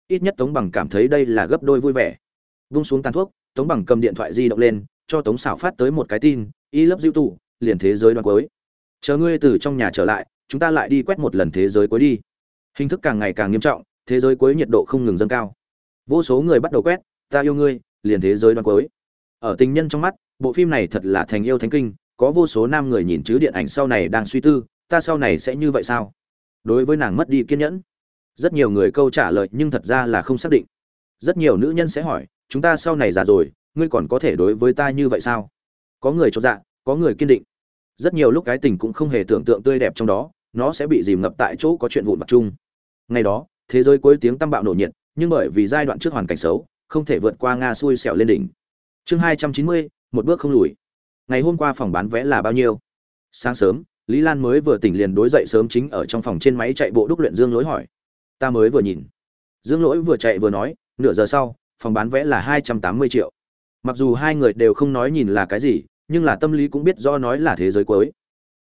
ít nhất Tống Bằng cảm thấy đây là gấp đôi vui vẻ. Vung xuống tàn thuốc, Tống Bằng cầm điện thoại di động lên, cho Tống Sảo phát tới một cái tin, y lớp diệu tụ, liền thế giới đoán cuối. Chờ ngươi từ trong nhà trở lại, chúng ta lại đi quét một lần thế giới cuối đi. Hình thức càng ngày càng nghiêm trọng, thế giới cuối nhiệt độ không ngừng dâng cao. Vô số người bắt đầu quét, ta yêu ngươi, liền thế giới đoán cuối. Ở tình nhân trong mắt, bộ phim này thật là thành yêu thánh kinh, có vô số nam người nhìn chứ điện ảnh sau này đang suy tư, ta sau này sẽ như vậy sao? Đối với nàng mất đi kiên nhẫn. Rất nhiều người câu trả lời nhưng thật ra là không xác định. Rất nhiều nữ nhân sẽ hỏi, chúng ta sau này già rồi, ngươi còn có thể đối với ta như vậy sao? Có người chột dạ, có người kiên định. Rất nhiều lúc cái tình cũng không hề tưởng tượng tươi đẹp trong đó, nó sẽ bị dìm ngập tại chỗ có chuyện vụn vặt chung. Ngày đó, thế giới cuối tiếng tăm bạo nổ nhiệt, nhưng bởi vì giai đoạn trước hoàn cảnh xấu, không thể vượt qua Nga xui xẻo lên đỉnh. Chương 290, một bước không lùi. Ngày hôm qua phòng bán vé là bao nhiêu? Sáng sớm, Lý Lan mới vừa tỉnh liền đối dậy sớm chính ở trong phòng trên máy chạy bộ đúc luyện Dương Lỗi hỏi. Ta mới vừa nhìn. Dương Lỗi vừa chạy vừa nói, nửa giờ sau, phòng bán vé là 280 triệu. Mặc dù hai người đều không nói nhìn là cái gì, nhưng là tâm lý cũng biết do nói là thế giới cuối.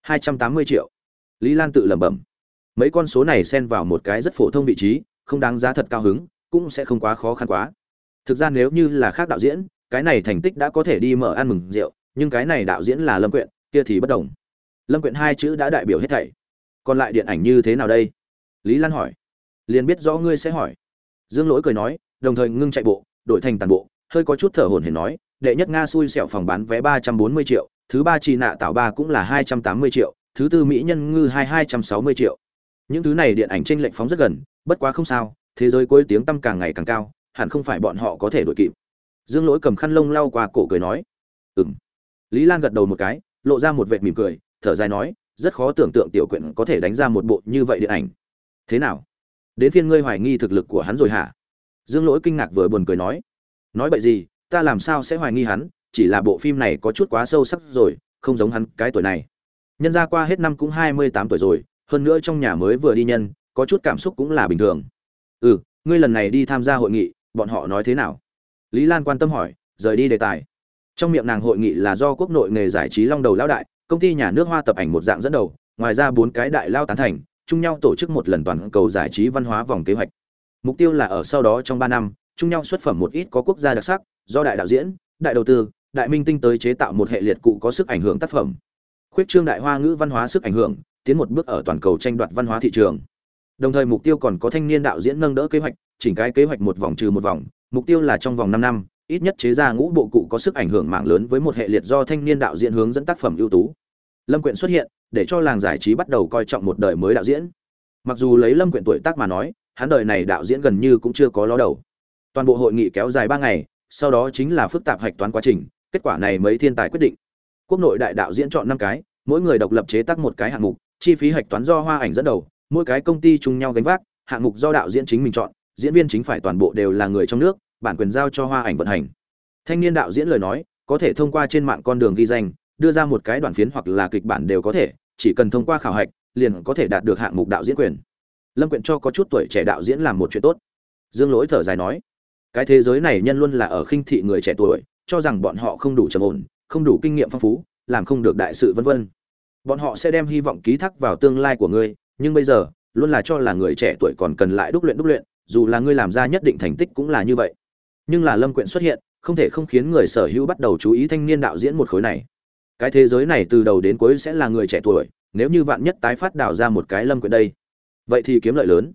280 triệu. Lý Lan tự lẩm bẩm. Mấy con số này xen vào một cái rất phổ thông vị trí, không đáng giá thật cao hứng, cũng sẽ không quá khó khăn quá. Thực ra nếu như là khác đạo diễn, cái này thành tích đã có thể đi mở ăn mừng rượu, nhưng cái này đạo diễn là Lâm Quyện, kia thì bất đồng. Lâm Quyện hai chữ đã đại biểu hết thảy. Còn lại điện ảnh như thế nào đây? Lý Lan hỏi. Liền biết rõ ngươi sẽ hỏi. Dương Lỗi cười nói, đồng thời ngưng chạy bộ, đổi thành tàn bộ, hơi có chút thở hổn hển nói, đệ nhất Nga xui xẻo phòng bán vé 340 triệu, thứ ba Trì Nạ Tạo Ba cũng là 280 triệu, thứ tư Mỹ Nhân Ngư 260 triệu. Những thứ này điện ảnh chênh lệch phóng rất gần, bất quá không sao, thế giới cuối tiếng tăm càng ngày càng cao, hẳn không phải bọn họ có thể đuổi kịp. Dương Lỗi cầm khăn lông lau qua cổ cười nói, "Ừm." Lý Lan gật đầu một cái, lộ ra một vệt mỉm cười, thở dài nói, rất khó tưởng tượng tiểu quyển có thể đánh ra một bộ như vậy điện ảnh. Thế nào? Đến phiên ngươi hoài nghi thực lực của hắn rồi hả? Dương Lỗi kinh ngạc vừa buồn cười nói bậy gì, ta làm sao sẽ hoài nghi hắn, chỉ là bộ phim này có chút quá sâu sắc rồi, không giống hắn cái tuổi này. Nhân ra qua hết năm cũng 28 tuổi rồi, hơn nữa trong nhà mới vừa đi nhân, có chút cảm xúc cũng là bình thường. Ừ, ngươi lần này đi tham gia hội nghị, bọn họ nói thế nào? Lý Lan quan tâm hỏi, rời đi đề tài. Trong miệng nàng hội nghị là do quốc nội nghề giải trí long đầu lão đại, công ty nhà nước Hoa tập ảnh một dạng dẫn đầu, ngoài ra 4 cái đại lao tán thành, chung nhau tổ chức một lần toàn cầu giải trí văn hóa vòng kế hoạch. Mục tiêu là ở sau đó trong 3 năm, chung nhau xuất phẩm một ít có quốc gia đặc sắc, do đại đạo diễn, đại đầu tư, đại minh tinh tới chế tạo một hệ liệt cụ có sức ảnh hưởng tác phẩm. Khuyết trương đại hoa ngữ văn hóa sức ảnh hưởng, tiến một bước ở toàn cầu tranh đoạt văn hóa thị trường. Đồng thời mục tiêu còn có thanh niên đạo diễn nâng đỡ kế hoạch, chỉnh cái kế hoạch một vòng trừ một vòng, mục tiêu là trong vòng 5 năm, ít nhất chế ra ngũ bộ cụ có sức ảnh hưởng mạng lớn với một hệ liệt do thanh niên đạo diễn hướng dẫn tác phẩm ưu tú. Lâm Quyện xuất hiện, để cho làng giải trí bắt đầu coi trọng một đời mới đạo diễn. Mặc dù lấy Lâm Quyện tuổi tác mà nói, hắn đời này đạo diễn gần như cũng chưa có ló đầu. Toàn bộ hội nghị kéo dài 3 ngày, sau đó chính là phức tạp hạch toán quá trình, kết quả này mấy thiên tài quyết định. Quốc nội đại đạo diễn chọn 5 cái, mỗi người độc lập chế tác một cái hạng mục, chi phí hạch toán do Hoa Ảnh dẫn đầu, mỗi cái công ty chung nhau gánh vác, hạng mục do đạo diễn chính mình chọn, diễn viên chính phải toàn bộ đều là người trong nước, bản quyền giao cho Hoa Ảnh vận hành. Thanh niên đạo diễn lời nói, có thể thông qua trên mạng con đường ghi danh, đưa ra một cái đoạn phiến hoặc là kịch bản đều có thể, chỉ cần thông qua khảo hạch, liền có thể đạt được hạng mục đạo diễn quyền. Lâm Quyện cho có chút tuổi trẻ đạo diễn làm một chuyện tốt. Dương Lỗi thở dài nói, cái thế giới này nhân luôn là ở khinh thị người trẻ tuổi, cho rằng bọn họ không đủ trầm ổn, không đủ kinh nghiệm phong phú, làm không được đại sự vân vân. Bọn họ sẽ đem hy vọng ký thác vào tương lai của ngươi, nhưng bây giờ, luôn là cho là người trẻ tuổi còn cần lại đúc luyện, dù là ngươi làm ra nhất định thành tích cũng là như vậy. Nhưng là Lâm Quyện xuất hiện, không thể không khiến người sở hữu bắt đầu chú ý thanh niên đạo diễn một khối này. Cái thế giới này từ đầu đến cuối sẽ là người trẻ tuổi, nếu như vạn nhất tái phát đào ra một cái Lâm Quyện đây, vậy thì kiếm lợi lớn.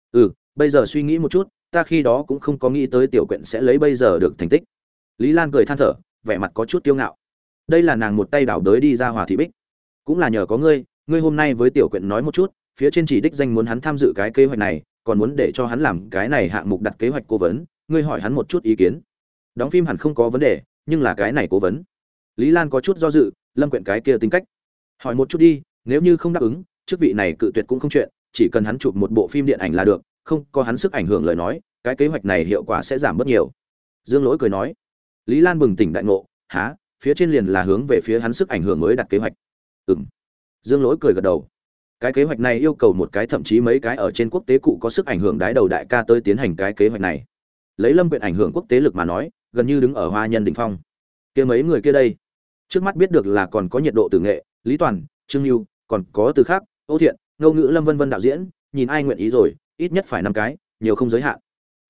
Bây giờ suy nghĩ một chút, ta khi đó cũng không có nghĩ tới tiểu Quyện sẽ lấy bây giờ được thành tích. Lý Lan cười than thở, vẻ mặt có chút kiêu ngạo. Đây là nàng một tay đào đới đi ra Hòa Thị Bích, cũng là nhờ có ngươi hôm nay với tiểu Quyện nói một chút, phía trên chỉ đích danh muốn hắn tham dự cái kế hoạch này, còn muốn để cho hắn làm cái này hạng mục đặt kế hoạch cố vấn, ngươi hỏi hắn một chút ý kiến. Đóng phim hẳn không có vấn đề, nhưng là cái này cố vấn. Lý Lan có chút do dự, Lâm Quyện cái kia tính cách, hỏi một chút đi, nếu như không đáp ứng, chức vị này cự tuyệt cũng không chuyện, chỉ cần hắn chụp một bộ phim điện ảnh là được, không có hắn sức ảnh hưởng lời nói, cái kế hoạch này hiệu quả sẽ giảm bớt nhiều. Dương Lỗi cười nói. Lý Lan bừng tỉnh đại ngộ, há, phía trên liền là hướng về phía hắn sức ảnh hưởng mới đặt kế hoạch. Dương Lỗi cười gật đầu. Cái kế hoạch này yêu cầu một cái thậm chí mấy cái ở trên quốc tế cụ có sức ảnh hưởng đái đầu đại ca tới tiến hành cái kế hoạch này. Lấy Lâm Quyện ảnh hưởng quốc tế lực mà nói, gần như đứng ở hoa nhân đỉnh phong. Kia mấy người kia đây, trước mắt biết được là còn có nhiệt độ tử nghệ, Lý Toàn, Trương Nưu, còn có từ khác, Ô Thiện, Ngô Ngữ Lâm vân vân đạo diễn, nhìn ai nguyện ý rồi, ít nhất phải 5 cái, nhiều không giới hạn.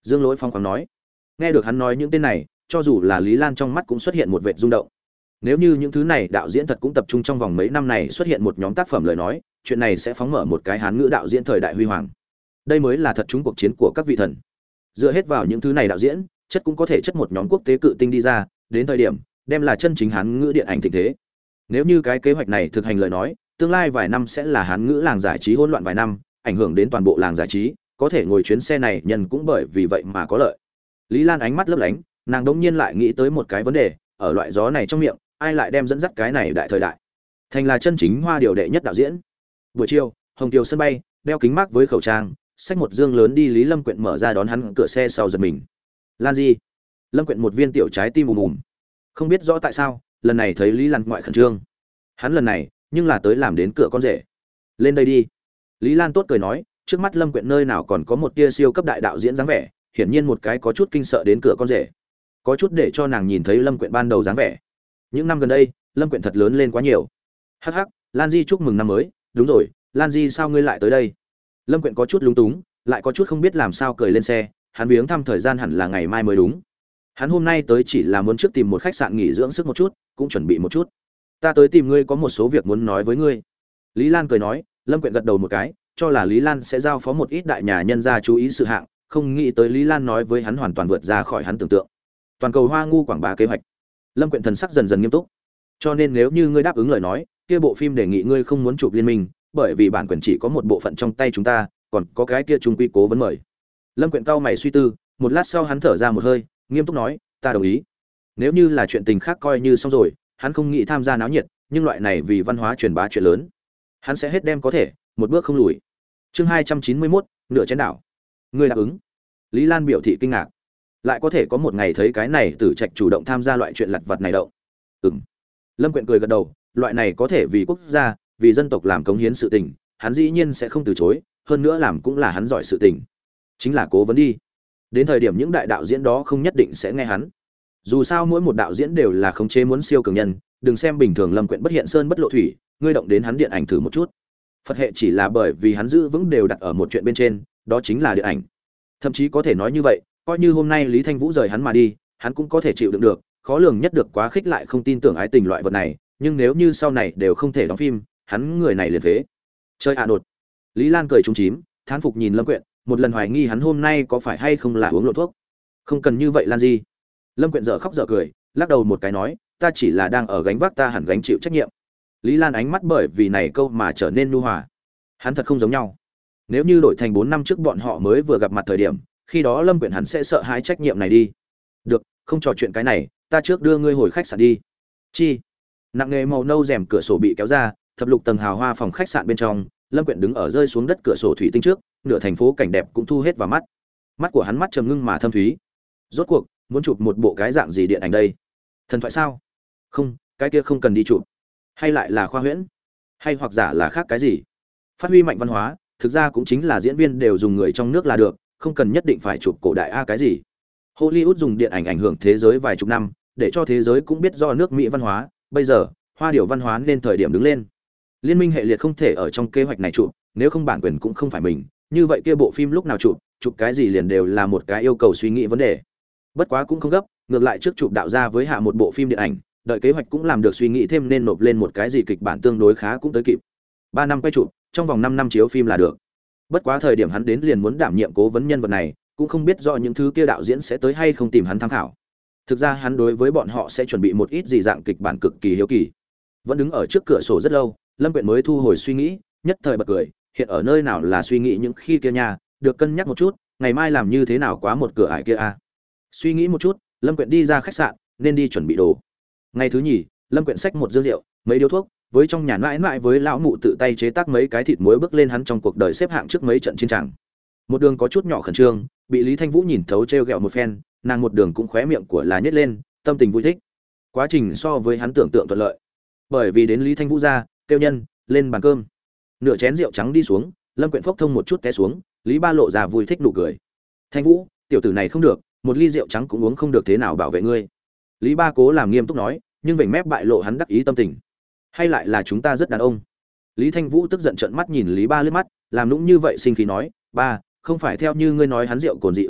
Dương Lỗi phong khoáng nói. Nghe được hắn nói những tên này, cho dù là Lý Lan trong mắt cũng xuất hiện một vệt rung động. Nếu như những thứ này đạo diễn thật cũng tập trung trong vòng mấy năm này xuất hiện một nhóm tác phẩm lời nói, chuyện này sẽ phóng mở một cái Hán ngữ đạo diễn thời đại huy hoàng. Đây mới là thật chúng cuộc chiến của các vị thần. Dựa hết vào những thứ này đạo diễn, chất cũng có thể chất một nhóm quốc tế cự tinh đi ra, đến thời điểm đem là chân chính Hán ngữ điện ảnh thịnh thế. Nếu như cái kế hoạch này thực hành lời nói, tương lai vài năm sẽ là Hán ngữ làng giải trí hỗn loạn vài năm, ảnh hưởng đến toàn bộ làng giải trí, có thể ngồi chuyến xe này nhân cũng bởi vì vậy mà có lợi. Lý Lan ánh mắt lấp lánh, nàng đống nhiên lại nghĩ tới một cái vấn đề, ở loại gió này trong miệng, ai lại đem dẫn dắt cái này đại thời đại thành là chân chính Hoa điều đệ nhất đạo diễn. Buổi chiều, Hồng Kiều sân bay, đeo kính mát với khẩu trang, xách một dương lớn đi, Lý Lâm Quyện mở ra đón hắn, cửa xe sau giật mình. Lan Di. Lâm Quyện một viên tiểu trái tim ùm ùm. Không biết rõ tại sao, lần này thấy Lý Lan ngoại khẩn trương. Hắn lần này, nhưng là tới làm đến cửa con rể. Lên đây đi. Lý Lan tốt cười nói, trước mắt Lâm Quyện nơi nào còn có một tia siêu cấp đại đạo diễn dáng vẻ, hiển nhiên một cái có chút kinh sợ đến cửa con rể. Có chút để cho nàng nhìn thấy Lâm Quyện ban đầu dáng vẻ. Những năm gần đây, Lâm Quyện thật lớn lên quá nhiều. Hắc hắc, Lan Di chúc mừng năm mới, đúng rồi, Lan Di sao ngươi lại tới đây? Lâm Quyện có chút lúng túng, lại có chút không biết làm sao cười lên xe, hắn viếng thăm thời gian hẳn là ngày mai mới đúng. Hắn hôm nay tới chỉ là muốn trước tìm một khách sạn nghỉ dưỡng sức một chút, cũng chuẩn bị một chút. Ta tới tìm ngươi có một số việc muốn nói với ngươi. Lý Lan cười nói, Lâm Quyện gật đầu một cái, cho là Lý Lan sẽ giao phó một ít đại nhà nhân gia chú ý sự hạng, không nghĩ tới Lý Lan nói với hắn hoàn toàn vượt ra khỏi hắn tưởng tượng. Toàn cầu Hoa ngu quảng bá kế hoạch. Lâm Quyện thần sắc dần dần nghiêm túc. Cho nên nếu như ngươi đáp ứng lời nói, kia bộ phim đề nghị ngươi không muốn chụp liên minh, bởi vì bản quyền chỉ có một bộ phận trong tay chúng ta, còn có cái kia trung quy cố vấn mời. Lâm Quyện cau mày suy tư, một lát sau hắn thở ra một hơi, nghiêm túc nói, ta đồng ý. Nếu như là chuyện tình khác coi như xong rồi, hắn không nghĩ tham gia náo nhiệt, nhưng loại này vì văn hóa truyền bá chuyện lớn, hắn sẽ hết đem có thể, một bước không lùi. Chương 291, nửa chén đảo. Ngươi đáp ứng? Lý Lan biểu thị kinh ngạc. Lại có thể có một ngày thấy cái này Tử Trạch chủ động tham gia loại chuyện lặt vặt này đâu? Ừm. Lâm Quyện cười gật đầu, loại này có thể vì quốc gia, vì dân tộc làm cống hiến sự tình, hắn dĩ nhiên sẽ không từ chối, hơn nữa làm cũng là hắn giỏi sự tình. Chính là cố vấn đi. Đến thời điểm những đại đạo diễn đó không nhất định sẽ nghe hắn. Dù sao mỗi một đạo diễn đều là khống chế muốn siêu cường nhân, đừng xem bình thường Lâm Quyện bất hiện sơn bất lộ thủy, ngươi động đến hắn điện ảnh thử một chút. Phật hệ chỉ là bởi vì hắn giữ vững đều đặt ở một chuyện bên trên, đó chính là điện ảnh. Thậm chí có thể nói như vậy, coi như hôm nay Lý Thanh Vũ rời hắn mà đi, hắn cũng có thể chịu đựng được, khó lường nhất được quá khích lại không tin tưởng ái tình loại vật này, nhưng nếu như sau này đều không thể đóng phim, hắn người này liền phế. Chơi đột. Lý Lan cười trúng chím, thán phục nhìn Lâm Quyện, một lần hoài nghi hắn hôm nay có phải hay không là uống lộ thuốc. Không cần như vậy Lan Di. Lâm Quyện dở khóc dở cười, lắc đầu một cái nói, ta chỉ là đang ở gánh vác ta hẳn gánh chịu trách nhiệm. Lý Lan ánh mắt bởi vì này câu mà trở nên nhu hòa. Hắn thật không giống nhau. Nếu như đổi thành 4 năm trước bọn họ mới vừa gặp mặt thời điểm, khi đó Lâm Quyện hẳn sẽ sợ hãi trách nhiệm này đi. Được, không trò chuyện cái này, ta trước đưa ngươi hồi khách sạn đi. Chi? Nặng nghề màu nâu rèm cửa sổ bị kéo ra, thập lục tầng hào hoa phòng khách sạn bên trong, Lâm Quyện đứng ở rơi xuống đất cửa sổ thủy tinh trước, nửa thành phố cảnh đẹp cũng thu hết vào mắt. Mắt của hắn mắt trầm ngưng mà thâm thúy. Rốt cuộc, muốn chụp một bộ cái dạng gì điện ảnh đây? Thần thoại sao? Không, cái kia không cần đi chụp. Hay lại là khoa huyễn? Hay hoặc giả là khác cái gì? Phát huy mạnh văn hóa, thực ra cũng chính là diễn viên đều dùng người trong nước là được, không cần nhất định phải chụp cổ đại a cái gì. Hollywood dùng điện ảnh ảnh hưởng thế giới vài chục năm, để cho thế giới cũng biết do nước Mỹ văn hóa, bây giờ, Hoa điểu văn hóa nên thời điểm đứng lên. Liên minh hệ liệt không thể ở trong kế hoạch này chụp, nếu không bản quyền cũng không phải mình, như vậy kia bộ phim lúc nào chụp cái gì liền đều là một cái yêu cầu suy nghĩ vấn đề. Bất quá cũng không gấp, ngược lại trước chụp đạo ra với hạ một bộ phim điện ảnh, đợi kế hoạch cũng làm được suy nghĩ thêm nên nộp lên một cái gì kịch bản tương đối khá cũng tới kịp. 3 năm quay chụp, trong vòng 5 năm chiếu phim là được. Bất quá thời điểm hắn đến liền muốn đảm nhiệm cố vấn nhân vật này, cũng không biết rõ những thứ kia đạo diễn sẽ tới hay không tìm hắn tham khảo. Thực ra hắn đối với bọn họ sẽ chuẩn bị một ít gì dạng kịch bản cực kỳ hiếu kỳ. Vẫn đứng ở trước cửa sổ rất lâu, Lâm Quyện mới thu hồi suy nghĩ, nhất thời bật cười, hiện ở nơi nào là suy nghĩ những khi kia nha, được cân nhắc một chút, ngày mai làm như thế nào quá một cửa ải kia a. Suy nghĩ một chút, Lâm Quyện đi ra khách sạn, nên đi chuẩn bị đồ. Ngày thứ nhì, Lâm Quyện xách một dương rượu, mấy điếu thuốc, với trong nhà mãi mãi với lão mụ tự tay chế tác mấy cái thịt muối bước lên hắn trong cuộc đời xếp hạng trước mấy trận chiến tràng. Một đường có chút nhỏ khẩn trương, bị Lý Thanh Vũ nhìn thấu trêu ghẹo một phen, nàng một đường cũng khóe miệng của là nhếch lên, tâm tình vui thích. Quá trình so với hắn tưởng tượng thuận lợi. Bởi vì đến Lý Thanh Vũ ra, kêu nhân, lên bàn cơm. Nửa chén rượu trắng đi xuống, Lâm Quyện phốc thông một chút té xuống, Lý Ba lộ ra vui thích nụ cười. Thanh Vũ, tiểu tử này không được, một ly rượu trắng cũng uống không được thế nào bảo vệ ngươi. Lý Ba cố làm nghiêm túc nói, nhưng vểnh mép bại lộ hắn đắc ý tâm tình. Hay lại là chúng ta rất đàn ông. Lý Thanh Vũ tức giận trợn mắt nhìn Lý Ba liếc mắt, làm nũng như vậy sinh khí nói, ba, không phải theo như ngươi nói hắn rượu cồn dị ứng,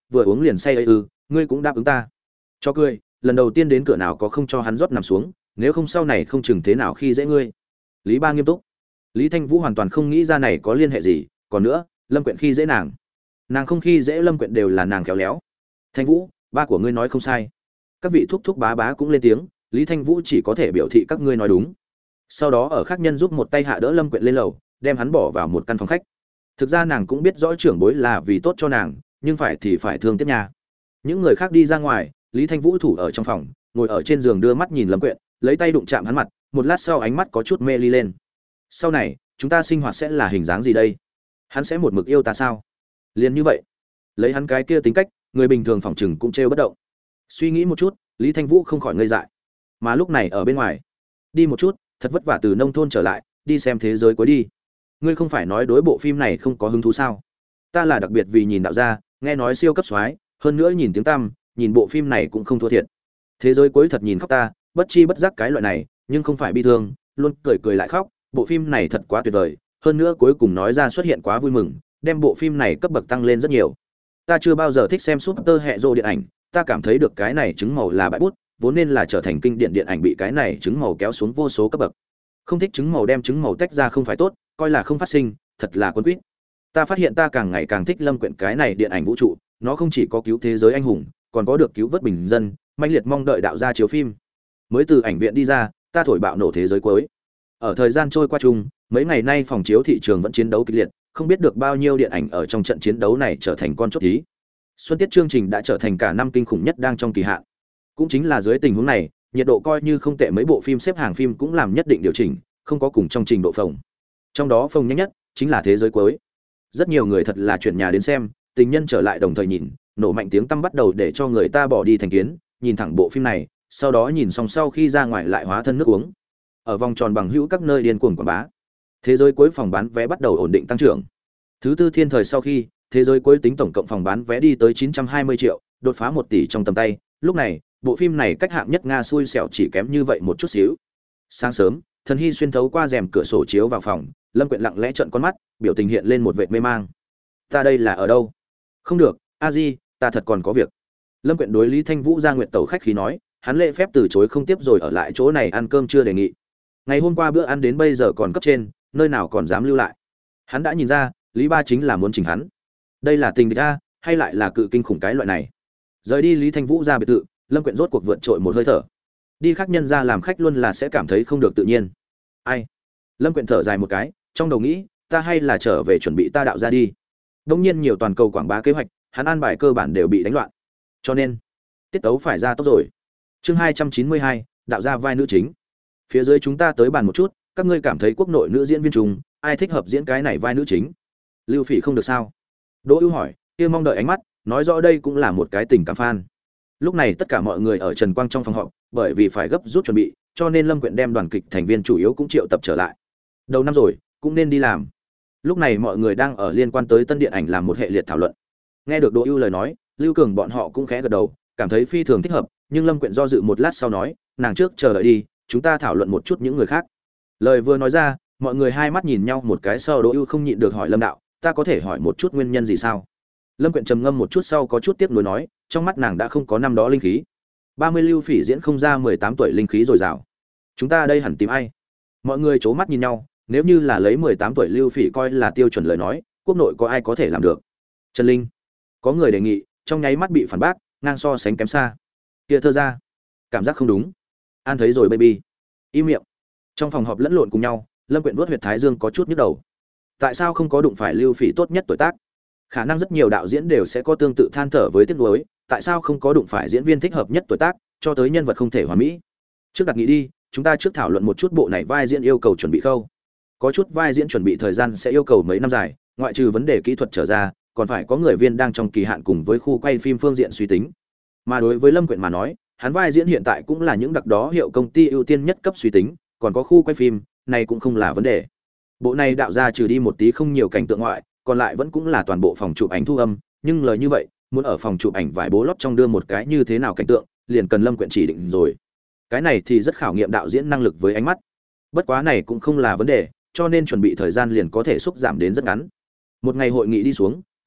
vừa uống liền say ấy ư? Ngươi cũng đáp ứng ta. Cho cười, lần đầu tiên đến cửa nào có không cho hắn rót nằm xuống, nếu không sau này không chừng thế nào khi dễ ngươi. Lý Ba nghiêm túc. Lý Thanh Vũ hoàn toàn không nghĩ ra này có liên hệ gì, còn nữa, Lâm Quyện khi dễ nàng không khi dễ Lâm Quyện đều là nàng khéo léo. Thanh Vũ, ba của ngươi nói không sai. Các vị thúc thúc bá bá cũng lên tiếng, Lý Thanh Vũ chỉ có thể biểu thị các ngươi nói đúng. Sau đó ở khác nhân giúp một tay hạ đỡ Lâm Quyện lên lầu, đem hắn bỏ vào một căn phòng khách. Thực ra nàng cũng biết rõ trưởng bối là vì tốt cho nàng, nhưng phải thì phải thương tiếc nhà. Những người khác đi ra ngoài, Lý Thanh Vũ thủ ở trong phòng, ngồi ở trên giường đưa mắt nhìn Lâm Quyện, lấy tay đụng chạm hắn mặt, một lát sau ánh mắt có chút mê ly lên. Sau này, chúng ta sinh hoạt sẽ là hình dáng gì đây? Hắn sẽ một mực yêu ta sao? Liền như vậy, lấy hắn cái kia tính cách, người bình thường phỏng chừng cũng trêu bất động. Suy nghĩ một chút, Lý Thanh Vũ không khỏi ngây dại. Mà lúc này ở bên ngoài, đi một chút, thật vất vả từ nông thôn trở lại, đi xem thế giới cuối đi. Ngươi không phải nói đối bộ phim này không có hứng thú sao? Ta là đặc biệt vì nhìn đạo gia, nghe nói siêu cấp soái, hơn nữa nhìn tiếng tăm, nhìn bộ phim này cũng không thua thiệt. Thế giới cuối thật nhìn khóc ta, bất chi bất giác cái loại này, nhưng không phải bi thương, luôn cười cười lại khóc, bộ phim này thật quá tuyệt vời, hơn nữa cuối cùng nói ra xuất hiện quá vui mừng, đem bộ phim này cấp bậc tăng lên rất nhiều. Ta chưa bao giờ thích xem super hệ rô điện ảnh, ta cảm thấy được cái này trứng màu là bãi bút, vốn nên là trở thành kinh điển điện ảnh bị cái này trứng màu kéo xuống vô số cấp bậc. Không thích trứng màu đem trứng màu tách ra không phải tốt, coi là không phát sinh, thật là quân quýt. Ta phát hiện ta càng ngày càng thích Lâm Quyện cái này điện ảnh vũ trụ, nó không chỉ có cứu thế giới anh hùng, còn có được cứu vớt bình dân, manh liệt mong đợi đạo gia chiếu phim. Mới từ ảnh viện đi ra, ta thổi bạo nổ thế giới cuối. Ở thời gian trôi qua chung, mấy ngày nay phòng chiếu thị trường vẫn chiến đấu kịch liệt, không biết được bao nhiêu điện ảnh ở trong trận chiến đấu này trở thành con chốt thí. Xuân tiết chương trình đã trở thành cả năm kinh khủng nhất đang trong kỳ hạn. Cũng chính là dưới tình huống này, nhiệt độ coi như không tệ mấy bộ phim xếp hàng phim cũng làm nhất định điều chỉnh, không có cùng trong trình độ phòng. Trong đó phòng nhanh nhất chính là thế giới cuối. Rất nhiều người thật là chuyển nhà đến xem, tình nhân trở lại đồng thời nhìn, nổ mạnh tiếng tăm bắt đầu để cho người ta bỏ đi thành kiến, nhìn thẳng bộ phim này, sau đó nhìn xong sau khi ra ngoài lại hóa thân nước uống. Ở vòng tròn bằng hữu các nơi điên cuồng quảng bá. Thế giới cuối phòng bán vé bắt đầu ổn định tăng trưởng. Thứ tư thiên thời sau khi, thế giới cuối tính tổng cộng phòng bán vé đi tới 920 triệu, đột phá 1 tỷ trong tầm tay. Lúc này, bộ phim này cách hạng nhất Nga xui xẻo chỉ kém như vậy một chút xíu. Sáng sớm, Thần Hy xuyên thấu qua rèm cửa sổ chiếu vào phòng, Lâm Quyện lặng lẽ trợn con mắt, biểu tình hiện lên một vệt mê mang. Ta đây là ở đâu? Không được, a di, ta thật còn có việc. Lâm Quyện đối Lý Thanh Vũ ra nguyện tẩu khách khí nói, hắn lễ phép từ chối không tiếp rồi ở lại chỗ này ăn cơm chưa đề nghị. Ngày hôm qua bữa ăn đến bây giờ còn cấp trên, nơi nào còn dám lưu lại. Hắn đã nhìn ra, Lý Ba chính là muốn chỉnh hắn. Đây là tình địch a, hay lại là cự kinh khủng cái loại này. Rời đi Lý Thanh Vũ ra biệt thự, Lâm Quyện rốt cuộc vượt trội một hơi thở. Đi khác nhân ra làm khách luôn là sẽ cảm thấy không được tự nhiên. Ai? Lâm Quyện thở dài một cái, trong đầu nghĩ, ta hay là trở về chuẩn bị ta đạo ra đi. Đương nhiên nhiều toàn cầu quảng bá kế hoạch, hắn an bài cơ bản đều bị đánh loạn. Cho nên, tiết tấu phải ra tốt rồi. Chương 292, đạo gia vai nữ chính. Phía dưới chúng ta tới bàn một chút, các ngươi cảm thấy quốc nội nữ diễn viên trùng, ai thích hợp diễn cái này vai nữ chính? Lưu Phỉ không được sao? Đỗ Ưu hỏi, kia mong đợi ánh mắt, nói rõ đây cũng là một cái tình cảm fan. Lúc này tất cả mọi người ở Trần Quang trong phòng họp, bởi vì phải gấp rút chuẩn bị, cho nên Lâm Quyện đem đoàn kịch thành viên chủ yếu cũng triệu tập trở lại. Đầu năm rồi, cũng nên đi làm. Lúc này mọi người đang ở liên quan tới tân điện ảnh làm một hệ liệt thảo luận. Nghe được Đỗ Ưu lời nói, Lưu Cường bọn họ cũng khẽ gật đầu, cảm thấy phi thường thích hợp, nhưng Lâm Quyện do dự một lát sau nói, nàng trước chờ đợi đi, chúng ta thảo luận một chút những người khác. Lời vừa nói ra, mọi người hai mắt nhìn nhau một cái, sau Đỗ Ưu không nhịn được hỏi Lâm đạo, ta có thể hỏi một chút nguyên nhân gì sao? Lâm Quyện trầm ngâm một chút sau có chút tiếc nuối nói, trong mắt nàng đã không có năm đó linh khí. 30 Lưu Phỉ diễn không ra 18 tuổi linh khí dồi dào. Chúng ta đây hẳn tìm ai? Mọi người chố mắt nhìn nhau, nếu như là lấy 18 tuổi Lưu Phỉ coi là tiêu chuẩn lời nói, quốc nội có ai có thể làm được? Trần Linh. Có người đề nghị, trong nháy mắt bị phản bác, ngang so sánh kém xa. Kia Thơ ra, cảm giác không đúng. An thấy rồi baby. Im miệng. Trong phòng họp lẫn lộn cùng nhau, Lâm Quyện vuốt huyệt thái dương có chút nhức đầu. Tại sao không có đụng phải Lưu Phỉ tốt nhất tuổi tác? Khả năng rất nhiều đạo diễn đều sẽ có tương tự than thở với tiếc nuối, tại sao không có đụng phải diễn viên thích hợp nhất tuổi tác, cho tới nhân vật không thể hoàn mỹ. Trước đặt nghĩ đi, chúng ta trước thảo luận một chút bộ này vai diễn yêu cầu chuẩn bị khâu. Có chút vai diễn chuẩn bị thời gian sẽ yêu cầu mấy năm dài, ngoại trừ vấn đề kỹ thuật trở ra, còn phải có người viên đang trong kỳ hạn cùng với khu quay phim phương diện suy tính. Mà đối với Lâm Quyện mà nói, hắn vai diễn hiện tại cũng là những đặc đó hiệu công ty ưu tiên nhất cấp suy tính, còn có khu quay phim, này cũng không là vấn đề. Bộ này đạo ra trừ đi một tí không nhiều cảnh tượng ngoại, còn lại vẫn cũng là toàn bộ phòng chụp ảnh thu âm, nhưng lời như vậy, muốn ở phòng chụp ảnh vải bố lót trong đưa một cái như thế nào cảnh tượng, liền cần Lâm Quyện chỉ định rồi. Cái này thì rất khảo nghiệm đạo diễn năng lực với ánh mắt. Bất quá này cũng không là vấn đề, cho nên chuẩn bị thời gian liền có thể xúc giảm đến rất ngắn. Một ngày hội nghị đi xuống,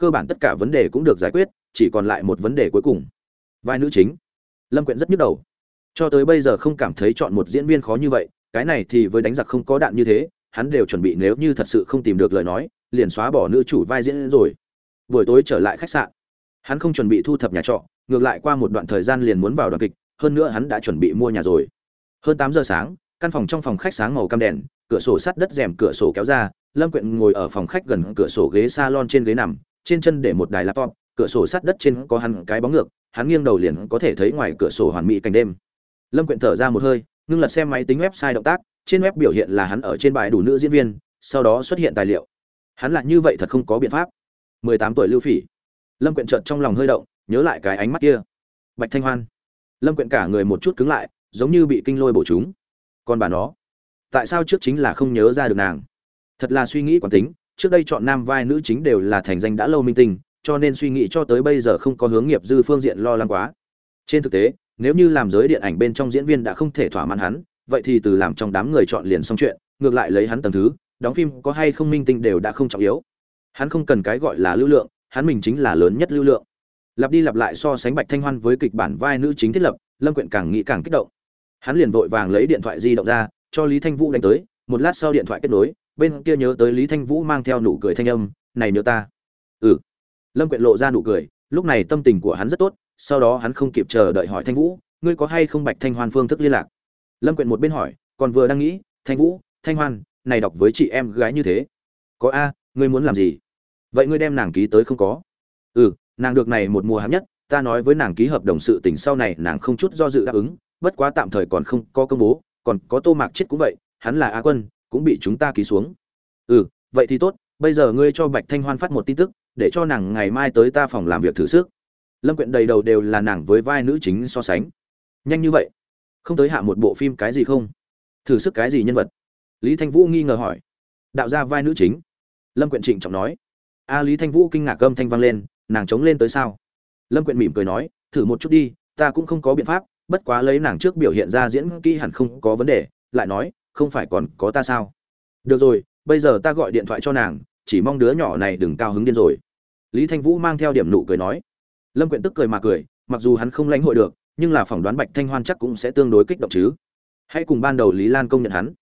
cơ bản tất cả vấn đề cũng được giải quyết, chỉ còn lại một vấn đề cuối cùng. Vai nữ chính. Lâm Quyện rất nhức đầu. Cho tới bây giờ không cảm thấy chọn một diễn viên khó như vậy, cái này thì với đánh giặc không có đạn như thế, hắn đều chuẩn bị nếu như thật sự không tìm được lời nói, liền xóa bỏ nữ chủ vai diễn rồi. Buổi tối trở lại khách sạn, hắn không chuẩn bị thu thập nhà trọ, ngược lại qua một đoạn thời gian liền muốn vào đoàn kịch, hơn nữa hắn đã chuẩn bị mua nhà rồi. Hơn 8 giờ sáng, căn phòng trong phòng khách sáng màu cam đèn, cửa sổ sắt đất rèm cửa sổ kéo ra, Lâm Quyện ngồi ở phòng khách gần cửa sổ ghế salon trên ghế nằm, trên chân để một đài laptop, cửa sổ sắt đất trên có hắn cái bóng ngược, hắn nghiêng đầu liền có thể thấy ngoài cửa sổ hoàn mỹ cảnh đêm. Lâm Quyện thở ra một hơi, ngưng lật xem máy tính website động tác, trên web biểu hiện là hắn ở trên bài đủ nữ diễn viên, sau đó xuất hiện tài liệu. Hắn lại như vậy thật không có biện pháp. 18 tuổi Lưu Phỉ. Lâm Quyện chợt trong lòng hơi động, nhớ lại cái ánh mắt kia. Bạch Thanh Hoan. Lâm Quyện cả người một chút cứng lại, giống như bị kinh lôi bổ trúng. Còn bà nó, tại sao trước chính là không nhớ ra được nàng? Thật là suy nghĩ quán tính, trước đây chọn nam vai nữ chính đều là thành danh đã lâu minh tinh, cho nên suy nghĩ cho tới bây giờ không có hướng nghiệp dư phương diện lo lắng quá. Trên thực tế, nếu như làm giới điện ảnh bên trong diễn viên đã không thể thỏa mãn hắn, vậy thì từ làm trong đám người chọn liền xong chuyện, ngược lại lấy hắn tầng thứ, đóng phim có hay không minh tinh đều đã không trọng yếu. Hắn không cần cái gọi là lưu lượng, hắn mình chính là lớn nhất lưu lượng. Lặp đi lặp lại so sánh Bạch Thanh Hoan với kịch bản vai nữ chính thiết lập, Lâm Quyện càng nghĩ càng kích động. Hắn liền vội vàng lấy điện thoại di động ra, cho Lý Thanh Vũ đánh tới, một lát sau điện thoại kết nối, bên kia nhớ tới Lý Thanh Vũ mang theo nụ cười thanh âm, "Này nhớ ta." "Ừ." Lâm Quyện lộ ra nụ cười, lúc này tâm tình của hắn rất tốt, sau đó hắn không kịp chờ đợi hỏi Thanh Vũ, "Ngươi có hay không Bạch Thanh Hoan phương thức liên lạc?" Lâm Quyện một bên hỏi, còn vừa đang nghĩ, "Thanh Vũ, Thanh Hoan, này đọc với chị em gái như thế." "Có a, ngươi muốn làm gì?" "Vậy ngươi đem nàng ký tới không có?" "Ừ, nàng được này một mùa hạng nhất, ta nói với nàng ký hợp đồng sự tình sau này nàng không chút do dự đáp ứng, bất quá tạm thời còn không có công bố, còn có Tô Mạc Chết cũng vậy, hắn là Á quân, cũng bị chúng ta ký xuống." "Ừ, vậy thì tốt, bây giờ ngươi cho Bạch Thanh Hoan phát một tin tức, để cho nàng ngày mai tới ta phòng làm việc thử sức." Lâm Quyện đầy đầu đều là nàng với vai nữ chính so sánh. "Nhanh như vậy? Không tới hạ một bộ phim cái gì không? Thử sức cái gì nhân vật?" Lý Thanh Vũ nghi ngờ hỏi. "Đạo ra vai nữ chính." Lâm Quyện trịnh trọng nói. Lý Thanh Vũ kinh ngạc âm thanh vang lên, "Nàng chống lên tới sao?" Lâm Quyện mỉm cười nói, "Thử một chút đi, ta cũng không có biện pháp, bất quá lấy nàng trước biểu hiện ra diễn kỹ hẳn không có vấn đề." Lại nói, "Không phải còn có ta sao?" "Được rồi, bây giờ ta gọi điện thoại cho nàng, chỉ mong đứa nhỏ này đừng cao hứng điên rồi." Lý Thanh Vũ mang theo điểm nụ cười nói. Lâm Quyện tức cười mà cười, mặc dù hắn không lãnh hội được, nhưng là phỏng đoán Bạch Thanh Hoan chắc cũng sẽ tương đối kích động chứ. Hãy cùng ban đầu Lý Lan công nhận hắn.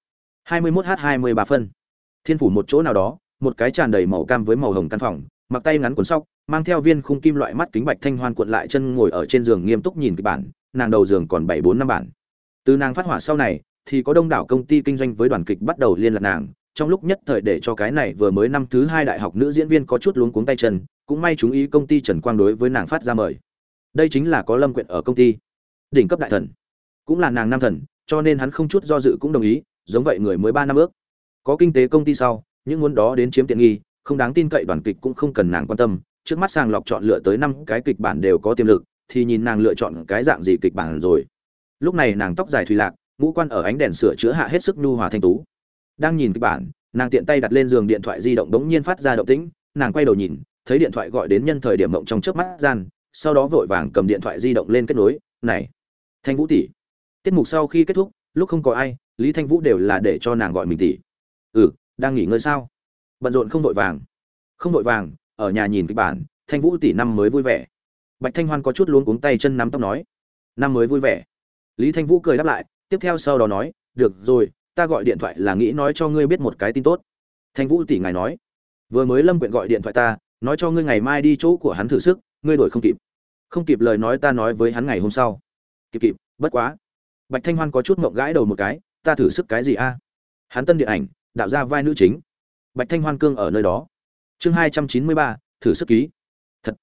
21h23 phân. Thiên phủ một chỗ nào đó, một cái tràn đầy màu cam với màu hồng căn phòng, mặc tay ngắn quần sóc, mang theo viên khung kim loại mắt kính Bạch Thanh Hoan cuộn lại chân ngồi ở trên giường nghiêm túc nhìn kịch bản, nàng đầu giường còn 7-4 năm bản. Từ nàng phát hỏa sau này, thì có đông đảo công ty kinh doanh với đoàn kịch bắt đầu liên lạc nàng, trong lúc nhất thời để cho cái này vừa mới năm thứ 2 đại học nữ diễn viên có chút luống cuống tay chân, cũng may chúng ý công ty Trần Quang đối với nàng phát ra mời. Đây chính là có Lâm Quyện ở công ty, đỉnh cấp đại thần, cũng là nàng nam thần, cho nên hắn không chút do dự cũng đồng ý, giống vậy người mới 3 năm ước. Có kinh tế công ty sau, những muốn đó đến chiếm tiện nghi, không đáng tin cậy đoàn kịch cũng không cần nàng quan tâm, trước mắt sàng lọc chọn lựa tới 5 cái kịch bản đều có tiềm lực, thì nhìn nàng lựa chọn cái dạng gì kịch bản rồi. Lúc này nàng tóc dài thùy lạc, ngũ quan ở ánh đèn sửa chữa hạ hết sức nhu hòa thanh tú. Đang nhìn kịch bản, nàng tiện tay đặt lên giường điện thoại di động bỗng nhiên phát ra động tĩnh, nàng quay đầu nhìn, thấy điện thoại gọi đến nhân thời điểm mộng trong chớp mắt gian, sau đó vội vàng cầm điện thoại di động lên kết nối, "Này, Thanh Vũ tỷ." Tiết mục sau khi kết thúc, lúc không có ai, Lý Thanh Vũ đều là để cho nàng gọi mình tỷ. "Ừ, đang nghỉ ngơi sao?" "Bận rộn không vội vàng." "Không vội vàng, ở nhà nhìn kịch bản, Thanh Vũ tỷ năm mới vui vẻ." Bạch Thanh Hoan có chút luống cuống tay chân nắm tóc nói, "Năm mới vui vẻ." Lý Thanh Vũ cười đáp lại, tiếp theo sau đó nói, "Được rồi, ta gọi điện thoại là nghĩ nói cho ngươi biết một cái tin tốt." "Thanh Vũ tỷ ngài nói." "Vừa mới Lâm Quyện gọi điện thoại ta, nói cho ngươi ngày mai đi chỗ của hắn thử sức, ngươi đổi không kịp." "Không kịp lời nói ta nói với hắn ngày hôm sau." Kịp, bất quá." Bạch Thanh Hoan có chút ngượng gãi đầu một cái, "Ta thử sức cái gì a?" "Hắn tân điện ảnh, đạo ra vai nữ chính." Bạch Thanh Hoan cương ở nơi đó. Chương 293, thử sức ký. Thật,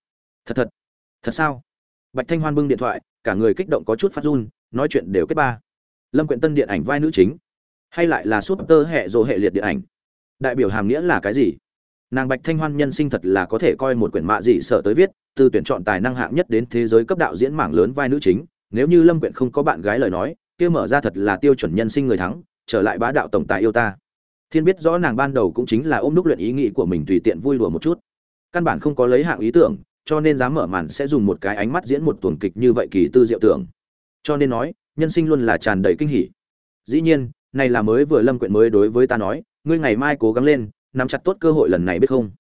thật sao?" Bạch Thanh Hoan bưng điện thoại, cả người kích động có chút phát run, nói chuyện đều kết ba. Lâm Quyện tân điện ảnh vai nữ chính, hay lại là super hệ rồ hệ liệt điện ảnh? Đại biểu hàm nghĩa là cái gì? Nàng Bạch Thanh Hoan nhân sinh thật là có thể coi một quyển mạ gì sợ tới viết, từ tuyển chọn tài năng hạng nhất đến thế giới cấp đạo diễn mảng lớn vai nữ chính, nếu như Lâm Quyện không có bạn gái lời nói, kia mở ra thật là tiêu chuẩn nhân sinh người thắng, trở lại bá đạo tổng tài yêu ta. Thiên biết rõ nàng ban đầu cũng chính là ôm đúc luyện ý nghĩ của mình tùy tiện vui đùa một chút, căn bản không có lấy hạng ý tưởng, cho nên dám mở màn sẽ dùng một cái ánh mắt diễn một tuần kịch như vậy kỳ tư diệu tưởng. Cho nên nói, nhân sinh luôn là tràn đầy kinh hỉ. Dĩ nhiên, này là mới vừa Lâm Quyện mới đối với ta nói, ngươi ngày mai cố gắng lên, nắm chặt tốt cơ hội lần này biết không?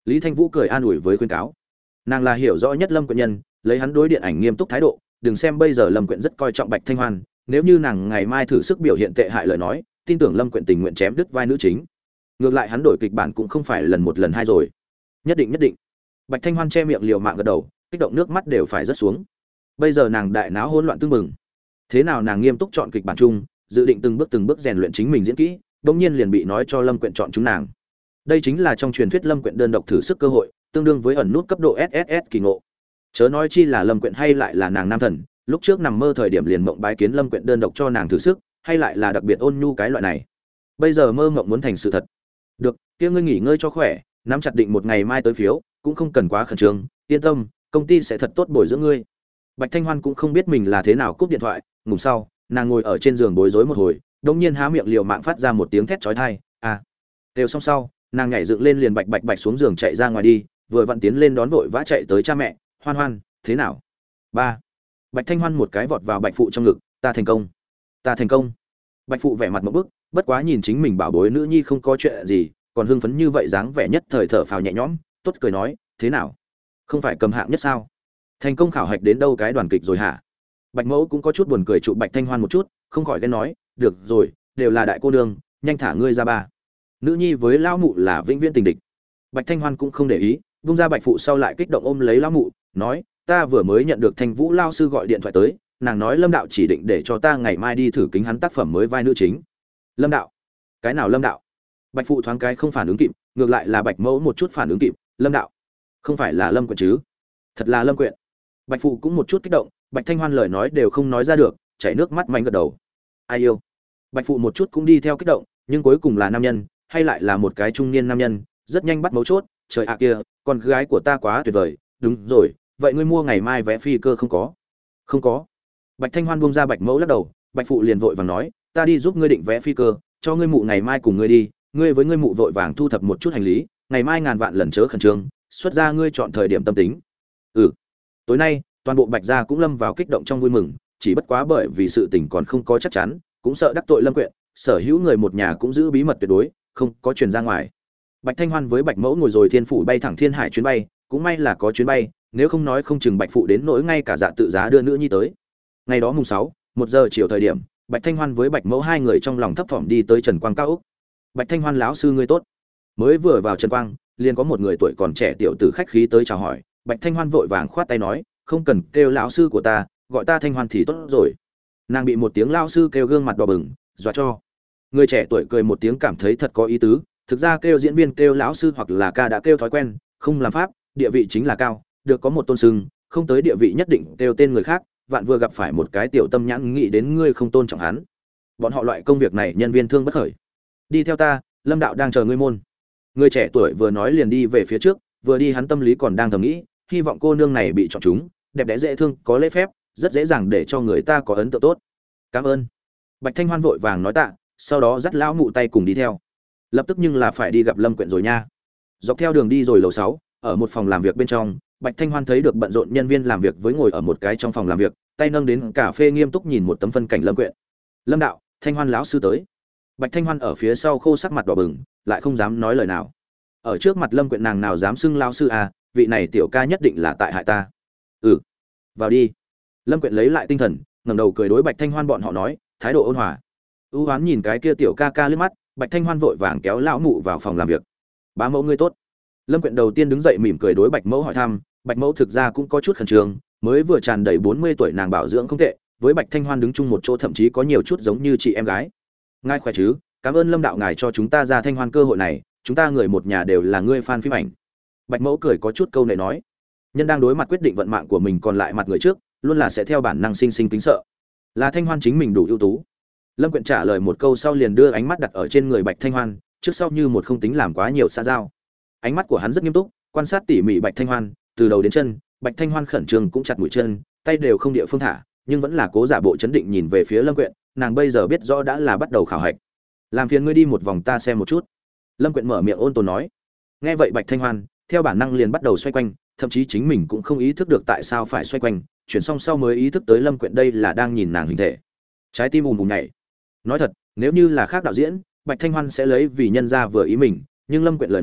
Lý Thanh Vũ cười an ủi với khuyên cáo. Nàng là hiểu rõ nhất Lâm Quyện nhân, lấy hắn đối điện ảnh nghiêm túc thái độ, đừng xem bây giờ Lâm Quyện rất coi trọng Bạch Thanh Hoan, nếu như nàng ngày mai thử sức biểu hiện tệ hại lời nói, tin tưởng Lâm Quyện tình nguyện chém đứt vai nữ chính. Ngược lại hắn đổi kịch bản cũng không phải lần một lần hai rồi. Nhất định nhất định. Bạch Thanh Hoan che miệng liều mạng gật đầu, kích động nước mắt đều phải rớt xuống. Bây giờ nàng đại náo hỗn loạn tương mừng. Thế nào nàng nghiêm túc chọn kịch bản chung, dự định từng bước rèn luyện chính mình diễn kỹ, đống nhiên liền bị nói cho Lâm Quyện chọn chúng nàng. Đây chính là trong truyền thuyết Lâm Quyện đơn độc thử sức cơ hội, tương đương với ẩn nút cấp độ SSS kỳ ngộ. Chớ nói chi là Lâm Quyện hay lại là nàng nam thần, lúc trước nằm mơ thời điểm liền mộng bái kiến Lâm Quyện đơn độc cho nàng thử sức, hay lại là đặc biệt ôn nhu cái loại này. Bây giờ mơ mộng muốn thành sự thật. Được, kia ngươi nghỉ ngơi cho khỏe, nắm chặt định một ngày mai tới phiếu, cũng không cần quá khẩn trương, yên tâm, công ty sẽ thật tốt bồi dưỡng ngươi. Bạch Thanh Hoan cũng không biết mình là thế nào cúp điện thoại, ngủ sau, nàng ngồi ở trên giường bối rối một hồi, đột nhiên há miệng liều mạng phát ra một tiếng thét chói tai, "À!" Đều xong sau, nàng nhảy dựng lên liền bạch bạch bạch xuống giường chạy ra ngoài đi, vừa vặn tiến lên đón vội vã chạy tới cha mẹ, "Hoan Hoan, thế nào?" Ba. Bạch Thanh Hoan một cái vọt vào Bạch phụ trong ngực, "Ta thành công, ta thành công." Bạch phụ vẻ mặt ngộp bức, bất quá nhìn chính mình bảo bối nữ nhi không có chuyện gì, còn hưng phấn như vậy dáng vẻ nhất thời thở phào nhẹ nhõm, tốt cười nói, "Thế nào? Không phải cầm hạng nhất sao? Thành công khảo hạch đến đâu cái đoàn kịch rồi hả?" Bạch Mẫu cũng có chút buồn cười chụp Bạch Thanh Hoan một chút, không khỏi ghen nói, "Được rồi, đều là đại cô nương, nhanh thả ngươi ra ba." Nữ nhi với lão mụ là vĩnh viễn tình địch. Bạch Thanh Hoan cũng không để ý, vung ra Bạch phụ sau lại kích động ôm lấy lão mụ, nói, "Ta vừa mới nhận được Thanh Vũ lao sư gọi điện thoại tới, nàng nói Lâm đạo chỉ định để cho ta ngày mai đi thử kính hắn tác phẩm mới vai nữ chính." Lâm đạo? Cái nào Lâm đạo? Bạch phụ thoáng cái không phản ứng kịp, ngược lại là Bạch Mẫu một chút phản ứng kịp, "Lâm đạo? Không phải là Lâm Quyện chứ?" "Thật là Lâm Quyện." Bạch phụ cũng một chút kích động, Bạch Thanh Hoan lời nói đều không nói ra được, chảy nước mắt mạnh gật đầu. "Ai yêu?" Bạch phụ một chút cũng đi theo kích động, nhưng cuối cùng là nam nhân, hay lại là một cái trung niên nam nhân, rất nhanh bắt mấu chốt, "Trời ạ kia, con gái của ta quá tuyệt vời, đúng rồi, vậy ngươi mua ngày mai vé phi cơ không có?" "Không có." Bạch Thanh Hoan buông ra Bạch Mẫu lắc đầu, Bạch phụ liền vội vàng nói, "Ta đi giúp ngươi định vé phi cơ, cho ngươi mụ ngày mai cùng ngươi đi, ngươi với ngươi mụ vội vàng thu thập một chút hành lý, ngày mai ngàn vạn lần chớ khẩn trương, xuất ra ngươi chọn thời điểm tâm tính." Ừ. Tối nay, toàn bộ Bạch gia cũng lâm vào kích động trong vui mừng, chỉ bất quá bởi vì sự tình còn không có chắc chắn, cũng sợ đắc tội Lâm Quyện, sở hữu người một nhà cũng giữ bí mật tuyệt đối, không có truyền ra ngoài. Bạch Thanh Hoan với Bạch Mẫu ngồi rồi thiên phủ bay thẳng Thiên Hải chuyến bay, cũng may là có chuyến bay, nếu không nói không chừng Bạch phụ đến nỗi ngay cả dạ tự giá đưa nữ nhi tới. Ngày đó mùng 6, 1 giờ chiều thời điểm, Bạch Thanh Hoan với Bạch Mẫu hai người trong lòng thấp thỏm đi tới Trần Quang cao ốc. "Bạch Thanh Hoan lão sư ngươi tốt." Mới vừa vào Trần Quang, liền có một người tuổi còn trẻ tiểu tử khách khí tới chào hỏi, Bạch Thanh Hoan vội vàng khoát tay nói, "Không cần kêu lão sư của ta, gọi ta Thanh Hoan thì tốt rồi." Nàng bị một tiếng lão sư kêu gương mặt đỏ bừng, dọa cho. Người trẻ tuổi cười một tiếng cảm thấy thật có ý tứ, thực ra kêu diễn viên kêu lão sư hoặc là ca đã kêu thói quen, không làm pháp, địa vị chính là cao, được có một tôn sưng, không tới địa vị nhất định kêu tên người khác, vạn vừa gặp phải một cái tiểu tâm nhãn nghĩ đến ngươi không tôn trọng hắn. Bọn họ loại công việc này nhân viên thương bất khởi. "Đi theo ta, Lâm đạo đang chờ ngươi môn." Người trẻ tuổi vừa nói liền đi về phía trước, vừa đi hắn tâm lý còn đang thầm nghĩ, hy vọng cô nương này bị chọn chúng, đẹp đẽ dễ thương, có lễ phép, rất dễ dàng để cho người ta có ấn tượng tốt. "Cảm ơn." Bạch Thanh Hoan vội vàng nói tạ, sau đó dắt lão mụ tay cùng đi theo. Lập tức nhưng là phải đi gặp Lâm Quyện rồi nha. Dọc theo đường đi rồi lầu 6, ở một phòng làm việc bên trong, Bạch Thanh Hoan thấy được bận rộn nhân viên làm việc với ngồi ở một cái trong phòng làm việc, tay nâng đến cà phê nghiêm túc nhìn một tấm phân cảnh Lâm Quyện. "Lâm đạo, Thanh Hoan lão sư tới." Bạch Thanh Hoan ở phía sau khô sắc mặt đỏ bừng, lại không dám nói lời nào. Ở trước mặt Lâm Quyện nàng nào dám xưng lão sư à, vị này tiểu ca nhất định là tại hại ta. "Ừ, vào đi." Lâm Quyện lấy lại tinh thần, ngẩng đầu cười đối Bạch Thanh Hoan bọn họ nói, thái độ ôn hòa. U Hoán nhìn cái kia tiểu ca ca liếc mắt, Bạch Thanh Hoan vội vàng kéo lão mụ vào phòng làm việc. "Bá mẫu ngươi tốt." Lâm Quyện đầu tiên đứng dậy mỉm cười đối Bạch mẫu hỏi thăm, Bạch mẫu thực ra cũng có chút khẩn trương, mới vừa tràn đầy 40 tuổi nàng bảo dưỡng không tệ, với Bạch Thanh Hoan đứng chung một chỗ thậm chí có nhiều chút giống như chị em gái. "Ngài khỏe chứ? Cảm ơn Lâm đạo ngài cho chúng ta ra Thanh Hoan cơ hội này, chúng ta người một nhà đều là người fan phim ảnh." Bạch mẫu cười có chút câu nệ nói, nhân đang đối mặt quyết định vận mạng của mình còn lại mặt người trước, luôn là sẽ theo bản năng sinh kính sợ. Là Thanh Hoan chính mình đủ ưu tú. Lâm Quyện trả lời một câu sau liền đưa ánh mắt đặt ở trên người Bạch Thanh Hoan, trước sau như một không tính làm quá nhiều xã giao. Ánh mắt của hắn rất nghiêm túc, quan sát tỉ mỉ Bạch Thanh Hoan, từ đầu đến chân, Bạch Thanh Hoan khẩn trương cũng chặt mũi chân, tay đều không địa phương thả, nhưng vẫn là cố giả bộ chấn định nhìn về phía Lâm Quyện, nàng bây giờ biết rõ đã là bắt đầu khảo hạch. "Làm phiền ngươi đi một vòng ta xem một chút." Lâm Quyện mở miệng ôn tồn nói. Nghe vậy Bạch Thanh Hoan theo bản năng liền bắt đầu xoay quanh, thậm chí chính mình cũng không ý thức được tại sao phải xoay quanh, chuyển xong sau mới ý thức tới Lâm Quyện đây là đang nhìn nàng hình thể. Trái tim ùm ùm nhảy. Nói thật, nếu như là khác đạo diễn, Bạch Thanh Hoan sẽ lấy vì nhân ra vừa ý mình, nhưng Lâm Quyện lời nói,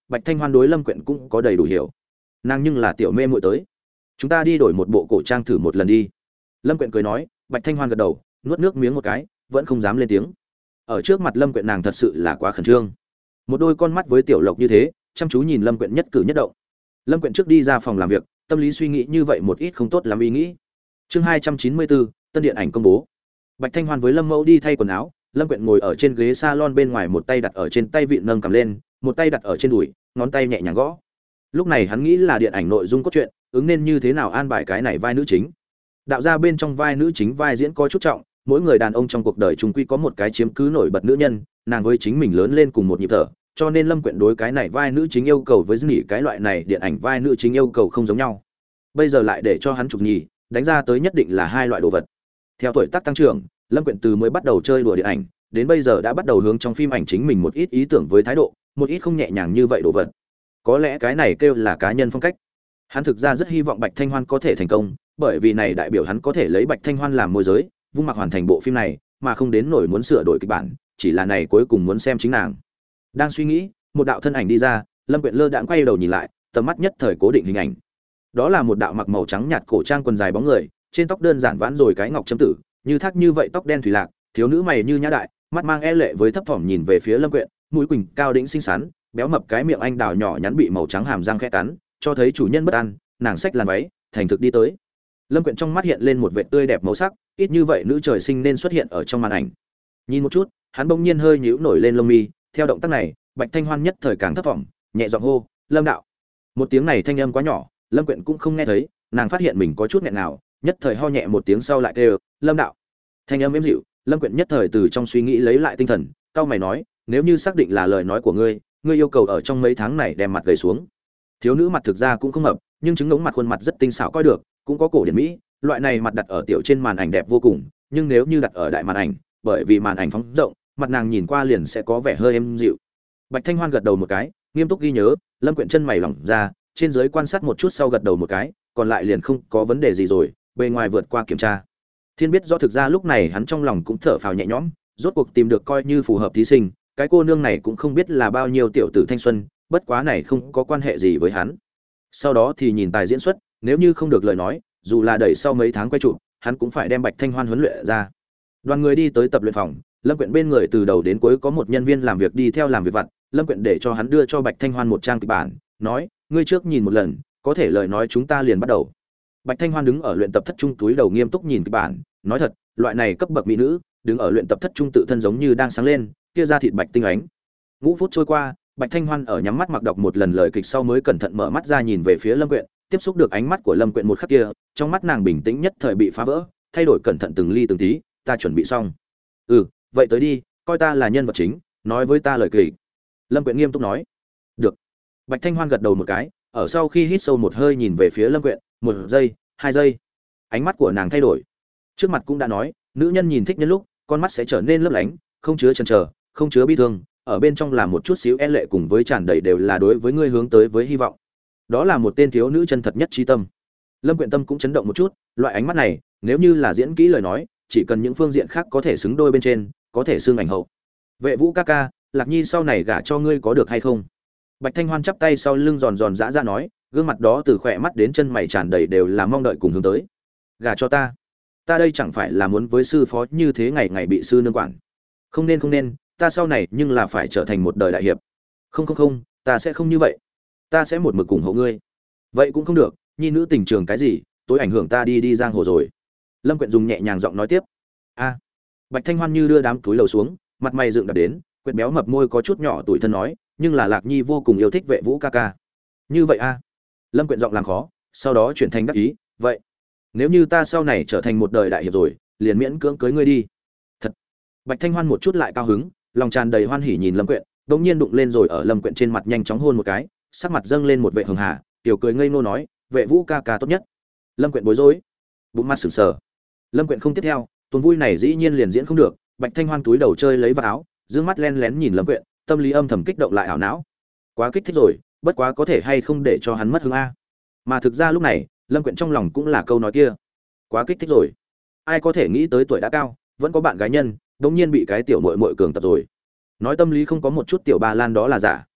Bạch Thanh Hoan đối Lâm Quyện cũng có đầy đủ hiểu. Nàng nhưng là tiểu mê muội tới. Chúng ta đi đổi một bộ cổ trang thử một lần đi. Lâm Quyện cười nói. Bạch Thanh Hoan gật đầu, nuốt nước miếng một cái, vẫn không dám lên tiếng. Ở trước mặt Lâm Quyện nàng thật sự là quá khẩn trương. Một đôi con mắt với tiểu lộc như thế, chăm chú nhìn Lâm Quyện nhất cử nhất động. Lâm Quyện trước đi ra phòng làm việc, tâm lý suy nghĩ như vậy một ít không tốt lắm ý nghĩ. Chương 294, tân điện ảnh công bố. Bạch Thanh Hoan với Lâm Mẫu đi thay quần áo, Lâm Quyện ngồi ở trên ghế salon bên ngoài, một tay đặt ở trên tay vịn nâng cầm lên, một tay đặt ở trên đùi, ngón tay nhẹ nhàng gõ. Lúc này hắn nghĩ là điện ảnh nội dung cốt truyện, ứng nên như thế nào an bài cái này vai nữ chính. Đạo ra bên trong vai nữ chính vai diễn có chút trọng, mỗi người đàn ông trong cuộc đời chung quy có một cái chiếm cứ nổi bật nữ nhân, nàng với chính mình lớn lên cùng một nhịp thở, cho nên Lâm Quyện đối cái này vai nữ chính yêu cầu với Dĩ cái loại này điện ảnh vai nữ chính yêu cầu không giống nhau. Bây giờ lại để cho hắn chụp nhì, đánh ra tới nhất định là hai loại đồ vật. Theo tuổi tác tăng trưởng, Lâm Quyện từ mới bắt đầu chơi đùa điện ảnh, đến bây giờ đã bắt đầu hướng trong phim ảnh chính mình một ít ý tưởng với thái độ, một ít không nhẹ nhàng như vậy đồ vật. Có lẽ cái này kêu là cá nhân phong cách. Hắn thực ra rất hy vọng Bạch Thanh Hoan có thể thành công, bởi vì này đại biểu hắn có thể lấy Bạch Thanh Hoan làm môi giới, vung mặc hoàn thành bộ phim này, mà không đến nổi muốn sửa đổi kịch bản, chỉ là này cuối cùng muốn xem chính nàng. Đang suy nghĩ, một đạo thân ảnh đi ra, Lâm Quyện lơ đãng quay đầu nhìn lại, tầm mắt nhất thời cố định hình ảnh. Đó là một đạo mặc màu trắng nhạt cổ trang quần dài bóng người, trên tóc đơn giản vãn rồi cái ngọc châm tử, như thác như vậy tóc đen thủy lạc, thiếu nữ mày như nhã đại, mắt mang e lệ với thấp thỏm nhìn về phía Lâm Quyện, mũi quỳnh cao đĩnh xinh xắn, béo mập cái miệng anh đào nhỏ nhắn bị màu trắng hàm răng khẽ cắn, cho thấy chủ nhân bất an, nàng xách làn váy, thành thực đi tới. Lâm Quyện trong mắt hiện lên một vẻ tươi đẹp màu sắc, ít như vậy nữ trời sinh nên xuất hiện ở trong màn ảnh. Nhìn một chút, hắn bỗng nhiên hơi nhíu nổi lên lông mi, theo động tác này, Bạch Thanh Hoan nhất thời càng thấp vọng, nhẹ giọng hô, "Lâm đạo." Một tiếng này thanh âm quá nhỏ, Lâm Quyện cũng không nghe thấy, nàng phát hiện mình có chút nghẹn nào, nhất thời ho nhẹ một tiếng sau lại kêu, "Lâm đạo." Thanh âm êm dịu, Lâm Quyện nhất thời từ trong suy nghĩ lấy lại tinh thần, cau mày nói, "Nếu như xác định là lời nói của ngươi, ngươi yêu cầu ở trong mấy tháng này đem mặt gầy xuống." Thiếu nữ mặt thực ra cũng không mập, nhưng trứng ngống mặt khuôn mặt rất tinh xảo coi được, cũng có cổ điển mỹ, loại này mặt đặt ở tiểu trên màn ảnh đẹp vô cùng, nhưng nếu như đặt ở đại màn ảnh, bởi vì màn ảnh phóng rộng, mặt nàng nhìn qua liền sẽ có vẻ hơi êm dịu. Bạch Thanh Hoan gật đầu một cái, nghiêm túc ghi nhớ, Lâm Quyện chân mày lỏng ra, trên dưới quan sát một chút sau gật đầu một cái, còn lại liền không có vấn đề gì rồi, bề ngoài vượt qua kiểm tra. Thiên biết rõ thực ra lúc này hắn trong lòng cũng thở phào nhẹ nhõm, rốt cuộc tìm được coi như phù hợp thí sinh, cái cô nương này cũng không biết là bao nhiêu tiểu tử thanh xuân, bất quá này không có quan hệ gì với hắn. Sau đó thì nhìn tài diễn xuất, nếu như không được lời nói, dù là đẩy sau mấy tháng quay chụp, hắn cũng phải đem Bạch Thanh Hoan huấn luyện ra. Đoàn người đi tới tập luyện phòng, Lâm Quyện bên người từ đầu đến cuối có một nhân viên làm việc đi theo làm việc vặt, Lâm Quyện để cho hắn đưa cho Bạch Thanh Hoan một trang kịch bản, nói, ngươi trước nhìn một lần, có thể lời nói chúng ta liền bắt đầu. Bạch Thanh Hoan đứng ở luyện tập thất trung túi đầu nghiêm túc nhìn kịch bản, nói thật, loại này cấp bậc mỹ nữ, đứng ở luyện tập thất trung tự thân giống như đang sáng lên, kia da thịt bạch tinh ánh. Ngũ phút trôi qua, Bạch Thanh Hoan ở nhắm mắt mặc đọc một lần lời kịch sau mới cẩn thận mở mắt ra nhìn về phía Lâm Quyện, tiếp xúc được ánh mắt của Lâm Quyện một khắc kia, trong mắt nàng bình tĩnh nhất thời bị phá vỡ, thay đổi cẩn thận từng ly từng tí, ta chuẩn bị xong. Ừ, vậy tới đi, coi ta là nhân vật chính, nói với ta lời kịch. Lâm Quyện nghiêm túc nói. Được. Bạch Thanh Hoan gật đầu một cái, ở sau khi hít sâu một hơi nhìn về phía Lâm Quyện, 1 giây, 2 giây. Ánh mắt của nàng thay đổi. Trước mặt cũng đã nói, nữ nhân nhìn thích nhân lúc, con mắt sẽ trở nên lấp lánh, không chứa chần chờ, không chứa bi thương, ở bên trong là một chút xíu e lệ cùng với tràn đầy đều là đối với ngươi hướng tới với hy vọng. Đó là một tên thiếu nữ chân thật nhất chi tâm. Lâm Quyện tâm cũng chấn động một chút, loại ánh mắt này, nếu như là diễn kỹ lời nói, chỉ cần những phương diện khác có thể xứng đôi bên trên, có thể xương ảnh hậu. Vệ Vũ ca ca, Lạc Nhi sau này gả cho ngươi có được hay không? Bạch Thanh Hoan chắp tay sau lưng giòn giòn dã ra nói, gương mặt đó từ khỏe mắt đến chân mày tràn đầy đều là mong đợi cùng hướng tới. Gả cho ta? Ta đây chẳng phải là muốn với sư phó như thế ngày ngày bị sư nương quản. Không nên, ta sau này nhưng là phải trở thành một đời đại hiệp. Không, ta sẽ không như vậy. Ta sẽ một mực ủng hộ ngươi. Vậy cũng không được, nhi nữ tình trường cái gì, tối ảnh hưởng ta đi giang hồ rồi. Lâm Quyện dùng nhẹ nhàng giọng nói tiếp. A. Bạch Thanh Hoan như đưa đám túi lầu xuống, mặt mày dựng đập đến, Quyện béo mập môi có chút nhỏ tuổi thân nói, nhưng là Lạc Nhi vô cùng yêu thích Vệ Vũ ca ca. Như vậy a? Lâm Quyện giọng làm khó, sau đó chuyển thành đắc ý, vậy, nếu như ta sau này trở thành một đời đại hiệp rồi, liền miễn cưỡng cưới ngươi đi. Thật. Bạch Thanh Hoan một chút lại cao hứng, lòng tràn đầy hoan hỉ nhìn Lâm Quyện, bỗng nhiên đụng lên rồi ở Lâm Quyện trên mặt nhanh chóng hôn một cái, sắc mặt dâng lên một vẻ hường hà, tiểu cười ngây ngô nói, Vệ Vũ ca ca tốt nhất. Lâm Quyện bối rối, bụng mắt sửng sờ. Lâm Quyện không tiếp theo, tuần vui này dĩ nhiên liền diễn không được. Bạch Thanh Hoan túi đầu chơi lấy vào áo, dương mắt len lén nhìn Lâm Quyện, tâm lý âm thầm kích động lại ảo não. Quá kích thích rồi, bất quá có thể hay không để cho hắn mất hứng a. Mà thực ra lúc này, Lâm Quyện trong lòng cũng là câu nói kia. Quá kích thích rồi. Ai có thể nghĩ tới tuổi đã cao, vẫn có bạn gái nhân, đống nhiên bị cái tiểu muội muội cường tập rồi. Nói tâm lý không có một chút tiểu ba lan đó là giả,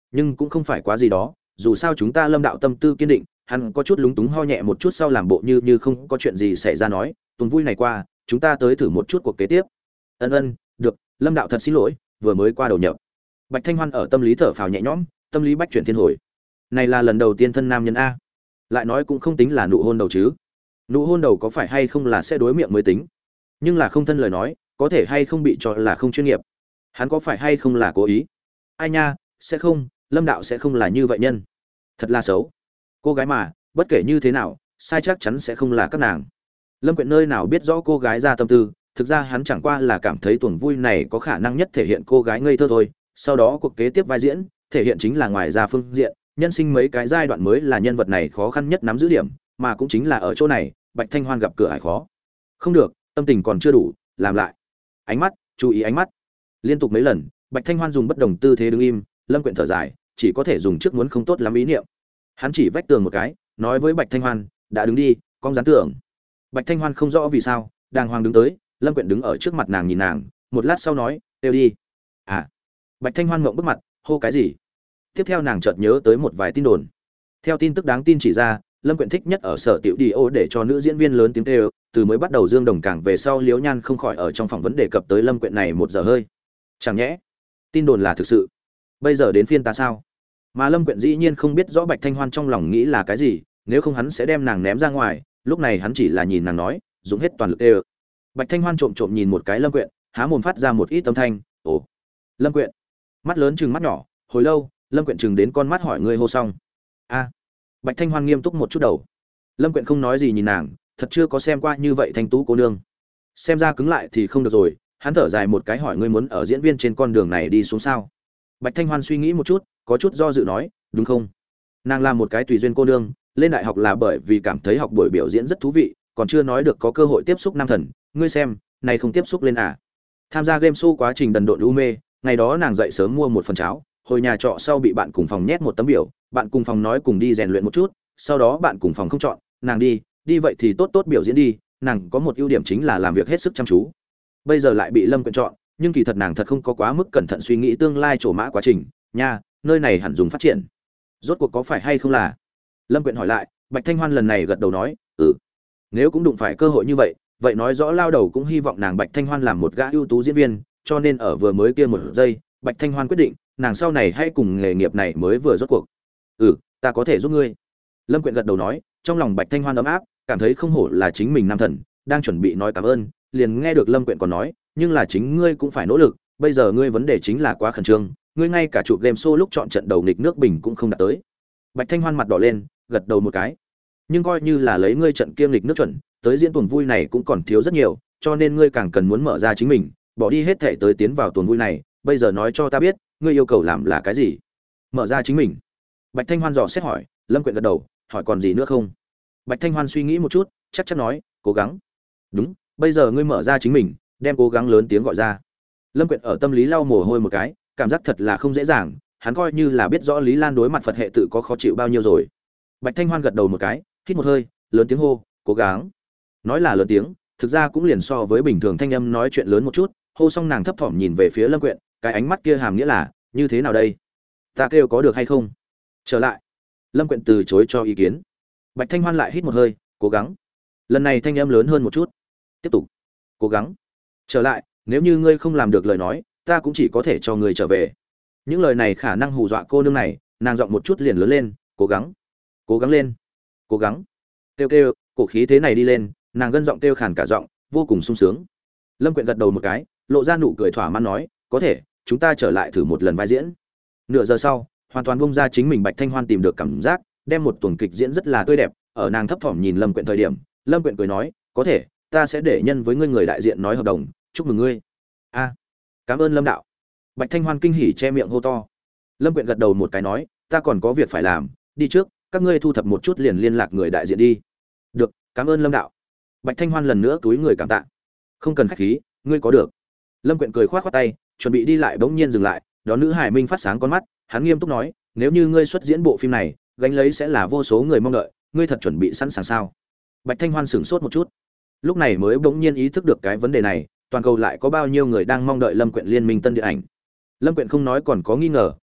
nhưng cũng không phải quá gì đó, dù sao chúng ta Lâm đạo tâm tư kiên định. Hắn có chút lúng túng ho nhẹ một chút sau làm bộ như không có chuyện gì xảy ra nói, tuần vui này qua, chúng ta tới thử một chút cuộc kế tiếp. Ân, được, Lâm đạo thật xin lỗi, vừa mới qua đầu nhập. Bạch Thanh Hoan ở tâm lý thở phào nhẹ nhõm, tâm lý bách chuyển thiên hồi. Này là lần đầu tiên thân nam nhân a. Lại nói cũng không tính là nụ hôn đầu chứ. Nụ hôn đầu có phải hay không là sẽ đối miệng mới tính, nhưng là không thân lời nói, có thể hay không bị cho là không chuyên nghiệp. Hắn có phải hay không là cố ý? Ai nha, sẽ không, Lâm đạo sẽ không là như vậy nhân. Thật là xấu. Cô gái mà, bất kể như thế nào, sai chắc chắn sẽ không là các nàng. Lâm Quyện nơi nào biết rõ cô gái ra tâm tư, thực ra hắn chẳng qua là cảm thấy tuần vui này có khả năng nhất thể hiện cô gái ngây thơ thôi. Sau đó cuộc kế tiếp vai diễn, thể hiện chính là ngoài ra phương diện, nhân sinh mấy cái giai đoạn mới là nhân vật này khó khăn nhất nắm giữ điểm, mà cũng chính là ở chỗ này, Bạch Thanh Hoan gặp cửa ải khó. Không được, tâm tình còn chưa đủ, làm lại. Ánh mắt, chú ý ánh mắt. Liên tục mấy lần, Bạch Thanh Hoan dùng bất đồng tư thế đứng im, Lâm Quyện thở dài, chỉ có thể dùng trước muốn không tốt lắm ý niệm. Hắn chỉ vách tường một cái, nói với Bạch Thanh Hoan, đã đứng đi, con dán tưởng. Bạch Thanh Hoan không rõ vì sao, đàng hoàng đứng tới, Lâm Quyện đứng ở trước mặt nàng nhìn nàng, một lát sau nói, "Tiêu đi." À. Bạch Thanh Hoan ngậm bức mặt, hô cái gì? Tiếp theo nàng chợt nhớ tới một vài tin đồn. Theo tin tức đáng tin chỉ ra, Lâm Quyện thích nhất ở sở tiểu đi ô để cho nữ diễn viên lớn tiếng kêu, từ mới bắt đầu Dương Đồng Cảng về sau Liễu Nhan không khỏi ở trong phỏng vấn đề cập tới Lâm Quyện này một giờ hơi. Chẳng nhẽ tin đồn là thực sự? Bây giờ đến phiên ta sao? Mà Lâm Quyện dĩ nhiên không biết rõ Bạch Thanh Hoan trong lòng nghĩ là cái gì, nếu không hắn sẽ đem nàng ném ra ngoài, lúc này hắn chỉ là nhìn nàng nói, dùng hết toàn lực đều. Bạch Thanh Hoan trộm trộm nhìn một cái Lâm Quyện, há mồm phát ra một ít âm thanh, "Ồ." Lâm Quyện mắt lớn trừng mắt nhỏ, hồi lâu, Lâm Quyện trừng đến con mắt hỏi ngươi hô xong. "A." Bạch Thanh Hoan nghiêm túc một chút đầu. Lâm Quyện không nói gì nhìn nàng, thật chưa có xem qua như vậy thanh tú cô nương. Xem ra cứng lại thì không được rồi, hắn thở dài một cái hỏi ngươi muốn ở diễn viên trên con đường này đi xuống sao? Bạch Thanh Hoan suy nghĩ một chút, có chút do dự nói, đúng không? Nàng là một cái tùy duyên cô nương, lên đại học là bởi vì cảm thấy học buổi biểu diễn rất thú vị, còn chưa nói được có cơ hội tiếp xúc nam thần, ngươi xem, này không tiếp xúc lên à? Tham gia game show quá trình đần độn u mê, ngày đó nàng dậy sớm mua một phần cháo, hồi nhà trọ sau bị bạn cùng phòng nhét một tấm biểu, bạn cùng phòng nói cùng đi rèn luyện một chút, sau đó bạn cùng phòng không chọn, nàng đi vậy thì tốt tốt biểu diễn đi, nàng có một ưu điểm chính là làm việc hết sức chăm chú. Bây giờ lại bị Lâm Quyện chọn, nhưng kỳ thật nàng thật không có quá mức cẩn thận suy nghĩ tương lai trổ mã quá trình, nha, nơi này hẳn dùng phát triển. Rốt cuộc có phải hay không là? Lâm Quyện hỏi lại, Bạch Thanh Hoan lần này gật đầu nói, "Ừ." Nếu cũng đụng phải cơ hội như vậy, vậy nói rõ lao đầu cũng hy vọng nàng Bạch Thanh Hoan làm một gã ưu tú diễn viên, cho nên ở vừa mới kia một giây, Bạch Thanh Hoan quyết định, nàng sau này hãy cùng nghề nghiệp này mới vừa rốt cuộc. "Ừ, ta có thể giúp ngươi." Lâm Quyện gật đầu nói, trong lòng Bạch Thanh Hoan ấm áp, cảm thấy không hổ là chính mình nam thần, đang chuẩn bị nói cảm ơn, liền nghe được Lâm Quyện còn nói, "Nhưng là chính ngươi cũng phải nỗ lực, bây giờ ngươi vấn đề chính là quá khẩn trương, ngươi ngay cả chụp game show lúc chọn trận đầu nghịch nước bình cũng không đạt tới." Bạch Thanh Hoan mặt đỏ lên, gật đầu một cái. "Nhưng coi như là lấy ngươi trận kiêm nghịch nước chuẩn, tới diễn tuần vui này cũng còn thiếu rất nhiều, cho nên ngươi càng cần muốn mở ra chính mình, bỏ đi hết thể tới tiến vào tuần vui này, bây giờ nói cho ta biết, ngươi yêu cầu làm là cái gì?" "Mở ra chính mình." Bạch Thanh Hoan dò xét hỏi. Lâm Quyện gật đầu, hỏi còn gì nữa không? Bạch Thanh Hoan suy nghĩ một chút, chắc chắn nói, "Cố gắng." "Đúng, bây giờ ngươi mở ra chính mình, đem cố gắng lớn tiếng gọi ra." Lâm Quyện ở tâm lý lau mồ hôi một cái, cảm giác thật là không dễ dàng, hắn coi như là biết rõ Lý Lan đối mặt Phật hệ tự có khó chịu bao nhiêu rồi. Bạch Thanh Hoan gật đầu một cái, hít một hơi, lớn tiếng hô, "Cố gắng." Nói là lớn tiếng, thực ra cũng liền so với bình thường thanh âm nói chuyện lớn một chút, hô xong nàng thấp thỏm nhìn về phía Lâm Quyện, cái ánh mắt kia hàm nghĩa là, như thế nào đây? Ta kêu có được hay không? Trở lại. Lâm Quyện từ chối cho ý kiến. Bạch Thanh Hoan lại hít một hơi, "Cố gắng." Lần này thanh âm lớn hơn một chút. Tiếp tục. "Cố gắng. Trở lại, nếu như ngươi không làm được lời nói, ta cũng chỉ có thể cho ngươi trở về." Những lời này khả năng hù dọa cô nương này, nàng giọng một chút liền lớn lên, "Cố gắng. Cố gắng lên. Cố gắng." Kêu kêu, cổ khí thế này đi lên, nàng gân giọng kêu khàn cả giọng, vô cùng sung sướng. Lâm Quyện gật đầu một cái, lộ ra nụ cười thỏa mãn nói, "Có thể, chúng ta trở lại thử một lần vai diễn." Nửa giờ sau, hoàn toàn bung ra chính mình Bạch Thanh Hoan tìm được cảm giác, đem một tuần kịch diễn rất là tươi đẹp, ở nàng thấp thỏm nhìn Lâm Quyện thời điểm, Lâm Quyện cười nói, "Có thể, ta sẽ để nhân với ngươi người đại diện nói hợp đồng, chúc mừng ngươi." "A, cảm ơn Lâm đạo." Bạch Thanh Hoan kinh hỉ che miệng hô to. Lâm Quyện gật đầu một cái nói, "Ta còn có việc phải làm, đi trước, các ngươi thu thập một chút liền liên lạc người đại diện đi." "Được, cảm ơn Lâm đạo." Bạch Thanh Hoan lần nữa túi người cảm tạ. "Không cần khách khí, ngươi có được." Lâm Quyện cười khoát khoát tay, chuẩn bị đi lại bỗng nhiên dừng lại, đó nữ hải minh phát sáng con mắt, hắn nghiêm túc nói, "Nếu như ngươi xuất diễn bộ phim này, gánh lấy sẽ là vô số người mong đợi, ngươi thật chuẩn bị sẵn sàng sao?" Bạch Thanh Hoan sửng sốt một chút, lúc này mới bỗng nhiên ý thức được cái vấn đề này, toàn cầu lại có bao nhiêu người đang mong đợi Lâm Quyện liên minh tân điện ảnh. Lâm Quyện không nói còn có nghi ngờ,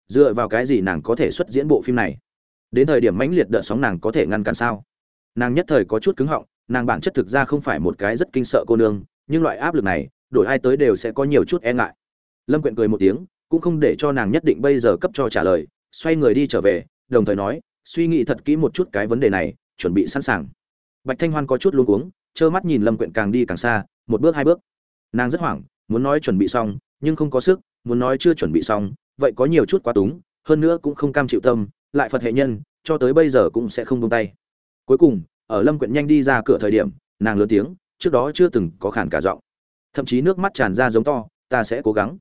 dựa vào cái gì nàng có thể xuất diễn bộ phim này? Đến thời điểm mãnh liệt đợt sóng nàng có thể ngăn cản sao? Nàng nhất thời có chút cứng họng, nàng bản chất thực ra không phải một cái rất kinh sợ cô nương, nhưng loại áp lực này, đổi ai tới đều sẽ có nhiều chút e ngại. Lâm Quyện cười một tiếng, cũng không để cho nàng nhất định bây giờ cấp cho trả lời, xoay người đi trở về, đồng thời nói, suy nghĩ thật kỹ một chút cái vấn đề này, chuẩn bị sẵn sàng. Bạch Thanh Hoan có chút luống cuống, trơ mắt nhìn Lâm Quyện càng đi càng xa, một bước hai bước. Nàng rất hoảng, muốn nói chuẩn bị xong, nhưng không có sức, muốn nói chưa chuẩn bị xong, vậy có nhiều chút quá túng, hơn nữa cũng không cam chịu tâm, lại Phật hệ nhân, cho tới bây giờ cũng sẽ không buông tay. Cuối cùng, ở Lâm Quyện nhanh đi ra cửa thời điểm, nàng lớn tiếng, trước đó chưa từng có khản cả giọng, thậm chí nước mắt tràn ra giống to, ta sẽ cố gắng.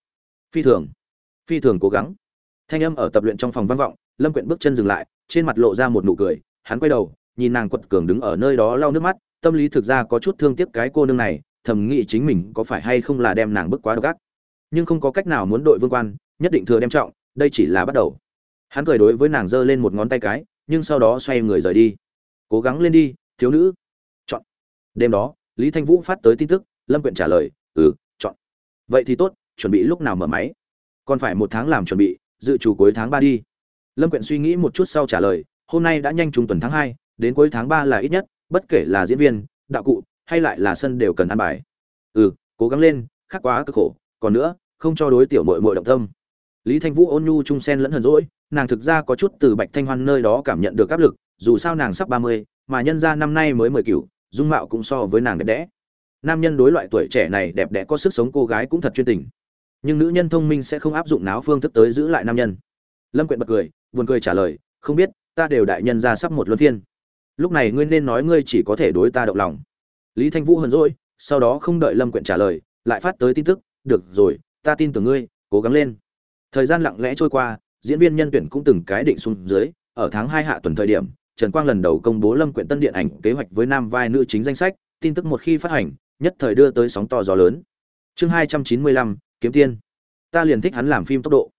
Phi thường cố gắng. Thanh âm ở tập luyện trong phòng vang vọng, Lâm Quyện bước chân dừng lại, trên mặt lộ ra một nụ cười, hắn quay đầu, nhìn nàng quật cường đứng ở nơi đó lau nước mắt, tâm lý thực ra có chút thương tiếc cái cô nương này, thầm nghĩ chính mình có phải hay không là đem nàng bức quá độc ác. Nhưng không có cách nào, muốn đội vương quan, nhất định thừa đem trọng, đây chỉ là bắt đầu. Hắn cười đối với nàng giơ lên một ngón tay cái, nhưng sau đó xoay người rời đi. Cố gắng lên đi, thiếu nữ. Chọn. Đêm đó, Lý Thanh Vũ phát tới tin tức, Lâm Quyện trả lời, chọn. Vậy thì tốt, chuẩn bị lúc nào mở máy? Còn phải 1 tháng làm chuẩn bị, dự trù cuối tháng 3 đi. Lâm Quyện suy nghĩ một chút sau trả lời, hôm nay đã nhanh trung tuần tháng 2, đến cuối tháng 3 là ít nhất, bất kể là diễn viên, đạo cụ hay lại là sân đều cần ăn bài. Cố gắng lên, khắc quá cực khổ, còn nữa, không cho đối tiểu muội muội động tâm. Lý Thanh Vũ ôn nhu trung sen lẫn hờn dỗi, nàng thực ra có chút từ Bạch Thanh Hoan nơi đó cảm nhận được áp lực, dù sao nàng sắp 30, mà nhân gia năm nay mới 10 cửu, dung mạo cũng so với nàng đẹp đẽ. Nam nhân đối loại tuổi trẻ này đẹp đẽ có sức sống cô gái cũng thật chuyên tình. Nhưng nữ nhân thông minh sẽ không áp dụng náo phương thức tới giữ lại nam nhân. Lâm Quyện bật cười, buồn cười trả lời, không biết, ta đều đại nhân gia sắp một luân phiên. Lúc này ngươi nên nói ngươi chỉ có thể đối ta động lòng. Lý Thanh Vũ hờn dỗi, sau đó không đợi Lâm Quyện trả lời, lại phát tới tin tức, được rồi, ta tin tưởng ngươi, cố gắng lên. Thời gian lặng lẽ trôi qua, diễn viên nhân tuyển cũng từng cái định xuống dưới, ở tháng 2 hạ tuần thời điểm, Trần Quang lần đầu công bố Lâm Quyện tân điện ảnh kế hoạch với nam vai nữ chính danh sách, tin tức một khi phát hành, nhất thời đưa tới sóng to gió lớn. Chương 295, Kiếm Tiên. Ta liền thích hắn làm phim tốc độ.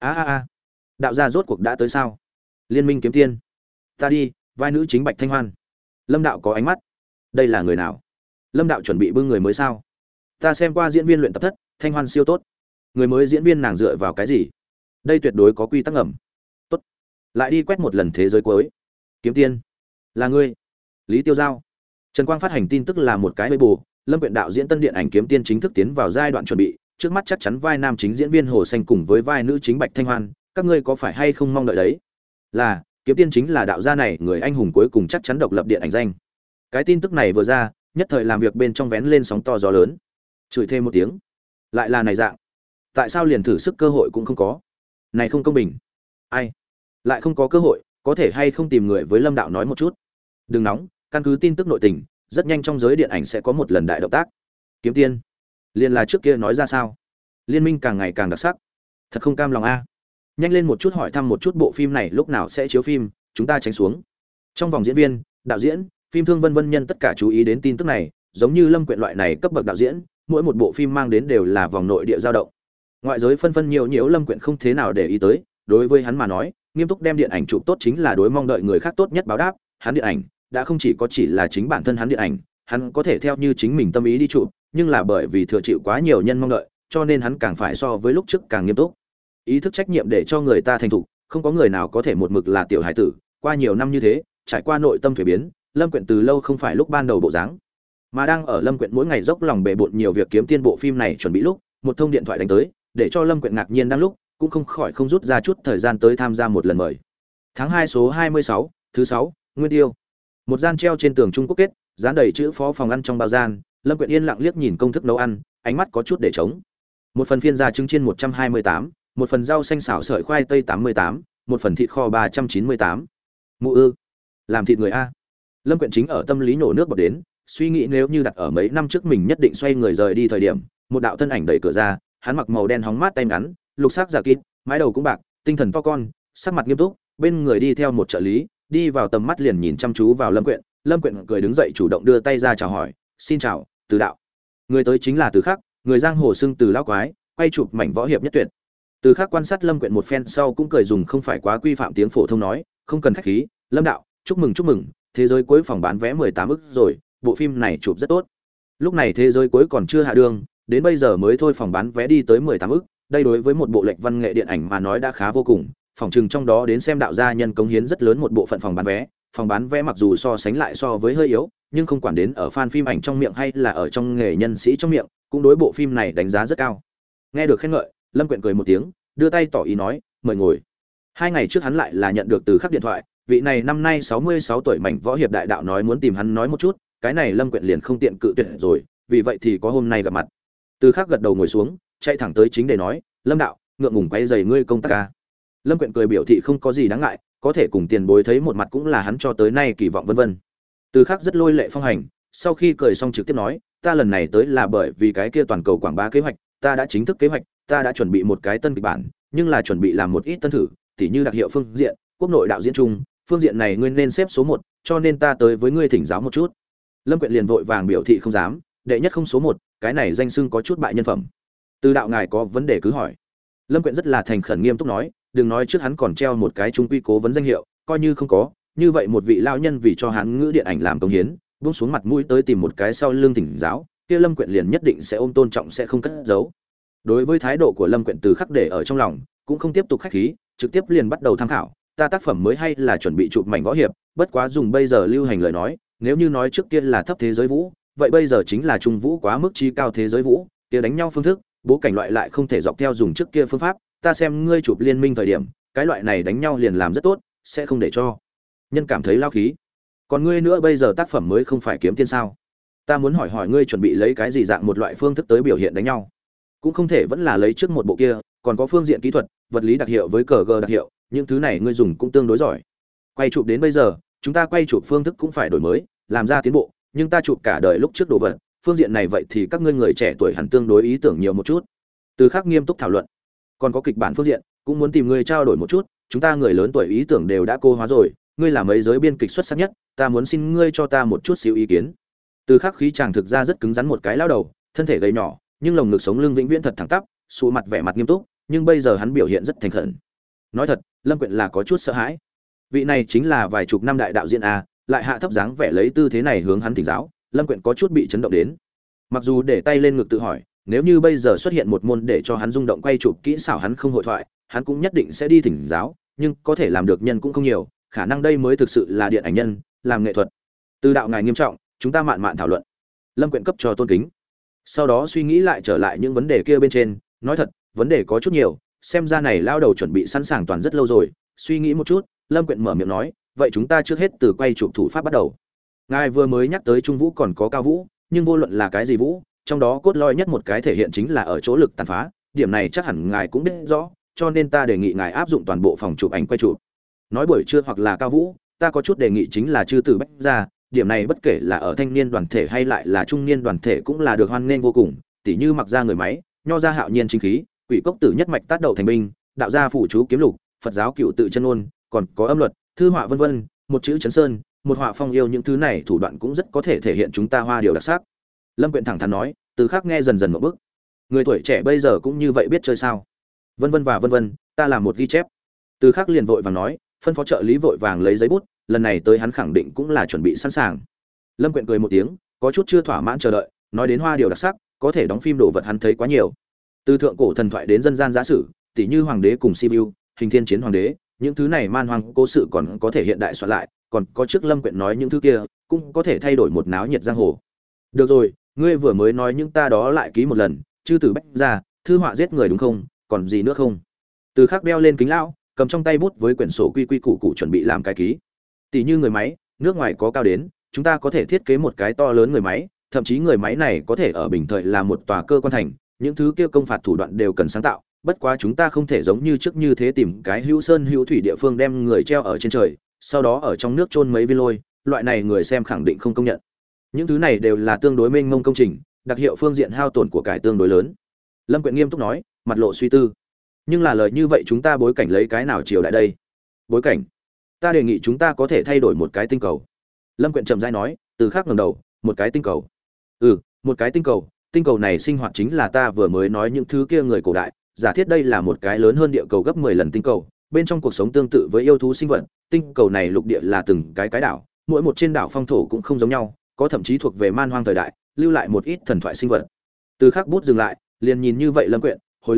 Đạo gia rốt cuộc đã tới sao? Liên minh Kiếm Tiên. Ta đi, vai nữ chính Bạch Thanh Hoan. Lâm đạo có ánh mắt. Đây là người nào? Lâm đạo chuẩn bị bưng người mới sao? Ta xem qua diễn viên luyện tập thất, Thanh Hoan siêu tốt. Người mới diễn viên nàng dựa vào cái gì? Đây tuyệt đối có quy tắc ngầm. Tốt. Lại đi quét một lần thế giới cuối. Kiếm Tiên. Là ngươi. Lý Tiêu Giao. Trần Quang phát hành tin tức là một cái hơi bù, Lâm Quyện đạo diễn tân điện ảnh Kiếm Tiên chính thức tiến vào giai đoạn chuẩn bị, trước mắt chắc chắn vai nam chính diễn viên Hồ Xanh cùng với vai nữ chính Bạch Thanh Hoan, các ngươi có phải hay không mong đợi đấy? Là, Kiếm Tiên chính là đạo gia này người anh hùng cuối cùng chắc chắn độc lập điện ảnh danh. Cái tin tức này vừa ra, nhất thời làm việc bên trong vén lên sóng to gió lớn. Chửi thêm một tiếng. Lại là này dạng. Tại sao liền thử sức cơ hội cũng không có? Này không công bình. Ai? Lại không có cơ hội, có thể hay không tìm người với Lâm đạo nói một chút. Đừng nóng, căn cứ tin tức nội tình, rất nhanh trong giới điện ảnh sẽ có một lần đại động tác. Kiếm Tiên. Liên là trước kia nói ra sao? Liên minh càng ngày càng đặc sắc. Thật không cam lòng a. Nhanh lên một chút hỏi thăm một chút bộ phim này lúc nào sẽ chiếu phim, chúng ta tránh xuống. Trong vòng diễn viên, đạo diễn, phim thương vân vân nhân tất cả chú ý đến tin tức này, giống như Lâm Quyện loại này cấp bậc đạo diễn, mỗi một bộ phim mang đến đều là vòng nội địa dao động. Ngoại giới phân phân nhiều nhiễu Lâm Quyện không thế nào để ý tới, đối với hắn mà nói, nghiêm túc đem điện ảnh chụp tốt chính là đối mong đợi người khác tốt nhất báo đáp, hắn điện ảnh đã không chỉ là chính bản thân hắn điện ảnh, hắn có thể theo như chính mình tâm ý đi chụp, nhưng là bởi vì thừa chịu quá nhiều nhân mong đợi, cho nên hắn càng phải so với lúc trước càng nghiêm túc. Ý thức trách nhiệm để cho người ta thành thục, không có người nào có thể một mực là tiểu hải tử, qua nhiều năm như thế, trải qua nội tâm thuế biến, Lâm Quyện từ lâu không phải lúc ban đầu bộ dáng, mà đang ở Lâm Quyện mỗi ngày dốc lòng bề bộn nhiều việc kiếm tiên bộ phim này chuẩn bị lúc, một thông điện thoại đánh tới, để cho Lâm Quyện ngạc nhiên đang lúc, cũng không khỏi không rút ra chút thời gian tới tham gia một lần mời. Tháng 2 số 26, thứ 6, Nguyên Tiêu. Một gian treo trên tường Trung Quốc kết, dán đầy chữ phó phòng ăn trong bao gian, Lâm Quyện yên lặng liếc nhìn công thức nấu ăn, ánh mắt có chút để trống. Một phần phiên gia trứng chiên 128, một phần rau xanh xào sợi khoai tây 88, một phần thịt kho 398. Mụ ư, làm thịt người a. Lâm Quyện chính ở tâm lý nổ nước bọt đến, suy nghĩ nếu như đặt ở mấy năm trước mình nhất định xoay người rời đi thời điểm, một đạo thân ảnh đẩy cửa ra, hắn mặc màu đen hóng mát tay ngắn, lục sắc giả kín, mái đầu cũng bạc, tinh thần to con, sắc mặt nghiêm túc, bên người đi theo một trợ lý, đi vào tầm mắt liền nhìn chăm chú vào Lâm Quyện. Lâm Quyện cười đứng dậy chủ động đưa tay ra chào hỏi, "Xin chào, Từ đạo." Người tới chính là Từ Khắc, người giang hồ xưng Từ lão quái, quay chụp mảnh võ hiệp nhất tuyệt. Từ Khắc quan sát Lâm Quyện một phen sau cũng cười dùng không phải quá quy phạm tiếng phổ thông nói, "Không cần khách khí, Lâm đạo, chúc mừng, thế giới cuối phòng bán vé 18 ức rồi, bộ phim này chụp rất tốt." Lúc này thế giới cuối còn chưa hạ đường, đến bây giờ mới thôi phòng bán vé đi tới 18 ức, đây đối với một bộ lệch văn nghệ điện ảnh mà nói đã khá vô cùng, phòng trừng trong đó đến xem đạo gia nhân cống hiến rất lớn một bộ phận phòng bán vé mặc dù so sánh lại so với hơi yếu, nhưng không quản đến ở fan phim ảnh trong miệng hay là ở trong nghề nhân sĩ trong miệng, cũng đối bộ phim này đánh giá rất cao. Nghe được khen ngợi, Lâm Quyện cười một tiếng, đưa tay tỏ ý nói, mời ngồi. 2 ngày trước hắn lại là nhận được từ Khắc điện thoại, vị này năm nay 66 tuổi mảnh võ hiệp đại đạo nói muốn tìm hắn nói một chút, cái này Lâm Quyện liền không tiện cự tuyệt rồi, vì vậy thì có hôm nay gặp mặt. Từ Khắc gật đầu ngồi xuống, chạy thẳng tới chính để nói, Lâm đạo, ngượng ngùng quấy rầy ngươi công tác ca. Lâm Quyện cười biểu thị không có gì đáng ngại, có thể cùng tiền bối thấy một mặt cũng là hắn cho tới nay kỳ vọng vân vân. Từ Khắc rất lôi lệ phong hành, sau khi cười xong trực tiếp nói, ta lần này tới là bởi vì cái kia toàn cầu quảng bá kế hoạch, ta đã chính thức kế hoạch, ta đã chuẩn bị một cái tân kịch bản, nhưng là chuẩn bị làm một ít tân thử, tỉ như đặc hiệu phương diện, quốc nội đạo diễn chung, phương diện này ngươi nên xếp số 1, cho nên ta tới với ngươi thỉnh giáo một chút. Lâm Quyện liền vội vàng biểu thị không dám, đệ nhất không số 1, cái này danh xưng có chút bại nhân phẩm. Từ đạo ngài có vấn đề cứ hỏi. Lâm Quyện rất là thành khẩn nghiêm túc nói, đừng nói trước hắn còn treo một cái trung quy cố vấn danh hiệu, coi như không có, như vậy một vị lão nhân vì cho hắn ngữ điện ảnh làm công hiến, buông xuống mặt mũi tới tìm một cái sau lưng thỉnh giáo, kia Lâm Quyện liền nhất định sẽ ôm tôn trọng sẽ không cất giấu. Đối với thái độ của Lâm Quyện Từ Khắc để ở trong lòng, cũng không tiếp tục khách khí, trực tiếp liền bắt đầu tham khảo, ta tác phẩm mới hay là chuẩn bị chụp mảnh võ hiệp, bất quá dùng bây giờ lưu hành lời nói, nếu như nói trước kia là thấp thế giới vũ, vậy bây giờ chính là trung vũ quá mức chi cao thế giới vũ, kia đánh nhau phương thức, bố cảnh loại lại không thể dọc theo dùng trước kia phương pháp, ta xem ngươi chụp liên minh thời điểm, cái loại này đánh nhau liền làm rất tốt, sẽ không để cho nhân cảm thấy lao khí. Còn ngươi nữa bây giờ tác phẩm mới không phải kiếm tiền sao? Ta muốn hỏi hỏi ngươi chuẩn bị lấy cái gì dạng một loại phương thức tới biểu hiện đánh nhau? Cũng không thể vẫn là lấy trước một bộ kia, còn có phương diện kỹ thuật, vật lý đặc hiệu với cờ gờ đặc hiệu, những thứ này ngươi dùng cũng tương đối giỏi. Quay chụp đến bây giờ, chúng ta quay chụp phương thức cũng phải đổi mới, làm ra tiến bộ, nhưng ta chụp cả đời lúc trước đồ vật, phương diện này vậy thì các ngươi người trẻ tuổi hẳn tương đối ý tưởng nhiều một chút. Từ Khắc nghiêm túc thảo luận. Còn có kịch bản phương diện, cũng muốn tìm ngươi trao đổi một chút, chúng ta người lớn tuổi ý tưởng đều đã cô hóa rồi, ngươi là mấy giới biên kịch xuất sắc nhất, ta muốn xin ngươi cho ta một chút xíu ý kiến. Từ Khắc khí chàng thực ra rất cứng rắn một cái lão đầu, thân thể gầy nhỏ, nhưng lồng ngực sống lưng vĩnh viễn thật thẳng tắp, sụ mặt vẻ mặt nghiêm túc, nhưng bây giờ hắn biểu hiện rất thành khẩn. Nói thật, Lâm Quyện là có chút sợ hãi. Vị này chính là vài chục năm đại đạo diễn a, lại hạ thấp dáng vẻ lấy tư thế này hướng hắn thỉnh giáo, Lâm Quyện có chút bị chấn động đến. Mặc dù để tay lên ngực tự hỏi, nếu như bây giờ xuất hiện một môn để cho hắn rung động quay chụp kỹ xảo hắn không hội thoại, hắn cũng nhất định sẽ đi thỉnh giáo, nhưng có thể làm được nhân cũng không nhiều, khả năng đây mới thực sự là điện ảnh nhân, làm nghệ thuật. Từ đạo ngài nghiêm trọng, chúng ta mạn mạn thảo luận. Lâm Quyện cấp cho tôn kính. Sau đó suy nghĩ lại trở lại những vấn đề kia bên trên, nói thật, vấn đề có chút nhiều, xem ra này lao đầu chuẩn bị sẵn sàng toàn rất lâu rồi, suy nghĩ một chút, Lâm Quyện mở miệng nói, vậy chúng ta trước hết từ quay chụp thủ pháp bắt đầu. Ngài vừa mới nhắc tới trung vũ còn có cao vũ, nhưng vô luận là cái gì vũ, trong đó cốt lõi nhất một cái thể hiện chính là ở chỗ lực tàn phá, điểm này chắc hẳn ngài cũng biết rõ, cho nên ta đề nghị ngài áp dụng toàn bộ phòng chụp ảnh quay chụp. Nói buổi trưa hoặc là cao vũ, ta có chút đề nghị chính là chư tử bách ra, điểm này bất kể là ở thanh niên đoàn thể hay lại là trung niên đoàn thể cũng là được hoan nghênh vô cùng, tỉ như mặc ra người máy, nho ra hạo nhiên chính khí, quỷ cốc tử nhất mạch tác đầu thành binh, đạo gia phủ chú kiếm lục, Phật giáo cựu tự chân ngôn, còn có âm luật, thư họa vân vân, một chữ chấn sơn, một họa phong yêu, những thứ này thủ đoạn cũng rất có thể thể hiện chúng ta Hoa điều đặc sắc. Lâm Quyện thẳng thắn nói, Từ Khắc nghe dần dần một bước. Người tuổi trẻ bây giờ cũng như vậy biết chơi sao? Vân vân và vân vân, ta làm một ghi chép. Từ Khắc liền vội vàng nói, phân phó trợ lý vội vàng lấy giấy bút, lần này tới hắn khẳng định cũng là chuẩn bị sẵn sàng. Lâm Quyện cười một tiếng, có chút chưa thỏa mãn chờ đợi, nói đến Hoa điều đặc sắc, có thể đóng phim đồ vật hắn thấy quá nhiều. Từ thượng cổ thần thoại đến dân gian giả sử, tỉ như hoàng đế cùng Sibiu, hình thiên chiến hoàng đế, những thứ này man hoang cố sự còn có thể hiện đại soạn lại, còn có trước Lâm Quyện nói những thứ kia, cũng có thể thay đổi một náo nhiệt giang hồ. Được rồi, ngươi vừa mới nói những ta đó lại ký một lần, chư tử bách ra, thư họa giết người đúng không, còn gì nữa không? Từ Khắc đeo lên kính lão, cầm trong tay bút với quyển sổ quy quy củ củ chuẩn bị làm cái ký. Tỷ như người máy, nước ngoài có cao đến, chúng ta có thể thiết kế một cái to lớn người máy, thậm chí người máy này có thể ở bình thời là một tòa cơ quan thành, những thứ kia công phạt thủ đoạn đều cần sáng tạo, bất quá chúng ta không thể giống như trước như thế tìm cái hữu sơn hữu thủy địa phương đem người treo ở trên trời, sau đó ở trong nước chôn mấy viên lôi, loại này người xem khẳng định không công nhận. Những thứ này đều là tương đối mênh mông công trình, đặc hiệu phương diện hao tổn của cải tương đối lớn. Lâm Quyện nghiêm túc nói, mặt lộ suy tư. Nhưng là lời như vậy chúng ta bối cảnh lấy cái nào chiều đại đây? Bối cảnh? Ta đề nghị chúng ta có thể thay đổi một cái tinh cầu. Lâm Quyện chậm rãi nói, Từ Khắc ngẩng đầu, một cái tinh cầu. Một cái tinh cầu này sinh hoạt chính là ta vừa mới nói những thứ kia người cổ đại, giả thiết đây là một cái lớn hơn địa cầu gấp 10 lần tinh cầu, bên trong cuộc sống tương tự với yêu thú sinh vật, tinh cầu này lục địa là từng cái đảo, mỗi một trên đảo phong thổ cũng không giống nhau, có thậm chí thuộc về man hoang thời đại, lưu lại một ít thần thoại sinh vật. Từ Khắc bút dừng lại, liền nhìn như vậy Lâm Quyện, hồi lâu,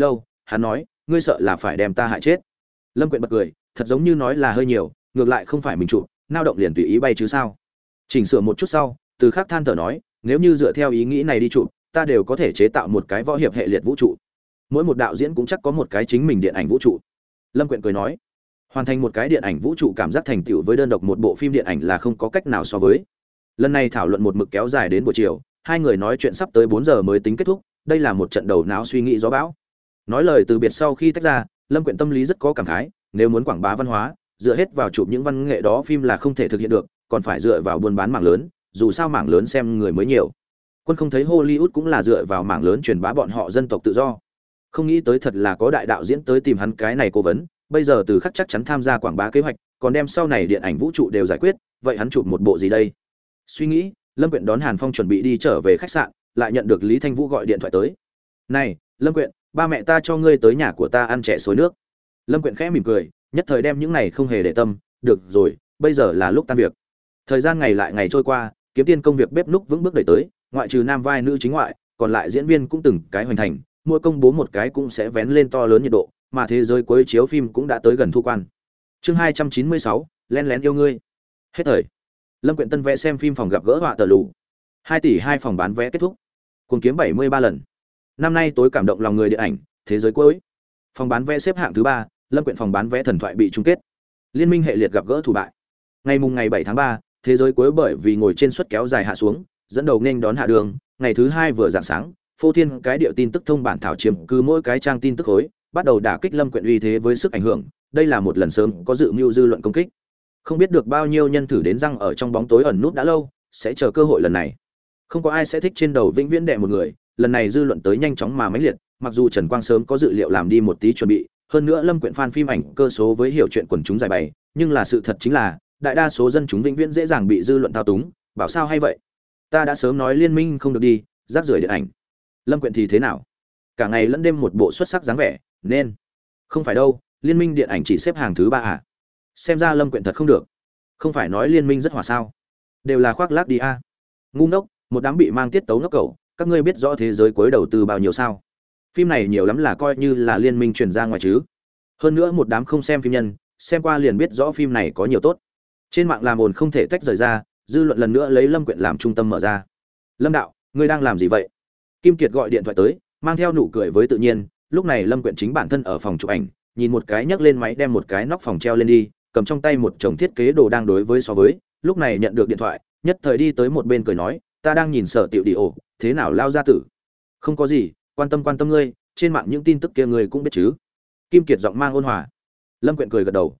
hắn nói, ngươi sợ là phải đem ta hại chết. Lâm Quyện bật cười, thật giống như nói là hơi nhiều, ngược lại không phải mình chụp, nao động liền tùy ý bay chứ sao. Chỉnh sửa một chút sau, Từ Khắc than thở nói, nếu như dựa theo ý nghĩ này đi chụp, ta đều có thể chế tạo một cái võ hiệp hệ liệt vũ trụ. Mỗi một đạo diễn cũng chắc có một cái chính mình điện ảnh vũ trụ. Lâm Quyện cười nói, hoàn thành một cái điện ảnh vũ trụ cảm giác thành tựu với đơn độc một bộ phim điện ảnh là không có cách nào so với. Lần này thảo luận một mực kéo dài đến buổi chiều, hai người nói chuyện sắp tới 4 giờ mới tính kết thúc, đây là một trận đầu não suy nghĩ gió bão. Nói lời từ biệt sau khi tách ra, Lâm Quyện tâm lý rất có cảm khái, nếu muốn quảng bá văn hóa, dựa hết vào chụp những văn nghệ đó phim là không thể thực hiện được, còn phải dựa vào buôn bán mảng lớn, dù sao mảng lớn xem người mới nhiều. Quân không thấy Hollywood cũng là dựa vào mảng lớn truyền bá bọn họ dân tộc tự do. Không nghĩ tới thật là có đại đạo diễn tới tìm hắn cái này cố vấn, bây giờ Từ Khắc chắc chắn tham gia quảng bá kế hoạch, còn đem sau này điện ảnh vũ trụ đều giải quyết, vậy hắn chụp một bộ gì đây? Suy nghĩ, Lâm Quyện đón Hàn Phong chuẩn bị đi trở về khách sạn, lại nhận được Lý Thanh Vũ gọi điện thoại tới. "Này, Lâm Quyện, ba mẹ ta cho ngươi tới nhà của ta ăn chè xối nước." Lâm Quyện khẽ mỉm cười, nhất thời đem những này không hề để tâm, "Được rồi, bây giờ là lúc tan việc." Thời gian ngày lại ngày trôi qua, kiếm tiên công việc bếp núc vững bước đẩy tới, ngoại trừ nam vai nữ chính ngoại, còn lại diễn viên cũng từng cái hoàn thành, mỗi công bố một cái cũng sẽ vén lên to lớn nhiệt độ, mà thế giới cuối chiếu phim cũng đã tới gần thu quan. Chương 296, lén lén yêu ngươi. Hết thời. Lâm Quyện Tân vẽ xem phim phòng gặp gỡ họa tờ lù. 2 tỷ 2 phòng bán vé kết thúc. Cùng kiếm 73 lần. Năm nay tối cảm động lòng người điện ảnh, thế giới cuối. Phòng bán vé xếp hạng thứ 3, Lâm Quyện phòng bán vé thần thoại bị chung kết. Liên minh hệ liệt gặp gỡ thủ bại. Ngày 7 tháng 3, thế giới cuối bởi vì ngồi trên suất kéo dài hạ xuống, dẫn đầu nên đón hạ đường, ngày thứ 2 vừa rạng sáng, phô thiên cái điệu tin tức thông bản thảo chiếm cứ mỗi cái trang tin tức khối, bắt đầu đả kích Lâm Quyện uy thế với sức ảnh hưởng, đây là một lần sớm có dự mưu dư luận công kích. Không biết được bao nhiêu nhân thử đến răng ở trong bóng tối ẩn nút đã lâu, sẽ chờ cơ hội lần này. Không có ai sẽ thích trên đầu vĩnh viễn đè một người, lần này dư luận tới nhanh chóng mà mãnh liệt, mặc dù Trần Quang sớm có dự liệu làm đi một tí chuẩn bị, hơn nữa Lâm Quyện fan phim ảnh cơ số với hiểu chuyện quần chúng giải bày, nhưng là sự thật chính là, đại đa số dân chúng vĩnh viễn dễ dàng bị dư luận thao túng, bảo sao hay vậy? Ta đã sớm nói liên minh không được đi, rác rưởi điện ảnh. Lâm Quyện thì thế nào? Cả ngày lẫn đêm một bộ xuất sắc dáng vẻ, nên không phải đâu, liên minh điện ảnh chỉ xếp hàng thứ 3 à? Xem ra Lâm Quyện thật không được. Không phải nói liên minh rất hòa sao? Đều là khoác lác đi a. Ngu ngốc, một đám bị mang tiết tấu ngốc cẩu, các ngươi biết rõ thế giới cuối đầu tư bao nhiêu sao? Phim này nhiều lắm là coi như là liên minh truyền ra ngoài chứ. Hơn nữa một đám không xem phim nhân, xem qua liền biết rõ phim này có nhiều tốt. Trên mạng làm ồn không thể tách rời ra, dư luận lần nữa lấy Lâm Quyện làm trung tâm mở ra. Lâm đạo, ngươi đang làm gì vậy? Kim Kiệt gọi điện thoại tới, mang theo nụ cười với tự nhiên, lúc này Lâm Quyện chính bản thân ở phòng chụp ảnh, nhìn một cái nhấc lên máy đem một cái nóc phòng treo lên đi, cầm trong tay một chồng thiết kế đồ đang đối với so với, lúc này nhận được điện thoại, nhất thời đi tới một bên cười nói, ta đang nhìn Sở Tiểu Đi ổ, thế nào lao gia tử? Không có gì, quan tâm ngươi, trên mạng những tin tức kia ngươi cũng biết chứ? Kim Kiệt giọng mang ôn hòa. Lâm Quyện cười gật đầu,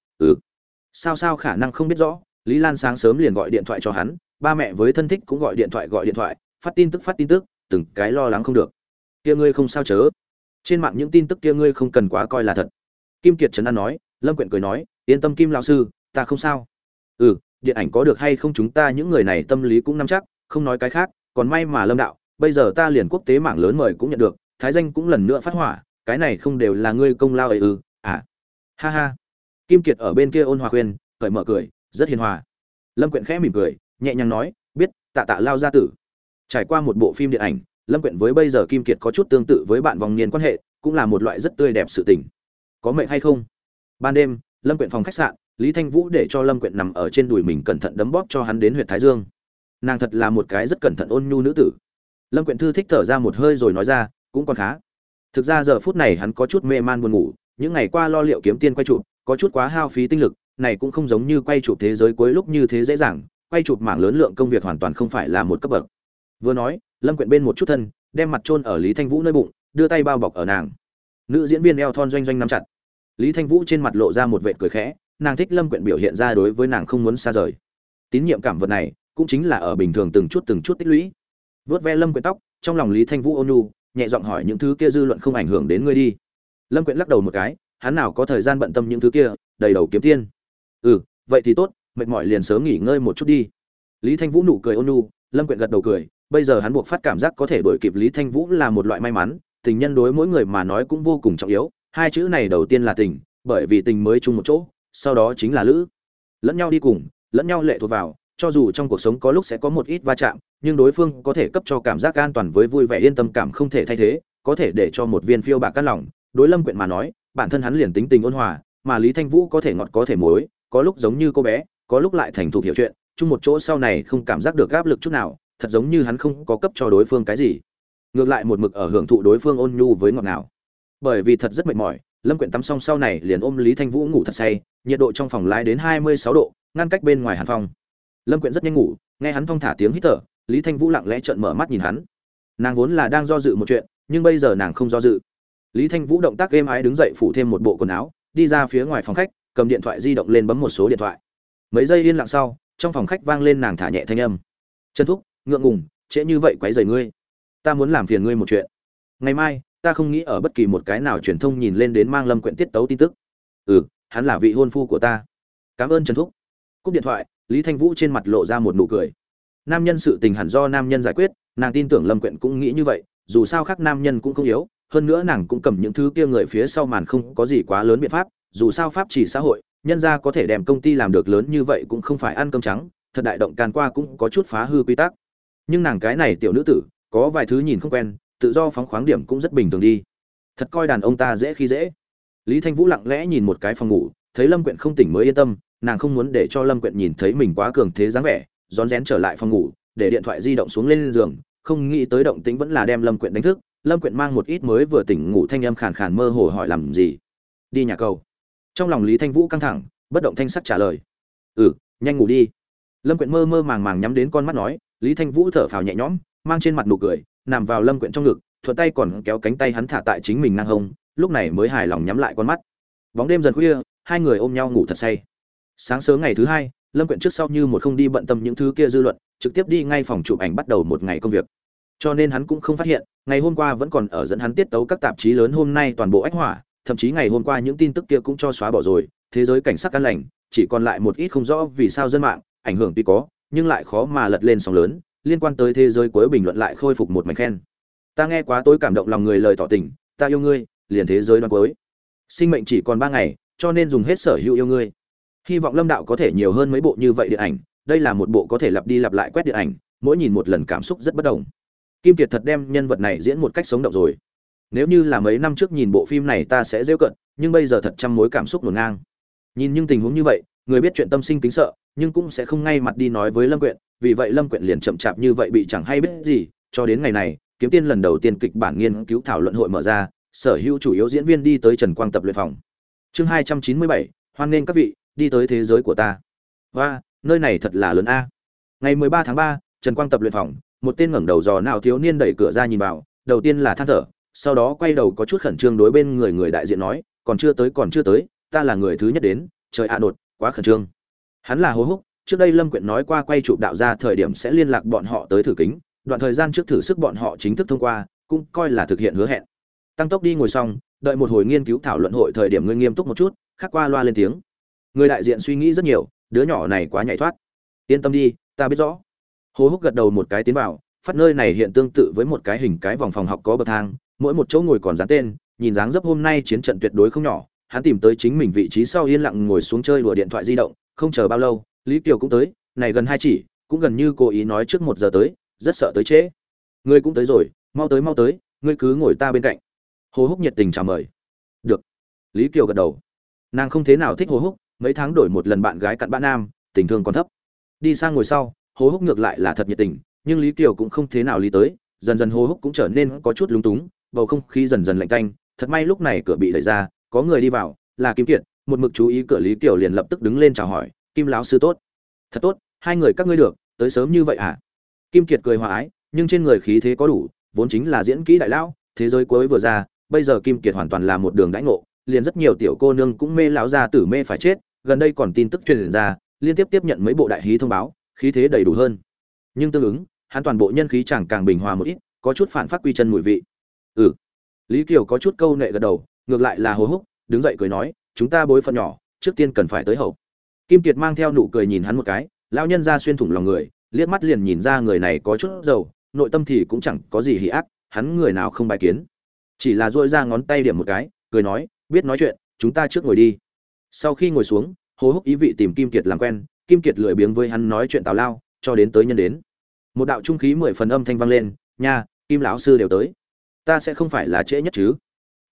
sao khả năng không biết rõ, Lý Lan sáng sớm liền gọi điện thoại cho hắn, ba mẹ với thân thích cũng gọi điện thoại, phát tin tức, từng cái lo lắng không được. Kia ngươi không sao chớ? Trên mạng những tin tức kia ngươi không cần quá coi là thật. Kim Kiệt trấn an nói. Lâm Quyện cười nói, yên tâm Kim lão sư, ta không sao. Điện ảnh có được hay không chúng ta những người này tâm lý cũng nắm chắc, không nói cái khác, còn may mà Lâm đạo, bây giờ ta liền quốc tế mảng lớn mời cũng nhận được, thái danh cũng lần nữa phát hỏa, cái này không đều là ngươi công lao ấy ha ha. Kim Kiệt ở bên kia ôn hòa khuyên, cởi mở cười, rất hiền hòa. Lâm Quyện khẽ mỉm cười, nhẹ nhàng nói, biết, tạ lao gia tử. Trải qua một bộ phim điện ảnh, Lâm Quyện với bây giờ Kim Kiệt có chút tương tự với bạn vòng niên quan hệ, cũng là một loại rất tươi đẹp sự tình. Có mệnh hay không? Ban đêm, Lâm Quyện phòng khách sạn, Lý Thanh Vũ để cho Lâm Quyện nằm ở trên đùi mình cẩn thận đấm bóp cho hắn đến huyệt thái dương. Nàng thật là một cái rất cẩn thận ôn nhu nữ tử. Lâm Quyện thư thích thở ra một hơi rồi nói ra, cũng còn khá. Thực ra giờ phút này hắn có chút mê man buồn ngủ, những ngày qua lo liệu kiếm tiền quay chụp, có chút quá hao phí tinh lực, này cũng không giống như quay chụp thế giới cuối lúc như thế dễ dàng, quay chụp mảng lớn lượng công việc hoàn toàn không phải là một cấp bậc. Vừa nói, Lâm Quyện bên một chút thân, đem mặt chôn ở Lý Thanh Vũ nơi bụng, đưa tay bao bọc ở nàng. Nữ diễn viên eo thon doanh doanh nắm chặt. Lý Thanh Vũ trên mặt lộ ra một vệt cười khẽ, nàng thích Lâm Quyện biểu hiện ra đối với nàng không muốn xa rời. Tín nhiệm cảm vật này, cũng chính là ở bình thường từng chút tích lũy. Vớt ve Lâm Quyện tóc, trong lòng Lý Thanh Vũ ôn nhu, nhẹ giọng hỏi những thứ kia dư luận không ảnh hưởng đến ngươi đi. Lâm Quyện lắc đầu một cái, hắn nào có thời gian bận tâm những thứ kia, đầy đầu kiếm tiền. Vậy thì tốt, mệt mỏi liền sớm nghỉ ngơi một chút đi. Lý Thanh Vũ nụ cười ôn nhu, Lâm Quyện gật đầu cười, bây giờ hắn buộc phát cảm giác có thể đuổi kịp Lý Thanh Vũ là một loại may mắn, tình nhân đối mỗi người mà nói cũng vô cùng trọng yếu, hai chữ này đầu tiên là tình, bởi vì tình mới chung một chỗ, sau đó chính là lữ. Lẫn nhau đi cùng, lẫn nhau lệ thuộc vào, cho dù trong cuộc sống có lúc sẽ có một ít va chạm, nhưng đối phương có thể cấp cho cảm giác an toàn với vui vẻ yên tâm cảm không thể thay thế, có thể để cho một viên phiêu bạc cát lòng, Đối Lâm Quyện mà nói, bản thân hắn liền tính tình ôn hòa, mà Lý Thanh Vũ có thể ngọt có thể muối, có lúc giống như cô bé, có lúc lại thành thục hiểu chuyện, chung một chỗ sau này không cảm giác được áp lực chút nào, thật giống như hắn không có cấp cho đối phương cái gì. Ngược lại một mực ở hưởng thụ đối phương ôn nhu với ngọt ngào. Bởi vì thật rất mệt mỏi, Lâm Quyện tắm xong sau này liền ôm Lý Thanh Vũ ngủ thật say, nhiệt độ trong phòng lái đến 26 độ, ngăn cách bên ngoài hàn phòng. Lâm Quyện rất nhanh ngủ, nghe hắn thong thả tiếng hít thở, Lý Thanh Vũ lặng lẽ trợn mở mắt nhìn hắn. Nàng vốn là đang do dự một chuyện, nhưng bây giờ nàng không do dự. Lý Thanh Vũ động tác êm ái đứng dậy phủ thêm một bộ quần áo, đi ra phía ngoài phòng khách, cầm điện thoại di động lên bấm một số điện thoại. Mấy giây yên lặng sau, trong phòng khách vang lên nàng thả nhẹ thanh âm. "Trần thúc, ngượng ngùng, trễ như vậy quấy rầy ngươi. Ta muốn làm phiền ngươi một chuyện. Ngày mai, ta không nghĩ ở bất kỳ một cái nào truyền thông nhìn lên đến mang Lâm Quyện tiết tấu tin tức." "Ừ, hắn là vị hôn phu của ta." "Cảm ơn Trần thúc." Cúp điện thoại, Lý Thanh Vũ trên mặt lộ ra một nụ cười. Nam nhân sự tình hẳn do nam nhân giải quyết, nàng tin tưởng Lâm Quyện cũng nghĩ như vậy, dù sao khác nam nhân cũng không yếu, hơn nữa nàng cũng cầm những thứ kia người phía sau màn không có gì quá lớn biện pháp, dù sao pháp chỉ xã hội, nhân gia có thể đem công ty làm được lớn như vậy cũng không phải ăn cơm trắng, thật đại động can qua cũng có chút phá hư quy tắc. Nhưng nàng cái này tiểu nữ tử, có vài thứ nhìn không quen, tự do phóng khoáng điểm cũng rất bình thường đi. Thật coi đàn ông ta dễ khi dễ. Lý Thanh Vũ lặng lẽ nhìn một cái phòng ngủ, thấy Lâm Quyện không tỉnh mới yên tâm, nàng không muốn để cho Lâm Quyện nhìn thấy mình quá cường thế dáng vẻ, rón rén trở lại phòng ngủ, để điện thoại di động xuống lên giường, không nghĩ tới động tĩnh vẫn là đem Lâm Quyện đánh thức. Lâm Quyện mang một ít mới vừa tỉnh ngủ thanh âm khàn khàn mơ hồ hỏi làm gì. "Đi nhà cầu." Trong lòng Lý Thanh Vũ căng thẳng, bất động thanh sắc trả lời. "Ừ, nhanh ngủ đi." Lâm Quyện mơ mơ màng màng nhắm đến con mắt nói. Lý Thanh Vũ thở phào nhẹ nhõm, mang trên mặt nụ cười, nằm vào Lâm Quyện trong ngực, thuận tay còn kéo cánh tay hắn thả tại chính mình ngang hông, lúc này mới hài lòng nhắm lại con mắt. Bóng đêm dần khuya, hai người ôm nhau ngủ thật say. Sáng sớm ngày thứ hai, Lâm Quyện trước sau như một không đi bận tâm những thứ kia dư luận, trực tiếp đi ngay phòng chụp ảnh bắt đầu một ngày công việc. Cho nên hắn cũng không phát hiện, ngày hôm qua vẫn còn ở dẫn hắn tiết tấu các tạp chí lớn hôm nay toàn bộ ách hỏa, thậm chí ngày hôm qua những tin tức kia cũng cho xóa bỏ rồi, thế giới cảnh sắc căn lành, chỉ còn lại một ít không rõ vì sao dân mạng, ảnh hưởng tuy có, nhưng lại khó mà lật lên sóng lớn, liên quan tới thế giới cuối bình luận lại khôi phục một mảnh khen. "Ta nghe quá tối cảm động lòng người lời tỏ tình, ta yêu ngươi, liền thế giới đoan cuối. Sinh mệnh chỉ còn 3 ngày, cho nên dùng hết sở hữu yêu ngươi." Hy vọng Lâm đạo có thể nhiều hơn mấy bộ như vậy điện ảnh, đây là một bộ có thể lặp đi lặp lại quét điện ảnh, mỗi nhìn một lần cảm xúc rất bất đồng. Kim Kiệt thật đem nhân vật này diễn một cách sống động rồi. Nếu như là mấy năm trước nhìn bộ phim này ta sẽ rêu cận, nhưng bây giờ thật trăm mối cảm xúc hỗn ngang. Nhìn những tình huống như vậy, người biết chuyện tâm sinh kính sợ, nhưng cũng sẽ không ngay mặt đi nói với Lâm Quyện, vì vậy Lâm Quyện liền chậm chạp như vậy bị chẳng hay biết gì, cho đến ngày này, Kiếm Tiên lần đầu tiên kịch bản nghiên cứu thảo luận hội mở ra, sở hữu chủ yếu diễn viên đi tới Trần Quang tập luyện phòng. Chương 297, hoan nghênh các vị đi tới thế giới của ta. Và, nơi này thật là lớn a. Ngày 13 tháng 3, Trần Quang tập luyện phòng, một tên ngẩng đầu dò nào thiếu niên đẩy cửa ra nhìn vào, đầu tiên là than thở, sau đó quay đầu có chút khẩn trương đối bên người đại diện nói, còn chưa tới, ta là người thứ nhất đến, trời ạ đột, quá khẩn trương. Hắn là Hồ Húc, trước đây Lâm Quyện nói qua quay chụp đạo ra thời điểm sẽ liên lạc bọn họ tới thử kính, đoạn thời gian trước thử sức bọn họ chính thức thông qua, cũng coi là thực hiện hứa hẹn. Tăng tốc đi ngồi xong, đợi một hồi nghiên cứu thảo luận hội thời điểm ngươi nghiêm túc một chút, khắc qua loa lên tiếng. Người đại diện suy nghĩ rất nhiều, đứa nhỏ này quá nhạy thoát. Yên tâm đi, ta biết rõ. Hồ Húc gật đầu một cái tiến vào, phát nơi này hiện tương tự với một cái hình cái vòng phòng học có bậc thang, mỗi một chỗ ngồi còn dán tên, nhìn dáng dấp hôm nay chiến trận tuyệt đối không nhỏ. Hắn tìm tới chính mình vị trí sau yên lặng ngồi xuống chơi đùa điện thoại di động, không chờ bao lâu, Lý Kiều cũng tới, này gần 2 chỉ, cũng gần như cố ý nói trước 1 giờ tới, rất sợ tới trễ. Ngươi cũng tới rồi, mau tới, ngươi cứ ngồi ta bên cạnh. Hồ Húc nhiệt tình chào mời. Được. Lý Kiều gật đầu. Nàng không thế nào thích Hồ Húc, mấy tháng đổi một lần bạn gái cặn bã nam, tình thương còn thấp. Đi sang ngồi sau, Hồ Húc ngược lại là thật nhiệt tình, nhưng Lý Kiều cũng không thế nào lý tới, dần dần Hồ Húc cũng trở nên có chút lúng túng, bầu không khí dần dần lạnh tanh, thật may lúc này cửa bị đẩy ra, có người đi vào, là Kim Kiệt, một mực chú ý cửa Lý Kiều liền lập tức đứng lên chào hỏi, "Kim lão sư tốt." "Thật tốt, hai người các ngươi được, tới sớm như vậy à?" Kim Kiệt cười hòa ái, nhưng trên người khí thế có đủ, vốn chính là diễn kỹ đại lão, thế giới cuối vừa ra, bây giờ Kim Kiệt hoàn toàn là một đường đãi ngộ, liền rất nhiều tiểu cô nương cũng mê lão gia tử mê phải chết, gần đây còn tin tức truyền ra, liên tiếp tiếp nhận mấy bộ đại hí thông báo, khí thế đầy đủ hơn. Nhưng tương ứng, hắn toàn bộ nhân khí chẳng càng bình hòa một ít, có chút phản phát quy chân mùi vị. "Ừ." Lý Kiều có chút câu nệ gật đầu, ngược lại là Hồ Húc, đứng dậy cười nói, "Chúng ta bối phận nhỏ, trước tiên cần phải tới hậu." Kim Kiệt mang theo nụ cười nhìn hắn một cái, lão nhân ra xuyên thủng lòng người, liếc mắt liền nhìn ra người này có chút dầu, nội tâm thì cũng chẳng có gì hỉ ác, hắn người nào không bài kiến. Chỉ là duỗi ra ngón tay điểm một cái, cười nói, "Biết nói chuyện, chúng ta trước ngồi đi." Sau khi ngồi xuống, Hồ Húc ý vị tìm Kim Kiệt làm quen, Kim Kiệt lười biếng với hắn nói chuyện tào lao, cho đến tới nhân đến. Một đạo trung khí 10 phần âm thanh vang lên, "Nha, Kim lão sư đều tới. Ta sẽ không phải là trễ nhất chứ?"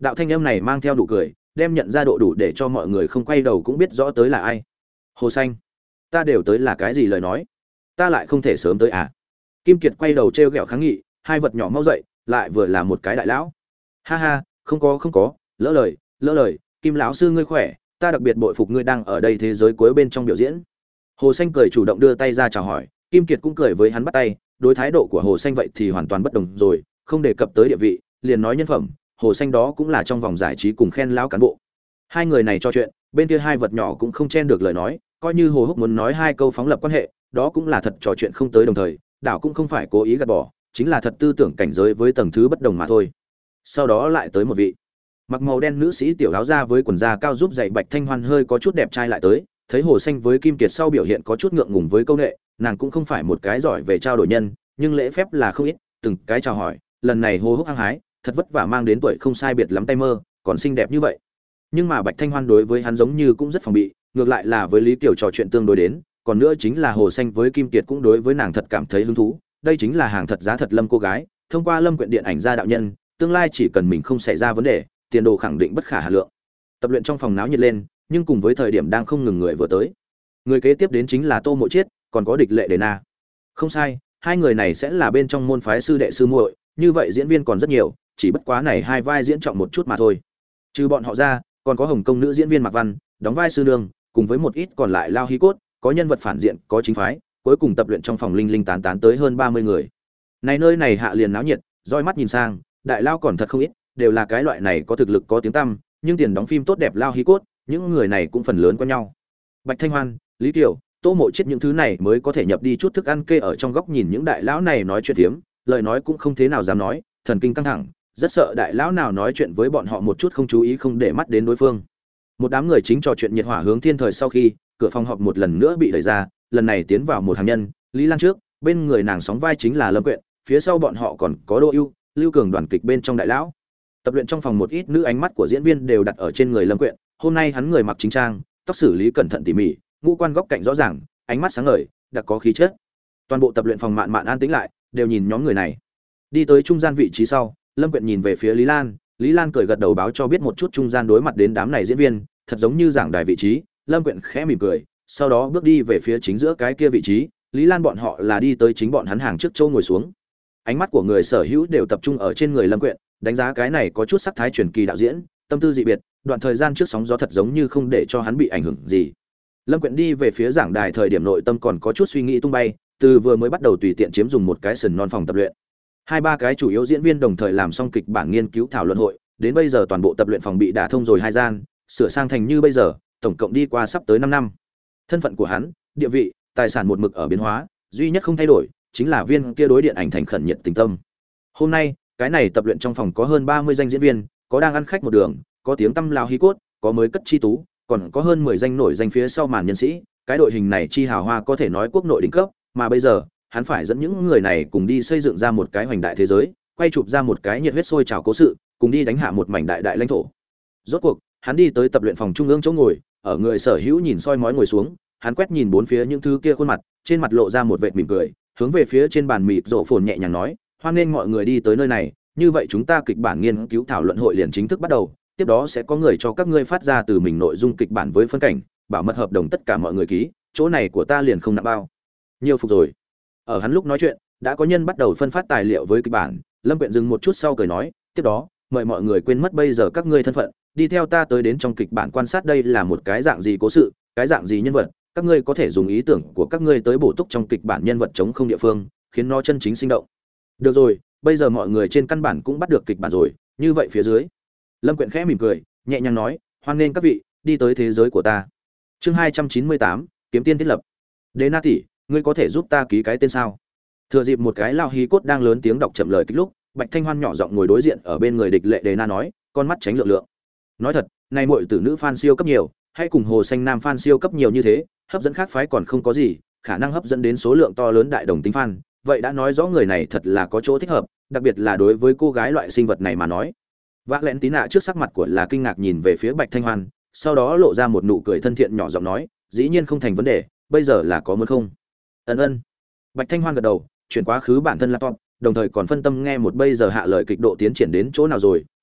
Đạo thanh âm này mang theo đủ cười, đem nhận ra độ đủ để cho mọi người không quay đầu cũng biết rõ tới là ai. Hồ Xanh, ta đều tới là cái gì lời nói? Ta lại không thể sớm tới à? Kim Kiệt quay đầu trêu ghẹo kháng nghị, hai vật nhỏ mau dậy, lại vừa là một cái đại lão. Ha ha, không có, lỡ lời, Kim lão sư ngươi khỏe, ta đặc biệt bội phục ngươi đang ở đây thế giới cuối bên trong biểu diễn. Hồ Xanh cười chủ động đưa tay ra chào hỏi, Kim Kiệt cũng cười với hắn bắt tay, đối thái độ của Hồ Xanh vậy thì hoàn toàn bất đồng rồi, không đề cập tới địa vị, liền nói nhân phẩm, Hồ Xanh đó cũng là trong vòng giải trí cùng khen lão cán bộ. Hai người này trò chuyện, bên kia hai vật nhỏ cũng không chen được lời nói, coi như Hồ Húc muốn nói hai câu phóng lập quan hệ, đó cũng là thật trò chuyện không tới đồng thời, đảo cũng không phải cố ý gạt bỏ, chính là thật tư tưởng cảnh giới với tầng thứ bất đồng mà thôi. Sau đó lại tới một vị mặc màu đen nữ sĩ tiểu áo da với quần da cao giúp dạy Bạch Thanh Hoan hơi có chút đẹp trai lại tới, thấy Hồ Xanh với Kim Kiệt sau biểu hiện có chút ngượng ngùng với câu nệ, nàng cũng không phải một cái giỏi về trao đổi nhân, nhưng lễ phép là không ít, từng cái chào hỏi, lần này Hồ Húc hăng hái, thật vất vả mang đến tuổi không sai biệt lắm tay mơ, còn xinh đẹp như vậy. Nhưng mà Bạch Thanh Hoan đối với hắn giống như cũng rất phòng bị, ngược lại là với Lý Kiều trò chuyện tương đối đến, còn nữa chính là Hồ Xanh với Kim Kiệt cũng đối với nàng thật cảm thấy hứng thú, đây chính là hàng thật giá thật Lâm cô gái, thông qua Lâm quyện điện ảnh ra đạo nhân, tương lai chỉ cần mình không xảy ra vấn đề, tiền đồ khẳng định bất khả hà lượng. Tập luyện trong phòng náo nhiệt lên, nhưng cùng với thời điểm đang không ngừng người vừa tới. Người kế tiếp đến chính là Tô Mộ Chiết, còn có Địch Lệ Đề Na. Không sai, hai người này sẽ là bên trong môn phái sư đệ sư muội, như vậy diễn viên còn rất nhiều, chỉ bất quá này hai vai diễn trọng một chút mà thôi. Trừ bọn họ ra, còn có Hồng Kông nữ diễn viên Mạc Văn, đóng vai sư nương, cùng với một ít còn lại lao hí cốt, có nhân vật phản diện, có chính phái, cuối cùng tập luyện trong phòng linh linh tán tán tới hơn 30 người. Này nơi này hạ liền náo nhiệt, roi mắt nhìn sang, đại lao còn thật không ít, đều là cái loại này có thực lực có tiếng tăm, nhưng tiền đóng phim tốt đẹp lao hí cốt, những người này cũng phần lớn quen nhau. Bạch Thanh Hoan, Lý Kiều, Tô Mộ Chiết những thứ này mới có thể nhập đi chút thức ăn kê ở trong góc nhìn những đại lão này nói chuyện thiếm, lời nói cũng không thế nào dám nói, thần kinh căng thẳng, rất sợ đại lão nào nói chuyện với bọn họ một chút không chú ý không để mắt đến đối phương. Một đám người chính trò chuyện nhiệt hỏa hướng thiên thời sau khi, cửa phòng họp một lần nữa bị đẩy ra, lần này tiến vào một hàng nhân, Lý Lan trước, bên người nàng sóng vai chính là Lâm Quyện, phía sau bọn họ còn có Đỗ Ưu, Lưu Cường đoàn kịch bên trong đại lão. Tập luyện trong phòng một ít nữ ánh mắt của diễn viên đều đặt ở trên người Lâm Quyện, hôm nay hắn người mặc chính trang, tóc xử lý cẩn thận tỉ mỉ, ngũ quan góc cạnh rõ ràng, ánh mắt sáng ngời, đặc có khí chất. Toàn bộ tập luyện phòng mạn mạn an tĩnh lại, đều nhìn nhóm người này. Đi tới trung gian vị trí sau, Lâm Quyện nhìn về phía Lý Lan cười gật đầu báo cho biết một chút trung gian đối mặt đến đám này diễn viên, thật giống như giảng đài vị trí, Lâm Quyện khẽ mỉm cười, sau đó bước đi về phía chính giữa cái kia vị trí, Lý Lan bọn họ là đi tới chính bọn hắn hàng trước châu ngồi xuống. Ánh mắt của người sở hữu đều tập trung ở trên người Lâm Quyện, đánh giá cái này có chút sắc thái truyền kỳ đạo diễn, tâm tư dị biệt, đoạn thời gian trước sóng gió thật giống như không để cho hắn bị ảnh hưởng gì. Lâm Quyện đi về phía giảng đài thời điểm nội tâm còn có chút suy nghĩ tung bay, từ vừa mới bắt đầu tùy tiện chiếm dùng một cái sân non phòng tập luyện. Hai ba cái chủ yếu diễn viên đồng thời làm xong kịch bản nghiên cứu thảo luận hội, đến bây giờ toàn bộ tập luyện phòng bị đả thông rồi hai gian, sửa sang thành như bây giờ, tổng cộng đi qua sắp tới 5 năm. Thân phận của hắn, địa vị, tài sản một mực ở biến hóa, duy nhất không thay đổi chính là viên kia đối điện ảnh thành khẩn nhiệt tình tâm. Hôm nay, cái này tập luyện trong phòng có hơn 30 danh diễn viên, có đang ăn khách một đường, có tiếng tăm lao hí cốt, có mới cất chi tú, còn có hơn 10 danh nổi danh phía sau màn nhân sĩ, cái đội hình này chi hào hoa có thể nói quốc nội đỉnh cấp, mà bây giờ, hắn phải dẫn những người này cùng đi xây dựng ra một cái hoành đại thế giới, quay chụp ra một cái nhiệt huyết sôi trào cố sự, cùng đi đánh hạ một mảnh đại đại lãnh thổ. Rốt cuộc, hắn đi tới tập luyện phòng trung ương chỗ ngồi, ở người sở hữu nhìn soi mói ngồi xuống, hắn quét nhìn bốn phía những thứ kia khuôn mặt, trên mặt lộ ra một vệt mỉm cười, hướng về phía trên bàn mịt rộ phồn nhẹ nhàng nói, hoan nghênh mọi người đi tới nơi này, như vậy chúng ta kịch bản nghiên cứu thảo luận hội liền chính thức bắt đầu, tiếp đó sẽ có người cho các ngươi phát ra từ mình nội dung kịch bản với phân cảnh, bảo mật hợp đồng tất cả mọi người ký, chỗ này của ta liền không nặng bao. Nhiều phục rồi. Ở hắn lúc nói chuyện, đã có nhân bắt đầu phân phát tài liệu với kịch bản, Lâm Quyện dừng một chút sau cười nói, tiếp đó, mời mọi người quên mất bây giờ các ngươi thân phận, đi theo ta tới đến trong kịch bản quan sát đây là một cái dạng gì cố sự, cái dạng gì nhân vật, các ngươi có thể dùng ý tưởng của các ngươi tới bổ túc trong kịch bản nhân vật chống không địa phương, khiến nó chân chính sinh động. Được rồi, bây giờ mọi người trên căn bản cũng bắt được kịch bản rồi, như vậy phía dưới. Lâm Quyện khẽ mỉm cười, nhẹ nhàng nói, hoan nghênh các vị đi tới thế giới của ta. Chương 298, kiếm tiên thiết lập. Đế Na tỷ, ngươi có thể giúp ta ký cái tên sao? Thừa dịp một cái lao hí cốt đang lớn tiếng đọc chậm lời kích lúc, Bạch Thanh Hoan nhỏ giọng ngồi đối diện ở bên người Địch Lệ Đề Na nói, con mắt tránh lượng lượng. Nói thật, này muội tử nữ fan siêu cấp nhiều, hay cùng Hồ Xanh nam fan siêu cấp nhiều như thế, hấp dẫn khác phái còn không có gì, khả năng hấp dẫn đến số lượng to lớn đại đồng tính fan, vậy đã nói rõ người này thật là có chỗ thích hợp, đặc biệt là đối với cô gái loại sinh vật này mà nói. Vác Lén Tí Nạ trước sắc mặt của là kinh ngạc nhìn về phía Bạch Thanh Hoan, sau đó lộ ra một nụ cười thân thiện nhỏ giọng nói, dĩ nhiên không thành vấn đề, bây giờ là có muốn không? Ân. Bạch Thanh Hoan gật đầu, chuyển quá khứ bản thân laptop, đồng thời còn phân tâm nghe một bây giờ hạ lời kịch độ tiến triển đến chỗ nào rồi,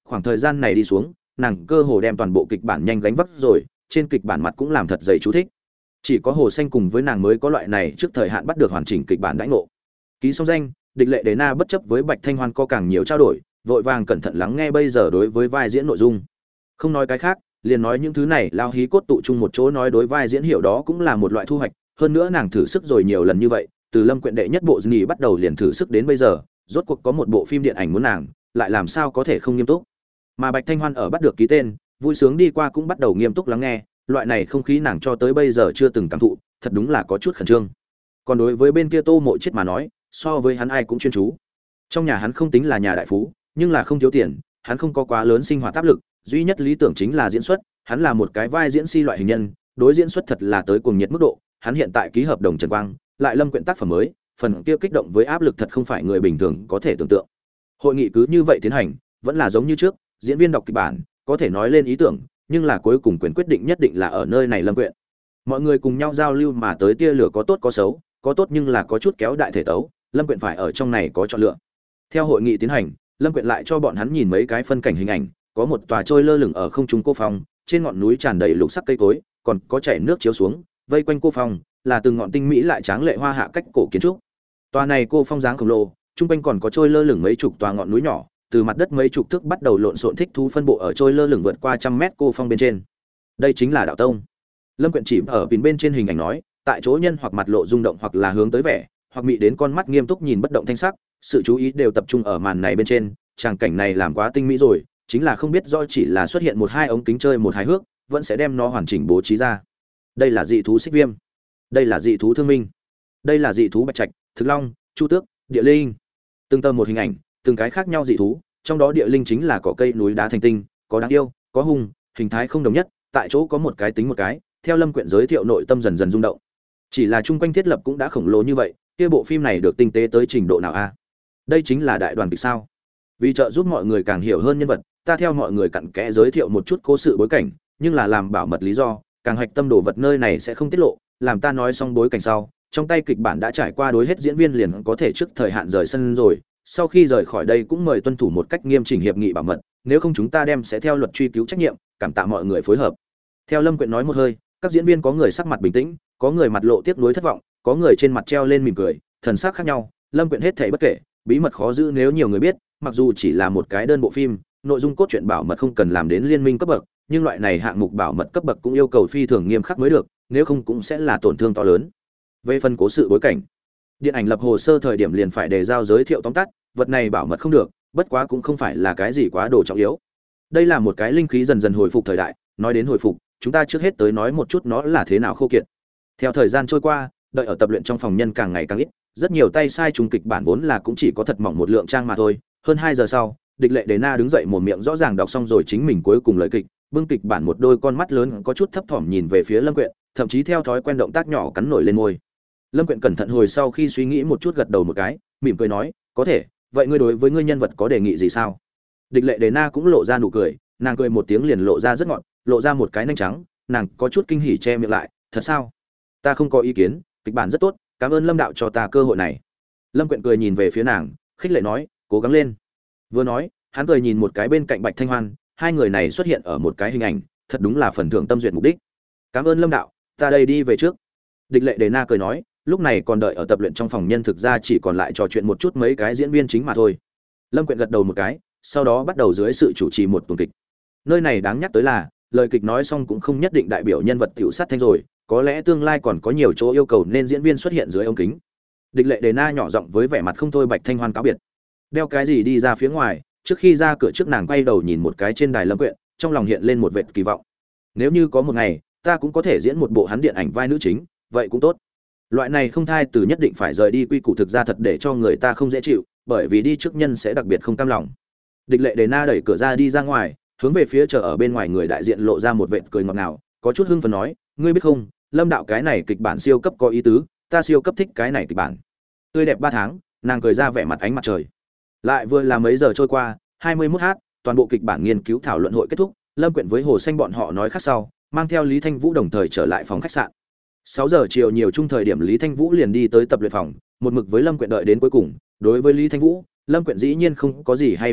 khoảng thời gian này đi xuống, nàng cơ hồ đem toàn bộ kịch bản nhanh gánh vác rồi, trên kịch bản mặt cũng làm thật dày chú thích. Chỉ có Hồ Xanh cùng với nàng mới có loại này trước thời hạn bắt được hoàn chỉnh kịch bản đãi ngộ. Ký xong danh, Địch Lệ Đế Na bất chấp với Bạch Thanh Hoan có càng nhiều trao đổi, vội vàng cẩn thận lắng nghe bây giờ đối với vai diễn nội dung. Không nói cái khác, liền nói những thứ này lao hí cốt tụ chung một chỗ nói đối vai diễn hiểu đó cũng là một loại thu hoạch, hơn nữa nàng thử sức rồi nhiều lần như vậy, từ Lâm Quyện đệ nhất bộ Disney bắt đầu liền thử sức đến bây giờ, rốt cuộc có một bộ phim điện ảnh muốn nàng, lại làm sao có thể không nghiêm túc. Mà Bạch Thanh Hoan ở bắt được ký tên, vui sướng đi qua cũng bắt đầu nghiêm túc lắng nghe, loại này không khí nàng cho tới bây giờ chưa từng cảm thụ, thật đúng là có chút khẩn trương. Còn đối với bên kia Tô Mộ Chết mà nói, so với hắn ai cũng chuyên chú. Trong nhà hắn không tính là nhà đại phú, nhưng là không thiếu tiền, hắn không có quá lớn sinh hoạt áp lực, duy nhất lý tưởng chính là diễn xuất, hắn là một cái vai diễn si loại hình nhân, đối diễn xuất thật là tới cuồng nhiệt mức độ, hắn hiện tại ký hợp đồng Trần Quang, lại Lâm Quyện tác phẩm mới, phần kia kích động với áp lực thật không phải người bình thường có thể tưởng tượng. Hội nghị cứ như vậy tiến hành, vẫn là giống như trước, diễn viên đọc kịch bản, có thể nói lên ý tưởng, nhưng là cuối cùng quyền quyết định nhất định là ở nơi này Lâm Quyện. Mọi người cùng nhau giao lưu mà tới tia lửa có tốt có xấu, có tốt nhưng là có chút kéo đại thể tấu, Lâm Quyện phải ở trong này có chọn lựa. Theo hội nghị tiến hành, Lâm Quyện lại cho bọn hắn nhìn mấy cái phân cảnh hình ảnh, có một tòa trôi lơ lửng ở không trung cô phong, trên ngọn núi tràn đầy lục sắc cây cối, còn có chảy nước chiếu xuống, vây quanh cô phong là từng ngọn tinh mỹ lại tráng lệ hoa hạ cách cổ kiến trúc. Tòa này cô phong dáng khổng lồ, trung quanh còn có trôi lơ lửng mấy chục tòa ngọn núi nhỏ, từ mặt đất mấy chục thước bắt đầu lộn xộn thích thú phân bộ ở trôi lơ lửng vượt qua trăm mét cô phong bên trên. Đây chính là đạo tông. Lâm Quyện chỉ ở bên trên hình ảnh nói, tại chỗ nhân hoặc mặt lộ rung động hoặc là hướng tới vẻ, hoặc mị đến con mắt nghiêm túc nhìn bất động thanh sắc, sự chú ý đều tập trung ở màn này bên trên, tràng cảnh này làm quá tinh mỹ rồi, chính là không biết do chỉ là xuất hiện một hai ống kính chơi một hài hước, vẫn sẽ đem nó hoàn chỉnh bố trí ra. Đây là dị thú xích viêm, đây là dị thú thương minh, đây là dị thú bạch trạch, thực long, chu tước, địa linh. Từng tờ một hình ảnh, từng cái khác nhau dị thú, trong đó địa linh chính là cỏ cây núi đá thành tinh, có đáng yêu, có hung, hình thái không đồng nhất, tại chỗ có một cái tính một cái, theo Lâm Quyện giới thiệu nội tâm dần dần rung động. Chỉ là chung quanh thiết lập cũng đã khổng lồ như vậy, kia bộ phim này được tinh tế tới trình độ nào a? Đây chính là đại đoàn kịch sao? Vì trợ giúp mọi người càng hiểu hơn nhân vật, ta theo mọi người cặn kẽ giới thiệu một chút cố sự bối cảnh, nhưng là làm bảo mật lý do, càng hạch tâm đồ vật nơi này sẽ không tiết lộ, làm ta nói xong bối cảnh sau, trong tay kịch bản đã trải qua đối hết diễn viên liền có thể trước thời hạn rời sân rồi, sau khi rời khỏi đây cũng mời tuân thủ một cách nghiêm chỉnh hiệp nghị bảo mật, nếu không chúng ta đem sẽ theo luật truy cứu trách nhiệm, cảm tạ mọi người phối hợp. Theo Lâm Quyện nói một hơi, các diễn viên có người sắc mặt bình tĩnh, có người mặt lộ tiếc nuối thất vọng, có người trên mặt treo lên mỉm cười, thần sắc khác nhau, Lâm Quyện hết thảy bất kể, bí mật khó giữ nếu nhiều người biết, mặc dù chỉ là một cái đơn bộ phim, nội dung cốt truyện bảo mật không cần làm đến liên minh cấp bậc, nhưng loại này hạng mục bảo mật cấp bậc cũng yêu cầu phi thường nghiêm khắc mới được, nếu không cũng sẽ là tổn thương to lớn. Về phần cố sự bối cảnh, điện ảnh lập hồ sơ thời điểm liền phải đề giao giới thiệu tóm tắt, vật này bảo mật không được, bất quá cũng không phải là cái gì quá đồ trọng yếu. Đây là một cái linh khí dần dần hồi phục thời đại, nói đến hồi phục, chúng ta trước hết tới nói một chút nó là thế nào khô kiệt. Theo thời gian trôi qua, đợi ở tập luyện trong phòng nhân càng ngày càng ít, rất nhiều tay sai trùng kịch bản vốn là cũng chỉ có thật mỏng một lượng trang mà thôi. Hơn 2 giờ sau, Địch Lệ Đế Na đứng dậy một miệng rõ ràng đọc xong rồi chính mình cuối cùng lời kịch, bưng kịch bản một đôi con mắt lớn có chút thấp thỏm nhìn về phía Lâm Quyện, thậm chí theo thói quen động tác nhỏ cắn nổi lên môi. Lâm Quyện cẩn thận hồi sau khi suy nghĩ một chút gật đầu một cái, mỉm cười nói, "Có thể, vậy ngươi đối với ngươi nhân vật có đề nghị gì sao?" Địch Lệ Đế Na cũng lộ ra nụ cười, nàng cười một tiếng liền lộ ra rất ngọt, lộ ra một cái nanh trắng, nàng có chút kinh hỉ che miệng lại, "Thật sao? Ta không có ý kiến, kịch bản rất tốt, cảm ơn Lâm đạo cho ta cơ hội này." Lâm Quyện cười nhìn về phía nàng, khích lệ nói, "Cố gắng lên." Vừa nói, hắn cười nhìn một cái bên cạnh Bạch Thanh Hoan, hai người này xuất hiện ở một cái hình ảnh, thật đúng là phần thưởng tâm duyệt mục đích. "Cảm ơn Lâm đạo, ta đây đi về trước." Địch Lệ Đế Na cười nói, lúc này còn đợi ở tập luyện trong phòng nhân thực ra chỉ còn lại trò chuyện một chút mấy cái diễn viên chính mà thôi. Lâm Quyện gật đầu một cái, sau đó bắt đầu dưới sự chủ trì một tuần kịch. Nơi này đáng nhắc tới là, lời kịch nói xong cũng không nhất định đại biểu nhân vật tiểu sát thanh rồi, có lẽ tương lai còn có nhiều chỗ yêu cầu nên diễn viên xuất hiện dưới ống kính. Địch Lệ Đế Na nhỏ giọng với vẻ mặt không thôi Bạch Thanh Hoan cáo biệt. Đeo cái gì đi ra phía ngoài, trước khi ra cửa trước nàng quay đầu nhìn một cái trên đài Lâm Quyện, trong lòng hiện lên một vệt kỳ vọng. Nếu như có một ngày, ta cũng có thể diễn một bộ hắn điện ảnh vai nữ chính, vậy cũng tốt. Loại này không thai từ nhất định phải rời đi quy củ thực ra thật để cho người ta không dễ chịu, bởi vì đi trước nhân sẽ đặc biệt không cam lòng. Địch Lệ Đế Na đẩy cửa ra đi ra ngoài, hướng về phía chờ ở bên ngoài người đại diện lộ ra một vệt cười ngọt ngào, có chút hưng phấn nói, "Ngươi biết không, Lâm đạo cái này kịch bản siêu cấp có ý tứ, ta siêu cấp thích cái này kịch bản." Tươi đẹp 3 tháng, nàng cười ra vẻ mặt ánh mặt trời. Lại vừa là mấy giờ trôi qua, 21h, toàn bộ kịch bản nghiên cứu thảo luận hội kết thúc, Lâm Quyện với Hồ Xanh bọn họ nói khác sau, mang theo Lý Thanh Vũ đồng thời trở lại phòng khách sạn. 6 giờ chiều nhiều chung thời điểm Lý Thanh Vũ liền đi tới tập luyện phòng, một mực với Lâm Quyện đợi đến cuối cùng. Đối với Lý Thanh Vũ, Lâm Quyện dĩ nhiên không có gì hay bảo mật,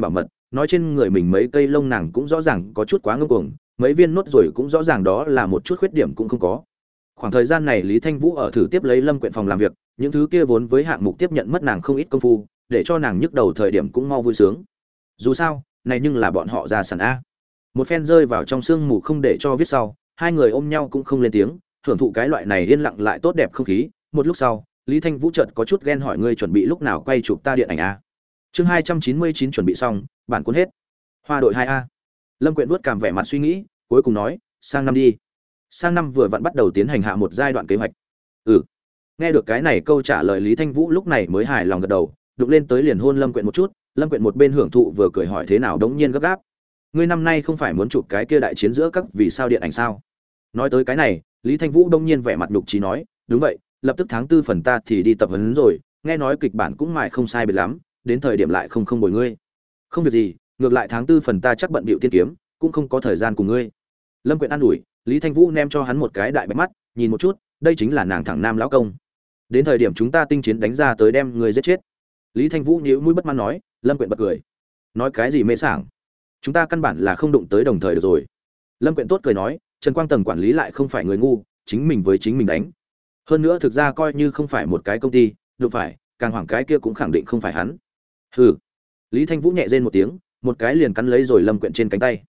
nói trên người mình mấy cây lông nàng cũng rõ ràng có chút quá ngông cuồng, mấy viên nốt rồi cũng rõ ràng đó là một chút khuyết điểm cũng không có. Khoảng thời gian này Lý Thanh Vũ ở thử tiếp lấy Lâm Quyện phòng làm việc, những thứ kia vốn với hạng mục tiếp nhận mất nàng không ít công phu, để cho nàng nhức đầu thời điểm cũng mau vui sướng. Dù sao, này nhưng là bọn họ ra sẵn a. Một phen rơi vào trong sương mù không để cho viết sau, hai người ôm nhau cũng không lên tiếng, hưởng thụ cái loại này yên lặng lại tốt đẹp không khí. Một lúc sau, Lý Thanh Vũ chợt có chút ghen hỏi ngươi chuẩn bị lúc nào quay chụp ta điện ảnh a. Chương 299 chuẩn bị xong, bản cuốn hết. Hoa đội 2A. Lâm Quyện vuốt cằm vẻ mặt suy nghĩ, cuối cùng nói, sang năm đi. Sang năm vừa vặn bắt đầu tiến hành hạ một giai đoạn kế hoạch. Ừ. Nghe được cái này câu trả lời Lý Thanh Vũ lúc này mới hài lòng gật đầu, đụng lên tới liền hôn Lâm Quyện một chút, Lâm Quyện một bên hưởng thụ vừa cười hỏi thế nào đống nhiên gấp gáp. Ngươi năm nay không phải muốn chụp cái kia đại chiến giữa các vì sao điện ảnh sao? Nói tới cái này, Lý Thanh Vũ đống nhiên vẻ mặt nhục trí nói, đúng vậy, lập tức tháng 4 phần ta thì đi tập huấn rồi, nghe nói kịch bản cũng mài không sai biệt lắm, đến thời điểm lại không bồi ngươi. Không việc gì, ngược lại tháng 4 phần ta chắc bận bịu tiên kiếm, cũng không có thời gian cùng ngươi. Lâm Quyện an ủi, Lý Thanh Vũ ném cho hắn một cái đại bạch mắt, nhìn một chút, đây chính là nàng thẳng nam lão công. Đến thời điểm chúng ta tinh chiến đánh ra tới đem người giết chết. Lý Thanh Vũ nhíu mũi bất mãn nói, Lâm Quyện bật cười. Nói cái gì mê sảng? Chúng ta căn bản là không đụng tới đồng thời được rồi. Lâm Quyện tốt cười nói, Trần Quang Tầng quản lý lại không phải người ngu, chính mình với chính mình đánh. Hơn nữa thực ra coi như không phải một cái công ty, được phải, càng hoảng cái kia cũng khẳng định không phải hắn. Hừ. Lý Thanh Vũ nhẹ rên một tiếng, một cái liền cắn lấy rồi Lâm Quyện trên cánh tay.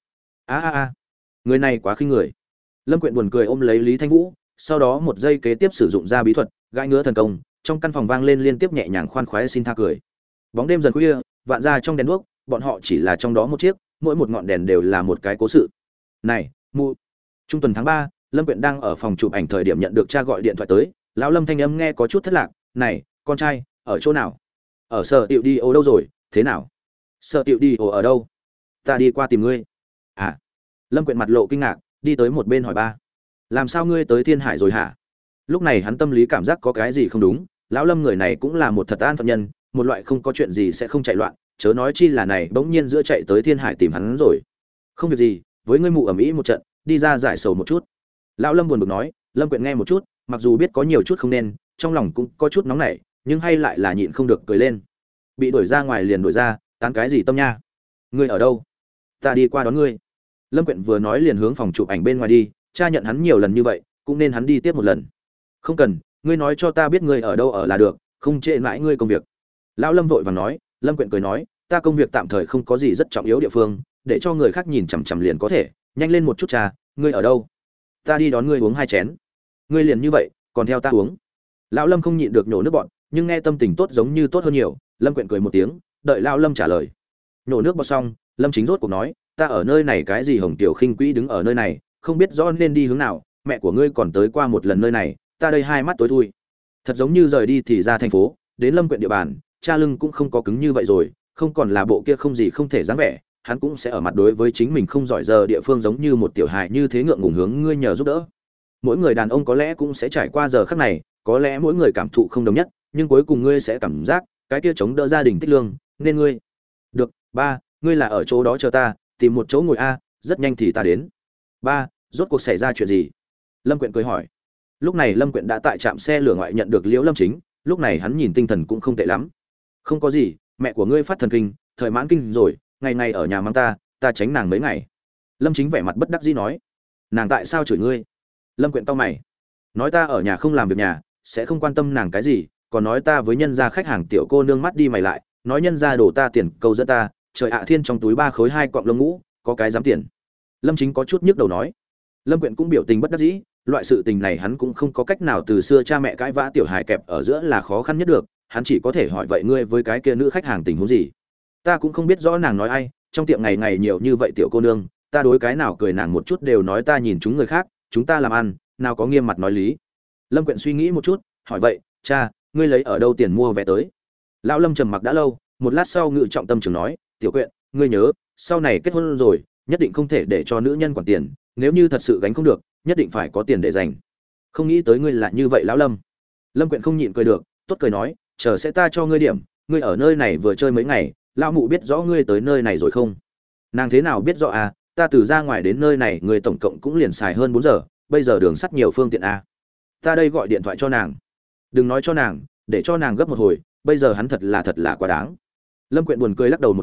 A, người này quá khinh người. Lâm Quyện buồn cười ôm lấy Lý Thanh Vũ, sau đó một giây kế tiếp sử dụng ra bí thuật, gãi ngứa thần công, trong căn phòng vang lên liên tiếp nhẹ nhàng khoan khoái xin tha cười. Bóng đêm dần khuya, vạn ra trong đèn đuốc, bọn họ chỉ là trong đó một chiếc, mỗi một ngọn đèn đều là một cái cố sự. Này, mụ. Trung tuần tháng 3, Lâm Quyện đang ở phòng chụp ảnh thời điểm nhận được cha gọi điện thoại tới, lão Lâm thanh âm nghe có chút thất lạc, "Này, con trai, ở chỗ nào?" "Ở Sở Tiệu đi ô đâu rồi, thế nào?" "Sở Tiệu đi ô ở đâu?" "Ta đi qua tìm ngươi." "À." Lâm Quyện mặt lộ kinh ngạc, đi tới một bên hỏi ba, "Làm sao ngươi tới Thiên Hải rồi hả?" Lúc này hắn tâm lý cảm giác có cái gì không đúng, lão Lâm người này cũng là một thật an phận nhân, một loại không có chuyện gì sẽ không chạy loạn, chớ nói chi là này bỗng nhiên giữa chạy tới Thiên Hải tìm hắn rồi. "Không việc gì, với ngươi mụ ầm ĩ một trận, đi ra giải sầu một chút." Lão Lâm buồn bực nói. Lâm Quyện nghe một chút, mặc dù biết có nhiều chút không nên, trong lòng cũng có chút nóng nảy, nhưng hay lại là nhịn không được cười lên. Bị đuổi ra ngoài liền đuổi ra, tán cái gì tâm nha? Ngươi ở đâu? Ta đi qua đón ngươi. Lâm Quyện vừa nói liền hướng phòng chụp ảnh bên ngoài đi, cha nhận hắn nhiều lần như vậy, cũng nên hắn đi tiếp một lần. Không cần, ngươi nói cho ta biết ngươi ở đâu ở là được, không trễ mãi ngươi công việc. Lão Lâm vội vàng nói. Lâm Quyện cười nói, ta công việc tạm thời không có gì rất trọng yếu địa phương, để cho người khác nhìn chằm chằm liền có thể, nhanh lên một chút cha, ngươi ở đâu? Ta đi đón ngươi uống 2 chén. Ngươi liền như vậy, còn theo ta uống? Lão Lâm không nhịn được nhổ nước bọt, nhưng nghe tâm tình tốt giống như tốt hơn nhiều. Lâm Quyện cười một tiếng, đợi lão Lâm trả lời. Nhổ nước bọt xong, Lâm Chính rốt cuộc nói, ta ở nơi này cái gì Hồng Tiểu Khinh Quỹ đứng ở nơi này, không biết rõ nên đi hướng nào, mẹ của ngươi còn tới qua một lần nơi này, ta đây hai mắt tối thui. Thật giống như rời đi thì ra thành phố, đến Lâm Quyện địa bàn, cha lưng cũng không có cứng như vậy rồi, không còn là bộ kia không gì không thể dáng vẻ, hắn cũng sẽ ở mặt đối với chính mình không giỏi giờ địa phương giống như một tiểu hài như thế ngượng ngùng hướng ngươi nhờ giúp đỡ. Mỗi người đàn ông có lẽ cũng sẽ trải qua giờ khắc này, có lẽ mỗi người cảm thụ không đồng nhất, nhưng cuối cùng ngươi sẽ cảm giác cái kia chống đỡ gia đình tích lương, nên ngươi. Được, ba, ngươi là ở chỗ đó chờ ta, tìm một chỗ ngồi a, rất nhanh thì ta đến. Ba, rốt cuộc xảy ra chuyện gì? Lâm Quyện cười hỏi. Lúc này Lâm Quyện đã tại trạm xe lửa ngoại nhận được Liễu Lâm Chính, lúc này hắn nhìn tinh thần cũng không tệ lắm. Không có gì, mẹ của ngươi phát thần kinh, thời mãn kinh rồi, ngày ngày ở nhà mang ta tránh nàng mấy ngày. Lâm Chính vẻ mặt bất đắc dĩ nói. Nàng tại sao chửi ngươi? Lâm Quyện cau mày. Nói ta ở nhà không làm việc nhà, sẽ không quan tâm nàng cái gì, còn nói ta với nhân gia khách hàng tiểu cô nương mắt đi mày lại, nói nhân gia đổ ta tiền câu dẫn ta, trời ạ thiên trong túi 3 khối 2 cọng lông ngũ, có cái dám tiền. Lâm Chính có chút nhức đầu nói. Lâm Quyện cũng biểu tình bất đắc dĩ, loại sự tình này hắn cũng không có cách nào, từ xưa cha mẹ cãi vã tiểu hài kẹp ở giữa là khó khăn nhất được, hắn chỉ có thể hỏi vậy ngươi với cái kia nữ khách hàng tình huống gì? Ta cũng không biết rõ nàng nói ai, trong tiệm ngày ngày nhiều như vậy tiểu cô nương, ta đối cái nào cười nàng một chút đều nói ta nhìn chúng người khác, chúng ta làm ăn, nào có nghiêm mặt nói lý. Lâm Quyện suy nghĩ một chút, hỏi vậy, cha, ngươi lấy ở đâu tiền mua vé tới? Lão Lâm trầm mặc đã lâu, một lát sau ngự trọng tâm trường nói, tiểu Quyện, ngươi nhớ, sau này kết hôn rồi, nhất định không thể để cho nữ nhân quản tiền, nếu như thật sự gánh không được, nhất định phải có tiền để dành. Không nghĩ tới ngươi là như vậy lão Lâm. Lâm Quyện không nhịn cười được, tốt cười nói, chờ sẽ ta cho ngươi điểm, ngươi ở nơi này vừa chơi mấy ngày, lão mụ biết rõ ngươi tới nơi này rồi không? Nàng thế nào biết rõ à, ta từ ra ngoài đến nơi này người tổng cộng cũng liền xài hơn 4 giờ, bây giờ đường sắt nhiều phương tiện à. Ta đây gọi điện thoại cho nàng. Đừng nói cho nàng, để cho nàng gấp một hồi, bây giờ hắn thật là quá đáng. Lâm Quyện buồn cười lắc đầu một cái,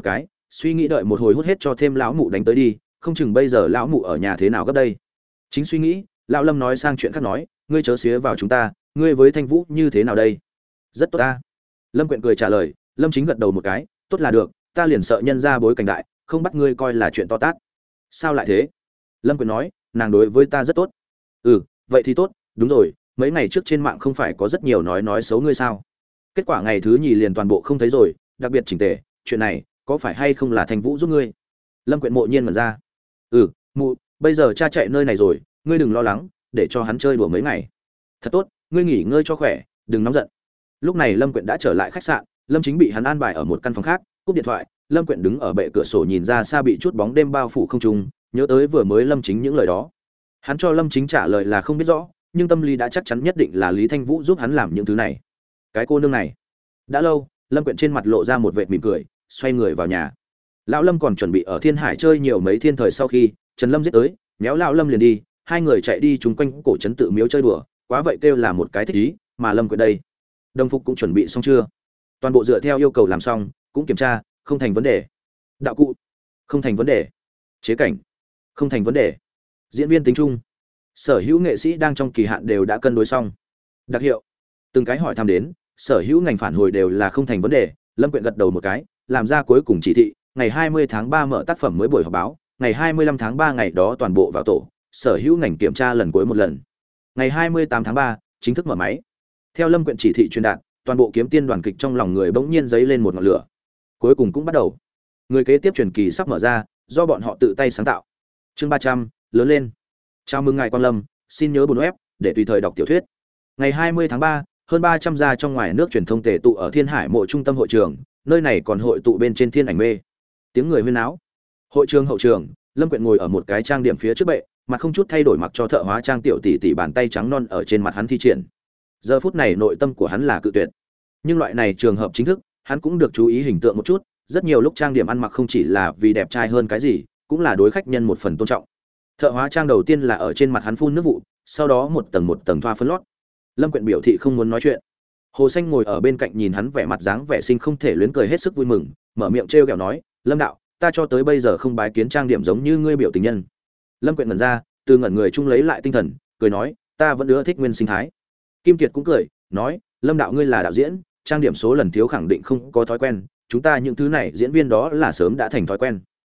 suy nghĩ đợi một hồi hút hết cho thêm lão mụ đánh tới đi, không chừng bây giờ lão mụ ở nhà thế nào gấp đây. Chính suy nghĩ, lão Lâm nói sang chuyện khác nói, ngươi chớ xía vào chúng ta, ngươi với Thanh Vũ như thế nào đây? Rất tốt ta. Lâm Quyện cười trả lời, Lâm Chính gật đầu một cái, tốt là được, ta liền sợ nhân ra bối cảnh đại, không bắt ngươi coi là chuyện to tát. Sao lại thế? Lâm Quyện nói, nàng đối với ta rất tốt. Ừ, vậy thì tốt, đúng rồi, mấy ngày trước trên mạng không phải có rất nhiều nói xấu ngươi sao? Kết quả ngày thứ nhì liền toàn bộ không thấy rồi, đặc biệt chỉnh tề, chuyện này có phải hay không là Thanh Vũ giúp ngươi? Lâm Quyện mộ nhiên mở ra. Ừ, mụ, bây giờ cha chạy nơi này rồi, ngươi đừng lo lắng, để cho hắn chơi đùa mấy ngày. Thật tốt, ngươi nghỉ ngơi cho khỏe, đừng nóng giận. Lúc này Lâm Quyện đã trở lại khách sạn, Lâm Chính bị hắn an bài ở một căn phòng khác, cúp điện thoại, Lâm Quyện đứng ở bệ cửa sổ nhìn ra xa bị chút bóng đêm bao phủ không trung, nhớ tới vừa mới Lâm Chính những lời đó. Hắn cho Lâm Chính trả lời là không biết rõ, nhưng tâm lý đã chắc chắn nhất định là Lý Thanh Vũ giúp hắn làm những thứ này. Cái cô nương này. Đã lâu, Lâm Quyện trên mặt lộ ra một vệt mỉm cười, xoay người vào nhà. Lão Lâm còn chuẩn bị ở Thiên Hải chơi nhiều mấy thiên thời sau khi Trần Lâm giết tới, méo lão Lâm liền đi, hai người chạy đi chung quanh cổ trấn tự miếu chơi đùa, quá vậy kêu là một cái thích ý, mà Lâm Quyện đây, đồng phục cũng chuẩn bị xong chưa? Toàn bộ dựa theo yêu cầu làm xong, cũng kiểm tra, không thành vấn đề. Đạo cụ, không thành vấn đề. Chế cảnh, không thành vấn đề. Diễn viên tính chung, sở hữu nghệ sĩ đang trong kỳ hạn đều đã cân đối xong. Đặc hiệu, từng cái hỏi thăm đến, sở hữu ngành phản hồi đều là không thành vấn đề. Lâm Quyện gật đầu một cái, làm ra cuối cùng chỉ thị, ngày 20 tháng 3 mở tác phẩm mới buổi họp báo, ngày 25 tháng 3 ngày đó toàn bộ vào tổ, sở hữu ngành kiểm tra lần cuối một lần. Ngày 28 tháng 3 chính thức mở máy. Theo Lâm Quyện chỉ thị truyền đạt, toàn bộ Kiếm Tiên đoàn kịch trong lòng người bỗng nhiên dấy lên một ngọn lửa. Cuối cùng cũng bắt đầu. Người kế tiếp truyền kỳ sắp mở ra, do bọn họ tự tay sáng tạo. Chương 300, lớn lên. Chào mừng ngài Quang Lâm, xin nhớ buồn web để tùy thời đọc tiểu thuyết. Ngày 20 tháng 3, hơn 300 gia trong ngoài nước truyền thông tề tụ ở Thiên Hải Mộ trung tâm hội trường, nơi này còn hội tụ bên trên Thiên Ảnh Mê. Tiếng người huyên náo. Hội trường hậu trường, Lâm Quyện ngồi ở một cái trang điểm phía trước bệ, mặt không chút thay đổi mặc cho thợ hóa trang tiểu tỷ tỷ bàn tay trắng non ở trên mặt hắn thi triển. Giờ phút này nội tâm của hắn là cự tuyệt. Nhưng loại này trường hợp chính thức, hắn cũng được chú ý hình tượng một chút, rất nhiều lúc trang điểm ăn mặc không chỉ là vì đẹp trai hơn cái gì, cũng là đối khách nhân một phần tôn trọng. Thợ hóa trang đầu tiên là ở trên mặt hắn phun nước vụ, sau đó một tầng thoa phấn lót. Lâm Quyện biểu thị không muốn nói chuyện. Hồ Xanh ngồi ở bên cạnh nhìn hắn vẻ mặt dáng vẻ sinh không thể luyến cười hết sức vui mừng, mở miệng trêu ghẹo nói, "Lâm đạo, ta cho tới bây giờ không bái kiến trang điểm giống như ngươi biểu tình nhân." Lâm Quyện ngẩn ra, từ ngẩn người chung lấy lại tinh thần, cười nói, "Ta vẫn ưa thích nguyên sinh thái." Kim Kiệt cũng cười, nói, "Lâm đạo ngươi là đạo diễn, trang điểm số lần thiếu khẳng định không có thói quen, chúng ta những thứ này diễn viên đó là sớm đã thành thói quen."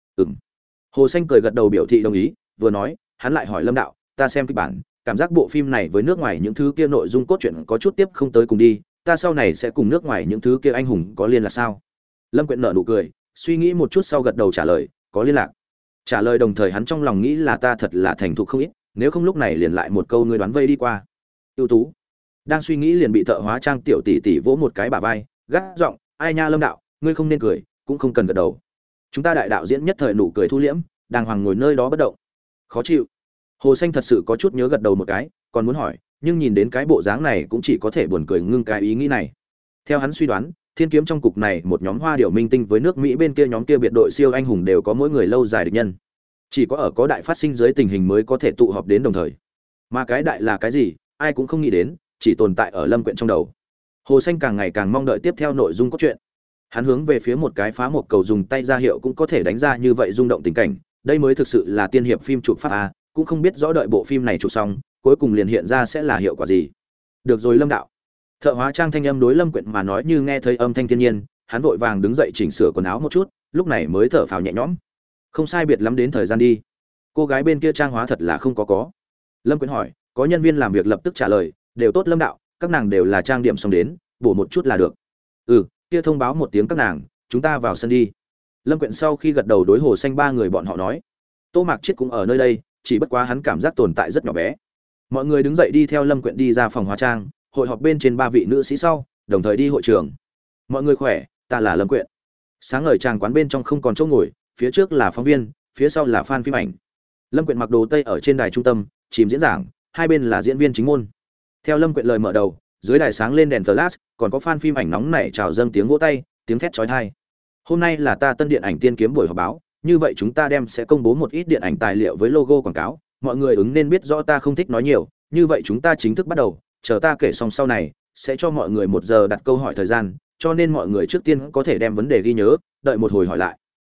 Hồ Xanh cười gật đầu biểu thị đồng ý, vừa nói, hắn lại hỏi Lâm đạo, "Ta xem kịch bản, cảm giác bộ phim này với nước ngoài những thứ kia nội dung cốt truyện có chút tiếp không tới cùng đi, ta sau này sẽ cùng nước ngoài những thứ kia anh hùng có liên lạc sao?" Lâm Quyện nở nụ cười, suy nghĩ một chút sau gật đầu trả lời, "Có liên lạc." Trả lời đồng thời hắn trong lòng nghĩ là ta thật là thành thục không ít, nếu không lúc này liền lại một câu ngươi đoán vây đi qua. Ưu tú. Đang suy nghĩ liền bị thợ hóa trang tiểu tỷ tỷ vỗ một cái bả vai, gắt giọng, "Ai nha Lâm đạo, ngươi không nên cười, cũng không cần gật đầu." Chúng ta đại đạo diễn nhất thời nụ cười thu liễm, đàng hoàng ngồi nơi đó bất động. Khó chịu. Hồ Xanh thật sự có chút nhớ gật đầu một cái, còn muốn hỏi, nhưng nhìn đến cái bộ dáng này cũng chỉ có thể buồn cười ngưng cái ý nghĩ này. Theo hắn suy đoán, Thiên Kiếm trong cục này một nhóm Hoa Điểu minh tinh với nước Mỹ bên kia nhóm kia biệt đội siêu anh hùng đều có mỗi người lâu dài địch nhân. Chỉ có ở có đại phát sinh dưới tình hình mới có thể tụ họp đến đồng thời. Mà cái đại là cái gì, ai cũng không nghĩ đến, chỉ tồn tại ở Lâm Quyện trong đầu. Hồ Xanh càng ngày càng mong đợi tiếp theo nội dung cốt truyện. Hắn hướng về phía một cái phá một cầu dùng tay ra hiệu cũng có thể đánh ra như vậy rung động tình cảnh, đây mới thực sự là tiên hiệp phim chụp pháp a, cũng không biết rõ đợi bộ phim này chụp xong, cuối cùng liền hiện ra sẽ là hiệu quả gì. Được rồi Lâm đạo. Thợ hóa trang thanh âm đối Lâm Quyện mà nói như nghe thấy âm thanh thiên nhiên, hắn vội vàng đứng dậy chỉnh sửa quần áo một chút, lúc này mới thở phào nhẹ nhõm. Không sai biệt lắm đến thời gian đi. Cô gái bên kia trang hóa thật là không có. Lâm Quyện hỏi, có nhân viên làm việc lập tức trả lời, đều tốt Lâm đạo, các nàng đều là trang điểm xong đến, bổ một chút là được. Kia thông báo một tiếng các nàng, chúng ta vào sân đi. Lâm Quyện sau khi gật đầu đối Hồ Xanh ba người bọn họ nói. Tô Mạc Chiết cũng ở nơi đây, chỉ bất quá hắn cảm giác tồn tại rất nhỏ bé. Mọi người đứng dậy đi theo Lâm Quyện đi ra phòng hóa trang, hội họp bên trên ba vị nữ sĩ sau, đồng thời đi hội trường. Mọi người khỏe, ta là Lâm Quyện. Sáng ngời tràng quán bên trong không còn chỗ ngồi, phía trước là phóng viên, phía sau là fan phim ảnh. Lâm Quyện mặc đồ tây ở trên đài trung tâm, chìm diễn giảng, hai bên là diễn viên chính môn. Theo Lâm Quyện lời mở đầu, dưới đài sáng lên đèn flash, còn có fan phim ảnh nóng nảy chào dâng tiếng vỗ tay, tiếng thét chói tai. Hôm nay là ta tân điện ảnh tiên kiếm buổi họp báo, như vậy chúng ta sẽ công bố một ít điện ảnh tài liệu với logo quảng cáo, mọi người ứng nên biết rõ ta không thích nói nhiều, như vậy chúng ta chính thức bắt đầu, chờ ta kể xong sau này, sẽ cho mọi người 1 giờ đặt câu hỏi thời gian, cho nên mọi người trước tiên có thể đem vấn đề ghi nhớ, đợi một hồi hỏi lại.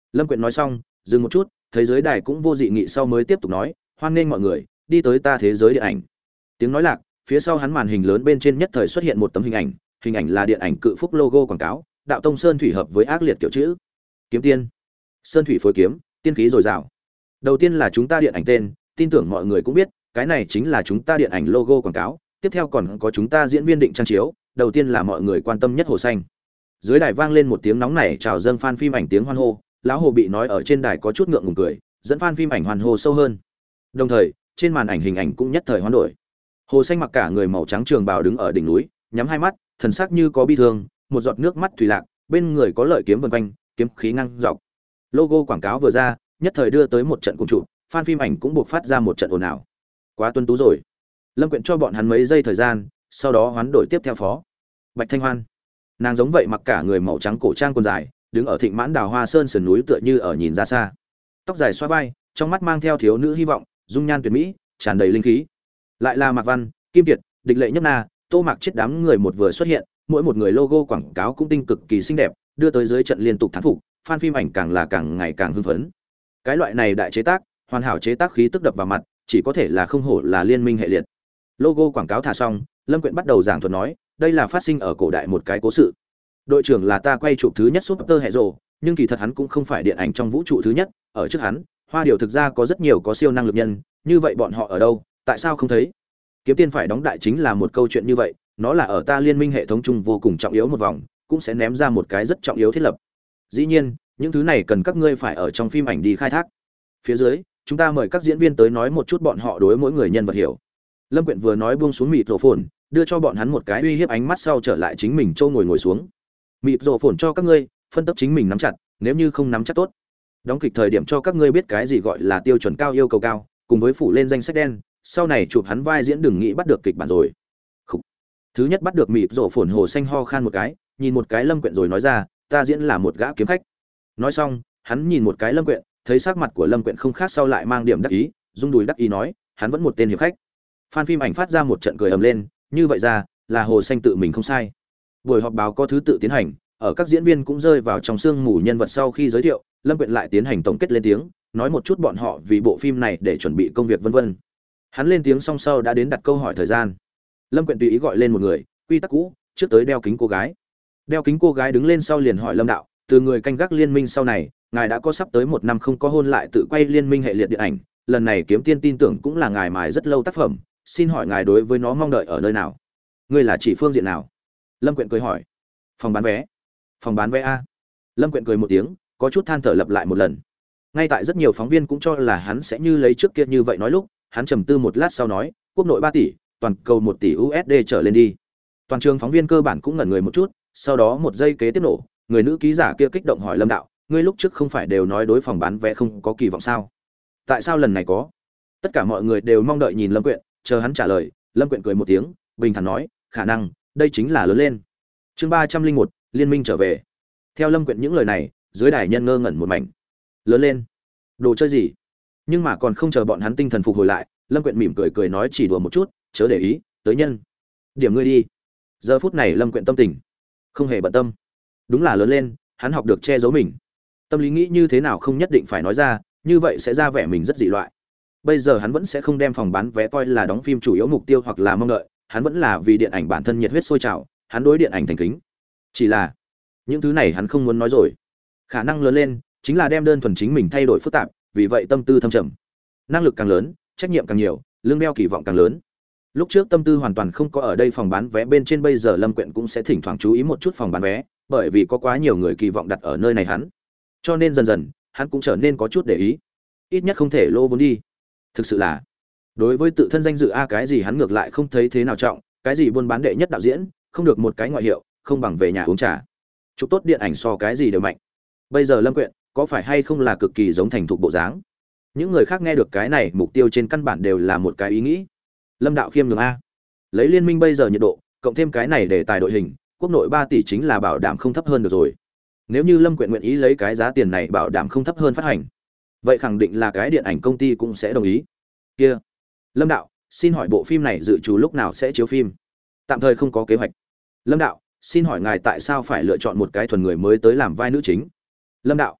Lâm Quyện nói xong dừng một chút, thấy giới đài cũng vô dị nghị sau mới tiếp tục nói, hoan nghênh mọi người đi tới ta thế giới điện ảnh. Tiếng nói lạc, phía sau hắn màn hình lớn bên trên nhất thời xuất hiện một tấm hình ảnh là điện ảnh Cự Phúc logo quảng cáo, đạo tông sơn thủy hợp với ác liệt kiểu chữ kiếm tiên, sơn thủy phối kiếm, tiên khí dồi dào. Đầu tiên là chúng ta điện ảnh tên, tin tưởng mọi người cũng biết cái này chính là chúng ta điện ảnh logo quảng cáo. Tiếp theo còn có chúng ta diễn viên định trang chiếu, đầu tiên là mọi người quan tâm nhất Hồ Xanh. Dưới đài vang lên một tiếng nóng nảy chào dâng fan phim ảnh tiếng hoan hô, lão Hồ bị nói ở trên đài có chút ngượng ngùng cười, dẫn fan phim ảnh hoan hô sâu hơn. Đồng thời trên màn ảnh hình ảnh cũng nhất thời hoán đổi. Hồ Xanh mặc cả người màu trắng trường bào đứng ở đỉnh núi, nhắm hai mắt, thần sắc như có bi thương, một giọt nước mắt thủy lạc, bên người có lợi kiếm vần quanh, kiếm khí ngang dọc. Logo quảng cáo vừa ra, nhất thời đưa tới một trận cùng chụp, fan phim ảnh cũng buộc phát ra một trận ồn ào. Quá tuân tú rồi. Lâm Quyện cho bọn hắn mấy giây thời gian, sau đó hoán đổi tiếp theo phó. Bạch Thanh Hoan, nàng giống vậy mặc cả người màu trắng cổ trang quần dài, đứng ở Thịnh Mãn Đào Hoa Sơn sườn núi tựa như ở nhìn ra xa. Tóc dài xõa vai, trong mắt mang theo thiếu nữ hy vọng, dung nhan tuyệt mỹ, tràn đầy linh khí. Lại là Mạc Văn, Kim Kiệt, Địch Lệ Nhất Na, Tô Mạc chết đám người một vừa xuất hiện, mỗi một người logo quảng cáo cũng tinh cực kỳ xinh đẹp, đưa tới dưới trận liên tục thán phục, fan phim ảnh càng là càng ngày càng hưng phấn. Cái loại này đại chế tác, hoàn hảo chế tác khí tức đập vào mặt, chỉ có thể là không hổ là liên minh hệ liệt. Logo quảng cáo thả xong, Lâm Quyện bắt đầu giảng thuật nói, đây là phát sinh ở cổ đại một cái cố sự. Đội trưởng là ta quay chụp thứ nhất Super Hero, nhưng kỳ thật hắn cũng không phải điện ảnh trong vũ trụ thứ nhất, ở trước hắn, Hoa Điều thực ra có rất nhiều có siêu năng lực nhân, như vậy bọn họ ở đâu, tại sao không thấy? Kiếm Tiên phải đóng đại chính là một câu chuyện như vậy, nó là ở ta liên minh hệ thống chung vô cùng trọng yếu một vòng, cũng sẽ ném ra một cái rất trọng yếu thiết lập. Dĩ nhiên, những thứ này cần các ngươi phải ở trong phim ảnh đi khai thác. Phía dưới, chúng ta mời các diễn viên tới nói một chút bọn họ đối mỗi người nhân vật hiểu. Lâm Quyện vừa nói buông xuống mịt rổ phồn, đưa cho bọn hắn một cái uy hiếp ánh mắt sau trở lại chính mình châu ngồi xuống. Mịt rổ phồn cho các ngươi, phân tốc chính mình nắm chặt, nếu như không nắm chắc tốt. Đóng kịch thời điểm cho các ngươi biết cái gì gọi là tiêu chuẩn cao yêu cầu cao, cùng với phủ lên danh sách đen, sau này chụp hắn vai diễn đừng nghĩ bắt được kịch bản rồi. Khủ. Thứ nhất bắt được mịt rổ phồn Hồ Xanh ho khan một cái, nhìn một cái Lâm Quyện rồi nói ra, ta diễn là một gã kiếm khách. Nói xong, hắn nhìn một cái Lâm Quyện, thấy sắc mặt của Lâm Quyện không khác sau lại mang điểm đắc ý, rung đùi đắc ý nói, hắn vẫn một tên hiệp khách. Fan phim ảnh phát ra một trận cười ầm lên, như vậy ra, là Hồ Xanh tự mình không sai. Buổi họp báo có thứ tự tiến hành, ở các diễn viên cũng rơi vào trong sương mù nhân vật sau khi giới thiệu, Lâm Quyện lại tiến hành tổng kết lên tiếng, nói một chút bọn họ vì bộ phim này để chuẩn bị công việc vân vân. Hắn lên tiếng xong sau đã đến đặt câu hỏi thời gian. Lâm Quyện tùy ý gọi lên một người, quy tắc cũ, trước tới đeo kính cô gái. Đeo kính cô gái đứng lên sau liền hỏi Lâm đạo, từ người canh gác liên minh sau này, ngài đã có sắp tới 1 năm không có hôn lại tự quay liên minh hệ liệt điện ảnh, lần này Kiếm Tiên tin tưởng cũng là ngài mài rất lâu tác phẩm, xin hỏi ngài đối với nó mong đợi ở nơi nào? Ngươi là chỉ phương diện nào? Lâm Quyện cười hỏi. Phòng bán vé. Phòng bán vé a. Lâm Quyện cười một tiếng, có chút than thở lặp lại một lần. Ngay tại rất nhiều phóng viên cũng cho là hắn sẽ như lấy trước kia như vậy nói lúc, hắn trầm tư một lát sau nói, quốc nội 3 tỷ, toàn cầu 1 tỷ USD trở lên đi. Toàn trường phóng viên cơ bản cũng ngẩn người một chút, sau đó một giây kế tiếp nổ, người nữ ký giả kia kích động hỏi Lâm đạo, ngươi lúc trước không phải đều nói đối phòng bán vé không có kỳ vọng sao? Tại sao lần này có? Tất cả mọi người đều mong đợi nhìn Lâm Quyện, chờ hắn trả lời. Lâm Quyện cười một tiếng, bình thản nói, khả năng đây chính là lớn lên. Chương 301, liên minh trở về. Theo Lâm Quyện những lời này, dưới đài nhân ngơ ngẩn một mảnh. Lớn lên? Đồ chơi gì? Nhưng mà còn không chờ bọn hắn tinh thần phục hồi lại, Lâm Quyện mỉm cười cười nói chỉ đùa một chút, chớ để ý, tới nhân. Điểm ngươi đi. Giờ phút này Lâm Quyện tâm tình không hề bận tâm. Đúng là lớn lên, hắn học được che giấu mình. Tâm lý nghĩ như thế nào không nhất định phải nói ra, như vậy sẽ ra vẻ mình rất dị loại. Bây giờ hắn vẫn sẽ không đem phòng bán vé coi là đóng phim chủ yếu mục tiêu hoặc là mong đợi, hắn vẫn là vì điện ảnh bản thân nhiệt huyết sôi trào, hắn đối điện ảnh thành kính. Chỉ là những thứ này hắn không muốn nói rồi. Khả năng lớn lên chính là đem đơn thuần chính mình thay đổi phức tạp, vì vậy tâm tư thâm trầm. Năng lực càng lớn, trách nhiệm càng nhiều, lương đeo kỳ vọng càng lớn. Lúc trước tâm tư hoàn toàn không có ở đây phòng bán vé bên trên, bây giờ Lâm Quyện cũng sẽ thỉnh thoảng chú ý một chút phòng bán vé, bởi vì có quá nhiều người kỳ vọng đặt ở nơi này hắn. Cho nên dần dần, hắn cũng trở nên có chút để ý. Ít nhất không thể lô vốn đi. Thực sự là, đối với tự thân danh dự cái gì hắn ngược lại không thấy thế nào trọng, cái gì buôn bán đệ nhất đạo diễn, không được một cái ngoại hiệu, không bằng về nhà uống trà. Chụp tốt điện ảnh so cái gì đều mạnh. Bây giờ Lâm Quyện, có phải hay không là cực kỳ giống thành thục bộ dáng? Những người khác nghe được cái này, mục tiêu trên căn bản đều là một cái ý nghĩ. Lâm đạo khiêm nhường a. Lấy liên minh bây giờ nhiệt độ, cộng thêm cái này để tài đội hình, quốc nội 3 tỷ chính là bảo đảm không thấp hơn được rồi. Nếu như Lâm Quyện nguyện ý lấy cái giá tiền này bảo đảm không thấp hơn phát hành, vậy khẳng định là cái điện ảnh công ty cũng sẽ đồng ý. Kia, Lâm đạo, xin hỏi bộ phim này dự trù lúc nào sẽ chiếu phim? Tạm thời không có kế hoạch. Lâm đạo, xin hỏi ngài tại sao phải lựa chọn một cái thuần người mới tới làm vai nữ chính? Lâm đạo,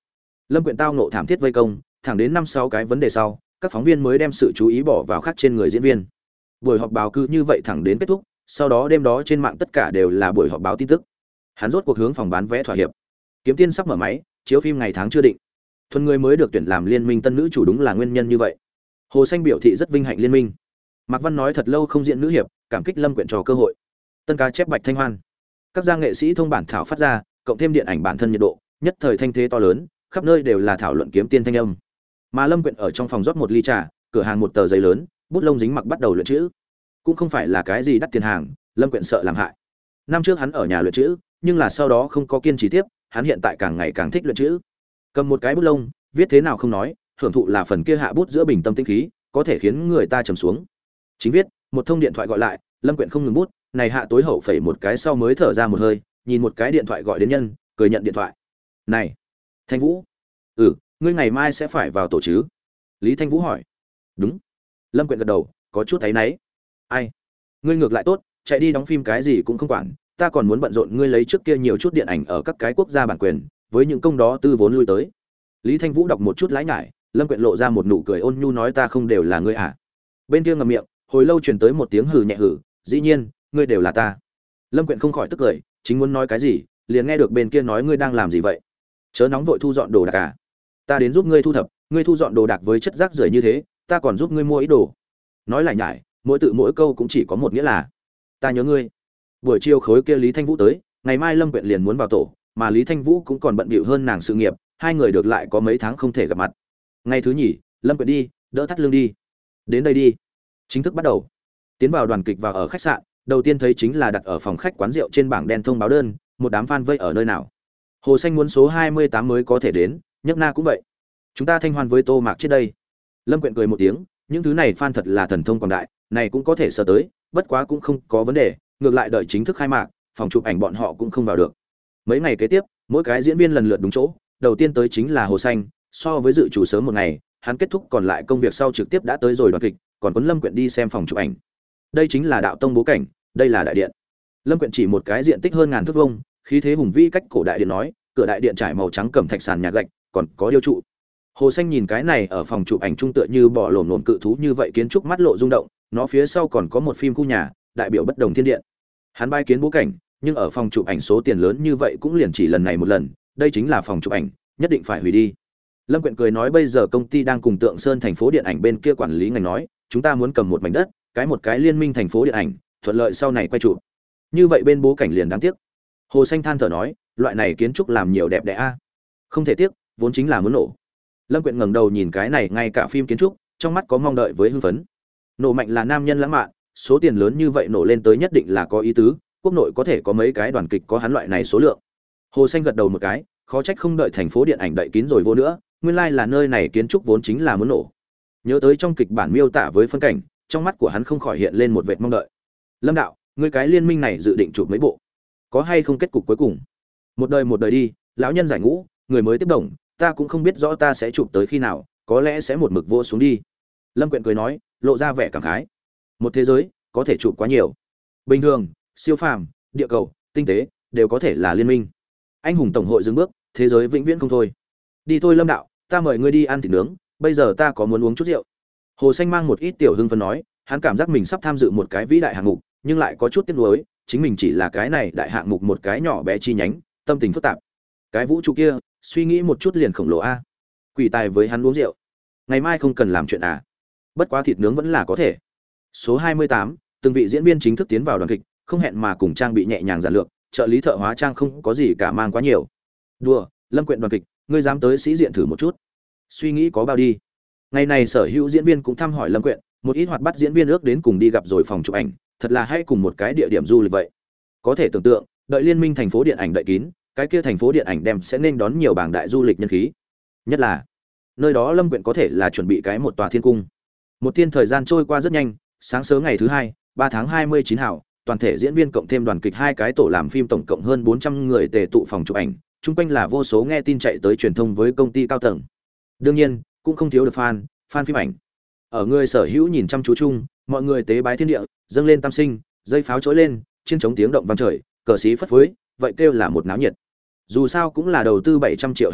Lâm Quyện tao nộ thảm thiết vây công, thẳng đến 5-6 cái vấn đề sau, các phóng viên mới đem sự chú ý bỏ vào khác trên người diễn viên. Buổi họp báo cứ như vậy thẳng đến kết thúc, sau đó đêm đó trên mạng tất cả đều là buổi họp báo tin tức. Hắn rốt cuộc hướng phòng bán vé thỏa hiệp. Kiếm Tiên sắp mở máy, chiếu phim ngày tháng chưa định. Thuần người mới được tuyển làm liên minh tân nữ chủ đúng là nguyên nhân như vậy. Hồ Xanh biểu thị rất vinh hạnh liên minh. Mạc Văn nói thật lâu không diễn nữ hiệp, cảm kích Lâm Quyện cho cơ hội. Tân ca chép Bạch Thanh Hoan. Các gia nghệ sĩ thông bản thảo phát ra, cộng thêm điện ảnh bản thân nhiệt độ, nhất thời thanh thế to lớn, khắp nơi đều là thảo luận Kiếm Tiên thanh âm. Mà Lâm Quyện ở trong phòng rót một ly trà, cửa hàng một tờ giấy lớn, bút lông dính mặc bắt đầu luyện chữ. Cũng không phải là cái gì đắt tiền hàng, Lâm Quyện sợ làm hại. Năm trước hắn ở nhà luyện chữ, nhưng là sau đó không có kiên trì tiếp, hắn hiện tại càng ngày càng thích luyện chữ. Cầm một cái bút lông, viết thế nào không nói, hưởng thụ là phần kia hạ bút giữa bình tâm tĩnh khí, có thể khiến người ta trầm xuống. Chính viết, một thông điện thoại gọi lại, Lâm Quyện không ngừng bút, này hạ tối hậu phẩy một cái sau mới thở ra một hơi, nhìn một cái điện thoại gọi đến nhân, cười nhận điện thoại. "Này, Thanh Vũ." "Ừ, ngươi ngày mai sẽ phải vào tổ chứ?" Lý Thanh Vũ hỏi. "Đúng." Lâm Quyện gật đầu, có chút áy náy. "Ai? Ngươi ngược lại tốt, chạy đi đóng phim cái gì cũng không quản, ta còn muốn bận rộn ngươi lấy trước kia nhiều chút điện ảnh ở các cái quốc gia bản quyền, với những công đó tư vốn lui tới." Lý Thanh Vũ đọc một chút lái nhải, Lâm Quyện lộ ra một nụ cười ôn nhu nói ta không đều là ngươi à? Bên kia ngậm miệng, hồi lâu truyền tới một tiếng hừ nhẹ hừ, dĩ nhiên, ngươi đều là ta. Lâm Quyện không khỏi tức cười, chính muốn nói cái gì, liền nghe được bên kia nói ngươi đang làm gì vậy? Chớ nóng vội thu dọn đồ đạc à? Ta đến giúp ngươi thu thập, ngươi thu dọn đồ đạc với chất rác rưởi như thế, ta còn giúp ngươi mua ít đồ. Nói lại nhải, mỗi tự mỗi câu cũng chỉ có một nghĩa là ta nhớ ngươi. Buổi chiều khối kia Lý Thanh Vũ tới, ngày mai Lâm Quyện liền muốn vào tổ, mà Lý Thanh Vũ cũng còn bận bịu hơn nàng sự nghiệp, hai người được lại có mấy tháng không thể gặp mặt. Ngày thứ nhì, Lâm Quyện đi, đỡ thắt lưng đi. Đến đây đi. Chính thức bắt đầu. Tiến vào đoàn kịch và ở khách sạn, đầu tiên thấy chính là đặt ở phòng khách quán rượu trên bảng đen thông báo đơn, một đám fan vây ở nơi nào. Hồ Xanh muốn số 28 mới có thể đến, Nhấc Na cũng vậy. Chúng ta thanh hoan với Tô Mạc trước đây. Lâm Quyện cười một tiếng, những thứ này fan thật là thần thông quảng đại, này cũng có thể sờ tới, bất quá cũng không có vấn đề, ngược lại đợi chính thức khai mạc, phòng chụp ảnh bọn họ cũng không vào được. Mấy ngày kế tiếp, mỗi cái diễn viên lần lượt đúng chỗ, đầu tiên tới chính là Hồ Xanh, so với dự chủ sớm một ngày, hắn kết thúc còn lại công việc sau trực tiếp đã tới rồi đoàn kịch, còn Quấn Lâm Quyện đi xem phòng chụp ảnh. Đây chính là đạo tông bố cảnh, đây là đại điện. Lâm Quyện chỉ một cái diện tích hơn ngàn thước vuông, khí thế hùng vĩ cách cổ đại điện nói, cửa đại điện trải màu trắng cẩm thạch sàn nhà gạch, còn có điêu trụ. Hồ Xanh nhìn cái này ở phòng chụp ảnh trung tựa như bò lổm lổm cự thú như vậy kiến trúc mắt lộ rung động, nó phía sau còn có một phim khu nhà, đại biểu bất đồng thiên điện. Hắn bái kiến bố cảnh, nhưng ở phòng chụp ảnh số tiền lớn như vậy cũng liền chỉ lần này một lần, đây chính là phòng chụp ảnh, nhất định phải hủy đi. Lâm Quyện cười nói bây giờ công ty đang cùng Tượng Sơn thành phố điện ảnh bên kia quản lý ngành nói, chúng ta muốn cầm một mảnh đất, một cái liên minh thành phố điện ảnh, thuận lợi sau này quay chụp. Như vậy bên bố cảnh liền đáng tiếc. Hồ Xanh than thở nói, loại này kiến trúc làm nhiều đẹp đẽ a. Không thể tiếc, vốn chính là muốn nổ. Lâm Quyện ngẩng đầu nhìn cái này ngay cả phim kiến trúc, trong mắt có mong đợi với hưng phấn. Nổ mạnh là nam nhân lãng mạn, số tiền lớn như vậy nổ lên tới nhất định là có ý tứ, quốc nội có thể có mấy cái đoàn kịch có hắn loại này số lượng. Hồ Xanh gật đầu một cái, khó trách không đợi thành phố điện ảnh đậy kín rồi vô nữa, nguyên lai là nơi này kiến trúc vốn chính là muốn nổ. Nhớ tới trong kịch bản miêu tả với phân cảnh, trong mắt của hắn không khỏi hiện lên một vệt mong đợi. Lâm đạo, ngươi cái liên minh này dự định chụp mấy bộ? Có hay không kết cục cuối cùng? Một đời đi, lão nhân giải ngũ, người mới tiếp đồng, ta cũng không biết rõ ta sẽ chụp tới khi nào, có lẽ sẽ một mực vô xuống đi. Lâm Quyện cười nói, lộ ra vẻ cảm khái. Một thế giới, có thể chụp quá nhiều. Bình thường, siêu phàm, địa cầu, tinh tế, đều có thể là liên minh. Anh hùng tổng hội dừng bước, thế giới vĩnh viễn không thôi. Đi thôi Lâm đạo, ta mời ngươi đi ăn thịt nướng, bây giờ ta có muốn uống chút rượu. Hồ Xanh mang một ít tiểu hưng phấn nói, hắn cảm giác mình sắp tham dự một cái vĩ đại hạng mục, nhưng lại có chút tiếc nuối, chính mình chỉ là cái này đại hạng mục một cái nhỏ bé chi nhánh, tâm tình phức tạp. Cái vũ trụ kia, suy nghĩ một chút liền khổng lồ a. Quỷ tài với hắn uống rượu. Ngày mai không cần làm chuyện à? Bất quá thịt nướng vẫn là có thể. Số 28, từng vị diễn viên chính thức tiến vào đoàn kịch, không hẹn mà cùng trang bị nhẹ nhàng giản lược, trợ lý thợ hóa trang không có gì cả mang quá nhiều. Đùa, Lâm Quyện đoàn kịch, ngươi dám tới sĩ diện thử một chút. Suy nghĩ có bao đi. Ngày này sở hữu diễn viên cũng thăm hỏi Lâm Quyện, một ít hoạt bát diễn viên ước đến cùng đi gặp rồi phòng chụp ảnh, thật là hay cùng một cái địa điểm du lịch vậy. Có thể tưởng tượng, đợi liên minh thành phố điện ảnh đậy kín, cái kia thành phố điện ảnh đem sẽ nên đón nhiều bảng đại du lịch nhân khí. Nhất là, nơi đó Lâm Quyện có thể là chuẩn bị cái một tòa thiên cung. Một thiên thời gian trôi qua rất nhanh, sáng sớm ngày thứ hai, 3 tháng 29 hảo, toàn thể diễn viên cộng thêm đoàn kịch hai cái tổ làm phim tổng cộng hơn 400 người tề tụ phòng chụp ảnh, chung quanh là vô số nghe tin chạy tới truyền thông với công ty cao tầng. Đương nhiên, cũng không thiếu được fan phim ảnh. Ở người sở hữu nhìn chăm chú chung, mọi người tế bái thiên địa, dâng lên tam sinh, dây pháo chối lên, chiêng trống tiếng động vang trời, cờ xí phất phới, vậy kêu là một náo nhiệt. Dù sao cũng là đầu tư 700 triệu hạng mục,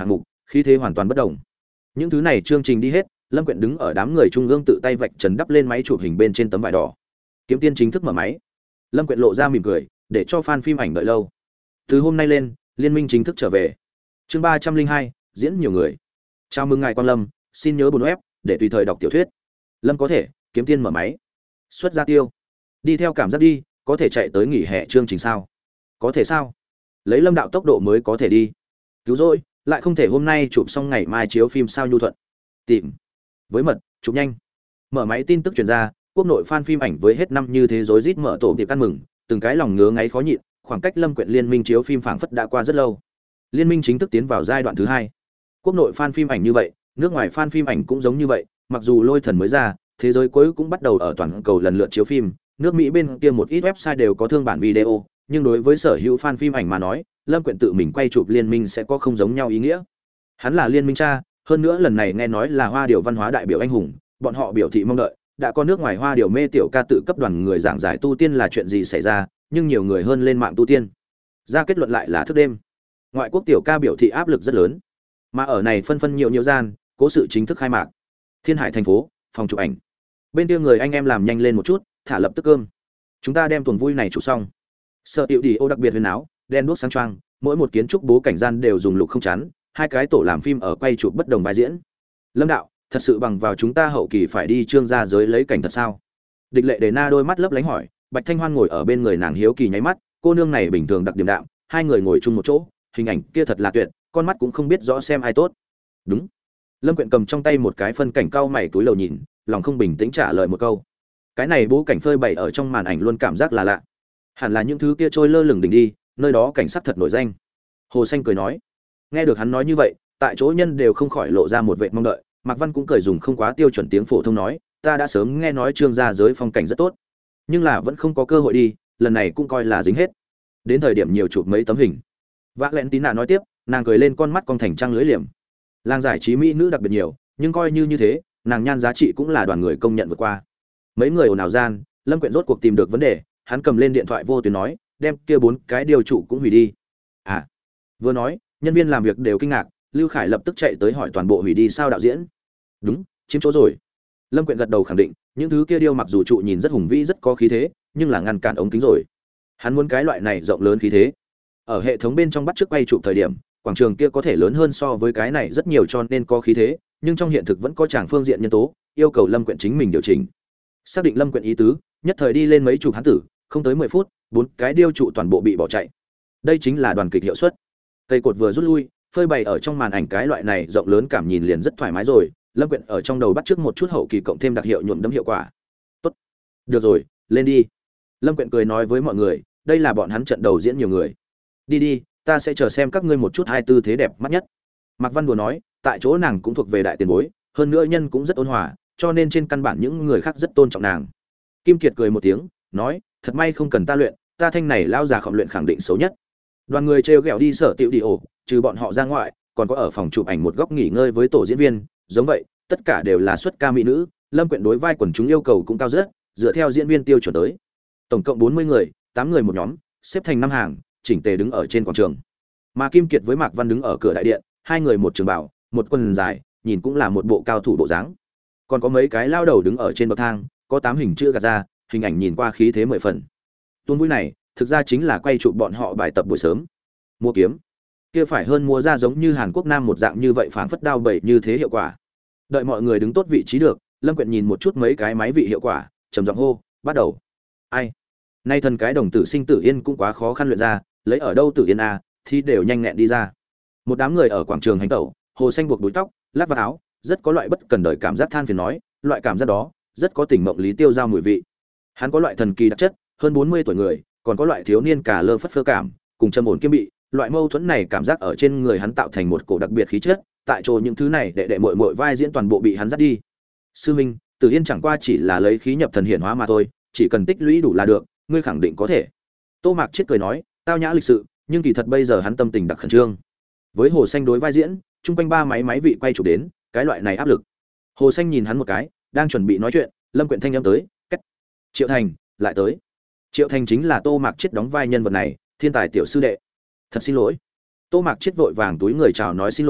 khí thế hoàn toàn bất đồng. Những thứ này chương trình đi hết, Lâm Quyện đứng ở đám người trung ương tự tay vạch trần đắp lên máy chụp hình bên trên tấm vải đỏ. Kiếm Tiên chính thức mở máy. Lâm Quyện lộ ra mỉm cười, để cho fan phim ảnh đợi lâu. Từ hôm nay lên, liên minh chính thức trở về. Chương 302, diễn nhiều người. Chào mừng ngài Quang Lâm, xin nhớ bấm web để tùy thời đọc tiểu thuyết. Lâm có thể, Kiếm Tiên mở máy. Xuất ra tiêu. Đi theo cảm giác đi, có thể chạy tới nghỉ hè chương trình sao? Có thể sao? Lấy Lâm đạo tốc độ mới có thể đi. Cứu rỗi, lại không thể hôm nay chụp xong ngày mai chiếu phim sao nhu thuận. Tìm. Với mật, chụp nhanh. Mở máy tin tức truyền ra, quốc nội fan phim ảnh với hết năm như thế rối rít mở tổ tiệc ăn mừng, từng cái lòng ngứa ngáy khó nhịn, khoảng cách Lâm Quyện liên minh chiếu phim phảng phất đã qua rất lâu. Liên minh chính thức tiến vào giai đoạn thứ hai. Quốc nội fan phim ảnh như vậy, nước ngoài fan phim ảnh cũng giống như vậy, mặc dù Lôi Thần mới ra, thế giới cuối cũng bắt đầu ở toàn cầu lần lượt chiếu phim, nước Mỹ bên kia một ít website đều có thương bản video, nhưng đối với sở hữu fan phim ảnh mà nói, Lâm Quyện tự mình quay chụp liên minh sẽ có không giống nhau ý nghĩa. Hắn là liên minh cha, hơn nữa lần này nghe nói là Hoa Điệu văn hóa đại biểu anh hùng, bọn họ biểu thị mong đợi, đã có nước ngoài Hoa Điệu mê tiểu ca tự cấp đoàn người giảng giải tu tiên là chuyện gì xảy ra, nhưng nhiều người hơn lên mạng tu tiên. Ra kết luận lại là thức đêm. Ngoại quốc tiểu ca biểu thị áp lực rất lớn. Mà ở này phân phân nhiều gian, cố sự chính thức khai mạc. Thiên Hải thành phố, phòng chụp ảnh. Bên kia người anh em làm nhanh lên một chút, thả lập tức cơm. Chúng ta đem tuần vui này chụp xong. Sở Tiểu Đi ô đặc biệt huyền áo, đen đuốc sáng choang, mỗi một kiến trúc bố cảnh gian đều dùng lục không chắn, hai cái tổ làm phim ở quay chụp bất đồng vai diễn. Lâm đạo, thật sự bằng vào chúng ta hậu kỳ phải đi trương gia giới lấy cảnh thật sao? Địch Lệ Đề Na đôi mắt lấp lánh hỏi, Bạch Thanh Hoan ngồi ở bên người nàng hiếu kỳ nháy mắt, cô nương này bình thường đặc điểm đạm, hai người ngồi chung một chỗ, hình ảnh kia thật là tuyệt, con mắt cũng không biết rõ xem ai tốt. Đúng. Lâm Quyện cầm trong tay một cái phân cảnh cau mày túi lầu nhìn, lòng không bình tĩnh trả lời một câu. Cái này bố cảnh phơi bày ở trong màn ảnh luôn cảm giác là lạ. Hẳn là những thứ kia trôi lơ lửng đỉnh đi, nơi đó cảnh sắc thật nổi danh. Hồ Xanh cười nói. Nghe được hắn nói như vậy, tại chỗ nhân đều không khỏi lộ ra một vệt mong đợi, Mạc Văn cũng cười dùng không quá tiêu chuẩn tiếng phổ thông nói, ta đã sớm nghe nói trương gia giới phong cảnh rất tốt, nhưng là vẫn không có cơ hội đi, lần này cũng coi là dính hết. Đến thời điểm nhiều chụp mấy tấm hình. Vác Lén Tín Nạ nói tiếp, nàng cười lên con mắt con thành trăng lưới liềm. Làng giải trí mỹ nữ đặc biệt nhiều, nhưng coi như thế, nàng nhan giá trị cũng là đoàn người công nhận vượt qua. Mấy người ồn ào gian, Lâm Quyện rốt cuộc tìm được vấn đề, hắn cầm lên điện thoại vô tuyến nói, đem kia 4 cái điều trụ cũng hủy đi. À. Vừa nói, nhân viên làm việc đều kinh ngạc, Lưu Khải lập tức chạy tới hỏi toàn bộ hủy đi sao đạo diễn. Đúng, chiếm chỗ rồi. Lâm Quyện gật đầu khẳng định, những thứ kia điêu mặc dù trụ nhìn rất hùng vĩ rất có khí thế, nhưng là ngăn cản ống kính rồi. Hắn muốn cái loại này rộng lớn khí thế. Ở hệ thống bên trong bắt chước quay chụp thời điểm, quảng trường kia có thể lớn hơn so với cái này rất nhiều cho nên có khí thế, nhưng trong hiện thực vẫn có tràng phương diện nhân tố, yêu cầu Lâm Quyện chính mình điều chỉnh. Xác định Lâm Quyện ý tứ, nhất thời đi lên mấy chục hán tử, không tới 10 phút, 4 cái điêu trụ toàn bộ bị bỏ chạy. Đây chính là đoàn kịch hiệu suất. Cây cột vừa rút lui, phơi bày ở trong màn ảnh cái loại này rộng lớn cảm nhìn liền rất thoải mái rồi, Lâm Quyện ở trong đầu bắt chước một chút hậu kỳ cộng thêm đặc hiệu nhuộm đẫm hiệu quả. Tốt. Được rồi, lên đi. Lâm Quyện cười nói với mọi người, đây là bọn hắn trận đầu diễn nhiều người. Đi đi, ta sẽ chờ xem các ngươi một chút hai tư thế đẹp mắt nhất. Mạc Văn đùa nói, tại chỗ nàng cũng thuộc về đại tiền bối, hơn nữa nhân cũng rất ôn hòa, cho nên trên căn bản những người khác rất tôn trọng nàng. Kim Kiệt cười một tiếng, nói, thật may không cần ta luyện, ta thanh này lao già khổng luyện khẳng định xấu nhất. Đoàn người trêu ghẹo đi Sở Tiểu Đi ổ, trừ bọn họ ra ngoại, còn có ở phòng chụp ảnh một góc nghỉ ngơi với tổ diễn viên, giống vậy, tất cả đều là xuất ca mỹ nữ, Lâm Quyện đối vai quần chúng yêu cầu cũng cao rất, dựa theo diễn viên tiêu chuẩn tới. Tổng cộng 40 người, 8 người một nhóm, xếp thành 5 hàng, chỉnh tề đứng ở trên quảng trường. Mà Kim Kiệt với Mạc Văn đứng ở cửa đại điện, hai người một trường bảo, một quần dài, nhìn cũng là một bộ cao thủ bộ dáng. Còn có mấy cái lao đầu đứng ở trên bậc thang, có 8 hình chữ gạt ra, hình ảnh nhìn qua khí thế 10 phần. Tuôn vui này, thực ra chính là quay chụp bọn họ bài tập buổi sớm. Mua kiếm, kia phải hơn mua ra giống như Hàn Quốc Nam một dạng như vậy phảng phất đao bẩy như thế hiệu quả. Đợi mọi người đứng tốt vị trí được, Lâm Quyện nhìn một chút mấy cái máy vị hiệu quả, trầm giọng hô, bắt đầu. Ai? Nay thần cái đồng tử sinh tử yên cũng quá khó khăn luyện ra, lấy ở đâu tử yên a, thì đều nhanh nhẹn đi ra. Một đám người ở quảng trường hành tẩu, Hồ Xanh buộc đuôi tóc, lát vào áo, rất có loại bất cần đời cảm giác than phiền nói, loại cảm giác đó, rất có tỉnh mộng lý tiêu giao mùi vị. Hắn có loại thần kỳ đặc chất, hơn 40 tuổi người, còn có loại thiếu niên cả lơ phất phơ cảm, cùng trầm ổn kiêm bị, loại mâu thuẫn này cảm giác ở trên người hắn tạo thành một cổ đặc biệt khí chất, tại chỗ những thứ này đệ đệ muội muội vai diễn toàn bộ bị hắn dắt đi. Sư Minh, Tử Yên chẳng qua chỉ là lấy khí nhập thần hiển hóa mà thôi, chỉ cần tích lũy đủ là được, ngươi khẳng định có thể. Tô Mạc Chiết cười nói, tao nhã lịch sự, nhưng kỳ thật bây giờ hắn tâm tình đặc khẩn trương. Với Hồ Xanh đối vai diễn, trung quanh ba máy vị quay chụp đến, cái loại này áp lực. Hồ Xanh nhìn hắn một cái, đang chuẩn bị nói chuyện, Lâm Quyện thanh âm tới, cách. Triệu Thành, lại tới. Triệu Thành chính là Tô Mạc Chiết đóng vai nhân vật này, thiên tài tiểu sư đệ. Thật xin lỗi. Tô Mạc Chiết vội vàng túi người chào nói xin lỗi,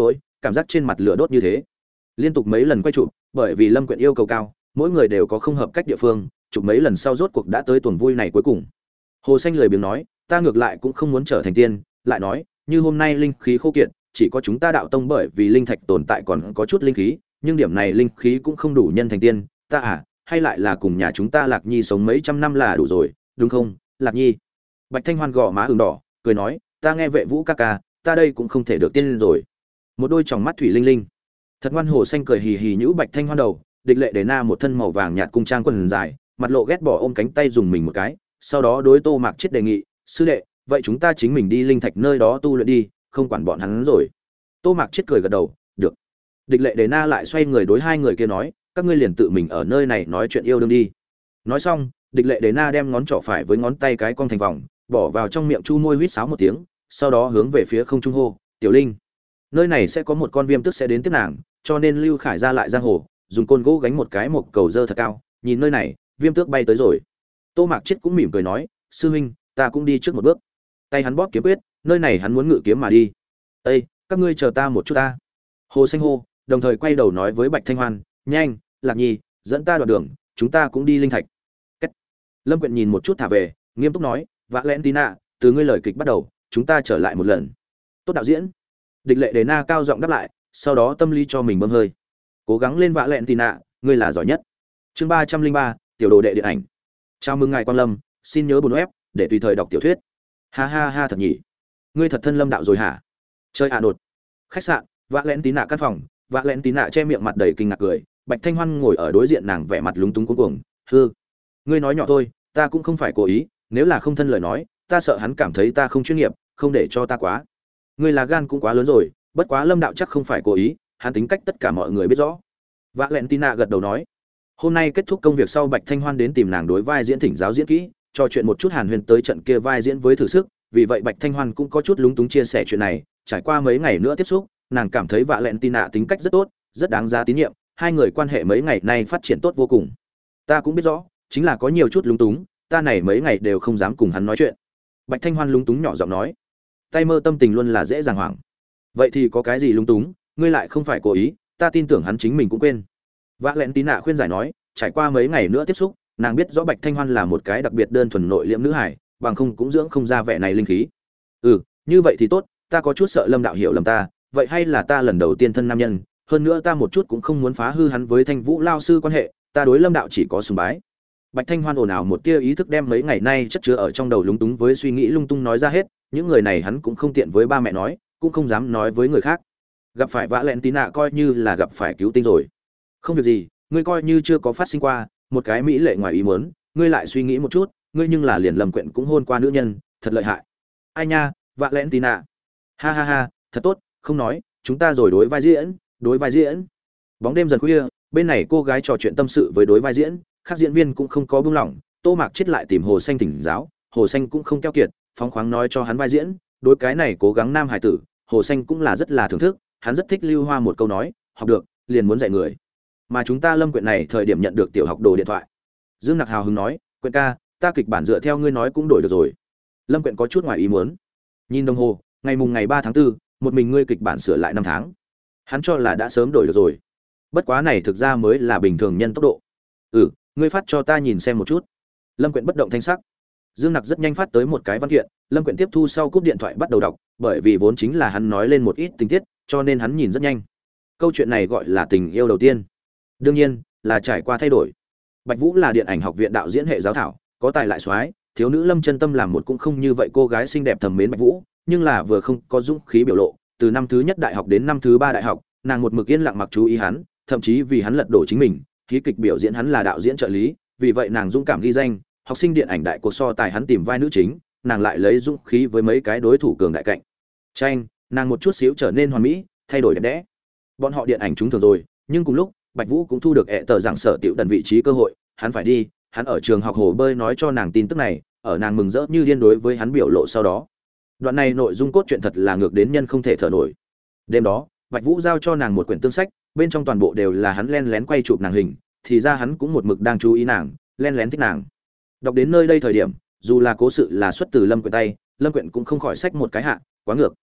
cảm giác trên mặt lửa đốt như thế. Liên tục mấy lần quay chụp, bởi vì Lâm Quyện yêu cầu cao, mỗi người đều có không hợp cách địa phương, chụp mấy lần sau rốt cuộc đã tới tuần vui này cuối cùng. Hồ Xanh lười biếng nói, ta ngược lại cũng không muốn trở thành tiên, lại nói, như hôm nay linh khí khô kiệt, chỉ có chúng ta đạo tông bởi vì linh thạch tồn tại còn có chút linh khí, nhưng điểm này linh khí cũng không đủ nhân thành tiên, ta hay lại là cùng nhà chúng ta Lạc Nhi sống mấy trăm năm là đủ rồi, đúng không, Lạc Nhi? Bạch Thanh Hoan gò má ửng đỏ, cười nói, ta nghe Vệ Vũ ca ca, ta đây cũng không thể được tiên rồi. Một đôi tròng mắt thủy linh linh. Thật ngoan. Hồ Xanh cười hì hì nhũ Bạch Thanh Hoan đầu, Địch Lệ Đế Na một thân màu vàng nhạt cung trang quần dài, mặt lộ ghét bỏ ôm cánh tay dùng mình một cái, sau đó đối Tô Mạc Chiết đề nghị, sư đệ, vậy chúng ta chính mình đi linh thạch nơi đó tu luyện đi, không quản bọn hắn rồi. Tô Mạc Chiết cười gật đầu, được. Địch Lệ Đế Na lại xoay người đối hai người kia nói, các ngươi liền tự mình ở nơi này nói chuyện yêu đương đi. Nói xong, Địch Lệ Đế Na đem ngón trỏ phải với ngón tay cái cong thành vòng, bỏ vào trong miệng chu môi huýt sáo một tiếng, sau đó hướng về phía không trung hô, "Tiểu Linh, nơi này sẽ có một con viêm tức sẽ đến tiếp nàng, cho nên Lưu Khải ra lại giang hồ, dùng côn gỗ gánh một cái mộc cầu dơ thật cao, nhìn nơi này, viêm tước bay tới rồi." Tô Mạc Chiết cũng mỉm cười nói, "Sư huynh, ta cũng đi trước một bước." Tay hắn bóp kiếm quyết, nơi này hắn muốn ngự kiếm mà đi. "Ê, các ngươi chờ ta một chút ta." Hồ Xanh hô, đồng thời quay đầu nói với Bạch Thanh Hoan, "Nhanh, Lạc Nhi, dẫn ta đoạn đường, chúng ta cũng đi linh thạch." Cách. Lâm Quyện nhìn một chút thả về, nghiêm túc nói, "Vã Lén Tí Nạ, từ ngươi lời kịch bắt đầu, chúng ta trở lại một lần." "Tốt đạo diễn." Địch Lệ Đế Na cao giọng đáp lại, sau đó tâm lý cho mình bơm hơi. "Cố gắng lên Vã Lén Tí Nạ, ngươi là giỏi nhất." Chương 303, tiểu đồ đệ điện ảnh. Chào mừng ngài quan lâm, xin nhớ bấm web để tùy thời đọc tiểu thuyết. Ha ha ha, thật nhỉ. Ngươi thật thân Lâm đạo rồi hả? Chơi đột. Khách sạn, Vã Lén Tí Nạ căn phòng, Vã Lén Tí Nạ che miệng mặt đầy kinh ngạc cười, Bạch Thanh Hoan ngồi ở đối diện nàng vẻ mặt lúng túng cuống cuồng, "Hư, ngươi nói nhỏ thôi, ta cũng không phải cố ý, nếu là không thân lời nói, ta sợ hắn cảm thấy ta không chuyên nghiệp, không để cho ta quá. Ngươi là gan cũng quá lớn rồi, bất quá Lâm đạo chắc không phải cố ý, hắn tính cách tất cả mọi người biết rõ." Vã Lén Tí Nạ gật đầu nói. Hôm nay kết thúc công việc sau, Bạch Thanh Hoan đến tìm nàng đối vai diễn thỉnh giáo diễn kỹ, trò chuyện một chút hàn huyền tới trận kia vai diễn với thử sức, vì vậy Bạch Thanh Hoan cũng có chút lúng túng chia sẻ chuyện này, trải qua mấy ngày nữa tiếp xúc, nàng cảm thấy Vạ Lẹn Tí Nạ tính cách rất tốt, rất đáng giá tín nhiệm, hai người quan hệ mấy ngày nay phát triển tốt vô cùng. Ta cũng biết rõ, chính là có nhiều chút lúng túng, ta này mấy ngày đều không dám cùng hắn nói chuyện. Bạch Thanh Hoan lúng túng nhỏ giọng nói, tay mơ tâm tình luôn là dễ dàng hoảng. Vậy thì có cái gì lúng túng, ngươi lại không phải cố ý, ta tin tưởng hắn chính mình cũng quên. Vạ Lẹn Tí Nạ khuyên giải nói, trải qua mấy ngày nữa tiếp xúc, nàng biết rõ Bạch Thanh Hoan là một cái đặc biệt đơn thuần nội liễm nữ hải, bằng không cũng dưỡng không ra vẻ này linh khí. Như vậy thì tốt, ta có chút sợ Lâm đạo hiểu lầm ta, vậy hay là ta lần đầu tiên thân nam nhân, hơn nữa ta một chút cũng không muốn phá hư hắn với Thanh Vũ lao sư quan hệ, ta đối Lâm đạo chỉ có sùng bái. Bạch Thanh Hoan ồn ào một tia ý thức đem mấy ngày nay chất chứa ở trong đầu lúng túng với suy nghĩ lung tung nói ra hết, những người này hắn cũng không tiện với ba mẹ nói, cũng không dám nói với người khác. Gặp phải Vã Lẹn Tí Nạ coi như là gặp phải cứu tinh rồi. Không việc gì, ngươi coi như chưa có phát sinh qua, một cái mỹ lệ ngoài ý muốn, ngươi lại suy nghĩ một chút, ngươi nhưng là liền Lâm Quyện cũng hôn qua nữ nhân, thật lợi hại. Ai nha, Vạ Lẹn Tí Nạ. Ha ha ha, thật tốt, không nói, chúng ta rồi đối vai diễn. Bóng đêm dần khuya, bên này cô gái trò chuyện tâm sự với đối vai diễn, các diễn viên cũng không có buông lỏng, Tô Mạc Chiết lại tìm Hồ Xanh thỉnh giáo, Hồ Xanh cũng không keo kiệt, phóng khoáng nói cho hắn vai diễn, đối cái này cố gắng nam hải tử, Hồ Xanh cũng là rất là thưởng thức, hắn rất thích Lưu Hoa một câu nói, học được, liền muốn dạy người. Mà chúng ta Lâm Quyện này thời điểm nhận được tiểu học đồ điện thoại. Dương Nặc hào hứng nói, "Quyện ca, ta kịch bản dựa theo ngươi nói cũng đổi được rồi." Lâm Quyện có chút ngoài ý muốn. Nhìn đồng hồ, ngày 3 tháng 4, một mình ngươi kịch bản sửa lại 5 tháng. Hắn cho là đã sớm đổi được rồi. Bất quá này thực ra mới là bình thường nhân tốc độ. Ngươi phát cho ta nhìn xem một chút. Lâm Quyện bất động thanh sắc. Dương Nặc rất nhanh phát tới một cái văn kiện, Lâm Quyện tiếp thu sau cúp điện thoại bắt đầu đọc, bởi vì vốn chính là hắn nói lên một ít tình tiết, cho nên hắn nhìn rất nhanh. Câu chuyện này gọi là tình yêu đầu tiên. Đương nhiên, là trải qua thay đổi. Bạch Vũ là điện ảnh học viện đạo diễn hệ giáo thảo, có tài lại soái, thiếu nữ Lâm Chân Tâm làm một cũng không như vậy cô gái xinh đẹp thầm mến Bạch Vũ, nhưng là vừa không có dũng khí biểu lộ, từ năm thứ nhất đại học đến năm thứ 3 đại học, nàng một mực yên lặng mặc chú ý hắn, thậm chí vì hắn lật đổ chính mình, khí kịch biểu diễn hắn là đạo diễn trợ lý, vì vậy nàng dũng cảm ghi danh, học sinh điện ảnh đại cuộc so tài hắn tìm vai nữ chính, nàng lại lấy dũng khí với mấy cái đối thủ cường đại cạnh tranh, nàng một chút xíu trở nên hoàn mỹ, thay đổi đẹp đẽ. Bọn họ điện ảnh trúng thường rồi, nhưng cùng lúc Bạch Vũ cũng thu được tờ giảng sở tiểu đần vị trí cơ hội, hắn phải đi, hắn ở trường học hồ bơi nói cho nàng tin tức này, ở nàng mừng rỡ như điên đối với hắn biểu lộ sau đó. Đoạn này nội dung cốt truyện thật là ngược đến nhân không thể thở nổi. Đêm đó, Bạch Vũ giao cho nàng một quyển tương sách, bên trong toàn bộ đều là hắn len lén quay chụp nàng hình, thì ra hắn cũng một mực đang chú ý nàng, len lén thích nàng. Đọc đến nơi đây thời điểm, dù là cố sự là xuất từ Lâm Quyện tay, Lâm Quyện cũng không khỏi xách một cái hạ, quá ngược.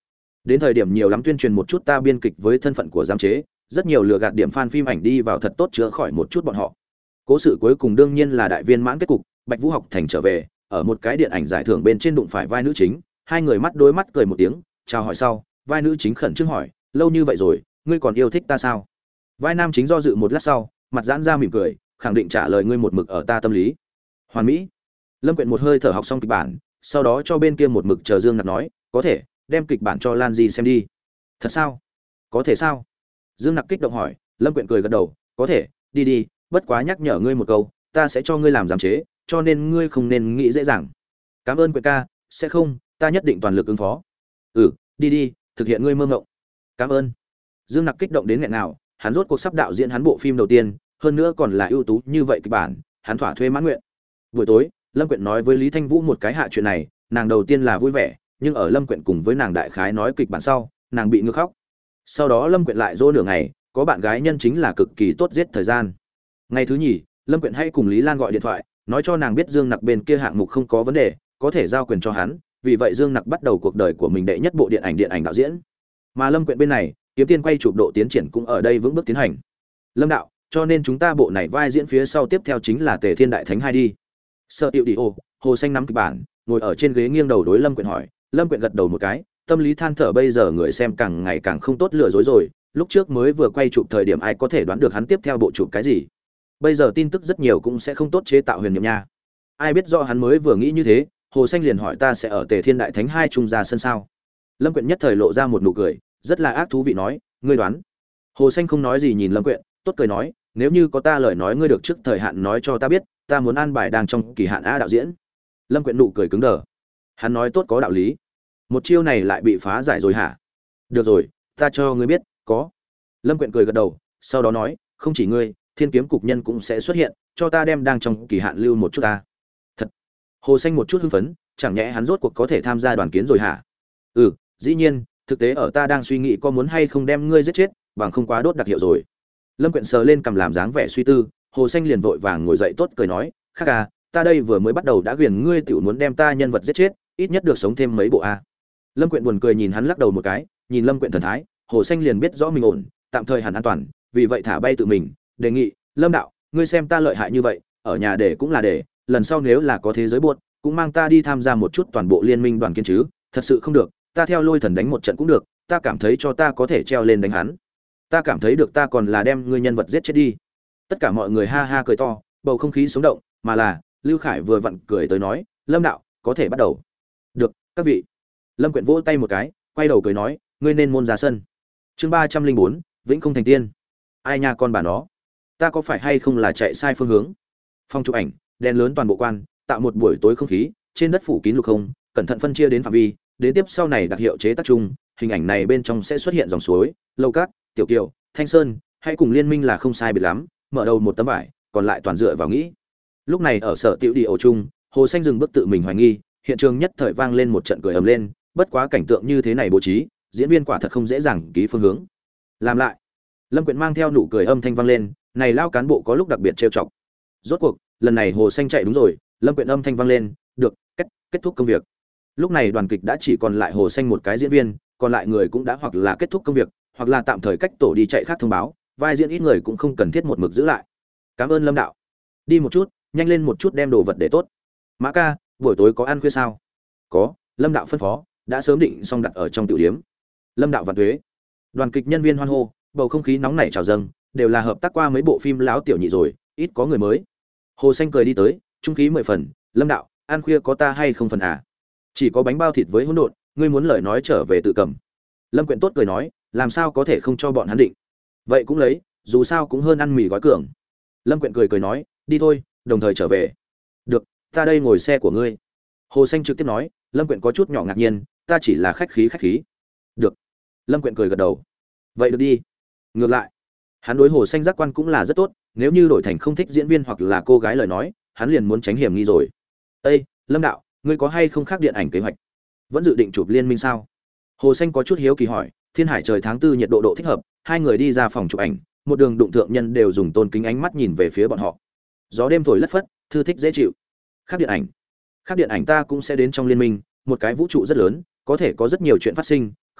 Đến thời điểm nhiều lắm tuyên truyền một chút ta biên kịch với thân phận của giám chế, rất nhiều lừa gạt điểm fan phim ảnh đi vào thật tốt chữa khỏi một chút bọn họ. Cố sự cuối cùng đương nhiên là đại viên mãn kết cục, Bạch Vũ học thành trở về, ở một cái điện ảnh giải thưởng bên trên đụng phải vai nữ chính, hai người mắt đối mắt cười một tiếng, chào hỏi sau, vai nữ chính khẩn trương hỏi, lâu như vậy rồi, ngươi còn yêu thích ta sao? Vai nam chính do dự một lát sau, mặt giãn ra mỉm cười, khẳng định trả lời ngươi một mực ở ta tâm lý. Hoàn mỹ. Lâm Quyện một hơi thở học xong kịch bản, sau đó cho bên kia một mực chờ Dương Nặc nói, có thể, đem kịch bản cho Lan Di xem đi. Thật sao? Có thể sao? Dương Nặc kích động hỏi, Lâm Quyện cười gật đầu, có thể, đi đi, bất quá nhắc nhở ngươi một câu, ta sẽ cho ngươi làm giám chế, cho nên ngươi không nên nghĩ dễ dàng. Cảm ơn Quyện ca, sẽ không, ta nhất định toàn lực ứng phó. Ừ, đi đi, thực hiện ngươi mơ ngộng. Cảm ơn. Dương Nặc kích động đến nghẹn nào, hắn rốt cuộc sắp đạo diễn hắn bộ phim đầu tiên, hơn nữa còn là ưu tú như vậy kịch bản, hắn thỏa thuê mãn nguyện. Buổi tối, Lâm Quyện nói với Lý Thanh Vũ một cái hạ chuyện này, nàng đầu tiên là vui vẻ, nhưng ở Lâm Quyện cùng với nàng đại khái nói kịch bản sau, nàng bị ngược khóc. Sau đó Lâm Quyện lại dỗ nửa ngày, có bạn gái nhân chính là cực kỳ tốt giết thời gian. Ngày thứ nhì, Lâm Quyện hay cùng Lý Lan gọi điện thoại, nói cho nàng biết Dương Nặc bên kia hạng mục không có vấn đề, có thể giao quyền cho hắn, vì vậy Dương Nặc bắt đầu cuộc đời của mình đệ nhất bộ điện ảnh đạo diễn. Mà Lâm Quyện bên này, kiếm tiên quay chụp độ tiến triển cũng ở đây vững bước tiến hành. Lâm đạo, cho nên chúng ta bộ này vai diễn phía sau tiếp theo chính là Tề Thiên Đại Thánh 2 đi. Sợ Tiệu Đi ô, Hồ Xanh nắm kịch bản, ngồi ở trên ghế nghiêng đầu đối Lâm Quyện hỏi, Lâm Quyện gật đầu một cái, tâm lý than thở bây giờ người xem càng ngày càng không tốt lừa dối rồi, lúc trước mới vừa quay chụp thời điểm ai có thể đoán được hắn tiếp theo bộ chụp cái gì. Bây giờ tin tức rất nhiều cũng sẽ không tốt chế tạo huyền niệm nha. Ai biết rõ hắn mới vừa nghĩ như thế, Hồ Xanh liền hỏi ta sẽ ở Tề Thiên Đại Thánh 2 trung ra sân sao? Lâm Quyện nhất thời lộ ra một nụ cười, rất là ác thú vị nói, ngươi đoán. Hồ Xanh không nói gì nhìn Lâm Quyện, tốt cười nói, nếu như có ta lời nói ngươi được trước thời hạn nói cho ta biết, ta muốn an bài đang trong kỳ hạn a đạo diễn. Lâm Quyện nụ cười cứng đờ. Hắn nói tốt có đạo lý. Một chiêu này lại bị phá giải rồi hả? Được rồi, ta cho ngươi biết, có. Lâm Quyện cười gật đầu, sau đó nói, không chỉ ngươi, Thiên Kiếm cục nhân cũng sẽ xuất hiện, cho ta đem đang trong kỳ hạn lưu một chút ta. Thật. Hồ Xanh một chút hưng phấn, chẳng nhẽ hắn rốt cuộc có thể tham gia đoàn kiến rồi hả? Ừ, dĩ nhiên, thực tế ở ta đang suy nghĩ có muốn hay không đem ngươi giết chết, bằng không quá đốt đặc hiệu rồi. Lâm Quyện sờ lên cầm làm dáng vẻ suy tư, Hồ Xanh liền vội vàng ngồi dậy tốt cười nói, khác à, ta đây vừa mới bắt đầu đã ghiền ngươi tiểu muốn đem ta nhân vật giết chết, ít nhất được sống thêm mấy bộ a. Lâm Quyện buồn cười nhìn hắn lắc đầu một cái, nhìn Lâm Quyện thần thái, Hồ Xanh liền biết rõ mình ổn, tạm thời hẳn an toàn, vì vậy thả bay tự mình, đề nghị, Lâm đạo, ngươi xem ta lợi hại như vậy, ở nhà để cũng là để, lần sau nếu là có thế giới buốt, cũng mang ta đi tham gia một chút toàn bộ liên minh đoàn kiến chứ, thật sự không được, ta theo Lôi Thần đánh một trận cũng được, ta cảm thấy cho ta có thể treo lên đánh hắn. Ta cảm thấy được ta còn là đem ngươi nhân vật giết chết đi. Tất cả mọi người ha ha cười to, bầu không khí sống động, mà là Lưu Khải vừa vặn cười tới nói, Lâm đạo, có thể bắt đầu. Được, các vị. Lâm Quyện vỗ tay một cái, quay đầu cười nói, ngươi nên môn ra sân. Chương 304, Vĩnh không thành tiên. Ai nha con bà nó, ta có phải hay không là chạy sai phương hướng? Phong chụp ảnh, đèn lớn toàn bộ quan, tạo một buổi tối không khí, trên đất phủ kín lục không, cẩn thận phân chia đến phạm vi, đến tiếp sau này đặc hiệu chế tác chung, hình ảnh này bên trong sẽ xuất hiện dòng suối, lâu cát, tiểu kiều, thanh sơn, hay cùng liên minh là không sai biệt lắm, mở đầu một tấm vải, còn lại toàn dựa vào nghĩ. Lúc này ở sở tiểu đi ổ chung, Hồ Xanh dừng bước tự mình hoài nghi, hiện trường nhất thời vang lên một trận cười ầm lên, bất quá cảnh tượng như thế này bố trí, diễn viên quả thật không dễ dàng ký phương hướng. Làm lại. Lâm Quyện mang theo nụ cười âm thanh vang lên, này lao cán bộ có lúc đặc biệt trêu chọc. Rốt cuộc, lần này Hồ Xanh chạy đúng rồi, Lâm Quyện âm thanh vang lên, được, kết thúc công việc. Lúc này đoàn kịch đã chỉ còn lại Hồ Xanh một cái diễn viên, còn lại người cũng đã hoặc là kết thúc công việc, hoặc là tạm thời cách tổ đi chạy khác thông báo, vai diễn ít người cũng không cần thiết một mực giữ lại. Cảm ơn Lâm đạo. Đi một chút, nhanh lên một chút đem đồ vật để tốt. Mã ca, buổi tối có ăn khuya sao? Có, Lâm đạo phân phó, đã sớm định xong đặt ở trong tiểu điếm. Lâm đạo vạn thuế. Đoàn kịch nhân viên hoan hô, bầu không khí nóng nảy trào dâng, đều là hợp tác qua mấy bộ phim láo tiểu nhị rồi, ít có người mới. Hồ Xanh cười đi tới, trung khí 10 phần, Lâm đạo, ăn khuya có ta hay không phần à? Chỉ có bánh bao thịt với hỗn độn, ngươi muốn lời nói trở về tự cầm. Lâm Quyện tốt cười nói, làm sao có thể không cho bọn hắn định. Vậy cũng lấy, dù sao cũng hơn ăn mì gói cường. Lâm Quyện cười nói, đi thôi, đồng thời trở về. Được, ta đây ngồi xe của ngươi. Hồ Xanh trực tiếp nói, Lâm Quyện có chút nhỏ ngạc nhiên, ta chỉ là khách khí. Được. Lâm Quyện cười gật đầu. Vậy được đi. Ngược lại, hắn đối Hồ Xanh giác quan cũng là rất tốt, nếu như đổi thành không thích diễn viên hoặc là cô gái lời nói, hắn liền muốn tránh hiểm nghi rồi. Ê, Lâm đạo, ngươi có hay không khác điện ảnh kế hoạch? Vẫn dự định chụp liên minh sao? Hồ Xanh có chút hiếu kỳ hỏi, Thiên Hải trời tháng 4 nhiệt độ độ thích hợp, hai người đi ra phòng chụp ảnh, một đường đụng thượng nhân đều dùng tôn kính ánh mắt nhìn về phía bọn họ. Gió đêm thổi lất phất, thư thích dễ chịu. Khác điện ảnh ta cũng sẽ đến trong liên minh, một cái vũ trụ rất lớn, có thể có rất nhiều chuyện phát sinh,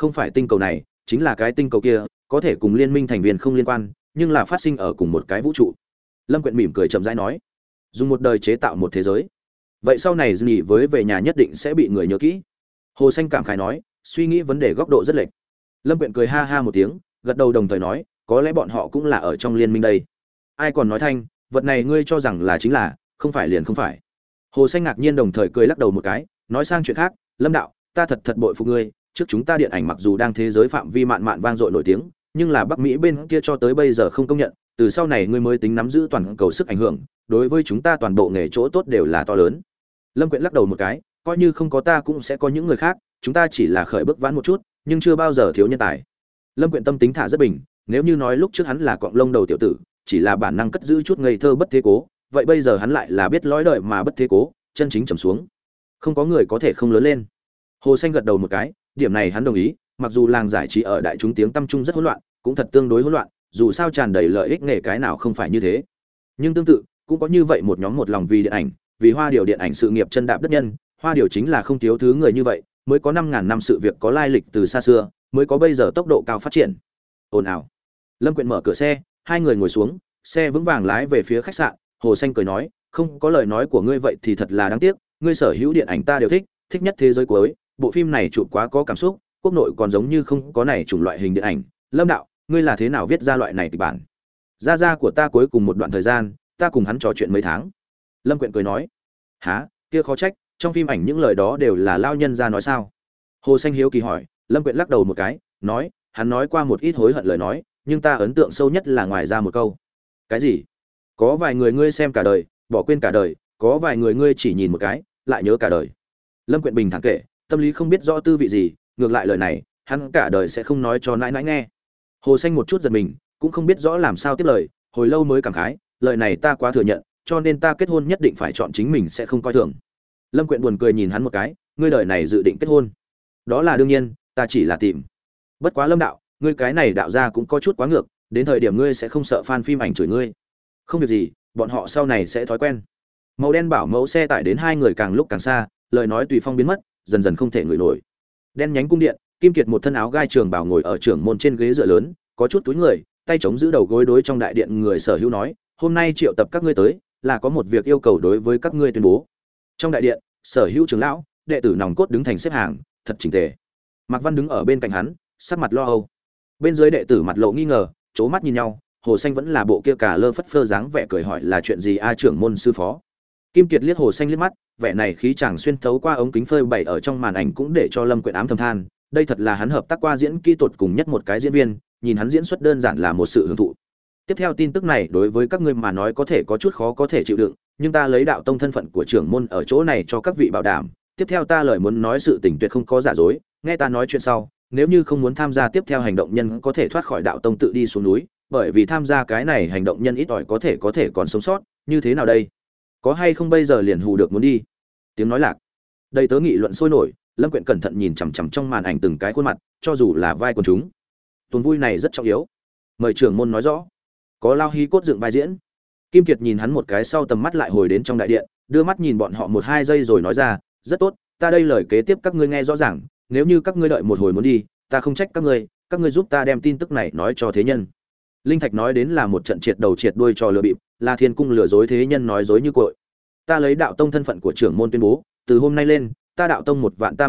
không phải tinh cầu này chính là cái tinh cầu kia, có thể cùng liên minh thành viên không liên quan, nhưng là phát sinh ở cùng một cái vũ trụ. Lâm Quyện mỉm cười chậm rãi nói, dùng một đời chế tạo một thế giới, vậy sau này nghỉ với về nhà nhất định sẽ bị người nhớ kỹ. Hồ Xanh cảm khái nói, suy nghĩ vấn đề góc độ rất lệch. Lâm Quyện cười ha ha một tiếng, gật đầu đồng thời nói, có lẽ bọn họ cũng là ở trong liên minh đây. Ai còn nói thanh, vật này ngươi cho rằng là chính là, không phải liền không phải. Hồ Xanh ngạc nhiên đồng thời cười lắc đầu một cái, nói sang chuyện khác, Lâm đạo, ta thật bội phục ngươi, trước chúng ta điện ảnh mặc dù đang thế giới phạm vi mạn mạn vang dội nổi tiếng, nhưng là Bắc Mỹ bên kia cho tới bây giờ không công nhận, từ sau này ngươi mới tính nắm giữ toàn cầu sức ảnh hưởng, đối với chúng ta toàn bộ nghề chỗ tốt đều là to lớn. Lâm Quyện lắc đầu một cái, coi như không có ta cũng sẽ có những người khác, chúng ta chỉ là khởi bước vãn một chút, nhưng chưa bao giờ thiếu nhân tài. Lâm Quyện tâm tính thả rất bình, nếu như nói lúc trước hắn là cọng lông đầu tiểu tử, chỉ là bản năng cất giữ chút ngây thơ bất thế cố, vậy bây giờ hắn lại là biết lối đời mà bất thế cố, chân chính trầm xuống. Không có người có thể không lớn lên. Hồ Xanh gật đầu một cái, điểm này hắn đồng ý, mặc dù làng giải trí ở đại chúng tiếng tăm trung rất hỗn loạn, cũng thật tương đối hỗn loạn, dù sao tràn đầy lợi ích nghề cái nào không phải như thế. Nhưng tương tự, cũng có như vậy một nhóm một lòng vì điện ảnh, vì Hoa Điều điện ảnh sự nghiệp chân đạp đất nhân, Hoa Điều chính là không thiếu thứ người như vậy, mới có 5000 năm sự việc có lai lịch từ xa xưa, mới có bây giờ tốc độ cao phát triển. Ồn ào. Lâm Quyện mở cửa xe, hai người ngồi xuống, xe vững vàng lái về phía khách sạn, Hồ Xanh cười nói, không có lời nói của ngươi vậy thì thật là đáng tiếc, ngươi sở hữu điện ảnh ta đều thích, thích nhất thế giới cuối, bộ phim này chụp quá có cảm xúc, quốc nội còn giống như không có này chủng loại hình điện ảnh. Lâm đạo, ngươi là thế nào viết ra loại này kịch bản? Gia của ta cuối cùng một đoạn thời gian, ta cùng hắn trò chuyện mấy tháng. Lâm Quyện cười nói, há, kia khó trách, trong phim ảnh những lời đó đều là lao nhân ra nói sao? Hồ Xanh hiếu kỳ hỏi. Lâm Quyện lắc đầu một cái, nói, hắn nói qua một ít hối hận lời nói, nhưng ta ấn tượng sâu nhất là ngoài ra một câu. Cái gì? Có vài người ngươi xem cả đời, bỏ quên cả đời, có vài người ngươi chỉ nhìn một cái, lại nhớ cả đời. Lâm Quyện bình thản kể, tâm lý không biết rõ tư vị gì, ngược lại lời này, hắn cả đời sẽ không nói cho nãi nãi nghe. Hồ Xanh một chút giật mình, cũng không biết rõ làm sao tiếp lời, hồi lâu mới cảm khái, lời này ta quá thừa nhận, cho nên ta kết hôn nhất định phải chọn chính mình sẽ không coi thường. Lâm Quyện buồn cười nhìn hắn một cái, ngươi đời này dự định kết hôn? Đó là đương nhiên, ta chỉ là tìm. Bất quá Lâm đạo, ngươi cái này đạo ra cũng có chút quá ngược, đến thời điểm ngươi sẽ không sợ fan phim ảnh chửi ngươi? Không việc gì, bọn họ sau này sẽ thói quen. Màu đen bảo mẫu xe tải đến hai người càng lúc càng xa, lời nói tùy phong biến mất, dần dần không thể ngửi nổi. Đen nhánh cung điện, Kim Kiệt một thân áo gai trường bào ngồi ở trưởng môn trên ghế dựa lớn, có chút túi người, tay chống giữ đầu gối đối trong đại điện người sở hữu nói, hôm nay triệu tập các ngươi tới, là có một việc yêu cầu đối với các ngươi tuyên bố. Trong đại điện, sở hữu trưởng lão, đệ tử nòng cốt đứng thành xếp hàng, thật chỉnh tề. Mạc Văn đứng ở bên cạnh hắn, sắc mặt lo âu. Bên dưới đệ tử mặt lộ nghi ngờ, chố mắt nhìn nhau, Hồ Xanh vẫn là bộ kia cả lơ phất phơ dáng vẻ cười hỏi là chuyện gì a trưởng môn sư phó. Kim Kiệt liếc Hồ Xanh liếc mắt, vẻ này khí chàng xuyên thấu qua ống kính phơi bày ở trong màn ảnh cũng để cho Lâm Quyện ám thầm than, đây thật là hắn hợp tác qua diễn kỹ tột cùng nhất một cái diễn viên, nhìn hắn diễn xuất đơn giản là một sự hưởng thụ. Tiếp theo tin tức này đối với các ngươi mà nói có thể có chút khó có thể chịu đựng, nhưng ta lấy đạo tông thân phận của trưởng môn ở chỗ này cho các vị bảo đảm, tiếp theo ta lời muốn nói sự tình tuyệt không có giả dối, nghe ta nói chuyện sau, nếu như không muốn tham gia tiếp theo hành động nhân có thể thoát khỏi đạo tông tự đi xuống núi, bởi vì tham gia cái này hành động nhân ít ỏi có thể còn sống sót, như thế nào đây? Có hay không bây giờ liền hù được muốn đi? Tiếng nói lạc. Đây tớ nghị luận sôi nổi, Lâm Quyện cẩn thận nhìn chằm chằm trong màn ảnh từng cái khuôn mặt, cho dù là vai quần chúng. Tuần vui này rất trọng yếu. Mời trưởng môn nói rõ. Có lao hí cốt dựng vai diễn. Kim Kiệt nhìn hắn một cái sau tầm mắt lại hồi đến trong đại điện, đưa mắt nhìn bọn họ 1-2 giây rồi nói ra, rất tốt, ta đây lời kế tiếp các ngươi nghe rõ ràng, nếu như các ngươi đợi một hồi muốn đi, ta không trách các ngươi giúp ta đem tin tức này nói cho thế nhân. Linh Thạch nói đến là một trận triệt đầu triệt đuôi trò lừa bịp, là Thiên cung lừa dối thế nhân nói dối như cội. Ta lấy đạo tông thân phận của trưởng môn tuyên bố, từ hôm nay lên, ta đạo tông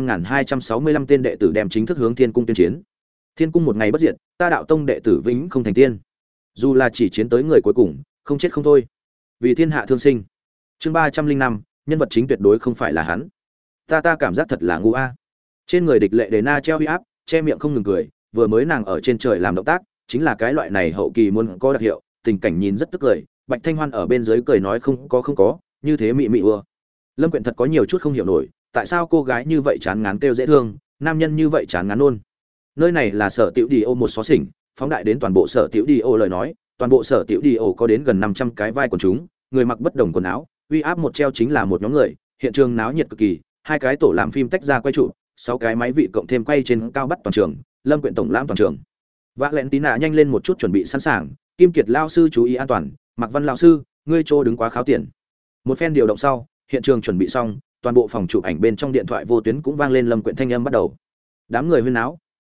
1.265 tên đệ tử đem chính thức hướng Thiên cung tuyên chiến. Thiên cung một ngày bất diệt, ta đạo tông đệ tử vĩnh không thành tiên. Dù là chỉ chiến tới người cuối cùng, không chết không thôi. Vì thiên hạ thương sinh. Chương 305, nhân vật chính tuyệt đối không phải là hắn. Ta cảm giác thật là ngu a. Trên người địch lệ Đế Na treo huy áp, che miệng không ngừng cười, vừa mới nàng ở trên trời làm động tác, chính là cái loại này hậu kỳ muốn có đặc hiệu, tình cảnh nhìn rất tức cười. Bạch Thanh Hoan ở bên dưới cười nói không có, như thế mị ưa. Lâm Quyện thật có nhiều chút không hiểu nổi, tại sao cô gái như vậy chán ngán kêu dễ thương, nam nhân như vậy chán ngán luôn. Nơi này là Sở Tiểu Đi ô một xó xỉnh, phóng đại đến toàn bộ Sở Tiểu Đi ô lời nói, toàn bộ Sở Tiểu Đi ô có đến gần 500 cái vai quần chúng, người mặc bất đồng quần áo, uy áp một treo chính là một nhóm người, hiện trường náo nhiệt cực kỳ, hai cái tổ làm phim tách ra quay trụ, 6 cái máy vị cộng thêm quay trên cao bắt toàn trường, Lâm Quyện tổng lãm toàn trường. Valentina nhanh lên một chút chuẩn bị sẵn sàng, Kim Kiệt lão sư chú ý an toàn, Mạc Văn lão sư, ngươi trô đứng quá kháo tiền. Một phen điều động sau, hiện trường chuẩn bị xong, toàn bộ phòng chụp ảnh bên trong điện thoại vô tuyến cũng vang lên Lâm Quyện thanh âm bắt đầu. Đám người huyên náo,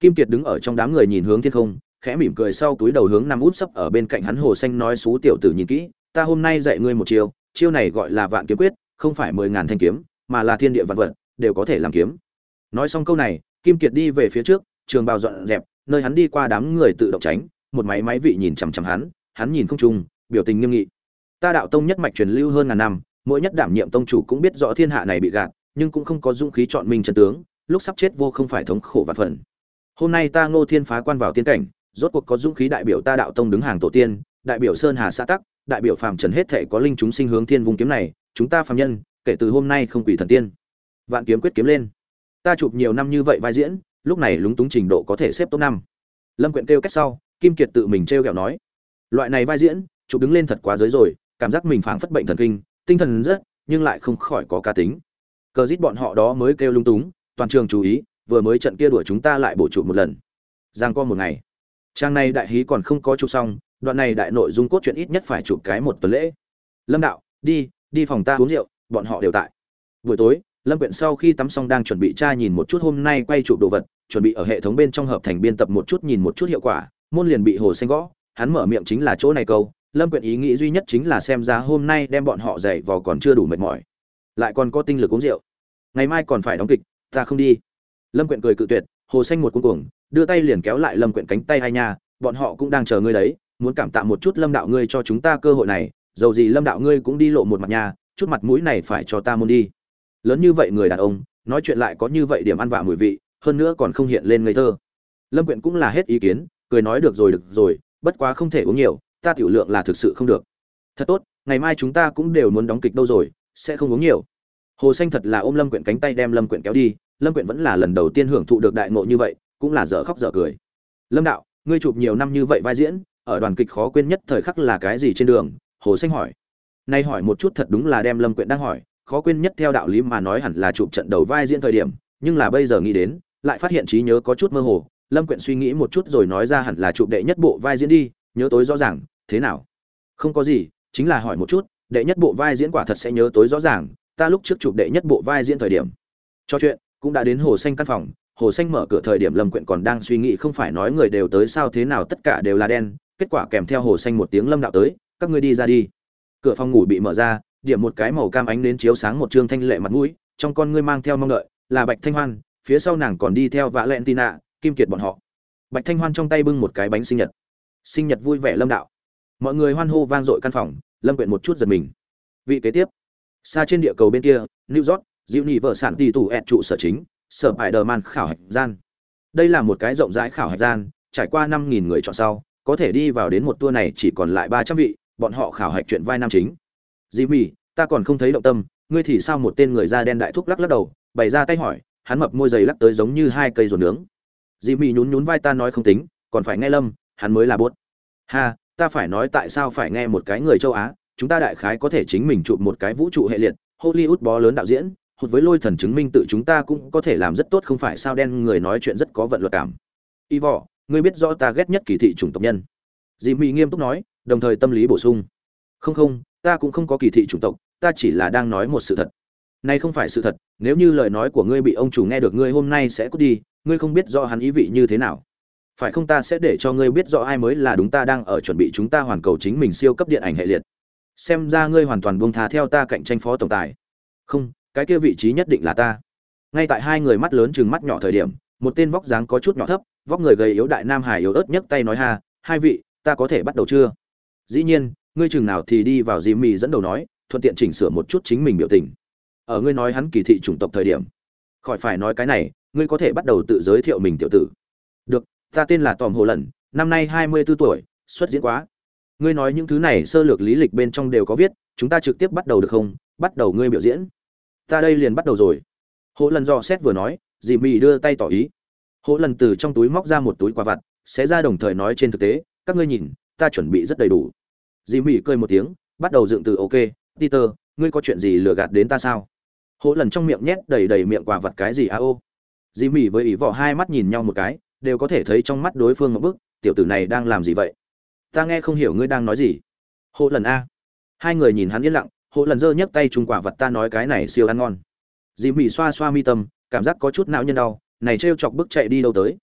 Kim Kiệt đứng ở trong đám người nhìn hướng thiên không, khẽ mỉm cười sau túi đầu hướng nằm út sấp ở bên cạnh hắn Hồ Xanh nói: "Sú tiểu tử nhìn kỹ, ta hôm nay dạy ngươi một chiêu, chiêu này gọi là Vạn Kiếm Quyết, không phải 10.000 thanh kiếm, mà là thiên địa vạn vật đều có thể làm kiếm." Nói xong câu này, Kim Kiệt đi về phía trước, trường bào dọn dẹp, nơi hắn đi qua đám người tự động tránh, một máy vị nhìn chằm chằm hắn nhìn không trung, biểu tình nghiêm nghị. Ta đạo tông nhất mạch truyền lưu hơn ngàn năm, mỗi nhất đảm nhiệm tông chủ cũng biết rõ thiên hạ này bị gạt, nhưng cũng không có dũng khí chọn mình chân tướng, lúc sắp chết vô không phải thống khổ vạn phần. Hôm nay ta Ngô Thiên phá quan vào tiên cảnh, rốt cuộc có dũng khí đại biểu ta đạo tông đứng hàng tổ tiên, đại biểu sơn hà xã tắc, đại biểu phàm trần hết thảy có linh chúng sinh hướng thiên vùng kiếm này, chúng ta phàm nhân, kể từ hôm nay không quỷ thần tiên. Vạn kiếm quyết kiếm lên. Ta chụp nhiều năm như vậy vai diễn, lúc này lúng túng trình độ có thể xếp top 5. Lâm Quyện kêu cách sau, Kim Kiệt tự mình trêu ghẹo nói: "Loại này vai diễn, chụp đứng lên thật quá giới rồi, cảm giác mình phảng phất bệnh thần kinh, tinh thần rất, nhưng lại không khỏi có cá tính." Cờ giết bọn họ đó mới kêu lung túng, toàn trường chú ý, vừa mới trận kia đuổi chúng ta lại bổ chụp một lần. Giang qua một ngày. Trang này đại hí còn không có chụp xong, đoạn này đại nội dung cốt truyện ít nhất phải chụp cái một tuần lễ. Lâm đạo, đi phòng ta uống rượu, bọn họ đều tại. Buổi tối, Lâm Quyện sau khi tắm xong đang chuẩn bị tra nhìn một chút hôm nay quay chụp đồ vật, chuẩn bị ở hệ thống bên trong hợp thành biên tập một chút nhìn một chút hiệu quả, môn liền bị Hồ Xanh gõ, hắn mở miệng chính là chỗ này câu, Lâm Quyện ý nghĩ duy nhất chính là xem ra hôm nay đem bọn họ dạy vào còn chưa đủ mệt mỏi, lại còn có tinh lực uống rượu. Ngày mai còn phải đóng kịch, ta không đi. Lâm Quyện cười cự tuyệt, Hồ Xanh một cuống cuồng, đưa tay liền kéo lại Lâm Quyện cánh tay hai nha, bọn họ cũng đang chờ ngươi đấy, muốn cảm tạ một chút Lâm đạo ngươi cho chúng ta cơ hội này, dầu gì Lâm đạo ngươi cũng đi lộ một mặt nha, chút mặt mũi này phải cho ta môn đi. Lớn như vậy người đàn ông, nói chuyện lại có như vậy điểm ăn vạ mùi vị, hơn nữa còn không hiện lên ngây thơ. Lâm Quyện cũng là hết ý kiến, cười nói được rồi, bất quá không thể uống nhiều, ta tiểu lượng là thực sự không được. Thật tốt, ngày mai chúng ta cũng đều muốn đóng kịch đâu rồi, sẽ không uống nhiều. Hồ Xanh thật là ôm Lâm Quyện cánh tay đem Lâm Quyện kéo đi, Lâm Quyện vẫn là lần đầu tiên hưởng thụ được đại ngộ như vậy, cũng là dở khóc dở cười. Lâm đạo, ngươi chụp nhiều năm như vậy vai diễn, ở đoàn kịch khó quên nhất thời khắc là cái gì trên đường? Hồ Xanh hỏi. Nay hỏi một chút thật đúng là đem Lâm Quyện đang hỏi, khó quên nhất theo đạo lý mà nói hẳn là chụp trận đầu vai diễn thời điểm, nhưng là bây giờ nghĩ đến, lại phát hiện trí nhớ có chút mơ hồ. Lâm Quyện suy nghĩ một chút rồi nói ra hẳn là chụp đệ nhất bộ vai diễn đi, nhớ tối rõ ràng, thế nào? Không có gì, chính là hỏi một chút, đệ nhất bộ vai diễn quả thật sẽ nhớ tối rõ ràng, ta lúc trước chụp đệ nhất bộ vai diễn thời điểm. Cho chuyện, cũng đã đến Hồ Xanh căn phòng, Hồ Xanh mở cửa thời điểm Lâm Quyện còn đang suy nghĩ không phải nói người đều tới sao thế nào tất cả đều là đen, kết quả kèm theo Hồ Xanh một tiếng Lâm đạo tới, các ngươi đi ra đi. Cửa phòng ngủ bị mở ra, điểm một cái màu cam ánh đến chiếu sáng một trương thanh lệ mặt mũi, trong con ngươi mang theo mong đợi, là Bạch Thanh Hoan, phía sau nàng còn đi theo Valentina, Kim Kiệt bọn họ. Bạch Thanh Hoan trong tay bưng một cái bánh sinh nhật. Sinh nhật vui vẻ Lâm đạo. Mọi người hoan hô vang dội căn phòng, Lâm Quyện một chút giật mình. Vị kế tiếp, xa trên địa cầu bên kia, New York, Diệu Nhị vợ sản tỷ tủ ẹt trụ sở chính, sở Spider-Man khảo hạch gian. Đây là một cái rộng rãi khảo hạch gian, trải qua 5.000 người chọn sau, có thể đi vào đến một tour này chỉ còn lại 300 vị, bọn họ khảo hạch chuyện vai nam chính. Jimmy, ta còn không thấy động tâm, ngươi thì sao? Một tên người da đen đại thúc lắc lắc đầu, bày ra tay hỏi, hắn mập môi dày lắc tới giống như hai cây ruột nướng. Jimmy nhún nhún vai, ta nói không tính, còn phải nghe Lâm, hắn mới là bốt. Ha, ta phải nói tại sao phải nghe một cái người châu Á, chúng ta đại khái có thể chính mình chụp một cái vũ trụ hệ liệt, Hollywood bó lớn đạo diễn, hụt với lôi thần chứng minh tự chúng ta cũng có thể làm rất tốt không phải sao? Đen người nói chuyện rất có vận luật cảm. Y vỏ, ngươi biết rõ ta ghét nhất kỳ thị chủng tộc nhân. Jimmy nghiêm túc nói, đồng thời tâm lý bổ sung. Không, ta cũng không có kỳ thị chủng tộc, ta chỉ là đang nói một sự thật. Này không phải sự thật, nếu như lời nói của ngươi bị ông chủ nghe được ngươi hôm nay sẽ cút đi, ngươi không biết rõ hắn ý vị như thế nào. Phải không, ta sẽ để cho ngươi biết rõ ai mới là đúng, ta đang ở chuẩn bị chúng ta hoàn cầu chính mình siêu cấp điện ảnh hệ liệt. Xem ra ngươi hoàn toàn buông tha theo ta cạnh tranh phó tổng tài. Không, cái kia vị trí nhất định là ta. Ngay tại hai người mắt lớn trừng mắt nhỏ thời điểm, một tên vóc dáng có chút nhỏ thấp, vóc người gầy yếu đại nam hải yếu ớt nhấc tay nói, ha, hai vị, ta có thể bắt đầu chưa? Dĩ nhiên, ngươi chừng nào thì đi vào. Jimmy dẫn đầu nói, thuận tiện chỉnh sửa một chút chính mình biểu tình. Ở ngươi nói hắn kỳ thị chủng tộc thời điểm, khỏi phải nói cái này, ngươi có thể bắt đầu tự giới thiệu mình tiểu tử. Được, ta tên là Tom Hồ Lần, năm nay 24 tuổi, xuất diễn quá. Ngươi nói những thứ này sơ lược lý lịch bên trong đều có viết, chúng ta trực tiếp bắt đầu được không? Bắt đầu ngươi biểu diễn. Ta đây liền bắt đầu rồi. Hồ Lần dò xét vừa nói, Jimmy đưa tay tỏ ý. Hồ Lần từ trong túi móc ra một túi quà vặt, xé ra đồng thời nói, trên thực tế, các ngươi nhìn, ta chuẩn bị rất đầy đủ. Jimmy cười một tiếng, bắt đầu dựng từ, ok, Peter, ngươi có chuyện gì lừa gạt đến ta sao? Hồ Lần trong miệng nhét đầy đầy miệng quà vặt, cái gì a ô? Jimmy với ý vỏ hai mắt nhìn nhau một cái, đều có thể thấy trong mắt đối phương một bức, tiểu tử này đang làm gì vậy? Ta nghe không hiểu ngươi đang nói gì. Hồ Lần a. Hai người nhìn hắn yên lặng, Hồ Lần giơ nhấc tay chung quả vật, ta nói cái này siêu ăn ngon. Jimmy xoa xoa mi tâm, cảm giác có chút não nhân đau, này trêu chọc bức chạy đi đâu tới.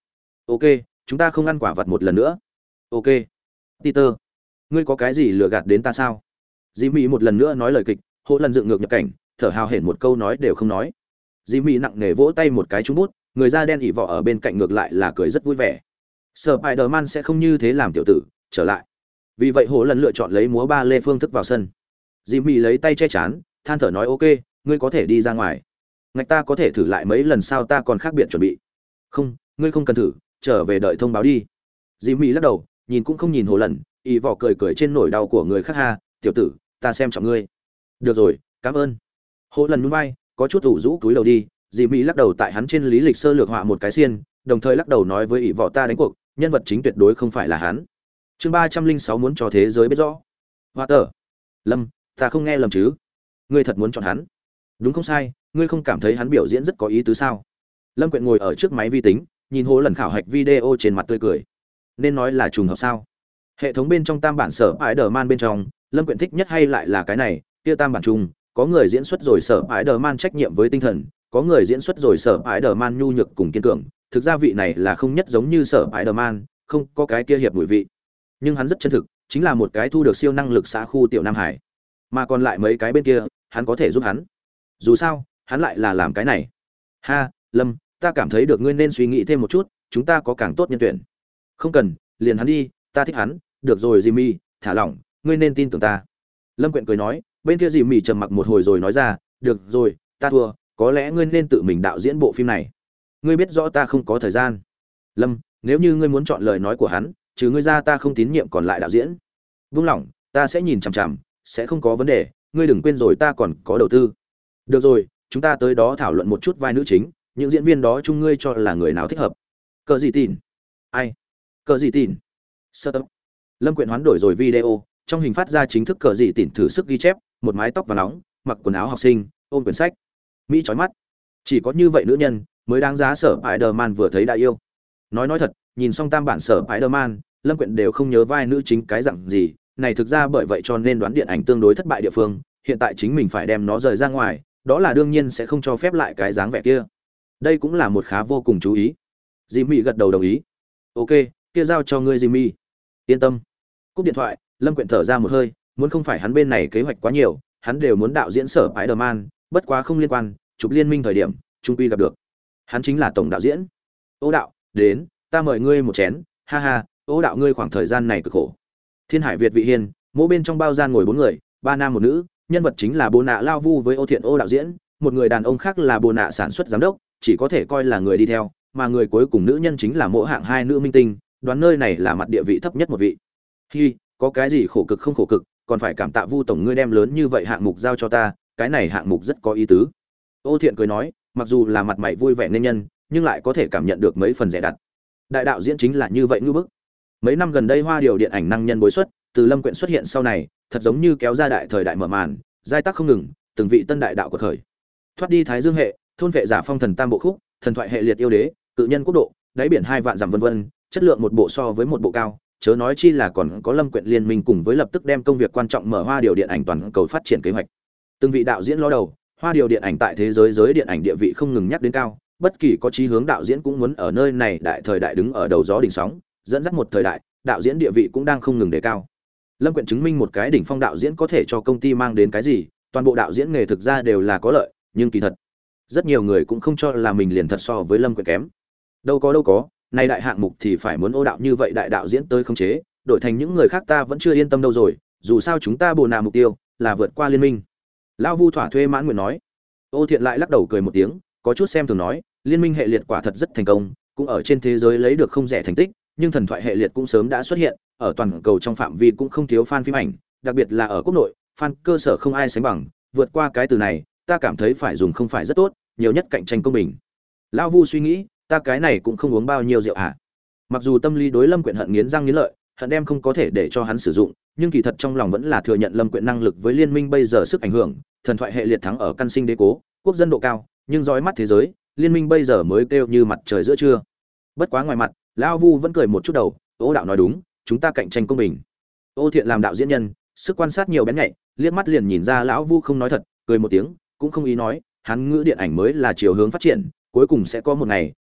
Ok, chúng ta không ăn quả vật một lần nữa. Ok. Peter, ngươi có cái gì lừa gạt đến ta sao? Jimmy một lần nữa nói lời kịch, hộ lần dựng ngược nhập cảnh, thở hào hển một câu nói đều không nói. Jimmy nặng nề vỗ tay một cái trúng bút, người da đen ỉ vọ ở bên cạnh ngược lại là cười rất vui vẻ. Spider-Man sẽ không như thế làm tiểu tử, trở lại. Vì vậy hộ lần lựa chọn lấy múa ba lê phương thức vào sân. Jimmy lấy tay che chán, than thở nói ok, ngươi có thể đi ra ngoài. Ngạch ta có thể thử lại mấy lần sao ta còn khác biệt chuẩn bị. Không, ngươi không cần thử, trở về đợi thông báo đi. Jimmy lắc đầu, nhìn cũng không nhìn hồ lần, y vỏ cười cười trên nỗi đau của người khác ha, tiểu tử, ta xem trọng ngươi. Được rồi, cảm ơn. Hồ lần nhún vai, có chút ủ rũ túi đầu đi. Jimmy lắc đầu tại hắn trên lý lịch sơ lược họa một cái xiên, đồng thời lắc đầu nói với y vỏ ta đánh cuộc, nhân vật chính tuyệt đối không phải là hắn. Chương 306 muốn cho thế giới biết rõ. Hoa tờ. Lâm, ta không nghe lầm chứ? Ngươi thật muốn chọn hắn? Đúng không sai, ngươi không cảm thấy hắn biểu diễn rất có ý tứ sao? Lâm Quyện ngồi ở trước máy vi tính, nhìn Hồ lần khảo hạch video trên mặt tươi cười. Nên nói là trùng hợp sao? Hệ thống bên trong tam bản sở Spider-Man bên trong, Lâm Quyện thích nhất hay lại là cái này, kia tam bản chung, có người diễn xuất rồi sở Spider-Man trách nhiệm với tinh thần, có người diễn xuất rồi sở Spider-Man nhu nhược cùng kiên cường, thực ra vị này là không nhất giống như sở Spider-Man, không có cái kia hiệp mùi vị. Nhưng hắn rất chân thực, chính là một cái thu được siêu năng lực xã khu tiểu Nam Hải. Mà còn lại mấy cái bên kia, hắn có thể giúp hắn. Dù sao, hắn lại là làm cái này. Ha, Lâm, ta cảm thấy được ngươi nên suy nghĩ thêm một chút, chúng ta có càng tốt nhân tuyển. Không cần, liền hắn đi, ta thích hắn, được rồi Jimmy, thả lỏng, ngươi nên tin tưởng ta. Lâm Quyện cười nói, bên kia Jimmy trầm mặc một hồi rồi nói ra, được rồi, ta thua, có lẽ ngươi nên tự mình đạo diễn bộ phim này. Ngươi biết rõ ta không có thời gian. Lâm, nếu như ngươi muốn chọn lời nói của hắn, trừ ngươi ra ta không tín nhiệm còn lại đạo diễn. Vung lòng, ta sẽ nhìn chằm chằm, sẽ không có vấn đề, ngươi đừng quên rồi ta còn có đầu tư. Được rồi, chúng ta tới đó thảo luận một chút vai nữ chính, những diễn viên đó chung ngươi cho là người nào thích hợp. Cờ gì tin? Ai? Cờ gì tin? Sơ tâm. Lâm Quyện hoán đổi rồi video, trong hình phát ra chính thức cờ gì tỉn thử sức ghi chép, một mái tóc vàng nóng, mặc quần áo học sinh, ôm quyển sách. Mỹ chói mắt. Chỉ có như vậy nữ nhân mới đáng giá sở Spider-Man vừa thấy đã yêu. Nói thật, nhìn xong tam bản sở Spider-Man, Lâm Quyện đều không nhớ vai nữ chính cái dạng gì, này thực ra bởi vậy cho nên đoán điện ảnh tương đối thất bại địa phương, hiện tại chính mình phải đem nó rời ra ngoài, đó là đương nhiên sẽ không cho phép lại cái dáng vẻ kia. Đây cũng là một khá vô cùng chú ý. Jimmy gật đầu đồng ý. Ok, kia giao cho ngươi Jimmy. Yên tâm. Cúp điện thoại, Lâm Quyện thở ra một hơi, muốn không phải hắn bên này kế hoạch quá nhiều, hắn đều muốn đạo diễn sở Spider-Man, bất quá không liên quan, chụp liên minh thời điểm, trung quy gặp được. Hắn chính là tổng đạo diễn. Ô đạo, đến, ta mời ngươi một chén, ha ha, ô đạo ngươi khoảng thời gian này cực khổ. Thiên Hải Việt vị hiền, mỗi bên trong bao gian ngồi 4 người, 3 nam một nữ, nhân vật chính là Bồ Nạ Lao Vu với Ô Thiện Ô đạo diễn, một người đàn ông khác là Bồ Nạ sản xuất giám đốc, chỉ có thể coi là người đi theo, mà người cuối cùng nữ nhân chính là mỗi hạng 2 nữ minh tinh, đoán nơi này là mặt địa vị thấp nhất một vị. Hi, có cái gì khổ cực không khổ cực, còn phải cảm tạ Vu tổng ngươi đem lớn như vậy hạng mục giao cho ta, cái này hạng mục rất có ý tứ. Ô Thiện cười nói, mặc dù là mặt mày vui vẻ nên nhân, nhưng lại có thể cảm nhận được mấy phần rẻ đặt. Đại đạo diễn chính là như vậy ngư bức. Mấy năm gần đây Hoa Điều điện ảnh năng nhân bối xuất, từ Lâm Quyện xuất hiện sau này, thật giống như kéo ra đại thời đại mở màn, giai tác không ngừng, từng vị tân đại đạo của khởi. Thoát đi Thái Dương hệ, thôn vệ giả phong thần tam bộ khúc, thần thoại hệ liệt yêu đế, cự nhân quốc độ, đáy biển 2 vạn dặm vân vân, chất lượng một bộ so với một bộ cao, chớ nói chi là còn có Lâm Quyện liên minh cùng với lập tức đem công việc quan trọng mở Hoa Điều điện ảnh toàn cầu phát triển kế hoạch. Từng vị đạo diễn ló đầu, Hoa Điều điện ảnh tại thế giới giới điện ảnh địa vị không ngừng nhắc đến cao, bất kỳ có chí hướng đạo diễn cũng muốn ở nơi này đại thời đại đứng ở đầu gió đỉnh sóng, dẫn dắt một thời đại, đạo diễn địa vị cũng đang không ngừng đề cao. Lâm Quyện chứng minh một cái đỉnh phong đạo diễn có thể cho công ty mang đến cái gì, toàn bộ đạo diễn nghề thực ra đều là có lợi, nhưng kỳ thật, rất nhiều người cũng không cho là mình liền thật so với Lâm Quyện kém. Đâu có, nay đại hạng mục thì phải muốn Ô đạo như vậy đại đạo diễn tới khống chế, đổi thành những người khác ta vẫn chưa yên tâm đâu rồi, dù sao chúng ta Bồ Nạ mục tiêu là vượt qua liên minh. Lão Vu thỏa thuê mãn nguyện nói. Ô Thiện lại lắc đầu cười một tiếng, có chút xem thường nói, liên minh hệ liệt quả thật rất thành công, cũng ở trên thế giới lấy được không rẻ thành tích, nhưng thần thoại hệ liệt cũng sớm đã xuất hiện, ở toàn cầu trong phạm vi cũng không thiếu fan phim ảnh, đặc biệt là ở quốc nội, fan cơ sở không ai sánh bằng, vượt qua cái từ này, ta cảm thấy phải dùng không phải rất tốt, nhiều nhất cạnh tranh công bình. Lão Vu suy nghĩ, ta cái này cũng không uống bao nhiêu rượu hả? Mặc dù tâm lý đối Lâm Quyện hận nghiến răng nghiến lợi, hận đem không có thể để cho hắn sử dụng, nhưng kỳ thật trong lòng vẫn là thừa nhận Lâm Quyện năng lực với liên minh bây giờ sức ảnh hưởng, thần thoại hệ liệt thắng ở căn sinh đế cố, quốc dân độ cao, nhưng dõi mắt thế giới, liên minh bây giờ mới kêu như mặt trời giữa trưa. Bất quá ngoài mặt, Lão Vu vẫn cười một chút đầu, Ô đạo nói đúng, chúng ta cạnh tranh công bình. Ô Thiện làm đạo diễn nhân, sức quan sát nhiều bén nhạy, liếc mắt liền nhìn ra Lão Vu không nói thật, cười một tiếng, cũng không ý nói, hắn ngữ điện ảnh mới là chiều hướng phát triển, cuối cùng sẽ có một ngày,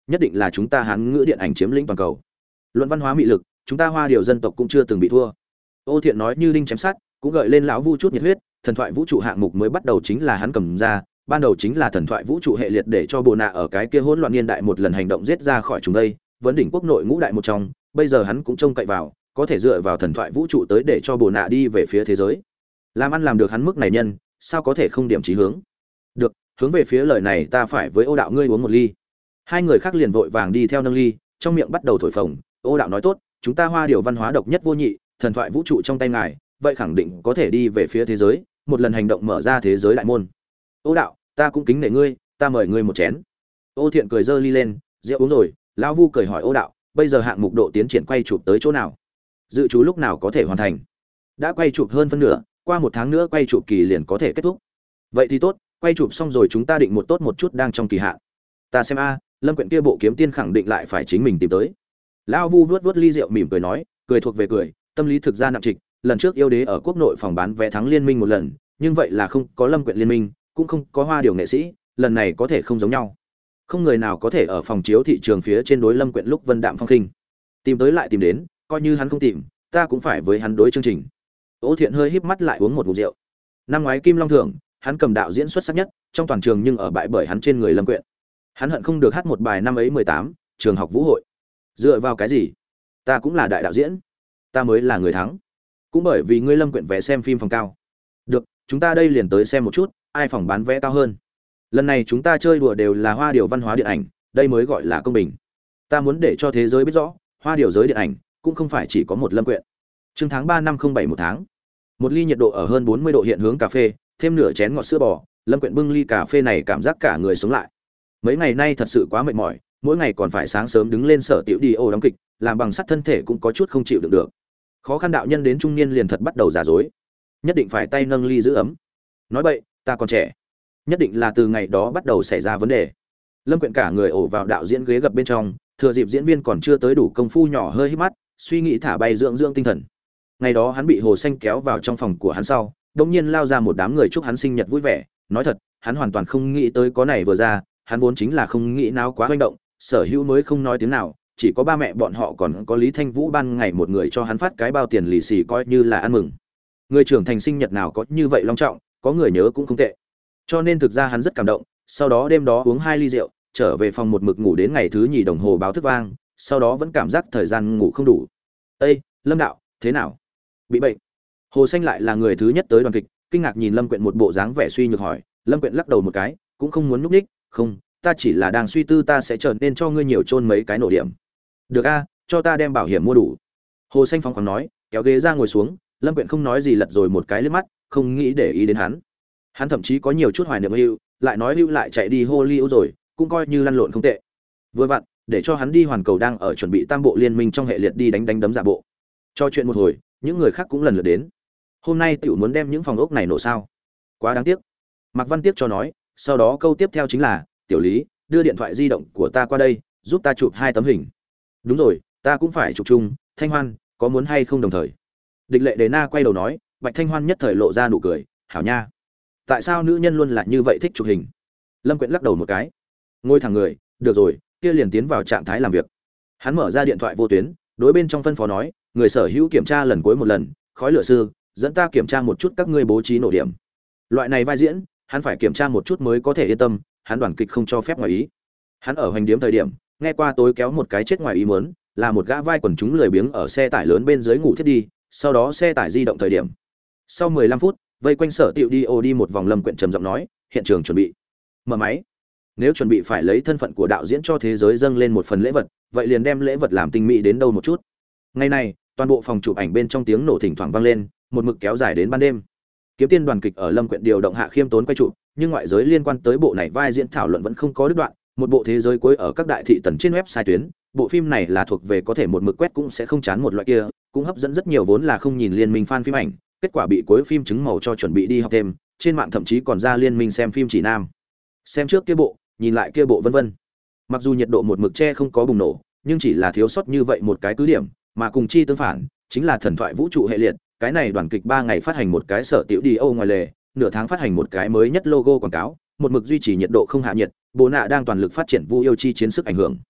nhất định là chúng ta Hán ngữ điện ảnh chiếm lĩnh toàn cầu. Luận văn hóa mị lực, chúng ta Hoa Điều dân tộc cũng chưa từng bị thua. Ô Thiện nói như đinh chém sắt, cũng gợi lên lão Vu chút nhiệt huyết, thần thoại vũ trụ hạng mục mới bắt đầu chính là hắn cầm ra, ban đầu chính là thần thoại vũ trụ hệ liệt để cho Bồ Nạ ở cái kia hỗn loạn niên đại một lần hành động giết ra khỏi chúng đây, vấn đỉnh quốc nội ngũ đại một trong, bây giờ hắn cũng trông cậy vào, có thể dựa vào thần thoại vũ trụ tới để cho Bồ Nạ đi về phía thế giới. Làm ăn làm được hắn mức này nhân, sao có thể không điểm chí hướng. Được, hướng về phía lời này ta phải với Ô đạo ngươi uống một ly. Hai người khác liền vội vàng đi theo nâng ly, trong miệng bắt đầu thổi phồng. Ô đạo nói tốt, chúng ta Hoa Điều văn hóa độc nhất vô nhị, thần thoại vũ trụ trong tay ngài, vậy khẳng định có thể đi về phía thế giới, một lần hành động mở ra thế giới đại môn. Ô đạo, ta cũng kính nể ngươi, ta mời ngươi một chén. Ô Thiện cười giơ ly lên, rượu uống rồi, lão Vu cười hỏi Ô đạo, bây giờ hạng mục độ tiến triển quay chụp tới chỗ nào? Dự trù lúc nào có thể hoàn thành? Đã quay chụp hơn phân nửa, qua một tháng nữa quay chụp kỳ liền có thể kết thúc. Vậy thì tốt, quay chụp xong rồi chúng ta định một tốt một chút đang trong kỳ hạn. Ta xem a, Lâm Quyện kia bộ kiếm tiên khẳng định lại phải chính mình tìm tới. Lão Vu vuốt vuốt ly rượu mỉm cười nói, cười thuộc về cười, tâm lý thực ra nặng trịch, lần trước yêu đế ở quốc nội phòng bán vé thắng liên minh một lần, nhưng vậy là không có Lâm Quyện liên minh, cũng không có Hoa Điều nghệ sĩ, lần này có thể không giống nhau. Không người nào có thể ở phòng chiếu thị trường phía trên đối Lâm Quyện lúc vân đạm phong khinh. Tìm tới lại tìm đến, coi như hắn không tìm, ta cũng phải với hắn đối chương trình. Ô Thiện hơi híp mắt lại uống một ngụm rượu. Năm ngoái Kim Long thưởng, hắn cầm đạo diễn xuất sắc nhất trong toàn trường nhưng ở bại bởi hắn trên người Lâm Quyện. Hắn hận không được hát một bài năm ấy 18, trường học vũ hội. Dựa vào cái gì? Ta cũng là đại đạo diễn, ta mới là người thắng. Cũng bởi vì ngươi Lâm Quyện vé xem phim phòng cao. Được, chúng ta đây liền tới xem một chút, ai phòng bán vé cao hơn. Lần này chúng ta chơi đùa đều là Hoa Điều văn hóa điện ảnh, đây mới gọi là công bình. Ta muốn để cho thế giới biết rõ, Hoa Điều giới điện ảnh cũng không phải chỉ có một Lâm Quyện. Chương tháng 3 năm 07 một tháng. Một ly nhiệt độ ở hơn 40 độ hiện hướng cà phê, thêm nửa chén ngọt sữa bò, Lâm Quyện bưng ly cà phê này cảm giác cả người sống lại. Mấy ngày nay thật sự quá mệt mỏi, mỗi ngày còn phải sáng sớm đứng lên sở tiểu đi ô đóng kịch, làm bằng sắt thân thể cũng có chút không chịu đựng được. Khó khăn đạo nhân đến trung niên liền thật bắt đầu giả dối, nhất định phải tay nâng ly giữ ấm. Nói bậy, ta còn trẻ. Nhất định là từ ngày đó bắt đầu xảy ra vấn đề. Lâm Quyện cả người ổ vào đạo diễn ghế gập bên trong, thừa dịp diễn viên còn chưa tới đủ công phu nhỏ hơi hít mắt, suy nghĩ thả bay dưỡng dưỡng tinh thần. Ngày đó hắn bị Hồ Xanh kéo vào trong phòng của hắn sau, đột nhiên lao ra một đám người chúc hắn sinh nhật vui vẻ, nói thật, hắn hoàn toàn không nghĩ tới có này vừa ra, hắn vốn chính là không nghĩ nào quá hoành động, sở hữu mới không nói tiếng nào, chỉ có ba mẹ bọn họ còn có Lý Thanh Vũ ban ngày một người cho hắn phát cái bao tiền lì xì coi như là ăn mừng. Người trưởng thành sinh nhật nào có như vậy long trọng, có người nhớ cũng không tệ. Cho nên thực ra hắn rất cảm động, sau đó đêm đó uống 2 ly rượu, trở về phòng một mực ngủ đến ngày thứ nhì đồng hồ báo thức vang, sau đó vẫn cảm giác thời gian ngủ không đủ. "Ê, Lâm đạo, thế nào? Bị bệnh?" Hồ Xanh lại là người thứ nhất tới đoàn kịch, kinh ngạc nhìn Lâm Quyện một bộ dáng vẻ suy nhược hỏi. Lâm Quyện lắc đầu một cái, cũng không muốn nhúc nhích, "Không, ta chỉ là đang suy tư ta sẽ trở nên cho ngươi nhiều chôn mấy cái nổ điểm." "Được a, cho ta đem bảo hiểm mua đủ." Hồ Xanh phóng khoáng nói, kéo ghế ra ngồi xuống. Lâm Quyện không nói gì lật rồi một cái liếc mắt, không nghĩ để ý đến hắn. Hắn thậm chí có nhiều chút hoài niệm hưu, lại nói hưu lại chạy đi Hollywood rồi, cũng coi như lăn lộn không tệ. Vừa vặn, để cho hắn đi hoàn cầu đang ở chuẩn bị tam bộ liên minh trong hệ liệt đi đánh đấm giả bộ. Cho chuyện một hồi, những người khác cũng lần lượt đến. Hôm nay tiểu muốn đem những phòng ốc này nổ sao? Quá đáng tiếc. Mạc Văn Tiếc cho nói, sau đó câu tiếp theo chính là, "Tiểu Lý, đưa điện thoại di động của ta qua đây, giúp ta chụp 2 tấm hình." "Đúng rồi, ta cũng phải chụp chung, Thanh Hoan, có muốn hay không đồng thời?" Địch Lệ Đế Na quay đầu nói, Bạch Thanh Hoan nhất thời lộ ra nụ cười, "Hảo nha. Tại sao nữ nhân luôn là như vậy thích chụp hình?" Lâm Quyện lắc đầu một cái. Ngồi thẳng người, "Được rồi, kia liền tiến vào trạng thái làm việc." Hắn mở ra điện thoại vô tuyến, đối bên trong phân phó nói, "Người sở hữu kiểm tra lần cuối một lần, khói lửa sư, dẫn ta kiểm tra một chút các ngươi bố trí nổ điểm." Loại này vai diễn, hắn phải kiểm tra một chút mới có thể yên tâm, hắn đoàn kịch không cho phép ngoài ý. Hắn ở hoành điếm thời điểm, nghe qua tối kéo một cái chết ngoài ý muốn, là một gã vai quần chúng lười biếng ở xe tải lớn bên dưới ngủ thiết đi, sau đó xe tải di động thời điểm. Sau 15 phút, vây quanh sở tiệu đi ô đi một vòng, Lâm Quyện trầm giọng nói, "Hiện trường chuẩn bị." Mở máy. Nếu chuẩn bị phải lấy thân phận của đạo diễn cho thế giới dâng lên một phần lễ vật, vậy liền đem lễ vật làm tinh mỹ đến đâu một chút. Ngày này, toàn bộ phòng chụp ảnh bên trong tiếng nổ thỉnh thoảng vang lên, một mực kéo dài đến ban đêm. Kiếm Tiên đoàn kịch ở Lâm Quyện điều động hạ khiêm tốn quay chụp, nhưng ngoại giới liên quan tới bộ này vai diễn thảo luận vẫn không có đứt đoạn, một bộ thế giới cuối ở các đại thị tần trên website tuyến, bộ phim này là thuộc về có thể một mực quét cũng sẽ không chán một loại kia, cũng hấp dẫn rất nhiều vốn là không nhìn liên minh fan phim ảnh, kết quả bị cuối phim chứng màu cho chuẩn bị đi học thêm, trên mạng thậm chí còn ra liên minh xem phim chỉ nam. Xem trước kia bộ, nhìn lại kia bộ vân vân. Mặc dù nhiệt độ một mực che không có bùng nổ, nhưng chỉ là thiếu sót như vậy một cái cứ điểm, mà cùng chi tương phản, chính là thần thoại vũ trụ hệ liệt, cái này đoàn kịch 3 ngày phát hành một cái sở tiểu đi Âu ngoài lề, nửa tháng phát hành một cái mới nhất logo quảng cáo, một mực duy trì nhiệt độ không hạ nhiệt, Bồ Nạ đang toàn lực phát triển Vu Yêu Chi chiến sức ảnh hưởng.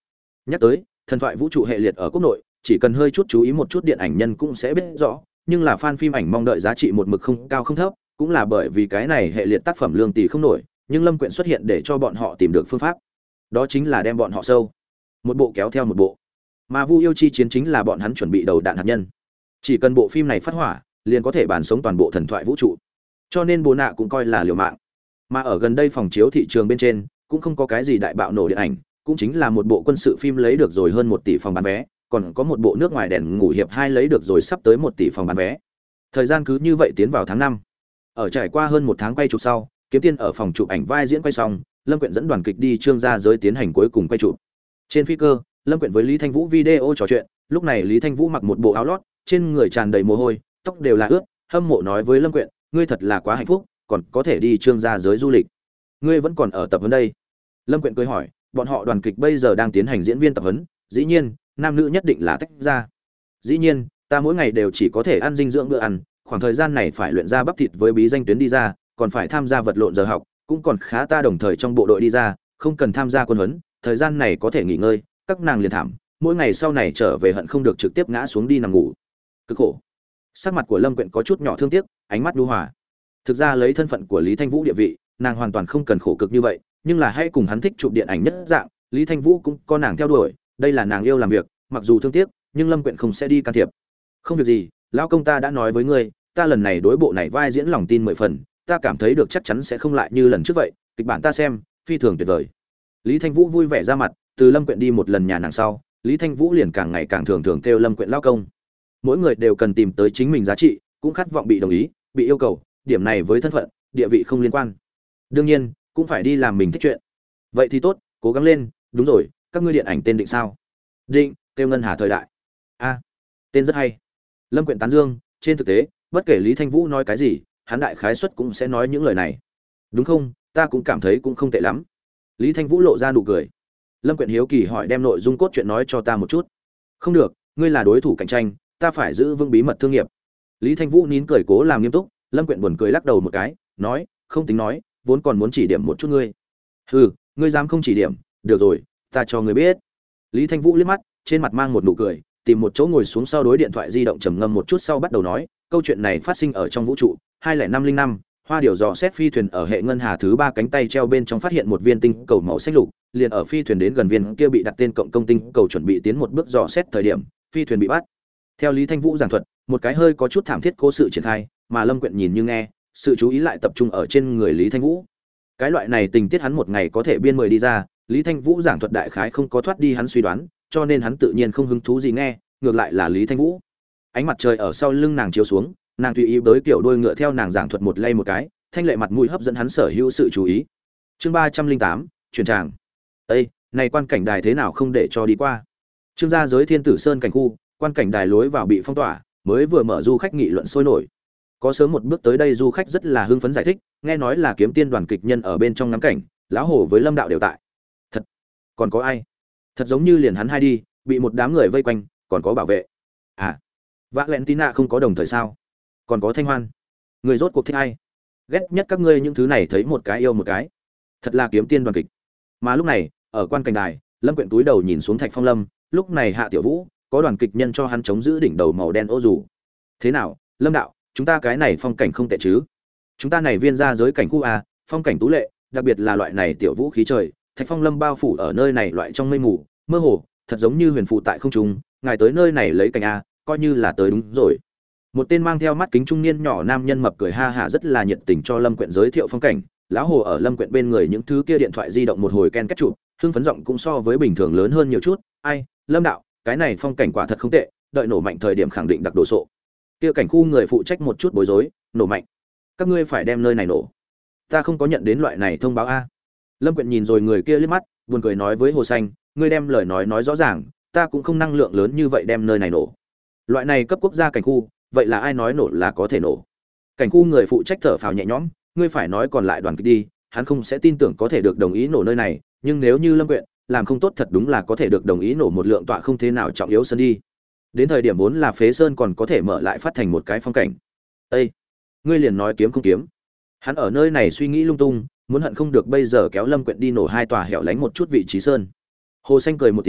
Nhắc tới thần thoại vũ trụ hệ liệt ở quốc nội, chỉ cần hơi chút chú ý một chút điện ảnh nhân cũng sẽ biết rõ, nhưng là fan phim ảnh mong đợi giá trị một mực không cao không thấp, cũng là bởi vì cái này hệ liệt tác phẩm lương tỷ không nổi, nhưng Lâm Quyện xuất hiện để cho bọn họ tìm được phương pháp. Đó chính là đem bọn họ sâu, một bộ kéo theo một bộ. Mà Vu Yêu Chi Chiến chính là bọn hắn chuẩn bị đầu đạn hạt nhân. Chỉ cần bộ phim này phát hỏa, liền có thể bàn sống toàn bộ thần thoại vũ trụ. Cho nên Bồ Nạ cũng coi là liều mạng. Mà ở gần đây phòng chiếu thị trường bên trên, cũng không có cái gì đại bạo nổ điện ảnh, cũng chính là một bộ quân sự phim lấy được rồi hơn 1 tỷ phòng bán vé, còn có một bộ nước ngoài đèn ngủ hiệp 2 lấy được rồi sắp tới 1 tỷ phòng bán vé. Thời gian cứ như vậy tiến vào tháng 5. Ở trải qua hơn 1 tháng quay chụp sau, Kiếm Tiên ở phòng chụp ảnh vai diễn quay xong, Lâm Quyện dẫn đoàn kịch đi Trương gia giới tiến hành cuối cùng quay chụp. Trên phi cơ, Lâm Quyện với Lý Thanh Vũ video trò chuyện, lúc này Lý Thanh Vũ mặc một bộ áo lót, trên người tràn đầy mồ hôi, tóc đều là ướt, hâm mộ nói với Lâm Quyện, ngươi thật là quá hạnh phúc, còn có thể đi Trương gia giới du lịch. Ngươi vẫn còn ở tập huấn đây? Lâm Quyện cười hỏi, bọn họ đoàn kịch bây giờ đang tiến hành diễn viên tập huấn, dĩ nhiên, nam nữ nhất định là tách ra. Dĩ nhiên, ta mỗi ngày đều chỉ có thể ăn dinh dưỡng bữa ăn, khoảng thời gian này phải luyện ra bắp thịt với bí danh tuyến đi ra, còn phải tham gia vật lộn giờ học, cũng còn khá ta đồng thời trong bộ đội đi ra, không cần tham gia quân huấn, thời gian này có thể nghỉ ngơi, các nàng liền thảm, mỗi ngày sau này trở về hận không được trực tiếp ngã xuống đi nằm ngủ. Cực khổ. Sắc mặt của Lâm Quyện có chút nhỏ thương tiếc, ánh mắt nhu hòa. Thực ra lấy thân phận của Lý Thanh Vũ địa vị, nàng hoàn toàn không cần khổ cực như vậy, nhưng là hãy cùng hắn thích chụp điện ảnh nhất dạng, Lý Thanh Vũ cũng có nàng theo đuổi, đây là nàng yêu làm việc, mặc dù thương tiếc, nhưng Lâm Quyện không sẽ đi can thiệp. Không việc gì, lão công ta đã nói với ngươi, ta lần này đối bộ này vai diễn lòng tin 10 phần, ta cảm thấy được chắc chắn sẽ không lại như lần trước vậy, kịch bản ta xem, phi thường tuyệt vời. Lý Thanh Vũ vui vẻ ra mặt, từ Lâm Quyện đi một lần nhà nàng sau, Lý Thanh Vũ liền càng ngày càng thường kêu Lâm Quyện lão công. Mỗi người đều cần tìm tới chính mình giá trị, cũng khát vọng bị đồng ý, bị yêu cầu, điểm này với thân phận, địa vị không liên quan. Đương nhiên, cũng phải đi làm mình thích chuyện. Vậy thì tốt, cố gắng lên, đúng rồi, các ngươi điện ảnh tên định sao? Định, kêu Ngân Hà thời đại. A, tên rất hay. Lâm Quyện tán dương, trên thực tế, bất kể Lý Thanh Vũ nói cái gì, hắn đại khái suất cũng sẽ nói những lời này. Đúng không? Ta cũng cảm thấy cũng không tệ lắm. Lý Thanh Vũ lộ ra nụ cười. Lâm Quyện hiếu kỳ hỏi đem nội dung cốt truyện nói cho ta một chút. Không được, ngươi là đối thủ cạnh tranh, ta phải giữ vững bí mật thương nghiệp. Lý Thanh Vũ nín cười cố làm nghiêm túc, Lâm Quyện buồn cười lắc đầu một cái, nói, không tính nói, vốn còn muốn chỉ điểm một chút ngươi. Hừ, ngươi dám không chỉ điểm, được rồi, ta cho ngươi biết. Lý Thanh Vũ liếc mắt, trên mặt mang một nụ cười, tìm một chỗ ngồi xuống sau đối điện thoại di động trầm ngâm một chút sau bắt đầu nói, câu chuyện này phát sinh ở trong vũ trụ 20505, Hoa Điều dò xét phi thuyền ở hệ ngân hà thứ 3 cánh tay treo bên trong phát hiện một viên tinh cầu màu xanh lục, liền ở phi thuyền đến gần viên kia bị đặt tên cộng công tinh cầu chuẩn bị tiến một bước dò xét thời điểm, phi thuyền bị bắt. Theo Lý Thanh Vũ giảng thuật, một cái hơi có chút thảm thiết cố sự triển khai, mà Lâm Quyện nhìn như nghe, sự chú ý lại tập trung ở trên người Lý Thanh Vũ. Cái loại này tình tiết hắn một ngày có thể biên 10 đi ra, Lý Thanh Vũ giảng thuật đại khái không có thoát đi hắn suy đoán, cho nên hắn tự nhiên không hứng thú gì nghe, ngược lại là Lý Thanh Vũ. Ánh mặt trời ở sau lưng nàng chiếu xuống, nàng tùy ý bới kiểu đuôi ngựa theo nàng giảng thuật một lay một cái, thanh lệ mặt mũi hấp dẫn hắn sở hữu sự chú ý. Chương 308, truyền tràng. Ê, này quan cảnh đài thế nào không để cho đi qua? Trương gia giới Thiên Tử Sơn cảnh khu, quan cảnh đài lối vào bị phong tỏa, mới vừa mở du khách nghị luận sôi nổi. Có sớm một bước tới đây du khách rất là hưng phấn giải thích, nghe nói là Kiếm Tiên đoàn kịch nhân ở bên trong ngắm cảnh, lão hổ với Lâm đạo đều tại. Thật? Còn có ai? Thật giống như liền hắn hai đi, bị một đám người vây quanh, còn có bảo vệ. À, Valentina không có đồng thời sao? Còn có Thanh Hoan. Người rốt cuộc thích ai? Ghét nhất các ngươi những thứ này thấy một cái yêu một cái. Thật là Kiếm Tiên đoàn kịch. Mà lúc này, ở quan cảnh đài, Lâm Quyện túi đầu nhìn xuống Thạch Phong Lâm, lúc này Hạ Tiểu Vũ, có đoàn kịch nhân cho hắn chống giữ đỉnh đầu màu đen ô dù. Thế nào, Lâm đạo, chúng ta cái này phong cảnh không tệ chứ? Chúng ta này viên ra giới cảnh khu a, phong cảnh tú lệ, đặc biệt là loại này tiểu vũ khí trời, Thạch Phong Lâm bao phủ ở nơi này loại trong mây mù, mơ hồ, thật giống như huyền phù tại không trung, ngài tới nơi này lấy cảnh a, coi như là tới đúng rồi. Một tên mang theo mắt kính trung niên nhỏ nam nhân mập cười ha hả rất là nhiệt tình cho Lâm Quyện giới thiệu phong cảnh, lão hồ ở Lâm Quyện bên người những thứ kia điện thoại di động một hồi ken kết chụp, hưng phấn giọng cũng so với bình thường lớn hơn nhiều chút, ai, Lâm đạo, cái này phong cảnh quả thật không tệ, đợi nổ mạnh thời điểm khẳng định đặc đồ sộ. Kia cảnh khu người phụ trách một chút bối rối, nổ mạnh, các ngươi phải đem nơi này nổ. Ta không có nhận đến loại này thông báo a. Lâm Quyện nhìn rồi người kia liếc mắt, buồn cười nói với Hồ Xanh, ngươi đem lời nói rõ ràng, ta cũng không năng lượng lớn như vậy đem nơi này nổ. Loại này cấp quốc gia cảnh khu, vậy là ai nói nổ là có thể nổ? Cảnh khu người phụ trách thở phào nhẹ nhõm, ngươi phải nói còn lại đoàn kịch đi, hắn không sẽ tin tưởng có thể được đồng ý nổ nơi này, nhưng nếu như Lâm Quyện làm không tốt thật đúng là có thể được đồng ý nổ một lượng tọa không thế nào trọng yếu sân đi. Đến thời điểm vốn là phế sơn còn có thể mở lại phát thành một cái phong cảnh. Ê, ngươi liền nói kiếm không kiếm. Hắn ở nơi này suy nghĩ lung tung, muốn hận không được bây giờ kéo Lâm Quyện đi nổ hai tòa hẻo lánh một chút vị trí sơn. Hồ Xanh cười một tiếng,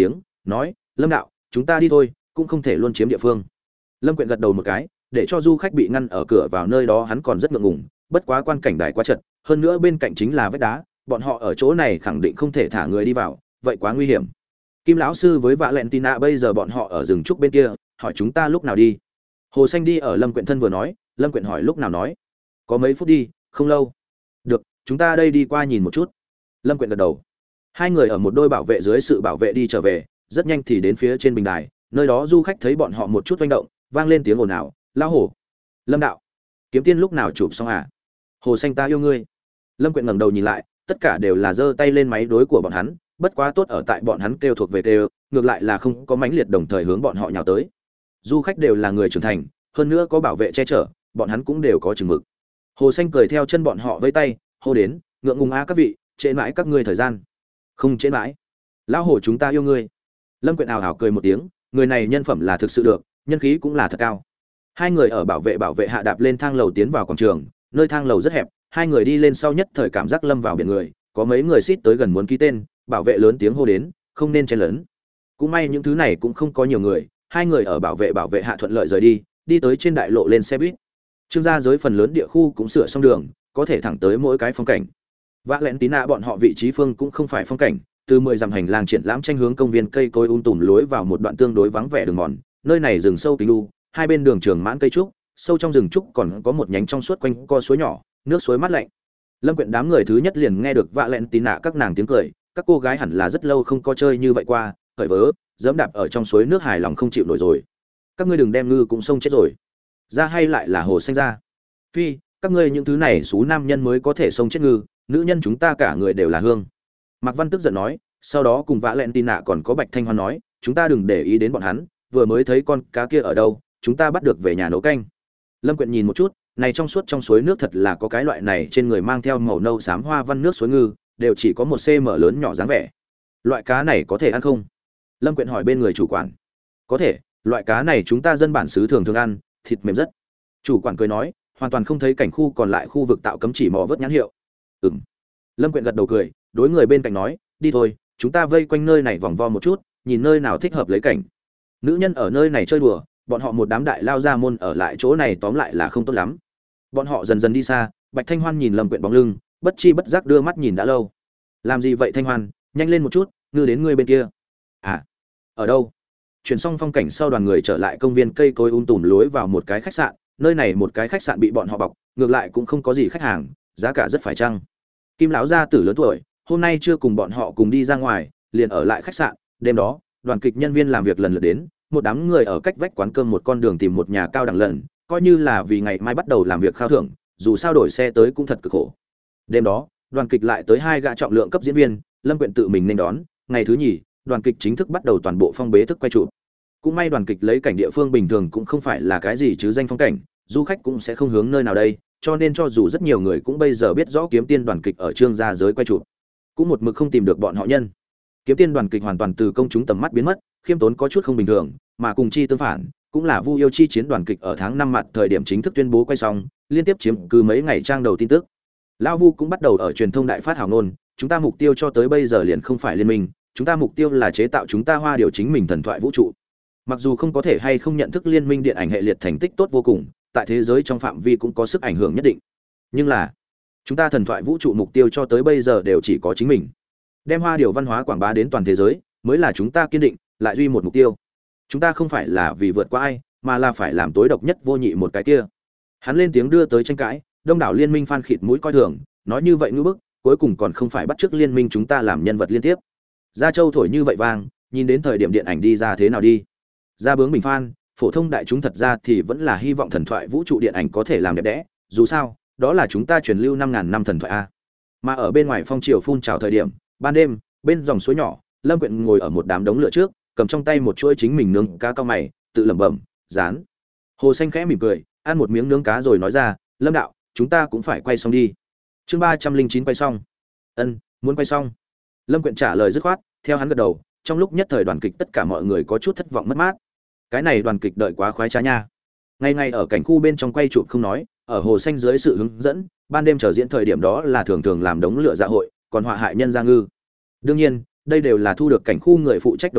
nói Lâm đạo, chúng ta đi thôi, cũng không thể luôn chiếm địa phương. Lâm Quyện gật đầu một cái, để cho du khách bị ngăn ở cửa vào nơi đó hắn còn rất ngượng ngùng, bất quá quan cảnh đài quá chật, hơn nữa bên cạnh chính là vách đá, bọn họ ở chỗ này khẳng định không thể thả người đi vào, vậy quá nguy hiểm. Kim lão sư với Valentina bây giờ bọn họ ở rừng trúc bên kia, hỏi chúng ta lúc nào đi. Hồ Xanh đi ở Lâm Quyện thân vừa nói, Lâm Quyện hỏi lúc nào nói. Có mấy phút đi, không lâu. Được, chúng ta đây đi qua nhìn một chút. Lâm Quyện gật đầu. Hai người ở một đôi bảo vệ dưới sự bảo vệ đi trở về, rất nhanh thì đến phía trên bình đài, nơi đó du khách thấy bọn họ một chút hoành động, vang lên tiếng ồn ào, "Lão Hồ, Lâm đạo, Kiếm Tiên lúc nào chụp xong à? Hồ Xanh ta yêu ngươi." Lâm Quyện ngẩng đầu nhìn lại, tất cả đều là giơ tay lên máy đối của bọn hắn, bất quá tốt ở tại bọn hắn kêu thuộc về kêu, ngược lại là không có mãnh liệt đồng thời hướng bọn họ nhào tới. Du khách đều là người trưởng thành, hơn nữa có bảo vệ che chở, bọn hắn cũng đều có chừng mực. Hồ Xanh cười theo chân bọn họ vẫy tay, hô đến, "Ngượng ngùng a các vị, trễ mãi các ngươi thời gian." "Không trễ mãi. Lão Hồ chúng ta yêu ngươi." Lâm Quyện ảo ảo cười một tiếng, người này nhân phẩm là thực sự được, nhân khí cũng là thật cao. Hai người ở bảo vệ hạ đạp lên thang lầu tiến vào quảng trường, nơi thang lầu rất hẹp, hai người đi lên sau nhất thời cảm giác lâm vào biển người, có mấy người xít tới gần muốn ký tên, bảo vệ lớn tiếng hô đến, không nên chen lấn. Cũng may những thứ này cũng không có nhiều người, hai người ở bảo vệ hạ thuận lợi rời đi, đi tới trên đại lộ lên xe buýt. Trương gia giới phần lớn địa khu cũng sửa xong đường, có thể thẳng tới mỗi cái phong cảnh. Valentina bọn họ vị trí phương cũng không phải phong cảnh, từ 10 dặm hành lang triển lãm tranh hướng công viên cây cối tùm lối vào một đoạn tương đối vắng vẻ đường mòn, nơi này rừng sâu kính đu, hai bên đường trường mãn cây trúc, sâu trong rừng trúc còn có một nhánh trong suốt quanh co suối nhỏ, nước suối mát lạnh. Lâm Quyện đám người thứ nhất liền nghe được Valentina các nàng tiếng cười, các cô gái hẳn là rất lâu không có chơi như vậy qua, cởi vớ, giẫm đạp ở trong suối nước hài lòng không chịu nổi rồi. Các ngươi đừng đem ngư cũng sông chết rồi. Ra hay lại là Hồ Xanh ra. Phi, các ngươi những thứ này xú nam nhân mới có thể sông chết ngư, nữ nhân chúng ta cả người đều là hương. Mạc Văn tức giận nói, sau đó cùng Valentina còn có Bạch Thanh Hoan nói, chúng ta đừng để ý đến bọn hắn, vừa mới thấy con cá kia ở đâu, chúng ta bắt được về nhà nấu canh. Lâm Quyện nhìn một chút, này trong suốt trong suối nước thật là có cái loại này trên người mang theo màu nâu xám hoa văn nước suối ngư, đều chỉ có 1 cm lớn nhỏ dáng vẻ. Loại cá này có thể ăn không? Lâm Quyện hỏi bên người chủ quản. Có thể, loại cá này chúng ta dân bản xứ thường thường ăn, thịt mềm rất. Chủ quản cười nói, hoàn toàn không thấy cảnh khu còn lại khu vực tạo cấm chỉ mò vớt nhãn hiệu. Ừm. Lâm Quyện gật đầu cười, đối người bên cạnh nói, đi thôi, chúng ta vây quanh nơi này vòng vo một chút, nhìn nơi nào thích hợp lấy cảnh. Nữ nhân ở nơi này chơi đùa, bọn họ một đám đại lao ra môn ở lại chỗ này tóm lại là không tốt lắm. Bọn họ dần dần đi xa, Bạch Thanh Hoan nhìn Lâm Quyện bóng lưng, bất chi bất giác đưa mắt nhìn đã lâu. Làm gì vậy Thanh Hoan, nhanh lên một chút, ngư đến ngươi bên kia. À, ở đâu? Chuyển xong phong cảnh sau đoàn người trở lại công viên cây cối tùm lối vào một cái khách sạn, nơi này một cái khách sạn bị bọn họ bọc, ngược lại cũng không có gì khách hàng, giá cả rất phải chăng. Kim lão gia tử lớn tuổi, hôm nay chưa cùng bọn họ cùng đi ra ngoài, liền ở lại khách sạn. Đêm đó, đoàn kịch nhân viên làm việc lần lượt đến, một đám người ở cách vách quán cơm một con đường tìm một nhà cao đẳng lần, coi như là vì ngày mai bắt đầu làm việc khao thưởng, dù sao đổi xe tới cũng thật cực khổ. Đêm đó, đoàn kịch lại tới 2 gã trọng lượng cấp diễn viên, Lâm Quyện tự mình nên đón. Ngày thứ nhì, đoàn kịch chính thức bắt đầu toàn bộ phong bế thức quay chụp. Cũng may đoàn kịch lấy cảnh địa phương bình thường cũng không phải là cái gì chứ danh phong cảnh, du khách cũng sẽ không hướng nơi nào đây, cho nên cho dù rất nhiều người cũng bây giờ biết rõ Kiếm Tiên đoàn kịch ở Trương gia giới quay chụp, cũng một mực không tìm được bọn họ nhân. Kiếm Tiên đoàn kịch hoàn toàn từ công chúng tầm mắt biến mất, khiêm tốn có chút không bình thường, mà cùng chi tương phản, cũng là Vu Yêu Chi chiến đoàn kịch ở tháng 5 mặt thời điểm chính thức tuyên bố quay xong, liên tiếp chiếm cứ mấy ngày trang đầu tin tức. Lão Vu cũng bắt đầu ở truyền thông đại phát hào ngôn, chúng ta mục tiêu cho tới bây giờ liền không phải liên minh, chúng ta mục tiêu là chế tạo chúng ta Hoa Điều chính mình thần thoại vũ trụ. Mặc dù không có thể hay không nhận thức liên minh điện ảnh hệ liệt thành tích tốt vô cùng, tại thế giới trong phạm vi cũng có sức ảnh hưởng nhất định. Nhưng là, chúng ta thần thoại vũ trụ mục tiêu cho tới bây giờ đều chỉ có chính mình. Đem Hoa Điều văn hóa quảng bá đến toàn thế giới, mới là chúng ta kiên định, lại duy một mục tiêu. Chúng ta không phải là vì vượt qua ai, mà là phải làm tối độc nhất vô nhị một cái kia. Hắn lên tiếng đưa tới tranh cãi, đông đảo liên minh fan khịt mũi coi thường, nói như vậy ngữ bức, cuối cùng còn không phải bắt chước liên minh chúng ta làm nhân vật liên tiếp. Gia Châu thổi như vậy vang, nhìn đến thời điểm điện ảnh đi ra thế nào đi. Ra bướng bình fan, phổ thông đại chúng thật ra thì vẫn là hy vọng thần thoại vũ trụ điện ảnh có thể làm đẹp đẽ, dù sao, đó là chúng ta truyền lưu 5000 năm thần thoại a. Mà ở bên ngoài phong triều phun trào thời điểm, ban đêm, bên dòng suối nhỏ, Lâm Quyện ngồi ở một đám đống lửa trước, cầm trong tay một chuỗi chính mình nướng cá cao mày, tự lẩm bẩm, rán. Hồ Xanh khẽ mỉm cười, ăn một miếng nướng cá rồi nói ra, Lâm đạo, chúng ta cũng phải quay xong đi. Chương 309 quay xong. Ân, muốn quay xong. Lâm Quyện trả lời dứt khoát, theo hắn gật đầu, trong lúc nhất thời đoàn kịch tất cả mọi người có chút thất vọng mất mát. Cái này đoàn kịch đợi quá khoái trá nha. Ngày ngày ở cảnh khu bên trong quay chụp không nói, ở Hồ Xanh dưới sự hướng dẫn, ban đêm chờ diễn thời điểm đó là thường thường làm đống lửa dạ hội, còn họa hại nhân gia ngư. Đương nhiên, đây đều là thu được cảnh khu người phụ trách đồng ý,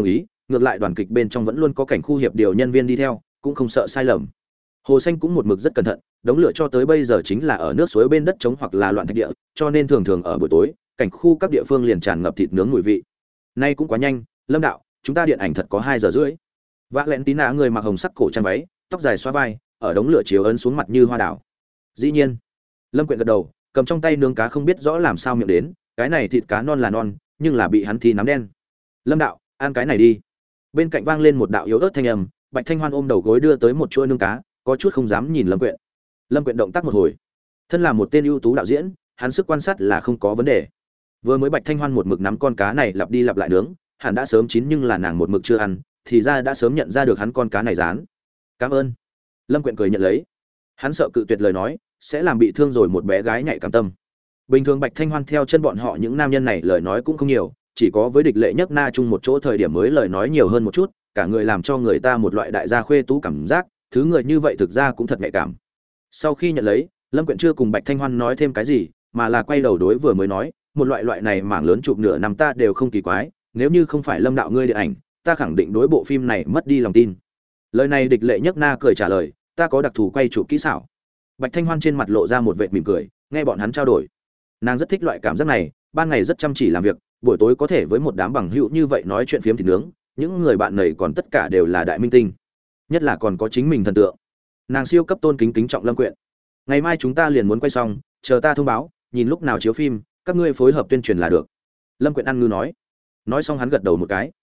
ngược lại đoàn kịch bên trong vẫn luôn có cảnh khu hiệp điều nhân viên đi theo, cũng không sợ sai lầm. Hồ Xanh cũng một mực rất cẩn thận, đống lửa cho tới bây giờ chính là ở nước suối bên đất trống hoặc là loạn thạch địa, cho nên thường thường ở buổi tối, cảnh khu các địa phương liền tràn ngập thịt nướng mùi vị. Nay cũng quá nhanh, Lâm đạo, chúng ta điện ảnh thật có 2 giờ rưỡi. Vạ Lẹn Tín Nã người mặc hồng sắc cổ trang váy, tóc dài xóa vai, ở đống lửa chiếu ấn xuống mặt như hoa đào. Dĩ nhiên. Lâm Quyện gật đầu, cầm trong tay nướng cá không biết rõ làm sao miệng đến, cái này thịt cá non là non, nhưng là bị hắn thi nắm đen. Lâm đạo, ăn cái này đi. Bên cạnh vang lên một đạo yếu ớt thanh âm, Bạch Thanh Hoan ôm đầu gối đưa tới một chuỗi nướng cá, có chút không dám nhìn Lâm Quyện. Lâm Quyện động tác một hồi. Thân là một tên ưu tú đạo diễn, hắn sức quan sát là không có vấn đề. Vừa mới Bạch Thanh Hoan một mực nắm con cá này lặp đi lặp lại nướng, hẳn đã sớm chín nhưng là nàng một mực chưa ăn, thì ra đã sớm nhận ra được hắn con cá này rán. Cảm ơn. Lâm Quyện cười nhận lấy. Hắn sợ cự tuyệt lời nói, sẽ làm bị thương rồi một bé gái nhạy cảm tâm. Bình thường Bạch Thanh Hoan theo chân bọn họ những nam nhân này lời nói cũng không nhiều, chỉ có với địch lệ nhấc na chung một chỗ thời điểm mới lời nói nhiều hơn một chút, cả người làm cho người ta một loại đại gia khuê tú cảm giác, thứ người như vậy thực ra cũng thật nhạy cảm. Sau khi nhận lấy, Lâm Quyện chưa cùng Bạch Thanh Hoan nói thêm cái gì, mà là quay đầu đối vừa mới nói, một loại này mảng lớn chụp nửa năm ta đều không kỳ quái, nếu như không phải Lâm đạo ngươi điện ảnh, ta khẳng định đối bộ phim này mất đi lòng tin. Lời này địch lệ nhấc na cười trả lời, ta có đặc thù quay chụp kỹ xảo. Bạch Thanh Hoan trên mặt lộ ra một vệt mỉm cười, nghe bọn hắn trao đổi. Nàng rất thích loại cảm giác này, ban ngày rất chăm chỉ làm việc, buổi tối có thể với một đám bằng hữu như vậy nói chuyện phiếm thịt nướng, những người bạn này còn tất cả đều là đại minh tinh, nhất là còn có chính mình thần tượng. Nàng siêu cấp tôn kính kính trọng Lâm Quyện. Ngày mai chúng ta liền muốn quay xong, chờ ta thông báo, nhìn lúc nào chiếu phim, các ngươi phối hợp tuyên truyền là được. Lâm Quyện ăn ngư nói. Nói xong hắn gật đầu một cái.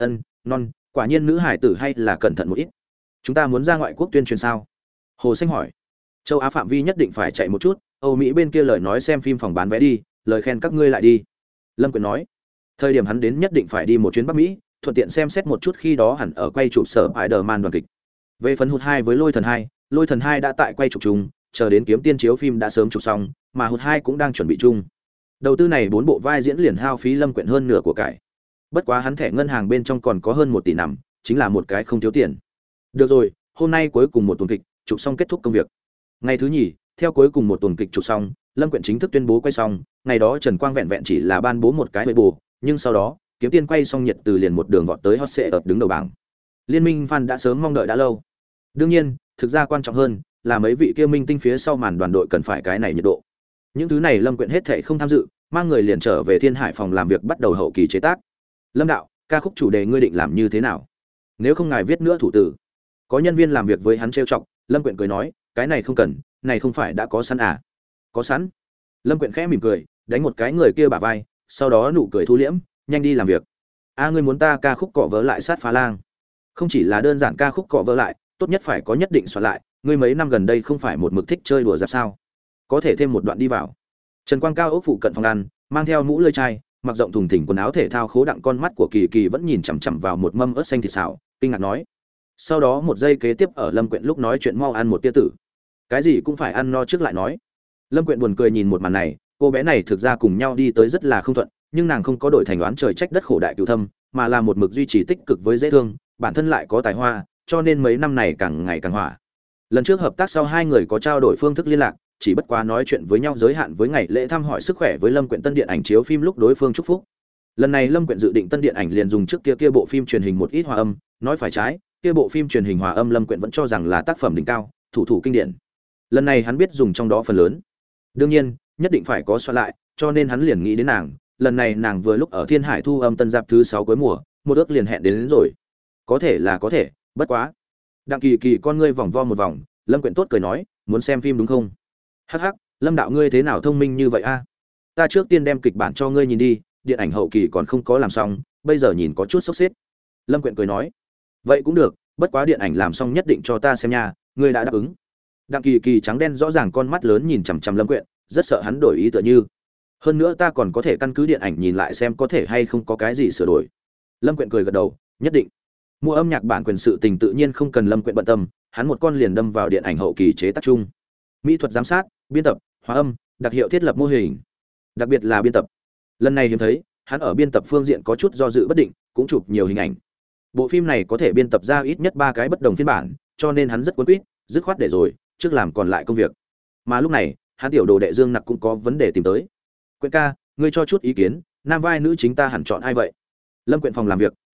Non, quả nhiên nữ hải tử hay là cẩn thận một ít. Chúng ta muốn ra ngoại quốc tuyên truyền sao? Hồ Xanh hỏi. Châu Á phạm vi nhất định phải chạy một chút, Âu Mỹ bên kia lời nói xem phim phòng bán vé đi, lời khen các ngươi lại đi. Lâm Quyện nói. Thời điểm hắn đến nhất định phải đi một chuyến Bắc Mỹ, thuận tiện xem xét một chút khi đó hẳn ở quay chụp sở Spider-Man đoàn kịch. Về phần Hụt 2 với Lôi Thần 2 đã tại quay chụp chung, chờ đến Kiếm Tiên chiếu phim đã sớm chụp xong, mà Hụt 2 cũng đang chuẩn bị chung. Đầu tư này 4 bộ vai diễn liền hao phí Lâm Quyện hơn nửa của cải. Bất quá hắn thẻ ngân hàng bên trong còn có hơn 1 tỷ nằm, chính là một cái không thiếu tiền. Được rồi, hôm nay cuối cùng một tuần kịch, chụp xong kết thúc công việc. Ngày thứ nhì, theo cuối cùng một tuần kịch chụp xong, Lâm Quyện chính thức tuyên bố quay xong, ngày đó Trần Quang vẹn vẹn chỉ là ban bố một cái bề bù, nhưng sau đó, Kiếm Tiên quay xong nhiệt từ liền một đường vọt tới hot sẽ ập đứng đầu bảng. Liên minh fan đã sớm mong đợi đã lâu. Đương nhiên, thực ra quan trọng hơn là mấy vị kia minh tinh phía sau màn đoàn đội cần phải cái này nhiệt độ. Những thứ này Lâm Quyện hết thảy không tham dự, mang người liền trở về Thiên Hải phòng làm việc bắt đầu hậu kỳ chế tác. Lâm đạo, ca khúc chủ đề ngươi định làm như thế nào? Nếu không ngài viết nữa thủ tử. Có nhân viên làm việc với hắn trêu chọc, Lâm Quyện cười nói, cái này không cần, này không phải đã có sẵn à? Có sẵn. Lâm Quyện khẽ mỉm cười, đánh một cái người kia bả vai, sau đó nụ cười thu liễm, nhanh đi làm việc. A ngươi muốn ta ca khúc cọ vỡ lại sát phá lang? Không chỉ là đơn giản ca khúc cọ vỡ lại, tốt nhất phải có nhất định soạn lại, ngươi mấy năm gần đây không phải một mực thích chơi đùa giáp sao? Có thể thêm một đoạn đi vào. Trần Quang cao ốc phụ cận phòng ăn, mang theo mũ lưỡi chai, mặc rộng thùng thình quần áo thể thao khố đặng, con mắt của Kỳ Kỳ vẫn nhìn chằm chằm vào một mâm ớt xanh thịt xào, kinh ngạc nói. Sau đó một giây kế tiếp ở Lâm Quyện lúc nói chuyện mau ăn một tia tử. Cái gì cũng phải ăn no trước lại nói. Lâm Quyện buồn cười nhìn một màn này, cô bé này thực ra cùng nhau đi tới rất là không thuận, nhưng nàng không có đổi thành oán trời trách đất khổ đại cửu thâm, mà là một mực duy trì tích cực với dễ thương, bản thân lại có tài hoa, cho nên mấy năm này càng ngày càng hỏa. Lần trước hợp tác sau hai người có trao đổi phương thức liên lạc, chỉ bất quá nói chuyện với nhau giới hạn với ngày lễ thăm hỏi sức khỏe với Lâm Quyện tân điện ảnh chiếu phim lúc đối phương chúc phúc. Lần này Lâm Quyện dự định tân điện ảnh liền dùng trước kia bộ phim truyền hình một ít hòa âm, nói phải trái, kia bộ phim truyền hình hòa âm Lâm Quyện vẫn cho rằng là tác phẩm đỉnh cao, thủ kinh điển. Lần này hắn biết dùng trong đó phần lớn. Đương nhiên, nhất định phải có soạn lại, cho nên hắn liền nghĩ đến nàng, lần này nàng vừa lúc ở Thiên Hải thu âm tân giáp thứ 6 cuối mùa, một ước liền hẹn đến rồi. Có thể là có thể, bất quá. Đặng Kỳ Kỳ con ngươi vòng vo một vòng, Lâm Quyện tốt cười nói, muốn xem phim đúng không? Hắc hắc, Lâm đạo ngươi thế nào thông minh như vậy a? Ta trước tiên đem kịch bản cho ngươi nhìn đi, điện ảnh hậu kỳ còn không có làm xong, bây giờ nhìn có chút sốc xếp. Lâm Quyện cười nói, vậy cũng được, bất quá điện ảnh làm xong nhất định cho ta xem nha, ngươi đã đáp ứng. Đặng Kỳ Kỳ trắng đen rõ ràng con mắt lớn nhìn chằm chằm Lâm Quyện, rất sợ hắn đổi ý tựa như. Hơn nữa ta còn có thể căn cứ điện ảnh nhìn lại xem có thể hay không có cái gì sửa đổi. Lâm Quyện cười gật đầu, nhất định. Mua âm nhạc bản quyền sự tình tự nhiên không cần Lâm Quyện bận tâm, hắn một con liền đâm vào điện ảnh hậu kỳ chế tác chung. Mỹ thuật giám sát, biên tập, hòa âm, đặc hiệu thiết lập mô hình, đặc biệt là biên tập. Lần này hiếm thấy, hắn ở biên tập phương diện có chút do dự bất định, cũng chụp nhiều hình ảnh. Bộ phim này có thể biên tập ra ít nhất 3 cái bất đồng phiên bản, cho nên hắn rất cuốn quýt, dứt khoát để rồi, trước làm còn lại công việc. Mà lúc này, hắn tiểu đồ đệ Dương Nặc cũng có vấn đề tìm tới. Quyện ca, ngươi cho chút ý kiến, nam vai nữ chính ta hẳn chọn ai vậy? Lâm Quyện phòng làm việc,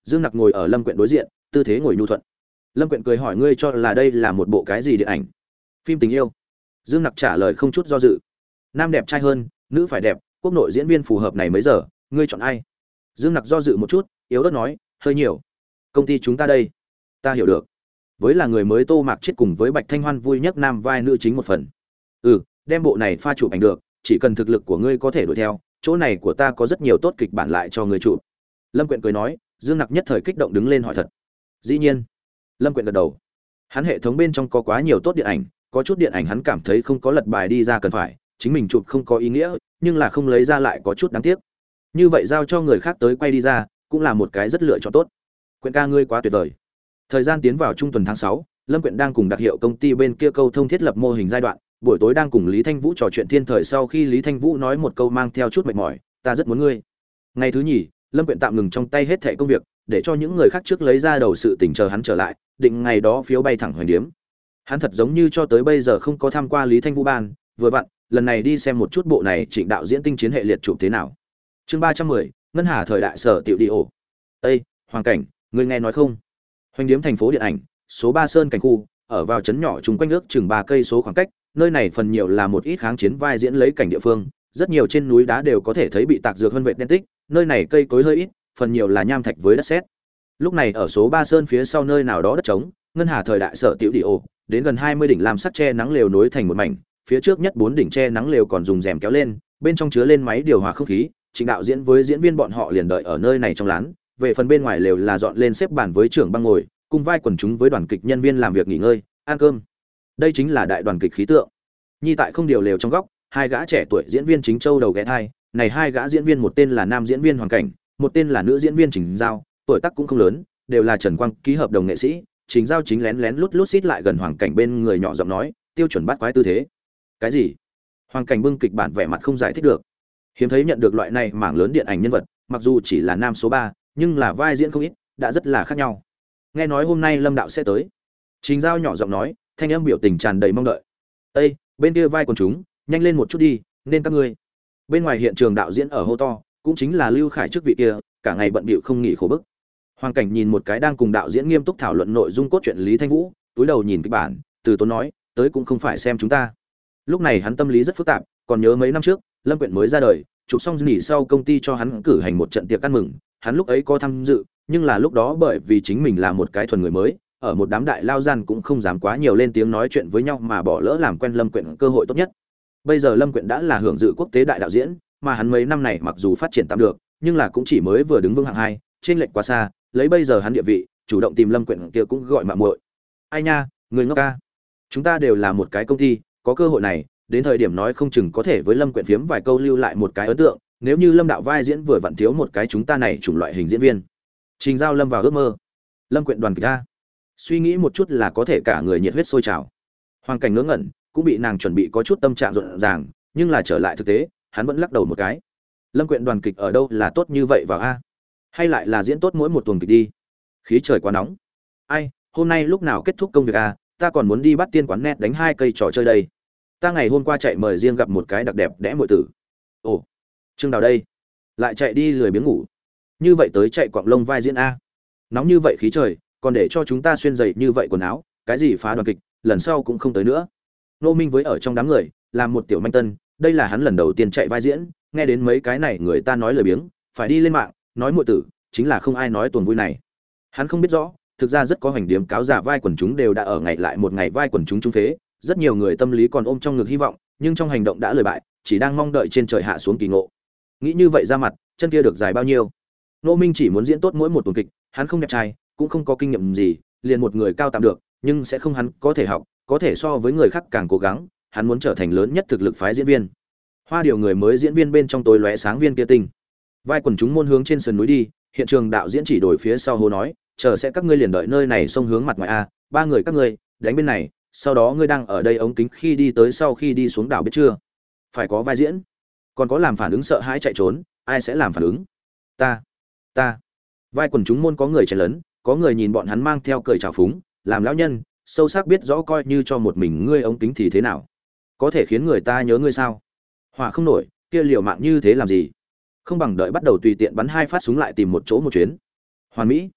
Dương Nặc ngồi ở Lâm Quyện đối diện, tư thế ngồi nhu thuận. Lâm Quyện cười hỏi ngươi cho là đây là một bộ cái gì điện ảnh? Phim tình yêu. Dương Nặc trả lời không chút do dự. Nam đẹp trai hơn, nữ phải đẹp, quốc nội diễn viên phù hợp này mấy giờ, ngươi chọn ai? Dương Nặc do dự một chút, yếu ớt nói, hơi nhiều. Công ty chúng ta đây. Ta hiểu được. Với là người mới Tô Mạc Chiết cùng với Bạch Thanh Hoan vui nhất nam vai nữ chính một phần. Đem bộ này pha chụp ảnh được, chỉ cần thực lực của ngươi có thể đuổi theo, chỗ này của ta có rất nhiều tốt kịch bản lại cho ngươi chụp. Lâm Quyện cười nói. Dương Nặc nhất thời kích động đứng lên hỏi thật. Dĩ nhiên. Lâm Quyện gật đầu. Hắn hệ thống bên trong có quá nhiều tốt điện ảnh, có chút điện ảnh hắn cảm thấy không có lật bài đi ra cần phải, chính mình chụp không có ý nghĩa, nhưng là không lấy ra lại có chút đáng tiếc. Như vậy giao cho người khác tới quay đi ra, cũng là một cái rất lựa chọn tốt. Quyện ca ngươi quá tuyệt vời. Thời gian tiến vào trung tuần tháng 6, Lâm Quyện đang cùng đặc hiệu công ty bên kia câu thông thiết lập mô hình giai đoạn, buổi tối đang cùng Lý Thanh Vũ trò chuyện thiên thời sau khi Lý Thanh Vũ nói một câu mang theo chút mệt mỏi, ta rất muốn ngươi. Ngày thứ nhì, Lâm Quyện tạm ngừng trong tay hết thảy công việc, để cho những người khác trước lấy ra đầu sự tình chờ hắn trở lại, định ngày đó phiếu bay thẳng Hoành Điếm. Hắn thật giống như cho tới bây giờ không có tham qua Lý Thanh Vũ ban, vừa vặn, lần này đi xem một chút bộ này Trịnh đạo diễn tinh chiến hệ liệt chụp thế nào. Chương 310, Ngân Hà thời đại sở tiểu đi ổ. Ê, Hoàng Cảnh, ngươi nghe nói không? Hoành Điếm thành phố điện ảnh, số 3 Sơn Cảnh khu, ở vào trấn nhỏ chung quanh nước chừng 3 cây số khoảng cách, nơi này phần nhiều là một ít kháng chiến vai diễn lấy cảnh địa phương, rất nhiều trên núi đá đều có thể thấy bị tạc dược hơn vệt đen tích, nơi này cây cối hơi ít, phần nhiều là nham thạch với đất sét. Lúc này ở số 3 Sơn phía sau nơi nào đó đất trống, Ngân Hà thời đại sở tiểu đi ổ, đến gần 20 đỉnh làm sắt tre nắng lều nối thành một mảnh, phía trước nhất 4 đỉnh tre nắng lều còn dùng rèm kéo lên, bên trong chứa lên máy điều hòa không khí, Trịnh đạo diễn với diễn viên bọn họ liền đợi ở nơi này trong lán, về phần bên ngoài lều là dọn lên xếp bàn với trưởng băng ngồi, cùng vai quần chúng với đoàn kịch nhân viên làm việc nghỉ ngơi, ăn cơm. Đây chính là đại đoàn kịch khí tượng. Nhi tại không điều lều trong góc, hai gã trẻ tuổi diễn viên chính châu đầu ghé thai, này hai gã diễn viên một tên là nam diễn viên Hoàng Cảnh, một tên là nữ diễn viên Trình Giao, tuổi tác cũng không lớn, đều là Trần Quang ký hợp đồng nghệ sĩ. Trình Giao chính lén lén lút lút xít lại gần Hoàng Cảnh bên người nhỏ giọng nói, tiêu chuẩn bắt quái tư thế. Cái gì? Hoàng Cảnh bưng kịch bản vẻ mặt không giải thích được. Hiếm thấy nhận được loại này mảng lớn điện ảnh nhân vật, mặc dù chỉ là nam số 3, nhưng là vai diễn không ít, đã rất là khác nhau. Nghe nói hôm nay Lâm đạo sẽ tới. Trình Giao nhỏ giọng nói, thanh âm biểu tình tràn đầy mong đợi. Ê, bên kia vai quần chúng, nhanh lên một chút đi, nên các ngươi. Bên ngoài hiện trường đạo diễn ở hô to, cũng chính là Lưu Khải trước vị kia, cả ngày bận bịu không nghỉ khổ bức. Hoàng Cảnh nhìn một cái đang cùng đạo diễn nghiêm túc thảo luận nội dung cốt truyện Lý Thanh Vũ, túi đầu nhìn kịch bản, từ tốn nói, tới cũng không phải xem chúng ta. Lúc này hắn tâm lý rất phức tạp, còn nhớ mấy năm trước, Lâm Quyện mới ra đời, chụp xong nghỉ sau công ty cho hắn cử hành một trận tiệc ăn mừng, hắn lúc ấy có tham dự, nhưng là lúc đó bởi vì chính mình là một cái thuần người mới, ở một đám đại lao gian cũng không dám quá nhiều lên tiếng nói chuyện với nhau mà bỏ lỡ làm quen Lâm Quyện cơ hội tốt nhất. Bây giờ Lâm Quyện đã là hưởng dự quốc tế đại đạo diễn, mà hắn mấy năm này mặc dù phát triển tạm được, nhưng là cũng chỉ mới vừa đứng vững hạng 2, trên lệch quá xa, lấy bây giờ hắn địa vị, chủ động tìm Lâm Quyện kia cũng gọi mạ muội. Ai nha, người ngốc ca. Chúng ta đều là một cái công ty, có cơ hội này, đến thời điểm nói không chừng có thể với Lâm Quyện phiếm vài câu lưu lại một cái ấn tượng, nếu như Lâm đạo vai diễn vừa vặn thiếu một cái chúng ta này chủng loại hình diễn viên. Trình Giao lâm vào ước mơ. Lâm Quyện đoàn kịch a. Suy nghĩ một chút là có thể cả người nhiệt huyết sôi trào. Hoàng Cảnh ngớ ngẩn, cũng bị nàng chuẩn bị có chút tâm trạng rộn ràng, nhưng là trở lại thực tế, hắn vẫn lắc đầu một cái. Lâm Quyện đoàn kịch ở đâu là tốt như vậy vào a? Hay lại là diễn tốt mỗi một tuần kịch đi? Khí trời quá nóng. Ai, hôm nay lúc nào kết thúc công việc a? Ta còn muốn đi bắt tiên quán net đánh 2 cây trò chơi đây. Ta ngày hôm qua chạy mời riêng gặp một cái đặc đẹp đẽ muội tử. Ồ, Trương Đào đây, lại chạy đi lười biếng ngủ. Như vậy tới chạy quạng lông vai diễn a. Nóng như vậy khí trời, còn để cho chúng ta xuyên giày như vậy quần áo, cái gì phá đoàn kịch, lần sau cũng không tới nữa. Nô Minh với ở trong đám người, làm một tiểu manh tân, đây là hắn lần đầu tiên chạy vai diễn, nghe đến mấy cái này người ta nói lời biếng, phải đi lên mạng, nói muội tử, chính là không ai nói tuần vui này. Hắn không biết rõ, thực ra rất có hành điếm cáo giả vai quần chúng đều đã ở ngày lại một ngày vai quần chúng trung phế, rất nhiều người tâm lý còn ôm trong ngực hy vọng, nhưng trong hành động đã lười bại, chỉ đang mong đợi trên trời hạ xuống kỳ ngộ. Nghĩ như vậy ra mặt, chân kia được dài bao nhiêu? Nô Minh chỉ muốn diễn tốt mỗi một tuần kịch, hắn không đẹp trai, cũng không có kinh nghiệm gì, liền một người cao tạm được, nhưng sẽ không hắn có thể học, có thể so với người khác càng cố gắng, hắn muốn trở thành lớn nhất thực lực phái diễn viên. Hoa điều người mới diễn viên bên trong tối lóe sáng viên kia tinh. Vai quần chúng môn hướng trên sườn núi đi, hiện trường đạo diễn chỉ đổi phía sau hô nói, chờ sẽ các ngươi liền đợi nơi này xông hướng mặt ngoài a, ba người các ngươi, đánh bên này, sau đó ngươi đang ở đây ống kính khi đi tới sau khi đi xuống đảo biết chưa? Phải có vai diễn. Còn có làm phản ứng sợ hãi chạy trốn, ai sẽ làm phản ứng? Ta. Vai quần chúng môn có người chen lấn, có người nhìn bọn hắn mang theo cười trào phúng, làm lão nhân, sâu sắc biết rõ coi như cho một mình ngươi ống kính thì thế nào? Có thể khiến người ta nhớ ngươi sao? Hỏa không nổi, kia liều mạng như thế làm gì? Không bằng đợi bắt đầu tùy tiện bắn 2 phát súng lại tìm một chỗ một chuyến. Hoàn mỹ.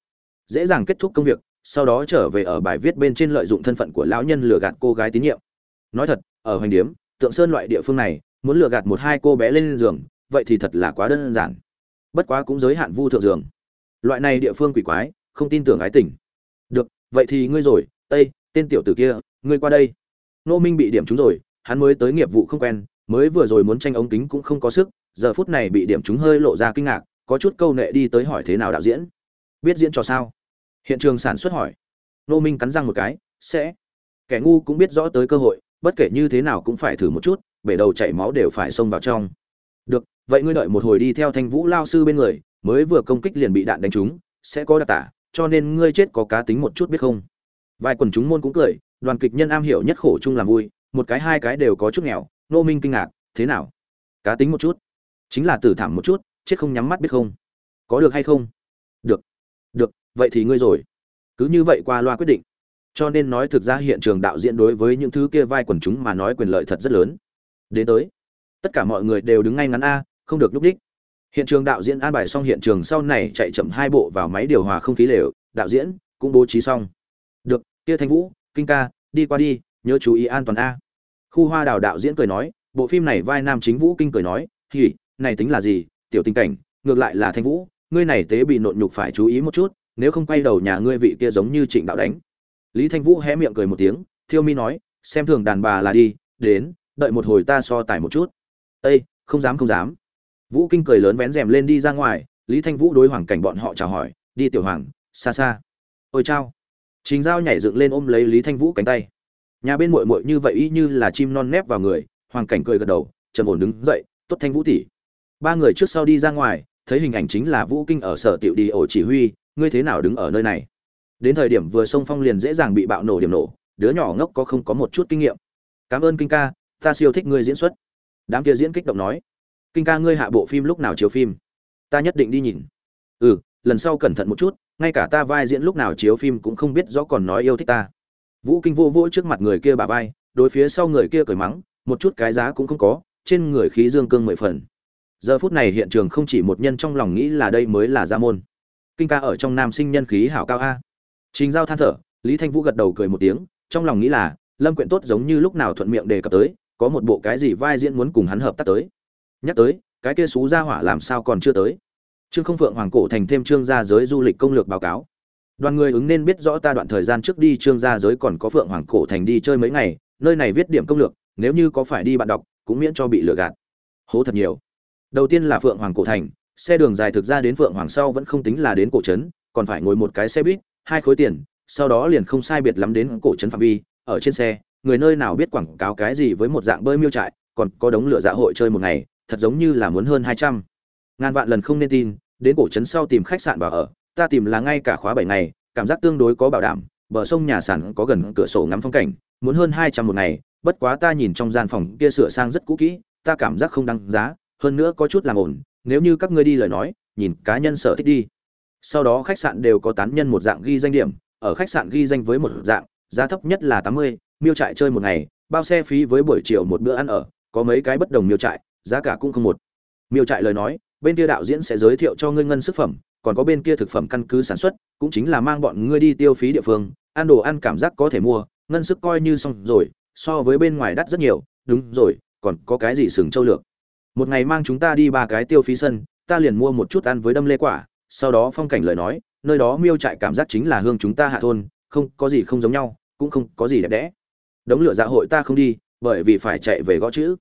dễ dàng kết thúc công việc, sau đó trở về ở bài viết bên trên lợi dụng thân phận của lão nhân lừa gạt cô gái tín nhiệm. Nói thật, ở Hoành Điếm, Tượng Sơn loại địa phương này, muốn lừa gạt một hai cô bé lên giường, vậy thì thật là quá đơn giản. Bất quá cũng giới hạn vu thượng giường. Loại này địa phương quỷ quái, không tin tưởng ái tình. Được, vậy thì ngươi rồi, Ê, tên tiểu tử kia, ngươi qua đây. Nô Minh bị điểm trúng rồi, hắn mới tới nghiệp vụ không quen, mới vừa rồi muốn tranh ống kính cũng không có sức, giờ phút này bị điểm trúng hơi lộ ra kinh ngạc, có chút câu nệ đi tới hỏi thế nào đạo diễn. Biết diễn trò sao? Hiện trường sản xuất hỏi. Nô Minh cắn răng một cái, sẽ. Kẻ ngu cũng biết rõ tới cơ hội, bất kể như thế nào cũng phải thử một chút, bể đầu chảy máu đều phải xông vào trong. Được, vậy ngươi đợi một hồi đi theo Thanh Vũ lao sư bên người, mới vừa công kích liền bị đạn đánh trúng, sẽ có đặc tả, cho nên ngươi chết có cá tính một chút biết không? Vài quần chúng môn cũng cười, đoàn kịch nhân am hiểu nhất khổ chung làm vui, một cái hai cái đều có chút nghèo. Nô Minh kinh ngạc, thế nào? Cá tính một chút, chính là tử thảm một chút, chết không nhắm mắt biết không? Có được hay không? Được, được, vậy thì ngươi rồi. Cứ như vậy qua loa quyết định. Cho nên nói thực ra hiện trường đạo diễn đối với những thứ kia vai quần chúng mà nói quyền lợi thật rất lớn. Đến tới, tất cả mọi người đều đứng ngay ngắn a, không được lúc đích. Hiện trường đạo diễn an bài xong hiện trường sau này chạy chậm hai bộ vào máy điều hòa không khí lều, đạo diễn cũng bố trí xong. Được, kia Thanh Vũ, Kinh ca, đi qua đi, nhớ chú ý an toàn a. Khu Hoa Đào đạo diễn cười nói, bộ phim này vai nam chính Vũ Kinh cười nói, hỉ, này tính là gì, tiểu tình cảnh, ngược lại là Thanh Vũ, ngươi này tế bị nộn nhục phải chú ý một chút, nếu không quay đầu nhà ngươi vị kia giống như Trịnh đạo đánh. Lý Thanh Vũ hé miệng cười một tiếng, Thiêu Mi nói, xem thường đàn bà là đi, đến, đợi một hồi ta so tài một chút. Ê, không dám không dám. Vũ Kinh cười lớn vén rèm lên đi ra ngoài, Lý Thanh Vũ đối Hoàng Cảnh bọn họ chào hỏi, đi tiểu hoàng, xa xa. Ôi chao. Trình Giao nhảy dựng lên ôm lấy Lý Thanh Vũ cánh tay. Nhà bên muội muội như vậy y như là chim non nép vào người, Hoàng Cảnh cười gật đầu, trầm ổn đứng dậy, tốt Thanh Vũ tỷ. Ba người trước sau đi ra ngoài, thấy hình ảnh chính là Vũ Kinh ở sở tiểu đi ổ chỉ huy, ngươi thế nào đứng ở nơi này? Đến thời điểm vừa xông phong liền dễ dàng bị bạo nổ điểm nổ, đứa nhỏ ngốc có không có một chút kinh nghiệm. Cảm ơn Kinh ca, ta siêu thích ngươi diễn xuất. Đám kia diễn kích động nói, Kinh ca ngươi hạ bộ phim lúc nào chiếu phim? Ta nhất định đi nhìn. Ừ, lần sau cẩn thận một chút, ngay cả ta vai diễn lúc nào chiếu phim cũng không biết rõ còn nói yêu thích ta. Vũ Kinh vô vỗ trước mặt người kia bả vai, đối phía sau người kia cười mắng, một chút cái giá cũng không có, trên người khí dương cương 10 phần. Giờ phút này hiện trường không chỉ một nhân trong lòng nghĩ là đây mới là gia môn. Kinh ca ở trong nam sinh nhân khí hảo cao a. Trình Giao than thở, Lý Thanh Vũ gật đầu cười một tiếng, trong lòng nghĩ là Lâm Quyện tốt giống như lúc nào thuận miệng đề cập tới, có một bộ cái gì vai diễn muốn cùng hắn hợp tác tới. Nhắc tới, cái kia xú gia hỏa làm sao còn chưa tới. Trương Không Phượng Hoàng Cổ Thành thêm Trương gia giới du lịch công lược báo cáo. Đoàn người ứng nên biết rõ ta đoạn thời gian trước đi Trương gia giới còn có Phượng Hoàng Cổ Thành đi chơi mấy ngày, nơi này viết điểm công lược, nếu như có phải đi bạn đọc, cũng miễn cho bị lừa gạt. Hố thật nhiều. Đầu tiên là Phượng Hoàng Cổ Thành, xe đường dài thực ra đến Phượng Hoàng sau vẫn không tính là đến cổ trấn, còn phải ngồi một cái xe buýt, 2 khối tiền, sau đó liền không sai biệt lắm đến cổ trấn phạm vi, ở trên xe, người nơi nào biết quảng cáo cái gì với một dạng bơi miêu trại, còn có đống lửa dạ hội chơi một ngày, thật giống như là muốn hơn 200. Ngàn vạn lần không nên tin, đến cổ trấn sau tìm khách sạn vào ở, ta tìm là ngay cả khóa 7 ngày, cảm giác tương đối có bảo đảm, bờ sông nhà sản có gần cửa sổ ngắm phong cảnh, muốn hơn 200 một ngày, bất quá ta nhìn trong gian phòng kia sửa sang rất cũ kỹ, ta cảm giác không đáng giá, hơn nữa có chút làm ổn, nếu như các ngươi đi lời nói, nhìn cá nhân sở thích đi. Sau đó khách sạn đều có tán nhân một dạng ghi danh điểm, ở khách sạn ghi danh với một dạng, giá thấp nhất là 80, miêu trại chơi một ngày, bao xe phí với buổi chiều một bữa ăn ở, có mấy cái bất đồng miêu trại, giá cả cũng không một. Miêu trại lời nói, bên kia đạo diễn sẽ giới thiệu cho ngươi ngân sức phẩm, còn có bên kia thực phẩm căn cứ sản xuất, cũng chính là mang bọn ngươi đi tiêu phí địa phương, ăn đồ ăn cảm giác có thể mua, ngân sức coi như xong rồi, so với bên ngoài đắt rất nhiều, đúng rồi, còn có cái gì sừng châu lược. Một ngày mang chúng ta đi 3 cái tiêu phí sân, ta liền mua một chút ăn với đâm lê quả, sau đó phong cảnh lời nói, nơi đó miêu trại cảm giác chính là hương chúng ta hạ thôn, không có gì không giống nhau, cũng không có gì đẹp đẽ. Đống lửa dạ hội ta không đi, bởi vì phải chạy về gõ chữ.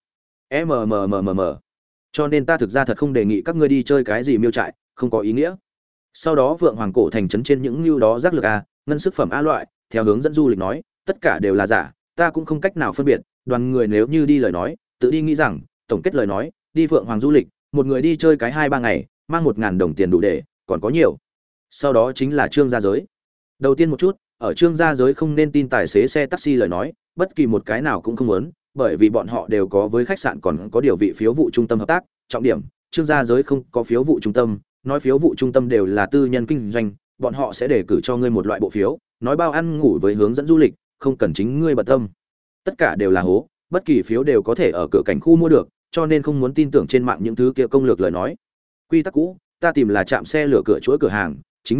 MMMMM. Cho nên ta thực ra thật không đề nghị các ngươi đi chơi cái gì miêu trại, không có ý nghĩa. Sau đó Vượng Hoàng Cổ Thành trấn trên những lưu đó rác lược a, ngân sức phẩm a loại, theo hướng dẫn du lịch nói, tất cả đều là giả, ta cũng không cách nào phân biệt, đoàn người nếu như đi lời nói, tự đi nghĩ rằng, tổng kết lời nói, đi Vượng Hoàng du lịch, một người đi chơi cái 2-3 ngày, mang 1000 đồng tiền đủ để, còn có nhiều. Sau đó chính là Trương gia giới. Đầu tiên một chút, ở Trương gia giới không nên tin tài xế xe taxi lời nói, bất kỳ một cái nào cũng không muốn, bởi vì bọn họ đều có với khách sạn còn có điều vị phiếu vụ trung tâm hợp tác, trọng điểm, Trương gia giới không có phiếu vụ trung tâm, nói phiếu vụ trung tâm đều là tư nhân kinh doanh, bọn họ sẽ đề cử cho ngươi một loại bộ phiếu, nói bao ăn ngủ với hướng dẫn du lịch, không cần chính ngươi bận tâm. Tất cả đều là hố, bất kỳ phiếu đều có thể ở cửa cảnh khu mua được, cho nên không muốn tin tưởng trên mạng những thứ kia công lược lời nói. Quy tắc cũ, ta tìm là trạm xe lửa cửa chuỗi cửa hàng, chính mình ở,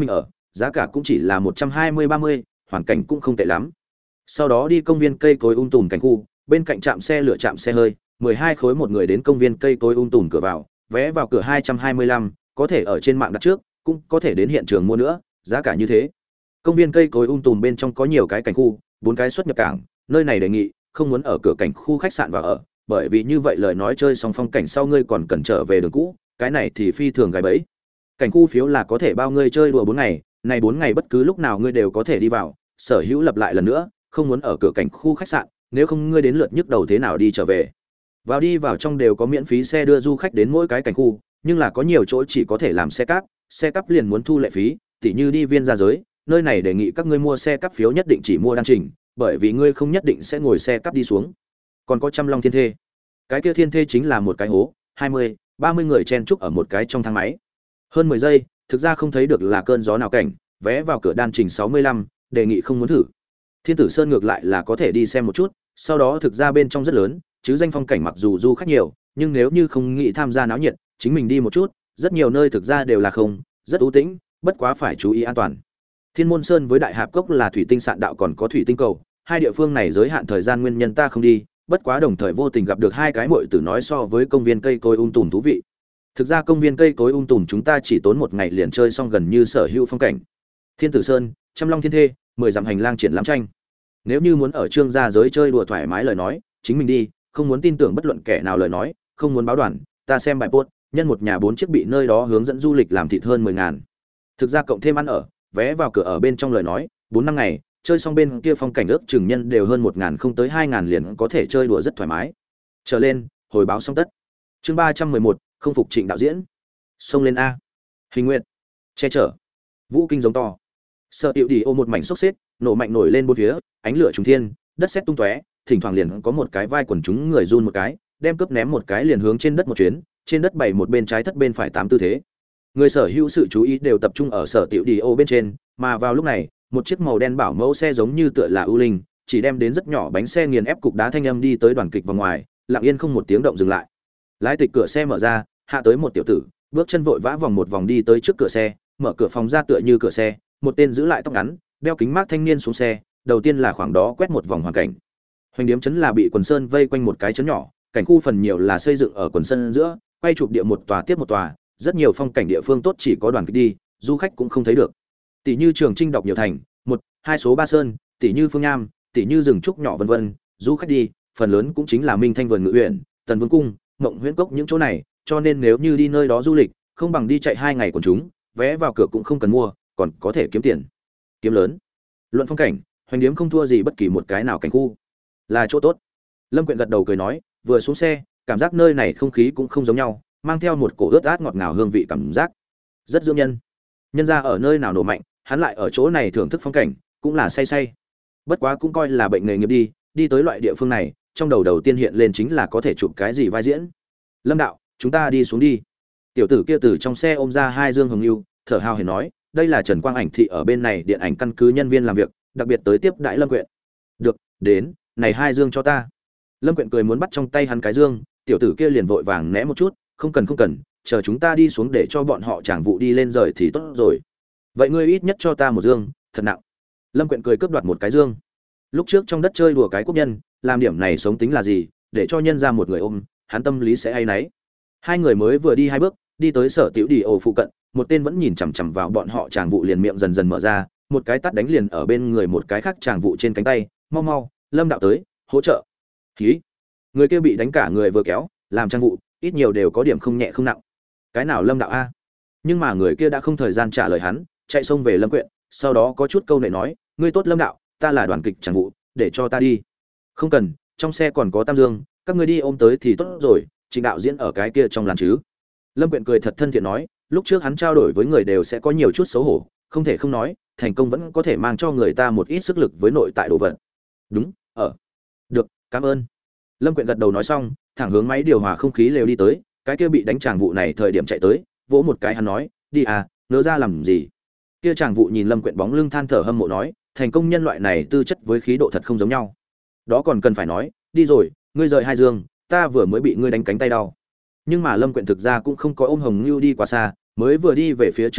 giá cả cũng chỉ là 120-30, hoàn cảnh cũng không tệ lắm. Sau đó đi công viên cây cối tùm cảnh khu, bên cạnh trạm xe lửa trạm xe hơi, 12 khối một người đến công viên cây cối tùm cửa vào, vé vào cửa 225, có thể ở trên mạng đặt trước, cũng có thể đến hiện trường mua nữa, giá cả như thế. Công viên cây cối tùm bên trong có nhiều cái cảnh khu, 4 cái xuất nhập cảng, nơi này đề nghị không muốn ở cửa cảnh khu khách sạn vào ở, bởi vì như vậy lời nói chơi xong phong cảnh sau ngươi còn cần trở về đường cũ, cái này thì phi thường gài bẫy. Cảnh khu phiếu là có thể bao ngươi chơi đùa 4 ngày, này 4 ngày bất cứ lúc nào ngươi đều có thể đi vào, sở hữu lập lại lần nữa, không muốn ở cửa cảnh khu khách sạn, nếu không ngươi đến lượt nhức đầu thế nào đi trở về. Đi vào trong đều có miễn phí xe đưa du khách đến mỗi cái cảnh khu, nhưng là có nhiều chỗ chỉ có thể làm xe cáp liền muốn thu lệ phí, tỉ như đi viên gia giới, nơi này đề nghị các ngươi mua xe cáp phiếu nhất định chỉ mua đan trình, bởi vì ngươi không nhất định sẽ ngồi xe cáp đi xuống. Còn có Trăm Long Thiên Thê. Cái kia thiên thê chính là một cái hố, 20-30 người chen chúc ở một cái trong thang máy. Hơn 10 giây, thực ra không thấy được là cơn gió nào cảnh, vé vào cửa đan trình 65, đề nghị không muốn thử. Thiên Tử Sơn ngược lại là có thể đi xem một chút, sau đó thực ra bên trong rất lớn, chứ danh phong cảnh mặc dù du khách nhiều, nhưng nếu như không nghĩ tham gia náo nhiệt, chính mình đi một chút, rất nhiều nơi thực ra đều là không, rất u tĩnh, bất quá phải chú ý an toàn. Thiên Môn Sơn với Đại Hạp Cốc là thủy tinh sạn đạo còn có thủy tinh cầu, hai địa phương này giới hạn thời gian nguyên nhân ta không đi, bất quá đồng thời vô tình gặp được hai cái muội tử nói so với công viên cây cối tùm thú vị. Thực ra công viên cây cối tùm chúng ta chỉ tốn một ngày liền chơi xong gần như sở hữu phong cảnh. Thiên Tử Sơn, Trăm Long Thiên Thê, 10 dặm hành lang triển lãm tranh. Nếu như muốn ở trương gia giới chơi đùa thoải mái lời nói, chính mình đi, không muốn tin tưởng bất luận kẻ nào lời nói, không muốn báo đoàn, ta xem bài post, nhân một nhà 4 chiếc bị nơi đó hướng dẫn du lịch làm thịt hơn 10.000. Thực ra cộng thêm ăn ở, vé vào cửa ở bên trong lời nói, 4-5 ngày, chơi xong bên kia phong cảnh ước chừng nhân đều hơn 1.000 không tới 2.000 liền có thể chơi đùa rất thoải mái. Trở lên, hồi báo xong tất. Chương 311, không phục Trịnh đạo diễn. Xông lên a. Hình nguyện. Che chở. Vũ kinh giống to. Sợ tiểu đi ô một mảnh sốc xếp, nổ mạnh nổi lên bốn phía, ánh lửa trùng thiên, đất sét tung tóe, thỉnh thoảng liền có một cái vai quần chúng người run một cái, đem cướp ném một cái liền hướng trên đất một chuyến, trên đất bày một bên trái thất bên phải 8 tư thế. Người sở hữu sự chú ý đều tập trung ở Sở tiểu đi ô bên trên, mà vào lúc này, một chiếc màu đen bảo mẫu xe giống như tựa là ưu linh, chỉ đem đến rất nhỏ bánh xe nghiền ép cục đá thanh âm đi tới đoàn kịch vào ngoài, lặng yên không một tiếng động dừng lại. Lái tịch cửa xe mở ra, hạ tới một tiểu tử, bước chân vội vã vòng một vòng đi tới trước cửa xe, mở cửa phòng ra tựa như cửa xe, một tên giữ lại tóc ngắn, đeo kính mát thanh niên xuống xe, đầu tiên là khoảng đó quét một vòng hoàn cảnh. Hoành điếm trấn là bị quần sơn vây quanh một cái trấn nhỏ, cảnh khu phần nhiều là xây dựng ở quần sơn giữa, quay chụp địa một tòa tiếp một tòa, rất nhiều phong cảnh địa phương tốt chỉ có đoàn kịch đi, du khách cũng không thấy được. Tỷ như Trường Trinh đọc nhiều thành, 1, 2 số Ba Sơn, tỷ như Phương Nham, tỷ như rừng trúc nhỏ vân vân, du khách đi, phần lớn cũng chính là Minh Thanh vườn ngự huyện, Tần Vương cung, Ngộng Huyễn cốc những chỗ này, cho nên nếu như đi nơi đó du lịch, không bằng đi chạy 2 ngày của chúng, vé vào cửa cũng không cần mua, còn có thể kiếm tiền. Kiếm lớn. Luận phong cảnh, Hoành điếm không thua gì bất kỳ một cái nào cảnh khu. Là chỗ tốt. Lâm Quyện gật đầu cười nói, vừa xuống xe, cảm giác nơi này không khí cũng không giống nhau, mang theo một cổ ướt át ngọt ngào hương vị cảm giác. Rất dưỡng nhân. Nhân ra ở nơi nào nổ mạnh, hắn lại ở chỗ này thưởng thức phong cảnh, cũng là say say. Bất quá cũng coi là bệnh nghề nghiệp đi tới loại địa phương này, trong đầu tiên hiện lên chính là có thể chụp cái gì vai diễn. Lâm đạo, chúng ta đi xuống đi. Tiểu tử kia từ trong xe ôm ra 2 dương hồng lưu, thở hào hển nói, đây là Trần Quang Ảnh thị ở bên này điện ảnh căn cứ nhân viên làm việc, đặc biệt tới tiếp đãi Lâm Quyện. Được, đến, này 2 dương cho ta. Lâm Quyện cười muốn bắt trong tay hắn cái dương, tiểu tử kia liền vội vàng né một chút, không cần, chờ chúng ta đi xuống để cho bọn họ chàng vụ đi lên rời thì tốt rồi. Vậy ngươi ít nhất cho ta một dương, thật nặng. Lâm Quyện cười cướp đoạt một cái dương. Lúc trước trong đất chơi đùa cái quốc nhân, làm điểm này sống tính là gì, để cho nhân ra một người ôm, hắn tâm lý sẽ hay nấy. Hai người mới vừa đi 2 bước, đi tới Sở tiểu đi ổ phụ cận, một tên vẫn nhìn chằm chằm vào bọn họ chàng vụ liền miệng dần dần mở ra, một cái tát đánh liền ở bên người một cái khác chàng vụ trên cánh tay, mau, Lâm đạo tới, hỗ trợ. Khí. Người kia bị đánh cả người vừa kéo, làm trang vụ, ít nhiều đều có điểm không nhẹ không nặng. Cái nào Lâm đạo a? Nhưng mà người kia đã không thời gian trả lời hắn, chạy xông về Lâm Quyện, sau đó có chút câu nệ nói, ngươi tốt Lâm đạo, ta là đoàn kịch trang vụ, để cho ta đi. Không cần, trong xe còn có Tam Dương, các ngươi đi ôm tới thì tốt rồi, Trịnh đạo diễn ở cái kia trong làn chứ. Lâm Quyện cười thật thân thiện nói, lúc trước hắn trao đổi với người đều sẽ có nhiều chút xấu hổ, không thể không nói, thành công vẫn có thể mang cho người ta một ít sức lực với nội tại đồ vật. Đúng, được, cảm ơn. Lâm Quyện gật đầu nói xong, thẳng hướng máy điều hòa không khí lều đi tới, cái kia bị đánh chàng vụ này thời điểm chạy tới, vỗ một cái hắn nói, đi à, nỡ ra làm gì? Kia chàng vụ nhìn Lâm Quyện bóng lưng than thở hâm mộ nói, thành công nhân loại này tư chất với khí độ thật không giống nhau. Đó còn cần phải nói, đi rồi, ngươi rời 2 dương, ta vừa mới bị ngươi đánh cánh tay đau. Nhưng mà Lâm Quyện thực ra cũng không có ôm Hồng Nưu đi quá xa, mới vừa đi về phía trước 2 bước,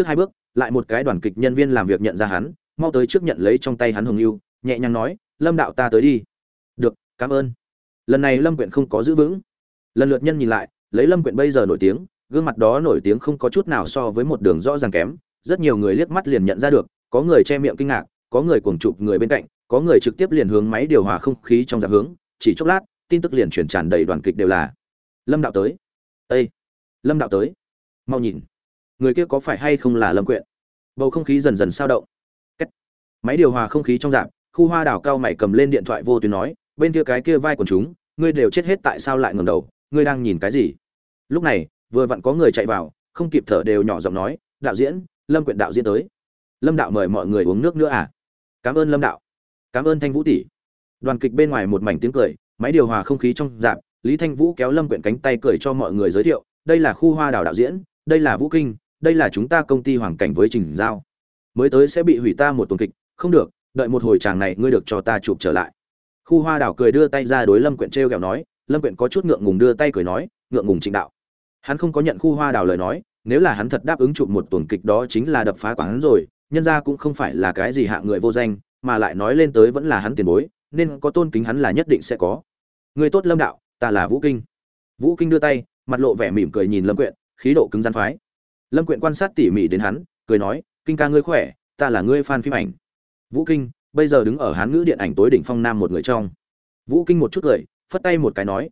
lại một cái đoàn kịch nhân viên làm việc nhận ra hắn, mau tới trước nhận lấy trong tay hắn hồng lưu, nhẹ nhàng nói, Lâm đạo ta tới đi. Được, cảm ơn. Lần này Lâm Quyện không có giữ vững. Lần lượt nhân nhìn lại, lấy Lâm Quyện bây giờ nổi tiếng, gương mặt đó nổi tiếng không có chút nào so với một đường rõ ràng kém, rất nhiều người liếc mắt liền nhận ra được, có người che miệng kinh ngạc, có người cuồng chụp người bên cạnh, có người trực tiếp liền hướng máy điều hòa không khí trong dạp hướng, chỉ chốc lát, tin tức liền truyền tràn đầy đoàn kịch đều là Lâm đạo tới. Ê, Lâm đạo tới. Mau nhìn, người kia có phải hay không là Lâm Quyện? Bầu không khí dần dần sao động. Cách. Máy điều hòa không khí trong dạp, Khu Hoa Đào cao mày cầm lên điện thoại vô tuyến nói, bên kia cái kia vai quần chúng, ngươi đều chết hết tại sao lại ngẩng đầu, ngươi đang nhìn cái gì? Lúc này, vừa vặn có người chạy vào, không kịp thở đều nhỏ giọng nói, đạo diễn, Lâm Quyện đạo diễn tới. Lâm đạo mời mọi người uống nước nữa à? Cảm ơn Lâm đạo. Cảm ơn Thanh Vũ tỷ. Đoàn kịch bên ngoài một mảnh tiếng cười, máy điều hòa không khí trong dạp, Lý Thanh Vũ kéo Lâm Quyện cánh tay cười cho mọi người giới thiệu, đây là Khu Hoa Đào đạo diễn, đây là Vũ Kinh, đây là chúng ta công ty Hoàng Cảnh với Trình Giao. Mới tới sẽ bị hủy ta một tuần kịch, không được, đợi một hồi chàng này ngươi được cho ta chụp trở lại. Khu Hoa Đào cười đưa tay ra đối Lâm Quyện trêu ghẹo nói, Lâm Quyện có chút ngượng ngùng đưa tay cười nói, ngượng ngùng Trịnh đạo. Hắn không có nhận Khu Hoa Đào lời nói, nếu là hắn thật đáp ứng chụp một tuần kịch đó chính là đập phá quán hắn rồi, nhân ra cũng không phải là cái gì hạng người vô danh, mà lại nói lên tới vẫn là hắn tiền bối, nên có tôn kính hắn là nhất định sẽ có. Người tốt Lâm đạo, ta là Vũ Kinh. Vũ Kinh đưa tay, mặt lộ vẻ mỉm cười nhìn Lâm Quyện, khí độ cứng rắn phái. Lâm Quyện quan sát tỉ mỉ đến hắn, cười nói, Kinh ca ngươi khỏe, ta là ngươi fan phim ảnh. Vũ Kinh, bây giờ đứng ở Hán ngữ điện ảnh tối đỉnh phong nam một người trong. Vũ Kinh một chút cười, phất tay một cái nói,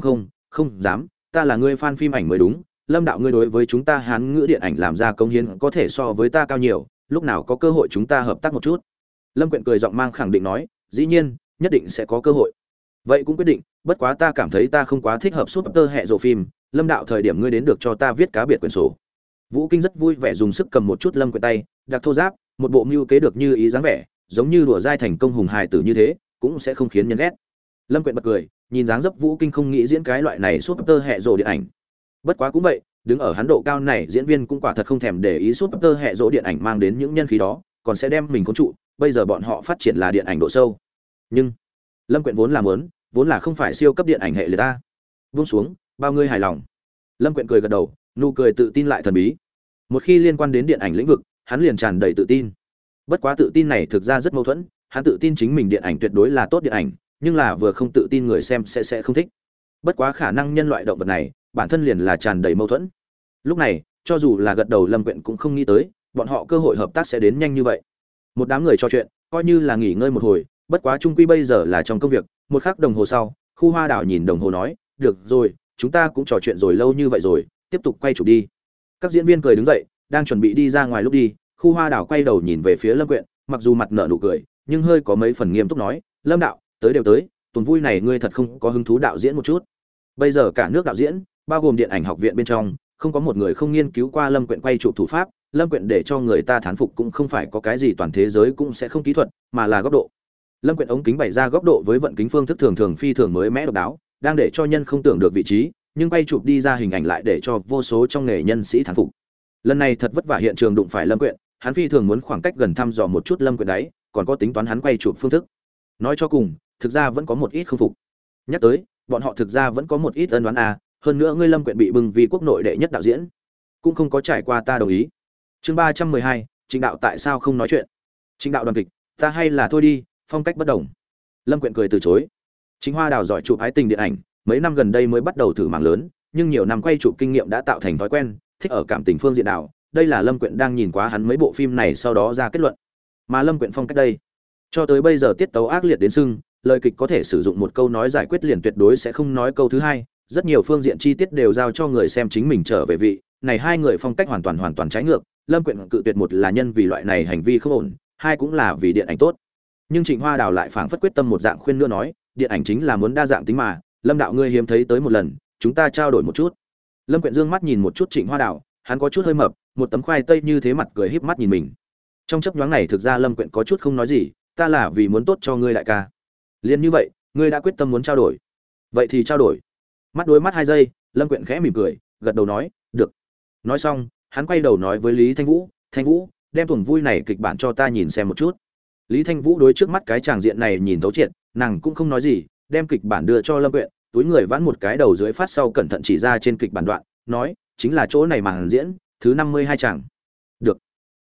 không dám, ta là ngươi fan phim ảnh mới đúng. Lâm đạo ngươi đối với chúng ta Hán ngữ điện ảnh làm ra công hiến có thể so với ta cao nhiều, lúc nào có cơ hội chúng ta hợp tác một chút. Lâm Quyện cười giọng mang khẳng định nói, dĩ nhiên, nhất định sẽ có cơ hội. Vậy cũng quyết định, bất quá ta cảm thấy ta không quá thích hợp super hệ rộ phim, Lâm đạo thời điểm ngươi đến được cho ta viết cá biệt quyển sổ. Vũ Kinh rất vui vẻ dùng sức cầm một chút Lâm Quyện tay, đặc thô giáp, một bộ mưu kế được như ý dáng vẻ, giống như đùa dai thành công hùng hài tử như thế, cũng sẽ không khiến nhân ghét. Lâm Quyện bật cười, nhìn dáng dấp Vũ Kinh không nghĩ diễn cái loại này super hệ rộ điện ảnh. Bất quá cũng vậy, đứng ở hắn độ cao này diễn viên cũng quả thật không thèm để ý super hệ rộ điện ảnh mang đến những nhân khí đó, còn sẽ đem mình cuốn trụ, bây giờ bọn họ phát triển là điện ảnh độ sâu. Nhưng Lâm Quyện vốn là không phải siêu cấp điện ảnh hệ người ta. Buông xuống, bao ngươi hài lòng. Lâm Quyện cười gật đầu, nụ cười tự tin lại thần bí. Một khi liên quan đến điện ảnh lĩnh vực, hắn liền tràn đầy tự tin. Bất quá tự tin này thực ra rất mâu thuẫn, hắn tự tin chính mình điện ảnh tuyệt đối là tốt điện ảnh, nhưng là vừa không tự tin người xem sẽ không thích. Bất quá khả năng nhân loại động vật này, bản thân liền là tràn đầy mâu thuẫn. Lúc này, cho dù là gật đầu Lâm Quyện cũng không nghĩ tới, bọn họ cơ hội hợp tác sẽ đến nhanh như vậy. Một đám người trò chuyện, coi như là nghỉ ngơi một hồi, bất quá chung quy bây giờ là trong công việc. Một khắc đồng hồ sau, Khu Hoa Đào nhìn đồng hồ nói, được rồi, chúng ta cũng trò chuyện rồi lâu như vậy rồi, tiếp tục quay chụp đi. Các diễn viên cười đứng dậy, đang chuẩn bị đi ra ngoài lúc đi, Khu Hoa Đào quay đầu nhìn về phía Lâm Quyện, mặc dù mặt nở nụ cười, nhưng hơi có mấy phần nghiêm túc nói, Lâm đạo, tới đều tới, tuần vui này ngươi thật không có hứng thú đạo diễn một chút. Bây giờ cả nước đạo diễn, bao gồm điện ảnh học viện bên trong, không có một người không nghiên cứu qua Lâm Quyện quay chụp thủ pháp. Lâm Quyện để cho người ta thán phục cũng không phải có cái gì toàn thế giới cũng sẽ không kỹ thuật, mà là góc độ. Lâm Quyện ống kính bày ra góc độ với vận kính phương thức thường phi thường mới mẽ độc đáo, đang để cho nhân không tưởng được vị trí, nhưng quay chụp đi ra hình ảnh lại để cho vô số trong nghề nhân sĩ thán phục. Lần này thật vất vả hiện trường đụng phải Lâm Quyện, hắn phi thường muốn khoảng cách gần thăm dò một chút Lâm Quyện đấy, còn có tính toán hắn quay chụp phương thức. Nói cho cùng, thực ra vẫn có một ít không phục. Nhắc tới, bọn họ thực ra vẫn có một ít ân đoán hơn nữa ngươi Lâm Quyện bị bưng vì quốc nội đệ nhất đạo diễn, cũng không có trải qua ta đồng ý. Chương 312, Trịnh đạo tại sao không nói chuyện? Trịnh đạo đoàn kịch, ta hay là thôi đi, phong cách bất đồng. Lâm Quyện cười từ chối. Trịnh Hoa Đào giỏi chụp ái tình điện ảnh, mấy năm gần đây mới bắt đầu thử mảng lớn, nhưng nhiều năm quay chụp kinh nghiệm đã tạo thành thói quen, thích ở cảm tình phương diện nào, đây là Lâm Quyện đang nhìn quá hắn mấy bộ phim này sau đó ra kết luận. Mà Lâm Quyện phong cách đây, cho tới bây giờ tiết tấu ác liệt đến sưng, lời kịch có thể sử dụng một câu nói giải quyết liền tuyệt đối sẽ không nói câu thứ hai, rất nhiều phương diện chi tiết đều giao cho người xem chính mình trở về vị, này hai người phong cách hoàn toàn trái ngược. Lâm Quyện cự tuyệt một là nhân vì loại này hành vi không ổn, hai cũng là vì điện ảnh tốt. Nhưng Trịnh Hoa Đào lại phảng phất quyết tâm một dạng khuyên nữa nói, điện ảnh chính là muốn đa dạng tính mà, Lâm đạo ngươi hiếm thấy tới một lần, chúng ta trao đổi một chút. Lâm Quyện dương mắt nhìn một chút Trịnh Hoa Đào, hắn có chút hơi mập, một tấm khoai tây như thế mặt cười híp mắt nhìn mình. Trong chớp nhoáng này thực ra Lâm Quyện có chút không nói gì, ta là vì muốn tốt cho ngươi đại ca. Liên như vậy, ngươi đã quyết tâm muốn trao đổi. Vậy thì trao đổi. Mắt đối mắt 2 giây, Lâm Quyện khẽ mỉm cười, gật đầu nói, được. Nói xong, hắn quay đầu nói với Lý Thanh Vũ, Thanh Vũ, đem tuần vui này kịch bản cho ta nhìn xem một chút. Lý Thanh Vũ đối trước mắt cái tràng diện này nhìn thấu triệt, nàng cũng không nói gì, đem kịch bản đưa cho Lâm Quyện, túi người vãn một cái đầu dưới phát sau cẩn thận chỉ ra trên kịch bản đoạn, nói, chính là chỗ này màn diễn, thứ 52 tràng. Được.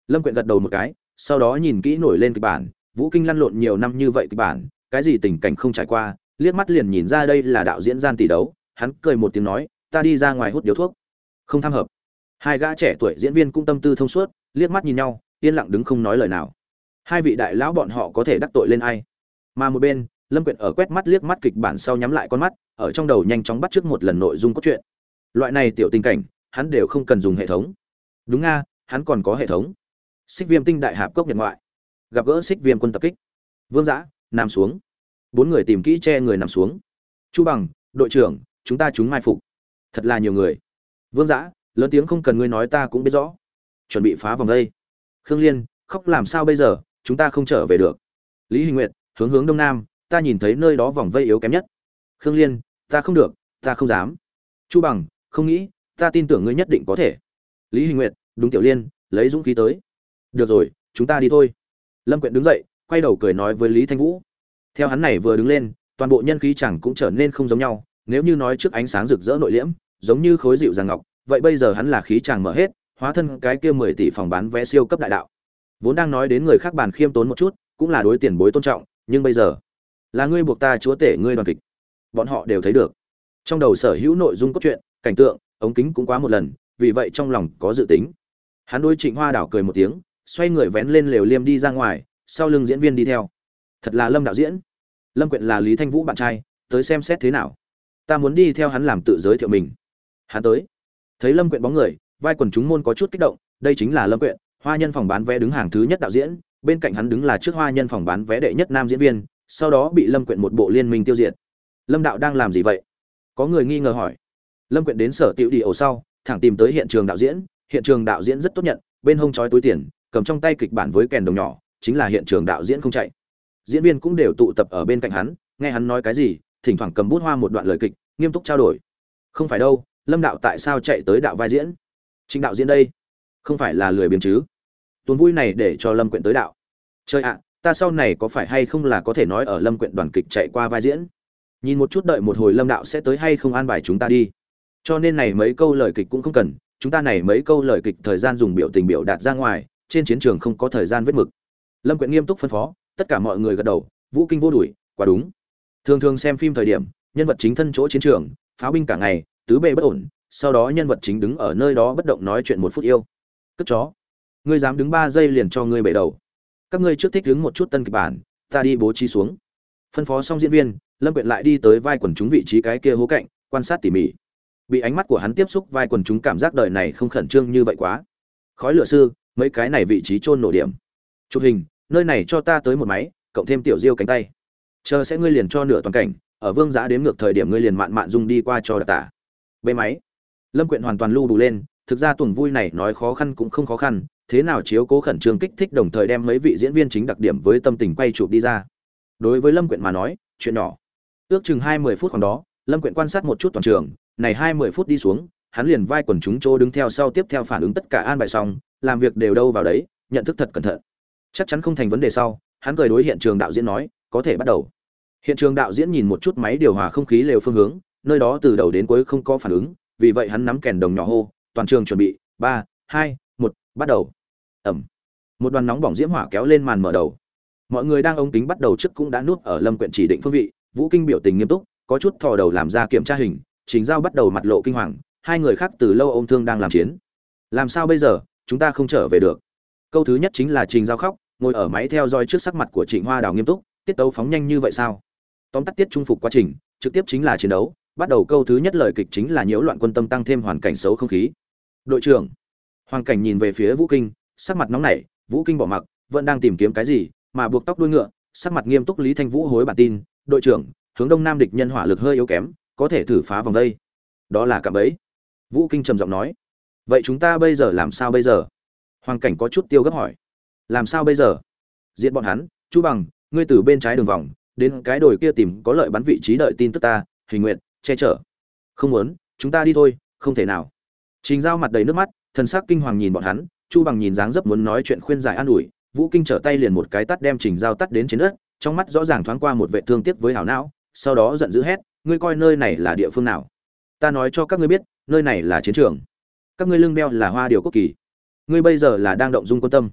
Lâm Quyện gật đầu một cái, sau đó nhìn kỹ nổi lên kịch bản, Vũ Kinh lăn lộn nhiều năm như vậy kịch bản, cái gì tình cảnh không trải qua, liếc mắt liền nhìn ra đây là đạo diễn gian tỷ đấu, hắn cười một tiếng nói, ta đi ra ngoài hút điếu thuốc. Không tham hợp. Hai gã trẻ tuổi diễn viên cũng tâm tư thông suốt, liếc mắt nhìn nhau, yên lặng đứng không nói lời nào. Hai vị đại lão bọn họ có thể đắc tội lên ai? Mà một bên, Lâm Quyện ở quét mắt liếc mắt kịch bản sau nhắm lại con mắt, ở trong đầu nhanh chóng bắt chước một lần nội dung cốt truyện. Loại này tiểu tình cảnh, hắn đều không cần dùng hệ thống. Đúng nga, hắn còn có hệ thống. Xích Viêm tinh đại hạp cốc nhật ngoại. Gặp gỡ Xích Viêm quân tập kích. Vương Dã, nằm xuống. Bốn người tìm kỹ che người nằm xuống. Chu Bằng, đội trưởng, chúng ta chúng mai phục. Thật là nhiều người. Vương Dã, lớn tiếng không cần ngươi nói ta cũng biết rõ. Chuẩn bị phá vòng đây. Khương Liên, khóc làm sao bây giờ, chúng ta không trở về được. Lý Hình Nguyệt, hướng đông nam, ta nhìn thấy nơi đó vòng vây yếu kém nhất. Khương Liên, ta không được, ta không dám. Chu Bằng, không nghĩ, ta tin tưởng ngươi nhất định có thể. Lý Hình Nguyệt, đúng Tiểu Liên, lấy dũng khí tới. Được rồi, chúng ta đi thôi. Lâm Quyện đứng dậy, quay đầu cười nói với Lý Thanh Vũ. Theo hắn này vừa đứng lên, toàn bộ nhân khí chẳng cũng trở nên không giống nhau, nếu như nói trước ánh sáng rực rỡ nội liễm, giống như khối dịu dàng ngọc, vậy bây giờ hắn là khí chàng mở hết, hóa thân cái kia 10 tỷ phòng bán vé siêu cấp đại đạo. Vốn đang nói đến người khác bàn khiêm tốn một chút, cũng là đối tiền bối tôn trọng, nhưng bây giờ, là ngươi buộc ta chúa tể ngươi đoàn kịch. Bọn họ đều thấy được. Trong đầu sở hữu nội dung cốt truyện, cảnh tượng, ống kính cũng quá một lần, vì vậy trong lòng có dự tính. Hắn đối Trịnh Hoa Đảo cười một tiếng, xoay người vén lên lều liêm đi ra ngoài, sau lưng diễn viên đi theo. Thật là Lâm đạo diễn. Lâm Quyện là Lý Thanh Vũ bạn trai, tới xem xét thế nào. Ta muốn đi theo hắn làm tự giới thiệu mình. Hắn tới. Thấy Lâm Quyện bóng người, vai quần chúng môn có chút kích động, đây chính là Lâm Quyện, Hoa Nhân phòng bán vé đứng hàng thứ nhất đạo diễn, bên cạnh hắn đứng là trước Hoa Nhân phòng bán vé đệ nhất nam diễn viên, sau đó bị Lâm Quyện một bộ liên minh tiêu diệt. Lâm đạo đang làm gì vậy? Có người nghi ngờ hỏi. Lâm Quyện đến sở tiểu đi ổ sau, thẳng tìm tới hiện trường đạo diễn, hiện trường đạo diễn rất tốt nhận, bên hông trói túi tiền, cầm trong tay kịch bản với kèn đồng nhỏ, chính là hiện trường đạo diễn không chạy. Diễn viên cũng đều tụ tập ở bên cạnh hắn, nghe hắn nói cái gì, thỉnh thoảng cầm bút hoa một đoạn lời kịch, nghiêm túc trao đổi. Không phải đâu, Lâm đạo tại sao chạy tới đạo vai diễn? Trịnh đạo diễn đây, không phải là lười biếng chứ? Tuần vui này để cho Lâm Quyện tới đạo. Chơi ạ, ta sau này có phải hay không là có thể nói ở Lâm Quyện đoàn kịch chạy qua vai diễn? Nhìn một chút đợi một hồi Lâm đạo sẽ tới hay không an bài chúng ta đi. Cho nên này mấy câu lời kịch cũng không cần, chúng ta này mấy câu lời kịch thời gian dùng biểu tình biểu đạt ra ngoài, trên chiến trường không có thời gian vết mực. Lâm Quyện nghiêm túc phân phó, tất cả mọi người gật đầu, Vũ Kinh vô đuổi, quá đúng. Thường thường xem phim thời điểm, nhân vật chính thân chỗ chiến trường, pháo binh cả ngày, tứ bề bất ổn, sau đó nhân vật chính đứng ở nơi đó bất động nói chuyện một phút yêu. Cất chó, ngươi dám đứng 3 giây liền cho ngươi bể đầu. Các ngươi trước thích đứng một chút tân kịch bản, ta đi bố trí xuống. Phân phó xong diễn viên, Lâm Quyện lại đi tới vai quần chúng vị trí cái kia hố cạnh, quan sát tỉ mỉ. Bị ánh mắt của hắn tiếp xúc vai quần chúng cảm giác đời này không khẩn trương như vậy quá. Khói lửa sư, mấy cái này vị trí chôn nổ điểm. Chụp hình, nơi này cho ta tới một máy, cộng thêm tiểu diêu cánh tay. Chờ sẽ ngươi liền cho nửa toàn cảnh, ở Vương Giã đếm ngược thời điểm ngươi liền mạn mạn dung đi qua cho đặc tả. Bê máy. Lâm Quyện hoàn toàn lưu đủ lên, thực ra tuần vui này nói khó khăn cũng không khó khăn, thế nào chiếu cố khẩn trương kích thích đồng thời đem mấy vị diễn viên chính đặc điểm với tâm tình quay chụp đi ra. Đối với Lâm Quyện mà nói, chuyện nhỏ. Ước chừng 20 phút khoảng đó, Lâm Quyện quan sát một chút toàn trường, này 20 phút đi xuống, hắn liền vai quần chúng chỗ đứng theo sau tiếp theo phản ứng tất cả an bài xong, làm việc đều đâu vào đấy, nhận thức thật cẩn thận. Chắc chắn không thành vấn đề sau, hắn cười đối hiện trường đạo diễn nói, có thể bắt đầu. Hiện trường đạo diễn nhìn một chút máy điều hòa không khí lều phương hướng, nơi đó từ đầu đến cuối không có phản ứng, vì vậy hắn nắm kèn đồng nhỏ hô, toàn trường chuẩn bị, 3, 2, 1, bắt đầu. Ầm. Một đoàn nóng bỏng diễm hỏa kéo lên màn mở đầu. Mọi người đang ống kính bắt đầu trước cũng đã nuốt ở Lâm Quyện chỉ định phương vị, Vũ Kinh biểu tình nghiêm túc, có chút thò đầu làm ra kiểm tra hình, Trình Giao bắt đầu mặt lộ kinh hoàng, hai người khác từ lâu ôm thương đang làm chiến. Làm sao bây giờ, chúng ta không trở về được. Câu thứ nhất chính là Trình Giao khóc, ngồi ở máy theo dõi trước sắc mặt của Trịnh Hoa Đào nghiêm túc, tiết tấu phóng nhanh như vậy sao? Tóm tắt tiết trung phục quá trình, trực tiếp chính là chiến đấu, bắt đầu câu thứ nhất lời kịch chính là nhiễu loạn quân tâm tăng thêm hoàn cảnh xấu không khí. Đội trưởng, Hoàng Cảnh nhìn về phía Vũ Kinh, sắc mặt nóng nảy, Vũ Kinh bỏ mặc, vẫn đang tìm kiếm cái gì, mà buộc tóc đuôi ngựa, sắc mặt nghiêm túc Lý Thanh Vũ hối bản tin, đội trưởng, hướng đông nam địch nhân hỏa lực hơi yếu kém, có thể thử phá vòng đây. Đó là cạm bẫy. Vũ Kinh trầm giọng nói. Vậy chúng ta bây giờ làm sao bây giờ? Hoàng Cảnh có chút tiêu gấp hỏi. Làm sao bây giờ? Diệt bọn hắn, Chu Bằng, ngươi từ bên trái đường vòng, đến cái đồi kia tìm có lợi bắn vị trí đợi tin tức ta, Hình Nguyệt, che chở. Không muốn, chúng ta đi thôi, không thể nào. Trình Giao mặt đầy nước mắt, thần sắc kinh hoàng nhìn bọn hắn, Chu Bằng nhìn dáng dấp muốn nói chuyện khuyên giải an ủi, Vũ Kinh trở tay liền một cái tát đem Trình Giao tát đến trên đất, trong mắt rõ ràng thoáng qua một vẻ thương tiếc với hảo não, sau đó giận dữ hét, ngươi coi nơi này là địa phương nào? Ta nói cho các ngươi biết, nơi này là chiến trường. Các ngươi lưng đeo là hoa điều quốc kỳ. Ngươi bây giờ là đang động dung quân tâm,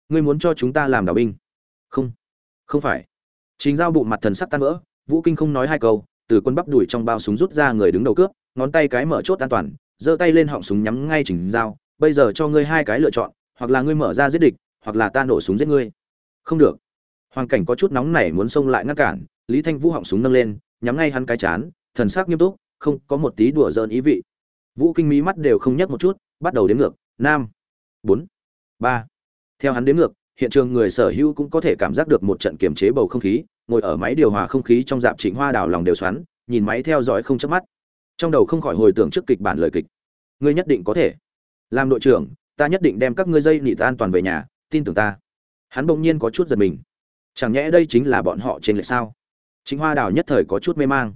Ngươi muốn cho chúng ta làm đào binh? Không, không phải. Trình Giao bụng mặt thần sắc tan vỡ, Vũ Kinh không nói hai câu, từ quân bắp đùi trong bao súng rút ra người đứng đầu cướp, ngón tay cái mở chốt an toàn, giơ tay lên họng súng nhắm ngay Trình Giao, bây giờ cho ngươi hai cái lựa chọn, hoặc là ngươi mở ra giết địch, hoặc là ta nổ súng giết ngươi. Không được. Hoàng Cảnh có chút nóng nảy muốn xông lại ngăn cản, Lý Thanh Vũ họng súng nâng lên, nhắm ngay hắn cái chán, thần sắc nghiêm túc, không có một tí đùa giỡn ý vị. Vũ Kinh mí mắt đều không nhấc một chút, bắt đầu đếm ngược, 5, 4, 3. Theo hắn đếm ngược, hiện trường người sở hữu cũng có thể cảm giác được một trận kiềm chế bầu không khí, ngồi ở máy điều hòa không khí trong dạp Trịnh Hoa Đào lòng đều xoắn, nhìn máy theo dõi không chớp mắt. Trong đầu không khỏi hồi tưởng trước kịch bản lời kịch. Ngươi nhất định có thể. Làm đội trưởng, ta nhất định đem các ngươi dây nịt an toàn về nhà, tin tưởng ta. Hắn bỗng nhiên có chút giật mình. Chẳng nhẽ đây chính là bọn họ trên lệch sao? Trịnh Hoa Đào nhất thời có chút mê mang.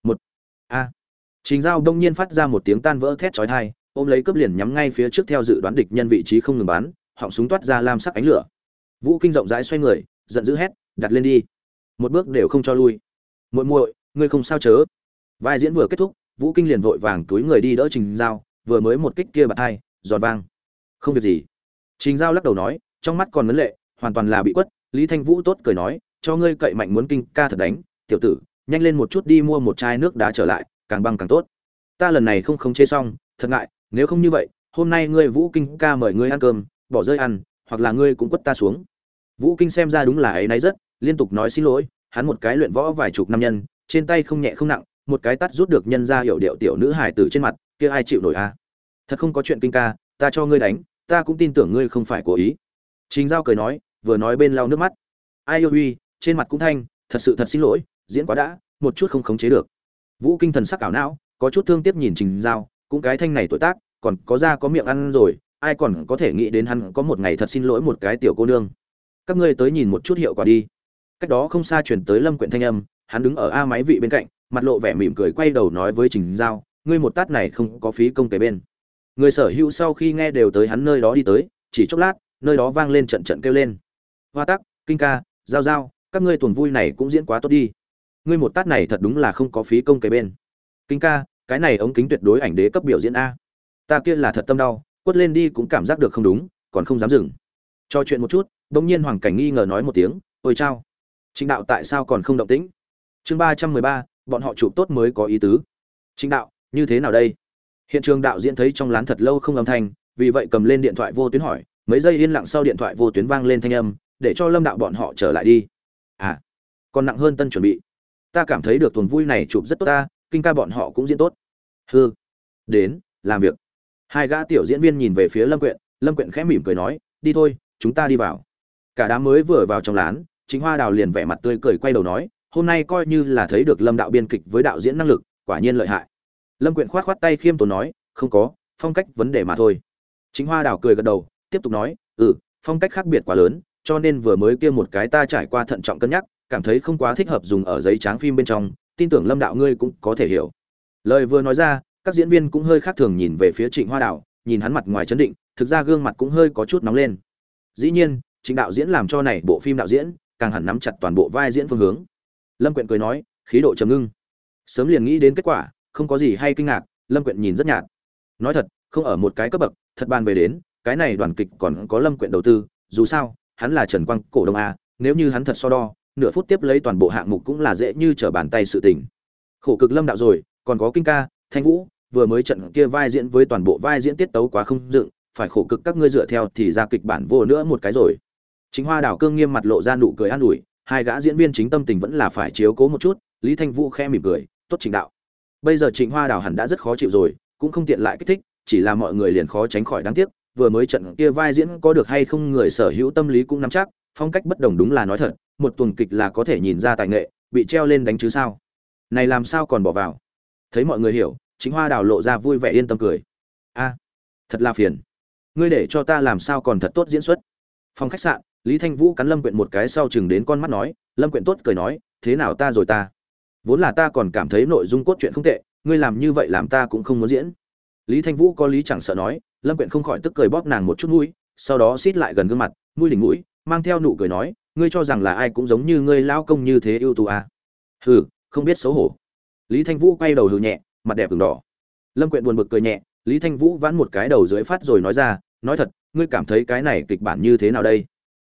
Trình Giao đông nhiên phát ra một tiếng tan vỡ thét chói tai, ôm lấy cướp liền nhắm ngay phía trước theo dự đoán địch nhân vị trí không ngừng bắn, họng súng toát ra lam sắc ánh lửa. Vũ Kinh rộng rãi xoay người, giận dữ hét, đặt lên đi, một bước đều không cho lui. Muội muội, ngươi không sao chớ? Vai diễn vừa kết thúc, Vũ Kinh liền vội vàng túi người đi đỡ Trình Giao, vừa mới một kích kia bạt hai, giòn vang. Không việc gì. Trình Giao lắc đầu nói, trong mắt còn ngấn lệ, hoàn toàn là bị quất. Lý Thanh Vũ tốt cười nói, cho ngươi cậy mạnh muốn kinh ca thật đánh, tiểu tử, nhanh lên một chút đi mua một chai nước đá trở lại, càng băng càng tốt. Ta lần này không khống chế xong, thật ngại, nếu không như vậy, hôm nay ngươi Vũ Kinh ca mời ngươi ăn cơm, bỏ rơi ăn, hoặc là ngươi cũng quất ta xuống. Vũ Kinh xem ra đúng là ấy nấy rất, liên tục nói xin lỗi, hắn một cái luyện võ vài chục năm nhân, trên tay không nhẹ không nặng, một cái tát rút được nhân ra hiểu điệu tiểu nữ hài tử trên mặt, kia ai chịu nổi a? Thật không có chuyện Kinh ca, ta cho ngươi đánh, ta cũng tin tưởng ngươi không phải cố ý. Trình Giao cười nói, vừa nói bên lau nước mắt. Ai yêu uy, trên mặt cũng thanh, thật xin lỗi, diễn quá đã, một chút không khống chế được. Vũ Kinh thần sắc ảo não, có chút thương tiếc nhìn Trình Giao, cũng cái thanh này tuổi tác, còn có da có miệng ăn rồi, ai còn có thể nghĩ đến hắn có một ngày thật xin lỗi một cái tiểu cô nương. Các ngươi tới nhìn một chút hiệu quả đi. Cách đó không xa truyền tới Lâm Quyện thanh âm, hắn đứng ở a máy vị bên cạnh, mặt lộ vẻ mỉm cười quay đầu nói với Trình Giao, ngươi một tát này không có phí công kề bên. Người sở hữu sau khi nghe đều tới hắn nơi đó đi tới, chỉ chốc lát, nơi đó vang lên trận trận kêu lên. Hoa Tắc, Kinh ca, Giao Giao, các ngươi tuần vui này cũng diễn quá tốt đi. Ngươi một tát này thật đúng là không có phí công kề bên. Kinh ca, cái này ống kính tuyệt đối ảnh đế cấp biểu diễn a. Ta kia là thật tâm đau, quất lên đi cũng cảm giác được không đúng, còn không dám dừng. Cho chuyện một chút, bỗng nhiên Hoàng Cảnh nghi ngờ nói một tiếng, "Ôi chao, Trịnh đạo tại sao còn không động tĩnh?" Chương 313, bọn họ chụp tốt mới có ý tứ. Trịnh đạo, như thế nào đây? Hiện trường đạo diễn thấy trong lán thật lâu không âm thanh, vì vậy cầm lên điện thoại vô tuyến hỏi, mấy giây yên lặng sau điện thoại vô tuyến vang lên thanh âm, để cho Lâm đạo bọn họ trở lại đi. À, còn nặng hơn tân chuẩn bị. Ta cảm thấy được tuần vui này chụp rất tốt ta, Kinh ca bọn họ cũng diễn tốt. Hừ, đến, làm việc. Hai gã tiểu diễn viên nhìn về phía Lâm Quyện khẽ mỉm cười nói, đi thôi, chúng ta đi vào. Cả đám mới vừa vào trong lán, Chính Hoa Đào liền vẻ mặt tươi cười quay đầu nói, hôm nay coi như là thấy được Lâm đạo biên kịch với đạo diễn năng lực, quả nhiên lợi hại. Lâm Quyện khoát khoát tay khiêm tốn nói, không có, phong cách vấn đề mà thôi. Chính Hoa Đào cười gật đầu, tiếp tục nói, phong cách khác biệt quá lớn, cho nên vừa mới kia một cái ta trải qua thận trọng cân nhắc, cảm thấy không quá thích hợp dùng ở giấy tráng phim bên trong, tin tưởng Lâm đạo ngươi cũng có thể hiểu. Lời vừa nói ra, các diễn viên cũng hơi khác thường nhìn về phía Trịnh Hoa Đào, nhìn hắn mặt ngoài trấn định, thực ra gương mặt cũng hơi có chút nóng lên. Dĩ nhiên, Trịnh đạo diễn làm cho này bộ phim đạo diễn, càng hẳn nắm chặt toàn bộ vai diễn phương hướng. Lâm Quyện cười nói, khí độ trầm ngưng. Sớm liền nghĩ đến kết quả, không có gì hay kinh ngạc, Lâm Quyện nhìn rất nhạt. Nói thật, không ở một cái cấp bậc, thật bàn về đến, cái này đoàn kịch còn có Lâm Quyện đầu tư, dù sao, hắn là Trần Quang, cổ đông a, nếu như hắn thật so đo, nửa phút tiếp lấy toàn bộ hạng mục cũng là dễ như trở bàn tay sự tình. Khổ cực Lâm đạo rồi, còn có Kinh ca, Thanh Vũ, vừa mới trận kia vai diễn với toàn bộ vai diễn tiết tấu quá không dựng, phải khổ cực các ngươi dựa theo thì ra kịch bản vô nữa một cái rồi. Chính Hoa Đào cương nghiêm mặt lộ ra nụ cười an ủi, hai gã diễn viên chính tâm tình vẫn là phải chiếu cố một chút. Lý Thanh Vũ khẽ mỉm cười, tốt Trịnh đạo. Bây giờ Trịnh Hoa Đào hẳn đã rất khó chịu rồi, cũng không tiện lại kích thích, chỉ là mọi người liền khó tránh khỏi đáng tiếc, vừa mới trận kia vai diễn có được hay không người sở hữu tâm lý cũng nắm chắc, phong cách bất đồng đúng là nói thật, một tuần kịch là có thể nhìn ra tài nghệ, bị treo lên đánh chứ sao. Này làm sao còn bỏ vào. Thấy mọi người hiểu, Chính Hoa Đào lộ ra vui vẻ yên tâm cười. A, thật là phiền. Ngươi để cho ta làm sao còn thật tốt diễn xuất. Phòng khách sạn, Lý Thanh Vũ cắn Lâm Quyện một cái sau chừng đến con mắt nói, Lâm Quyện tốt cười nói, thế nào ta rồi ta. Vốn là ta còn cảm thấy nội dung cốt truyện không tệ, ngươi làm như vậy làm ta cũng không muốn diễn. Lý Thanh Vũ có lý chẳng sợ nói, Lâm Quyện không khỏi tức cười bóp nàng một chút mũi, sau đó xít lại gần gương mặt, mũi đỉnh mũi, mang theo nụ cười nói, ngươi cho rằng là ai cũng giống như ngươi lao công như thế ưu tú à? Hừ, không biết xấu hổ. Lý Thanh Vũ quay đầu hừ nhẹ, mặt đẹp ửng đỏ. Lâm Quyện buồn bực cười nhẹ, Lý Thanh Vũ vãn một cái đầu dưới phát rồi nói ra, nói thật, ngươi cảm thấy cái này kịch bản như thế nào đây?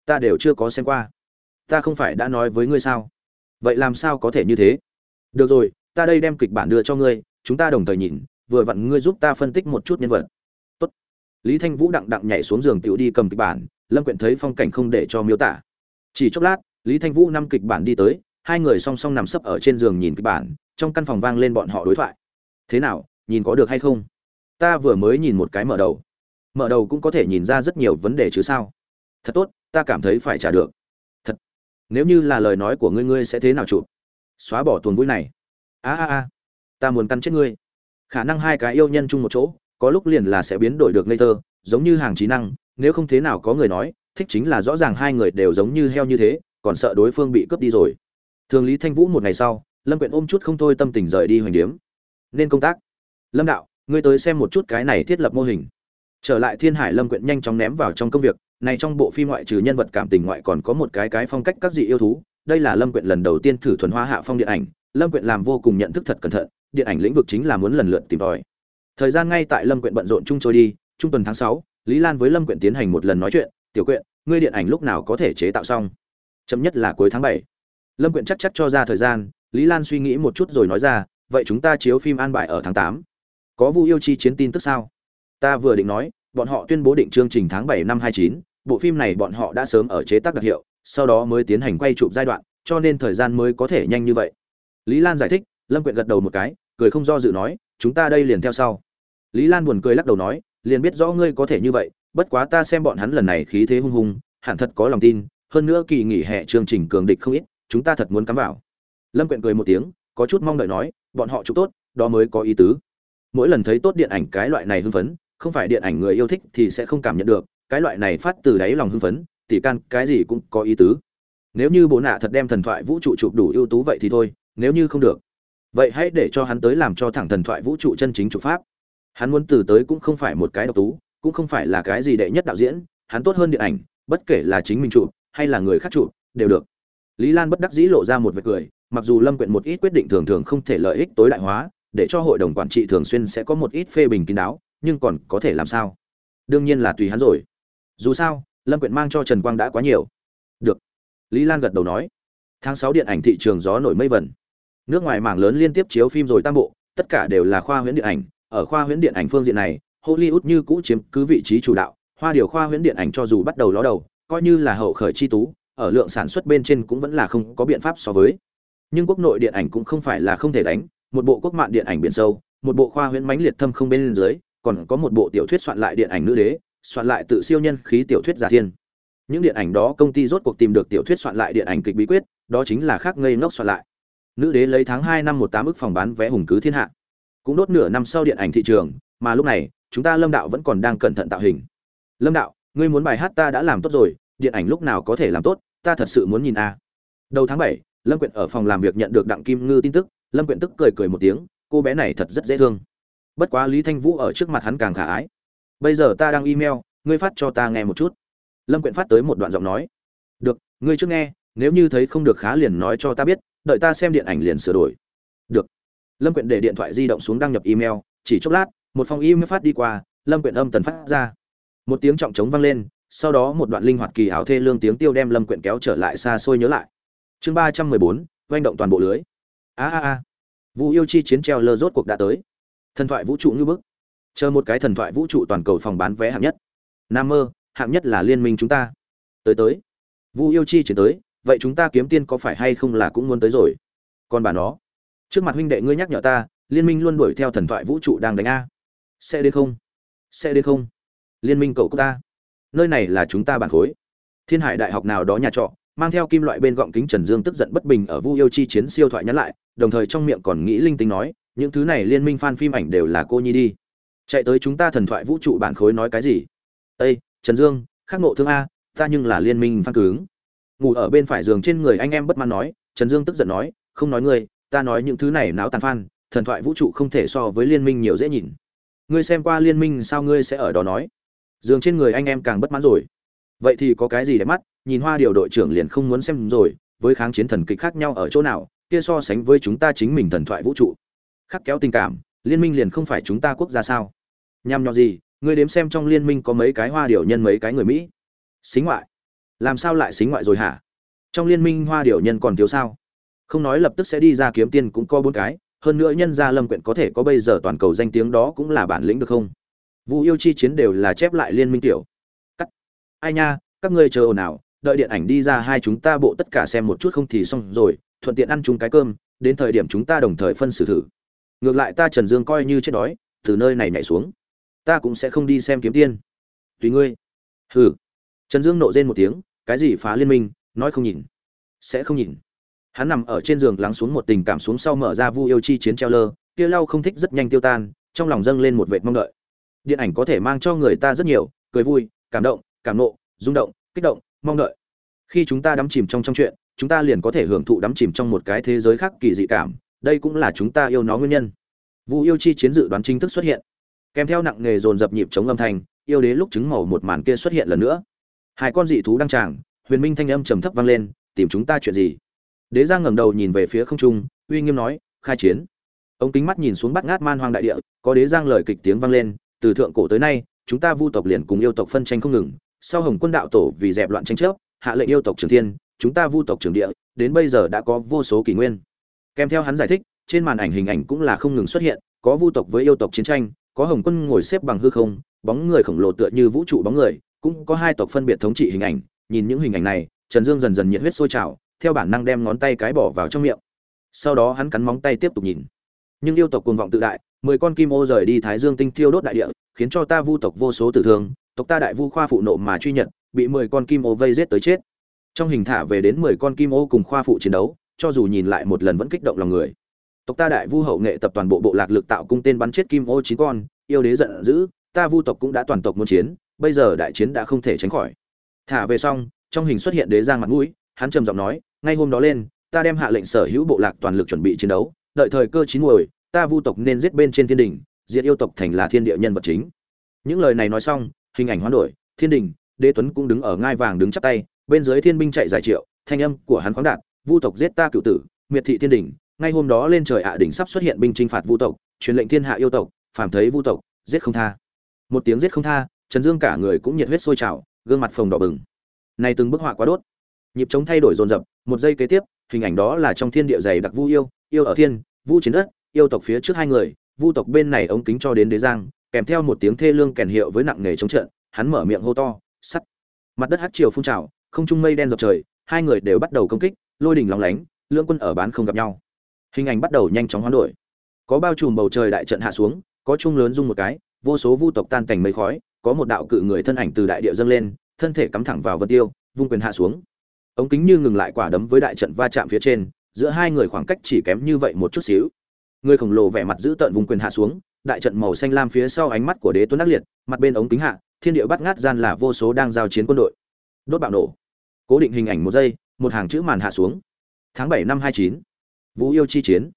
Ta đều chưa có xem qua. Ta không phải đã nói với ngươi sao? Vậy làm sao có thể như thế? Được rồi, ta đây đem kịch bản đưa cho ngươi, chúng ta đồng thời nhìn, vừa vặn ngươi giúp ta phân tích một chút nhân vật. Tốt. Lý Thanh Vũ đặng đặng nhảy xuống giường tiểu đi cầm kịch bản, Lâm Quyện thấy phong cảnh không để cho miêu tả. Chỉ chốc lát, Lý Thanh Vũ năm kịch bản đi tới, hai người song song nằm sấp ở trên giường nhìn kịch bản, trong căn phòng vang lên bọn họ đối thoại. Thế nào, nhìn có được hay không? Ta vừa mới nhìn một cái mở đầu cũng có thể nhìn ra rất nhiều vấn đề chứ sao? Thật tốt, ta cảm thấy phải trả được. Thật. Nếu như là lời nói của ngươi sẽ thế nào chụp? Xóa bỏ tuần vui này. Ta muốn căn chết ngươi. Khả năng hai cái yêu nhân chung một chỗ, có lúc liền là sẽ biến đổi được ngây thơ, giống như hàng trí năng, nếu không thế nào có người nói, thích chính là rõ ràng hai người đều giống như heo như thế, còn sợ đối phương bị cướp đi rồi. Thường Lý Thanh Vũ một ngày sau, Lâm Quyện ôm chút không thôi tâm tình rời đi hoành điếm. Nên công tác. Lâm đạo, ngươi tới xem một chút cái này thiết lập mô hình. Trở lại Thiên Hải, Lâm Quyện nhanh chóng ném vào trong công việc. Này trong bộ phim ngoại trừ nhân vật cảm tình ngoại còn có một cái phong cách các dị yêu thú. Đây là Lâm Quyện lần đầu tiên thử thuần hóa hạ phong điện ảnh. Lâm Quyện làm vô cùng nhận thức thật cẩn thận, điện ảnh lĩnh vực chính là muốn lần lượt tìm tòi. Thời gian ngay tại Lâm Quyện bận rộn chung trôi đi, trung tuần tháng 6, Lý Lan với Lâm Quyện tiến hành một lần nói chuyện, "Tiểu Quyện, ngươi điện ảnh lúc nào có thể chế tạo xong?" "Chậm nhất là cuối tháng 7." Lâm Quyện chắc cho ra thời gian, Lý Lan suy nghĩ một chút rồi nói ra, "Vậy chúng ta chiếu phim an bài ở tháng 8. Có Vu Yêu Chi Chiến tin tức sao?" "Ta vừa định nói, bọn họ tuyên bố định chương trình tháng 7 năm 29, bộ phim này bọn họ đã sớm ở chế tác đặc hiệu, sau đó mới tiến hành quay chụp giai đoạn, cho nên thời gian mới có thể nhanh như vậy." Lý Lan giải thích. Lâm Quyện gật đầu một cái, cười không do dự nói, "Chúng ta đây liền theo sau." Lý Lan buồn cười lắc đầu nói, "Liền biết rõ ngươi có thể như vậy, bất quá ta xem bọn hắn lần này khí thế hung hùng, hẳn thật có lòng tin, hơn nữa kỳ nghỉ hè chương trình cường địch không ít, chúng ta thật muốn cắm vào." Lâm Quyện cười một tiếng, có chút mong đợi nói, "Bọn họ chụp tốt, đó mới có ý tứ." Mỗi lần thấy tốt điện ảnh cái loại này hưng phấn, không phải điện ảnh người yêu thích thì sẽ không cảm nhận được, cái loại này phát từ đáy lòng hưng phấn, tỉ can cái gì cũng có ý tứ. Nếu như bố nạ thật đem thần thoại vũ trụ chụp đủ ưu tú vậy thì thôi, nếu như không được, vậy hãy để cho hắn tới làm cho thẳng thần thoại vũ trụ chân chính chụp pháp. Hắn muốn từ tới cũng không phải một cái độc tú, cũng không phải là cái gì đệ nhất đạo diễn, hắn tốt hơn điện ảnh, bất kể là chính mình chụp hay là người khác chụp, đều được. Lý Lan bất đắc dĩ lộ ra một vệt cười, mặc dù Lâm Quyện một ít quyết định thường thường không thể lợi ích tối đại hóa, để cho hội đồng quản trị thường xuyên sẽ có một ít phê bình kín đáo, nhưng còn có thể làm sao? Đương nhiên là tùy hắn rồi. Dù sao, Lâm Quyện mang cho Trần Quang đã quá nhiều. Được. Lý Lan gật đầu nói. Tháng 6 điện ảnh thị trường gió nổi mây vẩn. Nước ngoài mảng lớn liên tiếp chiếu phim rồi tam bộ, tất cả đều là khoa huyễn điện ảnh, ở khoa huyễn điện ảnh phương diện này, Hollywood như cũ chiếm cứ vị trí chủ đạo, hoa điều khoa huyễn điện ảnh cho dù bắt đầu ló đầu, coi như là hậu khởi chi tú, ở lượng sản xuất bên trên cũng vẫn là không có biện pháp so với. Nhưng quốc nội điện ảnh cũng không phải là không thể đánh, một bộ quốc mạn điện ảnh biển sâu, một bộ khoa huyễn mãnh liệt thâm không bên dưới, còn có một bộ tiểu thuyết soạn lại điện ảnh nữ đế, soạn lại tự siêu nhân khí tiểu thuyết giả thiên. Những điện ảnh đó công ty rốt cuộc tìm được tiểu thuyết soạn lại điện ảnh kịch bí quyết, đó chính là khác ngây ngốc soạn lại. Nữ đế lấy tháng 2 năm 18 ức phòng bán vé hùng cứ thiên hạ, cũng đốt nửa năm sau điện ảnh thị trường, mà lúc này, chúng ta Lâm đạo vẫn còn đang cẩn thận tạo hình. Lâm đạo, ngươi muốn bài hát ta đã làm tốt rồi, điện ảnh lúc nào có thể làm tốt, ta thật sự muốn nhìn a. Đầu tháng 7, Lâm Quyện ở phòng làm việc nhận được Đặng Kim Ngư tin tức, Lâm Quyện tức cười cười một tiếng, cô bé này thật rất dễ thương. Bất quá Lý Thanh Vũ ở trước mặt hắn càng khả ái. Bây giờ ta đang email, ngươi phát cho ta nghe một chút. Lâm Quyện phát tới một đoạn giọng nói. Được, ngươi trước nghe, nếu như thấy không được khá liền nói cho ta biết, đợi ta xem điện ảnh liền sửa đổi. Được. Lâm Quyện để điện thoại di động xuống đăng nhập email, chỉ chốc lát, một phong email phát đi qua, Lâm Quyện âm tần phát ra. Một tiếng trọng trống vang lên, sau đó một đoạn linh hoạt kỳ ảo thê lương tiếng tiêu đem Lâm Quyện kéo trở lại xa xôi nhớ lại. Chương 314, oanh động toàn bộ lưới. Vu Yêu Chi Chiến treo lơ rốt cuộc đã tới. Thần thoại vũ trụ như bức. Chờ một cái thần thoại vũ trụ toàn cầu phòng bán vé hạng nhất. Nam mơ, hạng nhất là liên minh chúng ta. Tới. Vu Yêu Chi Chiến tới, vậy chúng ta kiếm tiên có phải hay không là cũng muốn tới rồi. Còn bà nó, trước mặt huynh đệ ngươi nhắc nhở ta, liên minh luôn đuổi theo thần thoại vũ trụ đang đánh a. Sẽ đến không? Liên minh cậu của ta. Nơi này là chúng ta bản khối. Thiên Hải đại học nào đó nhà trọ, mang theo kim loại bên gọng kính Trần Dương tức giận bất bình ở Vu Yêu Chi Chiến siêu thoại nhắn lại, đồng thời trong miệng còn nghĩ linh tinh nói, những thứ này liên minh fan phim ảnh đều là cô nhi đi. Chạy tới chúng ta thần thoại vũ trụ bản khối nói cái gì? Ê, Trần Dương, khắc ngộ thương a, ta nhưng là liên minh fan cứng. Ngủ ở bên phải giường trên người anh em bất mãn nói, Trần Dương tức giận nói, không nói ngươi, ta nói những thứ này náo tàn fan, thần thoại vũ trụ không thể so với liên minh nhiều dễ nhìn. Ngươi xem qua liên minh sao ngươi sẽ ở đó nói? Giường trên người anh em càng bất mãn rồi. Vậy thì có cái gì để mắt, nhìn Hoa điều đội trưởng liền không muốn xem rồi, với kháng chiến thần kịch khác nhau ở chỗ nào, kia so sánh với chúng ta chính mình thần thoại vũ trụ. Khắc kéo tình cảm, liên minh liền không phải chúng ta quốc gia sao? Nhằm nhọ gì, ngươi đếm xem trong liên minh có mấy cái Hoa điều nhân mấy cái người Mỹ. Xính ngoại. Làm sao lại xính ngoại rồi hả? Trong liên minh hoa điều nhân còn thiếu sao? Không nói lập tức sẽ đi ra kiếm tiên cũng có 4 cái, hơn nữa nhân gia Lâm Quyện có thể có bây giờ toàn cầu danh tiếng đó cũng là bản lĩnh được không? Vu yêu chi chiến đều là chép lại liên minh tiểu. Cắt. Ai nha, các ngươi chờ ồn nào, đợi điện ảnh đi ra hai chúng ta bộ tất cả xem một chút không thì xong rồi, thuận tiện ăn chung cái cơm, đến thời điểm chúng ta đồng thời phân xử thử. Ngược lại ta Trần Dương coi như chết đói, từ nơi này nhảy xuống, ta cũng sẽ không đi xem kiếm tiên. Tùy ngươi. Hừ. Trần Dương nộ rên một tiếng, cái gì phá liên minh, nói không nhìn, sẽ không nhìn. Hắn nằm ở trên giường lắng xuống một tình cảm xuống sau mở ra Vu yêu chi chiến treo lơ, kia lau không thích rất nhanh tiêu tan, trong lòng dâng lên một vệt mong đợi. Điện ảnh có thể mang cho người ta rất nhiều, cười vui, cảm động, cảm nộ, rung động, kích động, mong đợi. Khi chúng ta đắm chìm trong chuyện, chúng ta liền có thể hưởng thụ đắm chìm trong một cái thế giới khác kỳ dị cảm, đây cũng là chúng ta yêu nó nguyên nhân. Vu yêu chi chiến dự đoán chính thức xuất hiện, kèm theo nặng nghề dồn dập nhịp chống âm thanh, yêu đế lúc trứng màu một màn kia xuất hiện lần nữa. Hai con dị thú đăng tràng, huyền minh thanh âm trầm thấp vang lên, tìm chúng ta chuyện gì? Đế Giang ngẩng đầu nhìn về phía không trung, uy nghiêm nói, khai chiến. Ông kính mắt nhìn xuống bát ngát man hoang đại địa, có Đế Giang lời kịch tiếng vang lên, từ thượng cổ tới nay, chúng ta Vu tộc liền cùng yêu tộc phân tranh không ngừng, sau Hồng Quân đạo tổ vì dẹp loạn tranh chấp, hạ lệnh yêu tộc trường thiên, chúng ta Vu tộc trường địa, đến bây giờ đã có vô số kỷ nguyên. Kèm theo hắn giải thích, trên màn ảnh hình ảnh cũng là không ngừng xuất hiện, có Vu tộc với yêu tộc chiến tranh, có Hồng Quân ngồi xếp bằng hư không, bóng người khổng lồ tựa như vũ trụ bóng người, cũng có hai tộc phân biệt thống trị hình ảnh, nhìn những hình ảnh này, Trần Dương dần dần nhiệt huyết sôi trào, theo bản năng đem ngón tay cái bỏ vào trong miệng. Sau đó hắn cắn móng tay tiếp tục nhìn. Nhưng yêu tộc cuồng vọng tự đại, 10 con kim ô rời đi Thái Dương tinh thiêu đốt đại địa, khiến cho ta Vu tộc vô số tử thương, tộc ta Đại Vu Khoa phụ nộ mà truy nhận, bị 10 con kim ô vây giết tới chết. Trong hình thả về đến 10 con kim ô cùng Khoa phụ chiến đấu, cho dù nhìn lại một lần vẫn kích động lòng người. Tộc ta Đại Vu hậu nghệ tập toàn bộ bộ lạc lực tạo cung tên bắn chết kim ô 9 con, yêu đế giận dữ, ta Vu tộc cũng đã toàn tộc muốn chiến, bây giờ đại chiến đã không thể tránh khỏi. Thả về xong, trong hình xuất hiện Đế Giang mặt mũi, hắn trầm giọng nói, ngay hôm đó lên, ta đem hạ lệnh sở hữu bộ lạc toàn lực chuẩn bị chiến đấu, đợi thời cơ chín muồi, ta Vu tộc nên giết bên trên thiên đình, diệt yêu tộc thành là thiên địa nhân vật chính. Những lời này nói xong, hình ảnh hoán đổi, thiên đình, Đế Tuấn cũng đứng ở ngai vàng đứng chắp tay, bên dưới thiên binh chạy giải triệu, thanh âm của hắn khoáng đạt, Vu tộc giết ta cửu tử, miệt thị thiên đình, ngay hôm đó lên trời đỉnh sắp xuất hiện binh chinh phạt Vu tộc, truyền lệnh thiên hạ yêu tộc, phàm thấy Vu tộc, giết không tha. Một tiếng giết không tha, Trần Dương cả người cũng nhiệt huyết sôi trào, gương mặt phồng đỏ bừng. Này từng bức họa quá đốt. Nhịp trống thay đổi dồn dập, một giây kế tiếp, hình ảnh đó là trong thiên địa dày đặc Vu yêu, yêu ở thiên, Vu chiến đất, yêu tộc phía trước hai người, Vu tộc bên này ống kính cho đến Đế Giang, kèm theo một tiếng thê lương kèn hiệu với nặng nề chống trận, hắn mở miệng hô to, sắt. Mặt đất hắc triều phun trào, không trung mây đen dập trời, hai người đều bắt đầu công kích, lôi đỉnh lóng lánh, lưỡng quân ở bán không gặp nhau. Hình ảnh bắt đầu nhanh chóng hoán đổi. Có bao trùm bầu trời đại trận hạ xuống, có trung lớn rung một cái, vô số Vu tộc tan cảnh mây khói, có một đạo cự người thân ảnh từ đại địa dâng lên, thân thể cắm thẳng vào vân tiêu, vung quyền hạ xuống. Ống kính như ngừng lại quả đấm với đại trận va chạm phía trên, giữa hai người khoảng cách chỉ kém như vậy một chút xíu. Người khổng lồ vẻ mặt dữ tợn vung quyền hạ xuống, đại trận màu xanh lam phía sau ánh mắt của Đế Tuấn ác liệt, mặt bên ống kính hạ, thiên địa bắt ngát gian là vô số đang giao chiến quân đội. Đốt bạo nổ. Cố định hình ảnh một giây, một hàng chữ màn hạ xuống. Tháng 7 năm 29. Vũ yêu chi chiến.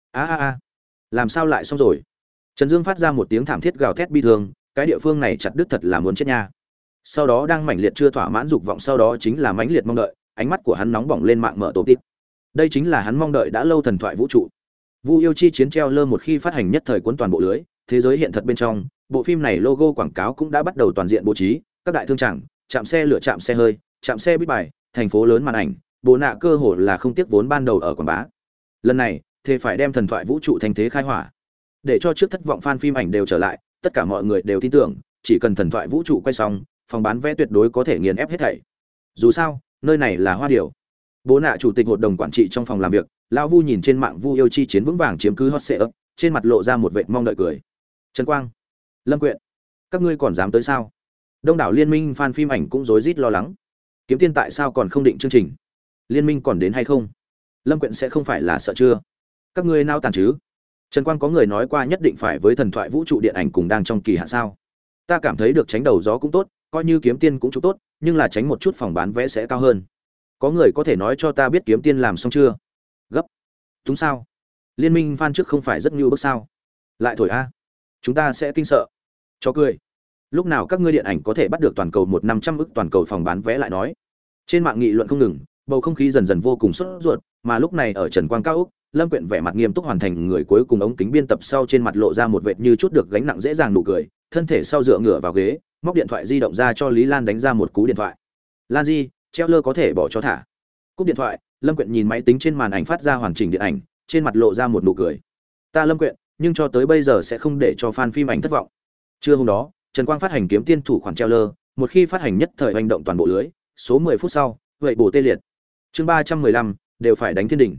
A, làm sao lại xong rồi? Trần Dương phát ra một tiếng thảm thiết gào thét bi thương, cái địa phương này chặt đứt thật là muốn chết nha. Sau đó đang mãnh liệt chưa thỏa mãn dục vọng, sau đó chính là mãnh liệt mong đợi, ánh mắt của hắn nóng bỏng lên mạng mở tổ tít. Đây chính là hắn mong đợi đã lâu thần thoại vũ trụ. Vu yêu chi chiến treo lơ một khi phát hành nhất thời cuốn toàn bộ lưới, thế giới hiện thật bên trong, bộ phim này logo quảng cáo cũng đã bắt đầu toàn diện bố trí, các đại thương tràng, trạm xe lửa, trạm xe hơi, trạm xe buýt bài, thành phố lớn màn ảnh, bố nạ cơ hồ là không tiếc vốn ban đầu ở quảng bá. Lần này, thì phải đem thần thoại vũ trụ thành thế khai hỏa. Để cho trước thất vọng fan phim ảnh đều trở lại, tất cả mọi người đều tin tưởng, chỉ cần thần thoại vũ trụ quay xong, phòng bán vé tuyệt đối có thể nghiền ép hết thảy. Dù sao, nơi này là Hoa Điều. Bố nạ chủ tịch hội đồng quản trị trong phòng làm việc, lão Vu nhìn trên mạng Vu yêu chi chiến vững vàng chiếm cứ hot search, trên mặt lộ ra một vệt mong đợi cười. Trần Quang, Lâm Quyện, các ngươi còn dám tới sao? Đông đảo liên minh fan phim ảnh cũng rối rít lo lắng. Kiếm Tiên tại sao còn không định chương trình? Liên minh còn đến hay không? Lâm Quyện sẽ không phải là sợ chưa? Các ngươi nao tàn chứ? Trần Quang có người nói qua nhất định phải với thần thoại vũ trụ điện ảnh cùng đang trong kỳ hạn sao? Ta cảm thấy được tránh đầu gió cũng tốt, coi như Kiếm Tiên cũng chụp tốt, nhưng là tránh một chút phòng bán vé sẽ cao hơn. Có người có thể nói cho ta biết Kiếm Tiên làm xong chưa? Gấp. Đúng sao? Liên minh fan trước không phải rất nhu bức sao? Lại thổi a. Chúng ta sẽ kinh sợ. Cho cười. Lúc nào các ngươi điện ảnh có thể bắt được toàn cầu 1.500 ức toàn cầu phòng bán vé lại nói. Trên mạng nghị luận không ngừng, bầu không khí dần dần vô cùng sốt ruột, mà lúc này ở Trần Quang cao ốc, Lâm Quyện vẻ mặt nghiêm túc hoàn thành người cuối cùng ống kính biên tập sau, trên mặt lộ ra một vệt như chút được gánh nặng dễ dàng nụ cười, thân thể sau dựa ngửa vào ghế, móc điện thoại di động ra cho Lý Lan đánh ra một cú điện thoại. Lan Di, treo lơ có thể bỏ cho thả. Cúp điện thoại, Lâm Quyện nhìn máy tính trên màn ảnh phát ra hoàn chỉnh điện ảnh, trên mặt lộ ra một nụ cười. Ta Lâm Quyện, nhưng cho tới bây giờ sẽ không để cho fan phim ảnh thất vọng. Trưa hôm đó, Trần Quang phát hành kiếm tiên thủ khoản treo lơ, một khi phát hành nhất thời hành động toàn bộ lưới, số 10 phút sau, vậy bổ tê liệt. Chương 315, đều phải đánh thiên đỉnh.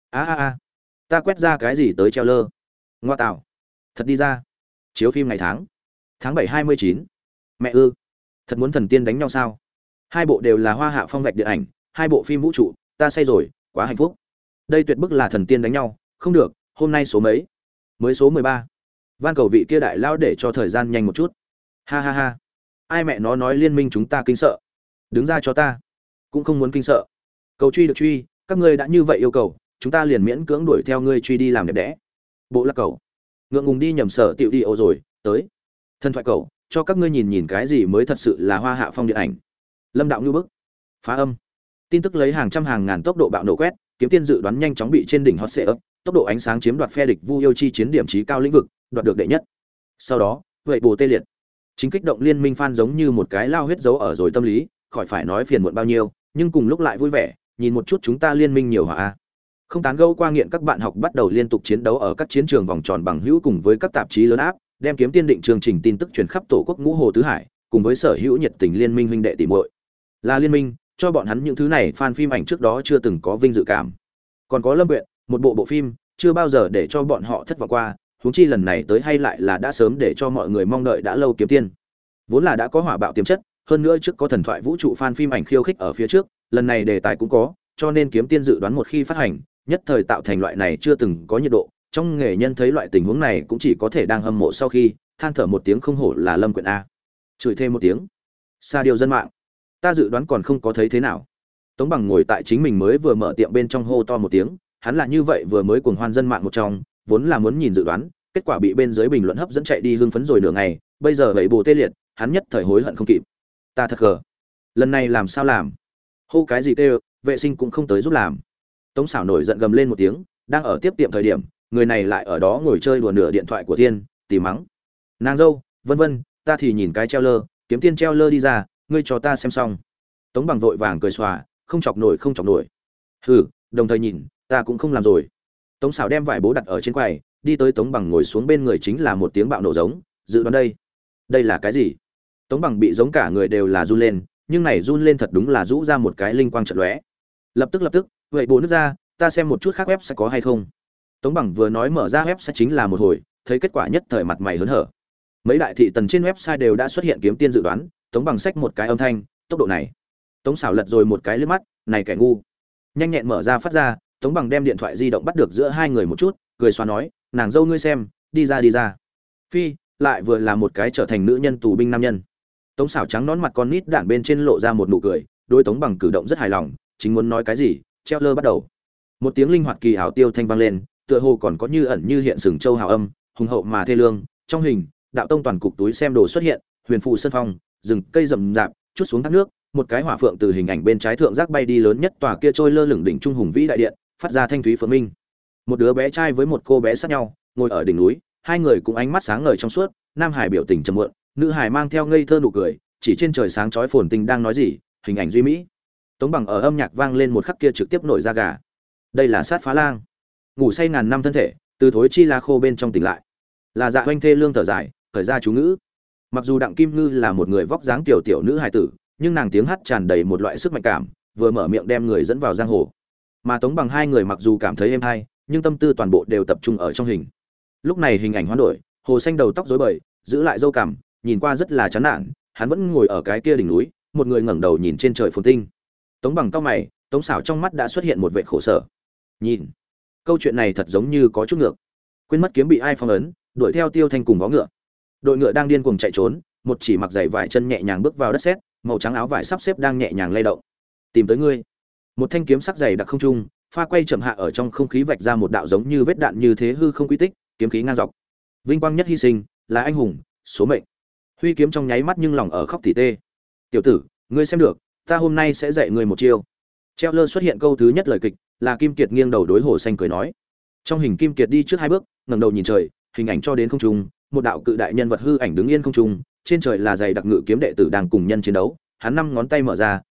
Ta quét ra cái gì tới treo lơ? Ngoa tạo. Thật đi ra. Chiếu phim ngày tháng 7 29. Mẹ ư, thật muốn thần tiên đánh nhau sao? Hai bộ đều là Hoa Hạ phong vạch điện ảnh, hai bộ phim vũ trụ, ta say rồi, quá hạnh phúc. Đây tuyệt bức là thần tiên đánh nhau, không được, hôm nay số mấy? Mới số 13. Van cầu vị kia đại lao để cho thời gian nhanh một chút. Ha ha ha. Ai mẹ nó nói liên minh chúng ta kinh sợ? Đứng ra cho ta. Cũng không muốn kinh sợ. Cầu truy được truy, các ngươi đã như vậy yêu cầu, chúng ta liền miễn cưỡng đuổi theo ngươi truy đi làm đẹp đẽ. Bộ lạc cầu. Ngượng ngùng đi nhầm sở tiểu đi ô rồi, tới. Thân thoại cầu, cho các ngươi nhìn nhìn cái gì mới thật sự là Hoa Hạ phong điện ảnh. Lâm đạo như bức. Phá âm. Tin tức lấy hàng trăm hàng ngàn tốc độ bạo nổ quét, kiếm tiên dự đoán nhanh chóng bị trên đỉnh hot setup, tốc độ ánh sáng chiếm đoạt phe địch Vu Yêu Chi chiến điểm trí cao lĩnh vực, đoạt được đệ nhất. Sau đó, vậy bồ tê liệt. Chính kích động liên minh fan giống như một cái lao huyết dấu ở rồi tâm lý, khỏi phải nói phiền muộn bao nhiêu, nhưng cùng lúc lại vui vẻ, nhìn một chút chúng ta liên minh nhiều hỏa a. Không tán gẫu qua nghiện các bạn học bắt đầu liên tục chiến đấu ở các chiến trường vòng tròn bằng hữu cùng với các tạp chí lớn áp, đem kiếm tiên định chương trình tin tức truyền khắp tổ quốc ngũ hồ tứ hải, cùng với sở hữu nhiệt tình liên minh huynh đệ tỷ muội. Là liên minh, cho bọn hắn những thứ này fan phim ảnh trước đó chưa từng có vinh dự cảm. Còn có Lâm Quyện, một bộ phim chưa bao giờ để cho bọn họ thất vọng qua, huống chi lần này tới hay lại là đã sớm để cho mọi người mong đợi đã lâu kiếm tiên. Vốn là đã có hỏa bạo tiềm chất, hơn nữa trước có thần thoại vũ trụ fan phim ảnh khiêu khích ở phía trước, lần này đề tài cũng có, cho nên kiếm tiên dự đoán một khi phát hành, nhất thời tạo thành loại này chưa từng có nhiệt độ, trong nghề nhân thấy loại tình huống này cũng chỉ có thể đang hâm mộ sau khi than thở một tiếng không hổ là Lâm Quyện a. Chửi thêm một tiếng. Sa điều dân mạng. Ta dự đoán còn không có thấy thế nào. Tống Bằng ngồi tại chính mình mới vừa mở tiệm bên trong hô to một tiếng, hắn là như vậy vừa mới cuồng hoan dân mạng một trong, vốn là muốn nhìn dự đoán, kết quả bị bên dưới bình luận hấp dẫn chạy đi hưng phấn rồi nửa ngày, bây giờ vậy bồ tê liệt, hắn nhất thời hối hận không kịp. Ta thật gờ. Lần này làm sao làm? Hô cái gì kêu, vệ sinh cũng không tới giúp làm. Tống Sảo nổi giận gầm lên một tiếng, đang ở tiếp tiệm thời điểm, người này lại ở đó ngồi chơi đùa nửa điện thoại của Thiên, tìm mắng. Nàng dâu, vân vân, ta thì nhìn cái treo lơ, kiếm tiên treo lơ đi ra, ngươi cho ta xem xong. Tống Bằng vội vàng cười xòa, không chọc nổi. Hừ, đồng thời nhìn, ta cũng không làm rồi. Tống Sảo đem vải bố đặt ở trên quầy, đi tới Tống Bằng ngồi xuống bên người chính là một tiếng bạo nổ giống, dự đoán đây là cái gì? Tống Bằng bị giống cả người đều là run lên, nhưng này run lên thật đúng là rũ ra một cái linh quang chợt lóe. Lập tức, vậy bố nước ra, ta xem một chút khác web sẽ có hay không. Tống Bằng vừa nói mở ra web sẽ chính là một hồi, thấy kết quả nhất thời mặt mày hớn hở. Mấy đại thị tần trên website đều đã xuất hiện kiếm tiên dự đoán, Tống Bằng xách một cái âm thanh, tốc độ này. Tống Sảo lật rồi một cái liếc mắt, này kẻ ngu. Nhanh nhẹn mở ra phát ra, Tống Bằng đem điện thoại di động bắt được giữa hai người một chút, cười xóa nói, nàng dâu ngươi xem, đi ra. Phi, lại vừa là một cái trở thành nữ nhân tù binh nam nhân. Tống Sảo trắng nón mặt con nít đạn bên trên lộ ra một nụ cười, đối Tống Bằng cử động rất hài lòng, chính muốn nói cái gì, treo lơ bắt đầu. Một tiếng linh hoạt kỳ hảo tiêu thanh vang lên, tựa hồ còn có như ẩn như hiện sừng châu hào âm, hùng hậu mà thê lương. Trong hình, đạo tông toàn cục túi xem đồ xuất hiện, huyền phù sơn phong, rừng cây rậm rạp, chút xuống thác nước, một cái hỏa phượng từ hình ảnh bên trái thượng giác bay đi lớn nhất tòa kia trôi lơ lửng đỉnh trung hùng vĩ đại điện, phát ra thanh thúy phượng minh. Một đứa bé trai với một cô bé sát nhau, ngồi ở đỉnh núi, hai người cũng ánh mắt sáng ngời trong suốt, nam hải biểu tình trầm muộn, nữ hải mang theo ngây thơ nụ cười, chỉ trên trời sáng chói phồn tinh đang nói gì, hình ảnh duy mỹ. Tống Bằng ở âm nhạc vang lên một khắc kia trực tiếp nổi da gà. Đây là sát phá lang, ngủ say ngàn năm thân thể, từ thối chi la khô bên trong tỉnh lại. Là Dạ Hoanh thê lương thở dài, khởi ra chú ngữ. Mặc dù Đặng Kim Ngư là một người vóc dáng tiểu nữ hài tử, nhưng nàng tiếng hát tràn đầy một loại sức mạnh cảm, vừa mở miệng đem người dẫn vào giang hồ. Mà Tống Bằng hai người mặc dù cảm thấy êm hay, nhưng tâm tư toàn bộ đều tập trung ở trong hình. Lúc này hình ảnh hoán đổi, hồ xanh đầu tóc rối bời, giữ lại râu cằm, nhìn qua rất là chán nản, hắn vẫn ngồi ở cái kia đỉnh núi, một người ngẩng đầu nhìn trên trời phồn tinh. Tống Bằng cau mày, Tống Sảo trong mắt đã xuất hiện một vẻ khổ sở. Nhìn, câu chuyện này thật giống như có chút ngược. Quên mất kiếm bị ai phong ấn, đuổi theo Tiêu Thanh cùng vó ngựa. Đội ngựa đang điên cuồng chạy trốn, một chỉ mặc giày vải chân nhẹ nhàng bước vào đất sét, màu trắng áo vải sắp xếp đang nhẹ nhàng lay động. Tìm tới ngươi. Một thanh kiếm sắc dày đặc không trung, pha quay chậm hạ ở trong không khí vạch ra một đạo giống như vết đạn như thế hư không quy tích, kiếm khí ngang dọc. Vinh quang nhất hy sinh, là anh hùng, số mệnh. Huy kiếm trong nháy mắt nhưng lòng ở khóc tỉ tê. Tiểu tử, ngươi xem được, ta hôm nay sẽ dạy ngươi một chiêu. Treo lơ xuất hiện câu thứ nhất lời kịch, là Kim Kiệt nghiêng đầu đối Hồ Xanh cười nói. Trong hình Kim Kiệt đi trước hai bước, ngẩng đầu nhìn trời, hình ảnh cho đến không trung, một đạo cự đại nhân vật hư ảnh đứng yên không trung, trên trời là dày đặc ngự kiếm đệ tử đang cùng nhân chiến đấu, hắn năm ngón tay mở ra,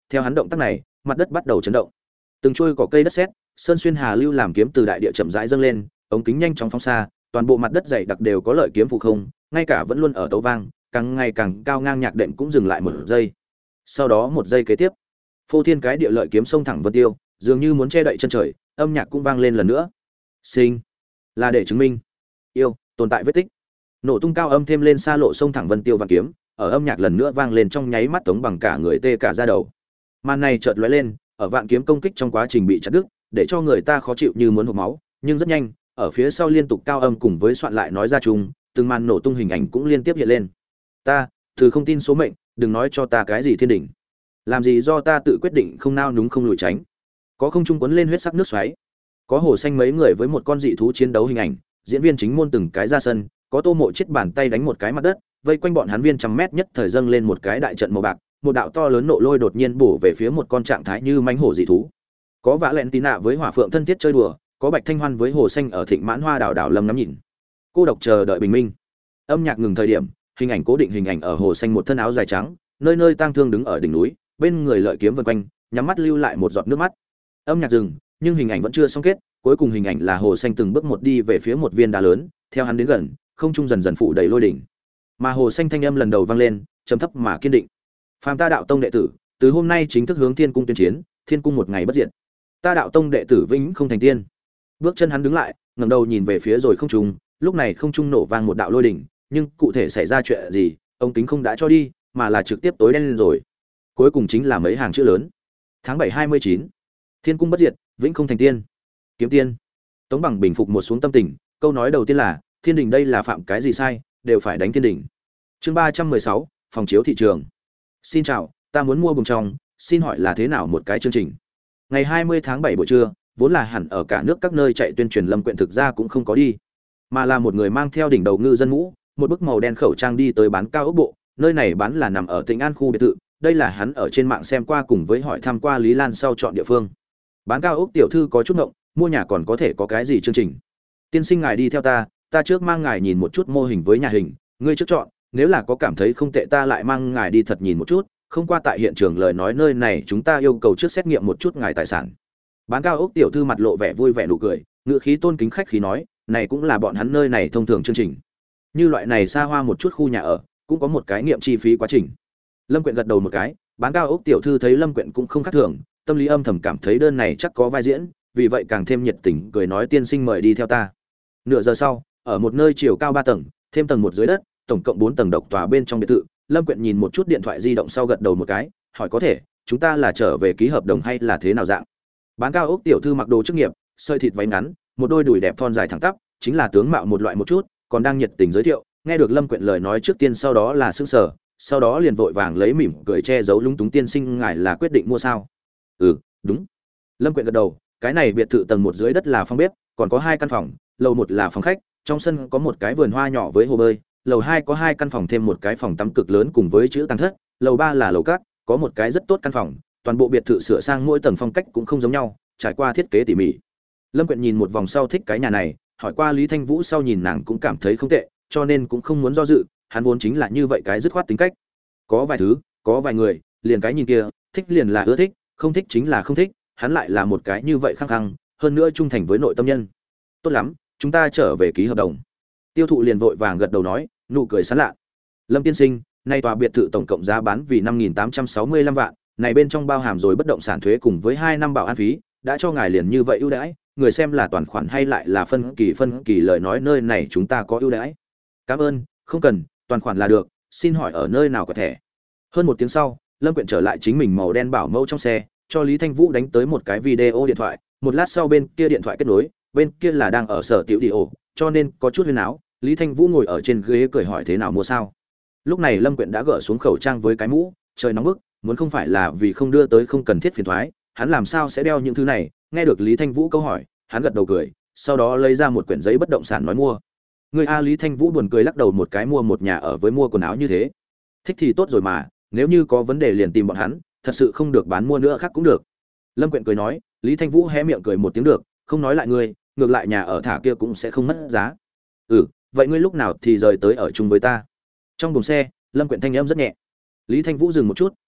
theo hắn động tác này, mặt đất bắt đầu chấn động. Từng trôi cỏ cây đất sét, sơn xuyên hà lưu làm kiếm từ đại địa chậm rãi dâng lên, ống kính nhanh chóng phóng xa, toàn bộ mặt đất dày đặc đều có lợi kiếm phù không, ngay cả vẫn luôn ở tấu vang, càng ngày càng cao ngang nhạc đệm cũng dừng lại một giây. Sau đó một giây kế tiếp, phô thiên cái địa lợi kiếm xông thẳng vân tiêu, dường như muốn che đậy chân trời, âm nhạc cũng vang lên lần nữa. Sinh là để chứng minh yêu tồn tại vết tích. Nổ tung cao âm thêm lên xa lộ xông thẳng vân tiêu vạn kiếm, ở âm nhạc lần nữa vang lên trong nháy mắt Tống Bằng cả người tê cả da đầu. Màn này chợt lóe lên, ở vạn kiếm công kích trong quá trình bị chặt đứt, để cho người ta khó chịu như muốn hộc máu, nhưng rất nhanh, ở phía sau liên tục cao âm cùng với soạn lại nói ra chung, từng màn nổ tung hình ảnh cũng liên tiếp hiện lên. Ta, từ không tin số mệnh, đừng nói cho ta cái gì thiên đỉnh. Làm gì do ta tự quyết định, không nao núng không lùi tránh. Có không trung quấn lên huyết sắc nước xoáy, có hồ xanh mấy người với một con dị thú chiến đấu hình ảnh, diễn viên chính môn từng cái ra sân, có Tô Mộ chết bàn tay đánh một cái mặt đất, vây quanh bọn hắn viên trăm mét nhất thời dâng lên một cái đại trận màu bạc, một đạo to lớn nộ lôi đột nhiên bổ về phía một con trạng thái như mãnh hổ dị thú. Có Vã Lẹn Tí Nạ với Hỏa Phượng thân thiết chơi đùa, có Bạch Thanh Hoan với hồ xanh ở Thịnh Mãn Hoa đảo đảo lâm ngắm nhìn. Cô độc chờ đợi bình minh. Âm nhạc ngừng thời điểm, hình ảnh cố định hình ảnh ở hồ xanh một thân áo dài trắng, nơi nơi tang thương đứng ở đỉnh núi, bên người lợi kiếm vần quanh, nhắm mắt lưu lại một giọt nước mắt. Âm nhạc dừng, nhưng hình ảnh vẫn chưa xong kết, cuối cùng hình ảnh là hồ xanh từng bước một đi về phía một viên đá lớn, theo hắn đến gần, không trung dần dần phủ đầy lôi đỉnh. Mà hồ xanh thanh âm lần đầu vang lên, trầm thấp mà kiên định. Phàm ta đạo tông đệ tử, từ hôm nay chính thức hướng Thiên cung tuyên chiến, Thiên cung một ngày bất diệt. Ta đạo tông đệ tử vĩnh không thành tiên. Bước chân hắn đứng lại, ngẩng đầu nhìn về phía rồi không trung, lúc này không trung nổ vang một đạo lôi đỉnh, nhưng cụ thể xảy ra chuyện gì, ông kính không đã cho đi, mà là trực tiếp tối đen lên rồi. Cuối cùng chính là mấy hàng chữ lớn. Tháng 7 29. Thiên cung bất diệt, vĩnh không thành tiên. Kiếm tiên. Tống Bằng bình phục một xuống tâm tình, câu nói đầu tiên là, thiên đình đây là phạm cái gì sai, đều phải đánh thiên đình. Chương 316, phòng chiếu thị trường. Xin chào, ta muốn mua bùng trong, xin hỏi là thế nào một cái chương trình. Ngày 20 tháng 7 buổi trưa, vốn là hẳn ở cả nước các nơi chạy tuyên truyền Lâm Quyện thực ra cũng không có đi, mà là một người mang theo đỉnh đầu ngư dân mũ, một bức màu đen khẩu trang đi tới bán cao ốc bộ, nơi này bán là nằm ở Tịnh An khu biệt thự, đây là hắn ở trên mạng xem qua cùng với hỏi thăm qua Lý Lan sau chọn địa phương. Bán cao ốc tiểu thư có chút ngộng, mua nhà còn có thể có cái gì chương trình. Tiên sinh ngài đi theo ta, ta trước mang ngài nhìn một chút mô hình với nhà hình, ngươi trước chọn, nếu là có cảm thấy không tệ ta lại mang ngài đi thật nhìn một chút, không qua tại hiện trường lời nói nơi này chúng ta yêu cầu trước xét nghiệm một chút ngài tài sản. Bán cao ốc tiểu thư mặt lộ vẻ vui vẻ nụ cười, ngữ khí tôn kính khách khí nói, này cũng là bọn hắn nơi này thông thường chương trình. Như loại này xa hoa một chút khu nhà ở, cũng có một cái nghiệm chi phí quá trình. Lâm Quyện gật đầu một cái, bán cao ốc tiểu thư thấy Lâm Quyện cũng không khác thường, tâm lý âm thầm cảm thấy đơn này chắc có vai diễn, vì vậy càng thêm nhiệt tình cười nói tiên sinh mời đi theo ta. Nửa giờ sau, ở một nơi chiều cao 3 tầng, thêm tầng 1 dưới đất, tổng cộng 4 tầng độc tòa bên trong biệt thự, Lâm Quyện nhìn một chút điện thoại di động sau gật đầu một cái, hỏi có thể, chúng ta là trở về ký hợp đồng hay là thế nào dạng. Bán cao ốc tiểu thư mặc đồ chức nghiệp, sợi thịt váy ngắn, một đôi đùi đẹp thon dài thẳng tắp, chính là tướng mạo một loại một chút, còn đang nhiệt tình giới thiệu, nghe được Lâm Quyện lời nói trước tiên sau đó là sững sờ, sau đó liền vội vàng lấy mỉm cười che giấu lúng túng tiên sinh ngài là quyết định mua sao? Ừ, đúng. Lâm Quyện gật đầu, cái này biệt thự tầng 1 dưới đất là phòng bếp, còn có 2 căn phòng, lầu 1 là phòng khách, trong sân có một cái vườn hoa nhỏ với hồ bơi, lầu 2 có 2 căn phòng thêm một cái phòng tắm cực lớn cùng với chữ tăng thất, lầu 3 là lầu cát, có một cái rất tốt căn phòng, toàn bộ biệt thự sửa sang mỗi tầng phong cách cũng không giống nhau, trải qua thiết kế tỉ mỉ. Lâm Quyện nhìn một vòng sau thích cái nhà này, hỏi qua Lý Thanh Vũ sau nhìn nàng cũng cảm thấy không tệ, cho nên cũng không muốn do dự, hắn vốn chính là như vậy cái dứt khoát tính cách. Có vài thứ, có vài người, liền cái nhìn kia, thích liền là ưa thích, không thích chính là không thích, hắn lại là một cái như vậy khăng khăng, hơn nữa trung thành với nội tâm nhân. Tốt lắm, chúng ta trở về ký hợp đồng. Tiêu thụ liền vội vàng gật đầu nói, nụ cười sán lạ. Lâm tiên sinh, nay tòa biệt thự tổng cộng giá bán vì 5.865 vạn, này bên trong bao hàm rồi bất động sản thuế cùng với 2 năm bảo an phí, đã cho ngài liền như vậy ưu đãi, người xem là toàn khoản hay lại là phân kỳ lời nói nơi này chúng ta có ưu đãi. Cảm ơn, không cần, toàn khoản là được, xin hỏi ở nơi nào có thẻ. Hơn 1 tiếng sau, Lâm Quyện trở lại chính mình màu đen bảo mẫu trong xe, cho Lý Thanh Vũ đánh tới một cái video điện thoại, một lát sau bên kia điện thoại kết nối, bên kia là đang ở sở tiểu đi ổ, cho nên có chút huyên áo. Lý Thanh Vũ ngồi ở trên ghế cười hỏi thế nào mua sao. Lúc này Lâm Quyện đã gỡ xuống khẩu trang với cái mũ, trời nóng bức, muốn không phải là vì không đưa tới không cần thiết phiền toái, hắn làm sao sẽ đeo những thứ này. Nghe được Lý Thanh Vũ câu hỏi, hắn gật đầu cười, sau đó lấy ra một quyển giấy bất động sản nói mua. Người a Lý Thanh Vũ buồn cười lắc đầu một cái, mua một nhà ở với mua quần áo như thế, thích thì tốt rồi mà, nếu như có vấn đề liền tìm bọn hắn, thật sự không được bán mua nữa khác cũng được. Lâm Quyện cười nói. Lý Thanh Vũ hé miệng cười một tiếng được, không nói lại ngươi, ngược lại nhà ở thả kia cũng sẽ không mất giá. Ừ, vậy ngươi lúc nào thì rời tới ở chung với ta. Trong buồng xe, Lâm Quyện thanh âm rất nhẹ. Lý Thanh Vũ dừng một chút,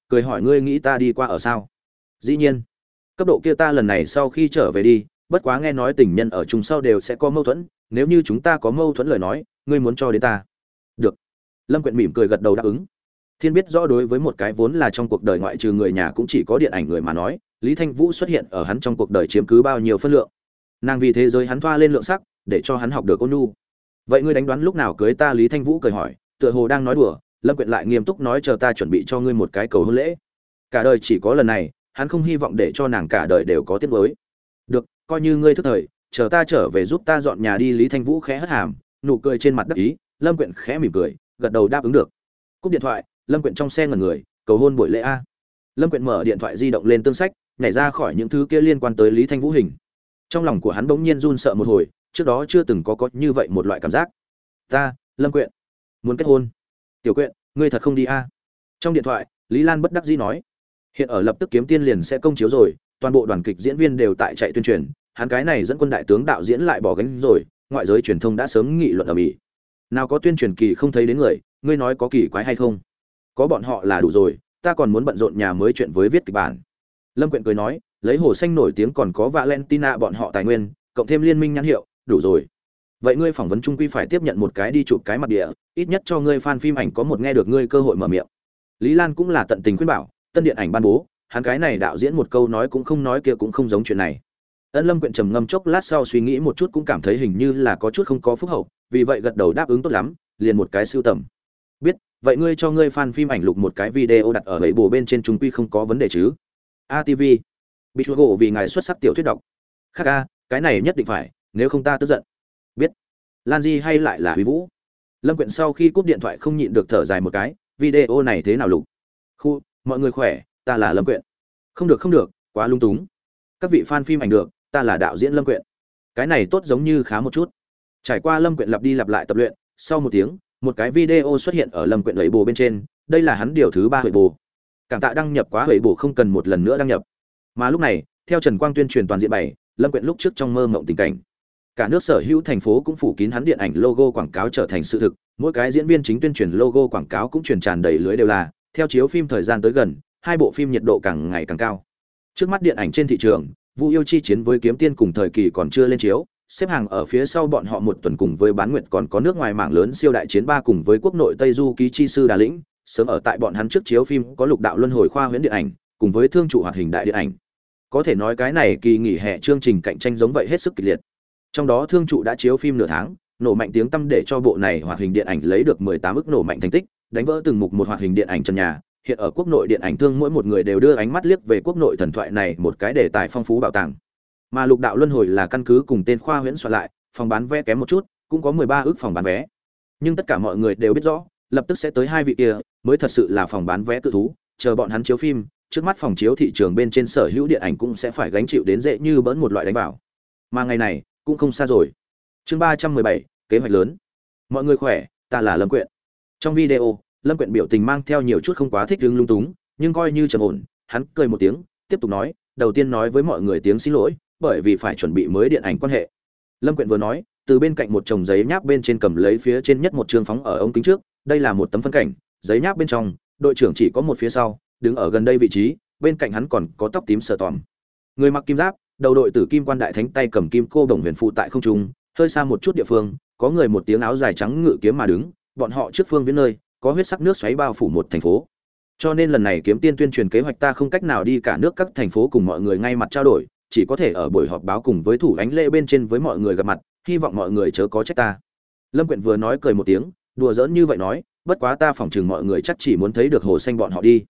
cười hỏi ngươi nghĩ ta đi qua ở sao? Dĩ nhiên, cấp độ kia ta lần này sau khi trở về đi, bất quá nghe nói tình nhân ở chung sau đều sẽ có mâu thuẫn, nếu như chúng ta có mâu thuẫn lời nói, ngươi muốn cho đến ta. Được. Lâm Quyện mỉm cười gật đầu đáp ứng. Thiên biết rõ đối với một cái vốn là trong cuộc đời ngoại trừ người nhà cũng chỉ có điện ảnh người mà nói, Lý Thanh Vũ xuất hiện ở hắn trong cuộc đời chiếm cứ bao nhiêu phân lượng. Nàng vì thế giới hắn thoa lên lượng sắc, để cho hắn học được ôn nhu. Vậy ngươi đánh đoán lúc nào cưới ta? Lý Thanh Vũ cười hỏi, tựa hồ đang nói đùa. Lâm Quyện lại nghiêm túc nói, chờ ta chuẩn bị cho ngươi một cái cầu hôn lễ. Cả đời chỉ có lần này, hắn không hy vọng để cho nàng cả đời đều có tiếc nuối. Được, coi như ngươi thức thời, chờ ta trở về giúp ta dọn nhà đi. Lý Thanh Vũ khẽ hất hàm, nụ cười trên mặt đắc ý. Lâm Quyện khẽ mỉm cười, gật đầu đáp ứng được. Cúp điện thoại, Lâm Quyện trong xe ngẩn người, cầu hôn buổi lễ a. Lâm Quyện mở điện thoại di động lên tương sách, nhảy ra khỏi những thứ kia liên quan tới Lý Thanh Vũ hình. Trong lòng của hắn bỗng nhiên run sợ một hồi, trước đó chưa từng có như vậy một loại cảm giác. Ta, Lâm Quyện, muốn kết hôn. Tiểu Quyện, ngươi thật không đi a? Trong điện thoại, Lý Lan bất đắc dĩ nói, hiện ở lập tức kiếm tiên liền sẽ công chiếu rồi, toàn bộ đoàn kịch diễn viên đều tại chạy tuyên truyền, hắn cái này dẫn quân đại tướng đạo diễn lại bỏ gánh rồi, ngoại giới truyền thông đã sớm nghị luận ở Mỹ. Nào có tuyên truyền kỳ không thấy đến người, ngươi nói có kỳ quái hay không? Có bọn họ là đủ rồi, ta còn muốn bận rộn nhà mới chuyện với viết kịch bản. Lâm Quyện cười nói, lấy Hồ Xanh nổi tiếng còn có Valentina bọn họ tài nguyên, cộng thêm liên minh nhãn hiệu, đủ rồi. Vậy ngươi phỏng vấn trung quy phải tiếp nhận một cái đi chụp cái mặt địa, ít nhất cho ngươi fan phim ảnh có một nghe được ngươi cơ hội mở miệng. Lý Lan cũng là tận tình khuyên bảo, tân điện ảnh ban bố, hắn cái này đạo diễn một câu nói cũng không nói kia cũng không giống chuyện này. Lâm Quyện trầm ngâm chốc lát sau suy nghĩ một chút cũng cảm thấy hình như là có chút không có phúc hậu, vì vậy gật đầu đáp ứng tốt lắm, liền một cái sưu tầm. Biết, vậy ngươi cho ngươi fan phim ảnh lục một cái video đặt ở ấy bù bên trên chúng quy không có vấn đề chứ? ATV, bị chúa gỗ vì ngài xuất sắc tiểu thuyết đọc. Khác a, cái này nhất định phải, nếu không ta tức giận. Biết. Lan Di hay lại là Huy Vũ. Lâm Quyện sau khi cúp điện thoại không nhịn được thở dài một cái, video này thế nào lục? Khu, mọi người khỏe, ta là Lâm Quyện. Không được, quá lung túng. Các vị fan phim ảnh được, ta là đạo diễn Lâm Quyện. Cái này tốt giống như khá một chút. Trải qua Lâm Quyện lặp đi lặp lại tập luyện, sau một tiếng, một cái video xuất hiện ở Lâm Quyện ấy bù bên trên, đây là hắn điều thứ 3 ấy bù. Cảm tạ đăng nhập quá ấy bù không cần một lần nữa đăng nhập. Mà lúc này, theo Trần Quang tuyên truyền toàn diện bày, Lâm Quyện lúc trước trong mơ mộng tình cảnh. Cả nước sở hữu thành phố cũng phủ kín hắn điện ảnh logo quảng cáo trở thành sự thực, mỗi cái diễn viên chính tuyên truyền logo quảng cáo cũng truyền tràn đầy lưới đều là, theo chiếu phim thời gian tới gần, hai bộ phim nhiệt độ càng ngày càng cao. Trước mắt điện ảnh trên thị trường, Vu Yêu Chi chiến với Kiếm Tiên cùng thời kỳ còn chưa lên chiếu, xếp hàng ở phía sau bọn họ một tuần cùng với Bán Nguyệt còn có nước ngoài mảng lớn Siêu Đại Chiến 3 cùng với quốc nội Tây Du Ký Chi Sư Đà Lĩnh, sớm ở tại bọn hắn trước chiếu phim có Lục Đạo Luân Hồi khoa huyễn điện ảnh, cùng với Thương trụ hoạt hình đại điện ảnh. Có thể nói cái này kỳ nghỉ hè chương trình cạnh tranh giống vậy hết sức kịch liệt. Trong đó Thương trụ đã chiếu phim nửa tháng, nổ mạnh tiếng tăm để cho bộ này hoạt hình điện ảnh lấy được 18 ức nổ mạnh thành tích, đánh vỡ từng mục một hoạt hình điện ảnh trần nhà. Hiện ở quốc nội điện ảnh thương mỗi một người đều đưa ánh mắt liếc về quốc nội thần thoại này một cái đề tài phong phú bảo tàng. Mà Lục Đạo Luân Hồi là căn cứ cùng tên khoa huyễn soạn lại, phòng bán vé kém một chút, cũng có 13 ức phòng bán vé. Nhưng tất cả mọi người đều biết rõ, lập tức sẽ tới hai vị kia, mới thật sự là phòng bán vé cự thú, chờ bọn hắn chiếu phim, trước mắt phòng chiếu thị trường bên trên sở hữu điện ảnh cũng sẽ phải gánh chịu đến dễ như bỡn một loại đánh vào. Mà ngày này, cũng không xa rồi. Chương 317, kế hoạch lớn. Mọi người khỏe, ta là Lâm Quyện. Trong video, Lâm Quyện biểu tình mang theo nhiều chút không quá thích hứng lung túng, nhưng coi như trầm ổn, hắn cười một tiếng, tiếp tục nói, đầu tiên nói với mọi người tiếng xin lỗi, bởi vì phải chuẩn bị mới điện ảnh quan hệ. Lâm Quyện vừa nói, từ bên cạnh một chồng giấy nháp bên trên cầm lấy phía trên nhất một chương phóng ở ống kính trước, đây là một tấm phân cảnh, giấy nháp bên trong, đội trưởng chỉ có một phía sau, đứng ở gần đây vị trí, bên cạnh hắn còn có tóc tím Sở Tòm. Người mặc kim giáp, đầu đội tử kim quan đại thánh tay cầm kim cô đồng huyền phụ tại không trung, hơi xa một chút địa phương, có người một tiếng áo dài trắng ngự kiếm mà đứng, bọn họ trước phương viễn nơi, có huyết sắc nước xoáy bao phủ một thành phố. Cho nên lần này Kiếm Tiên tuyên truyền kế hoạch ta không cách nào đi cả nước các thành phố cùng mọi người ngay mặt trao đổi, chỉ có thể ở buổi họp báo cùng với thủ ánh lễ bên trên với mọi người gặp mặt, hy vọng mọi người chớ có trách ta. Lâm Quyện vừa nói cười một tiếng, đùa giỡn như vậy nói, bất quá ta phỏng chừng mọi người chắc chỉ muốn thấy được Hồ Xanh bọn họ đi.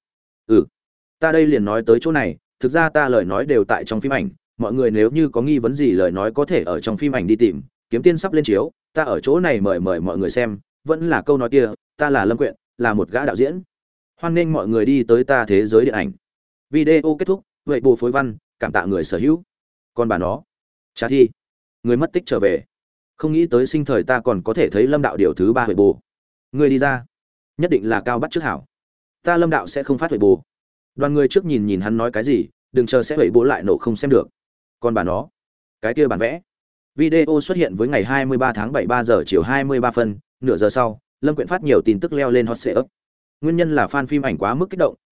Ta đây liền nói tới chỗ này, thực ra ta lời nói đều tại trong phim ảnh, mọi người nếu như có nghi vấn gì lời nói có thể ở trong phim ảnh đi tìm, Kiếm Tiên sắp lên chiếu, ta ở chỗ này mời mọi người xem, vẫn là câu nói kia, ta là Lâm Quyện, là một gã đạo diễn. Hoan nghênh mọi người đi tới ta thế giới điện ảnh. Video kết thúc, vậy bù phối văn, cảm tạ người sở hữu. Còn bà nó, Trá Thi, người mất tích trở về. Không nghĩ tới sinh thời ta còn có thể thấy Lâm đạo điều thứ 3 vậy bù. Người đi ra, nhất định là cao bắt trước hảo. Ta Lâm đạo sẽ không phát vậy bù. Đoàn người trước nhìn hắn nói cái gì, đừng chờ sẽ vậy bố lại nổ không xem được. Còn bà nó, cái kia bản vẽ. Video xuất hiện với ngày 23 tháng 7 3 giờ chiều 23 phân, nửa giờ sau, Lâm Quyện phát nhiều tin tức leo lên hot search. Nguyên nhân là fan phim ảnh quá mức kích động,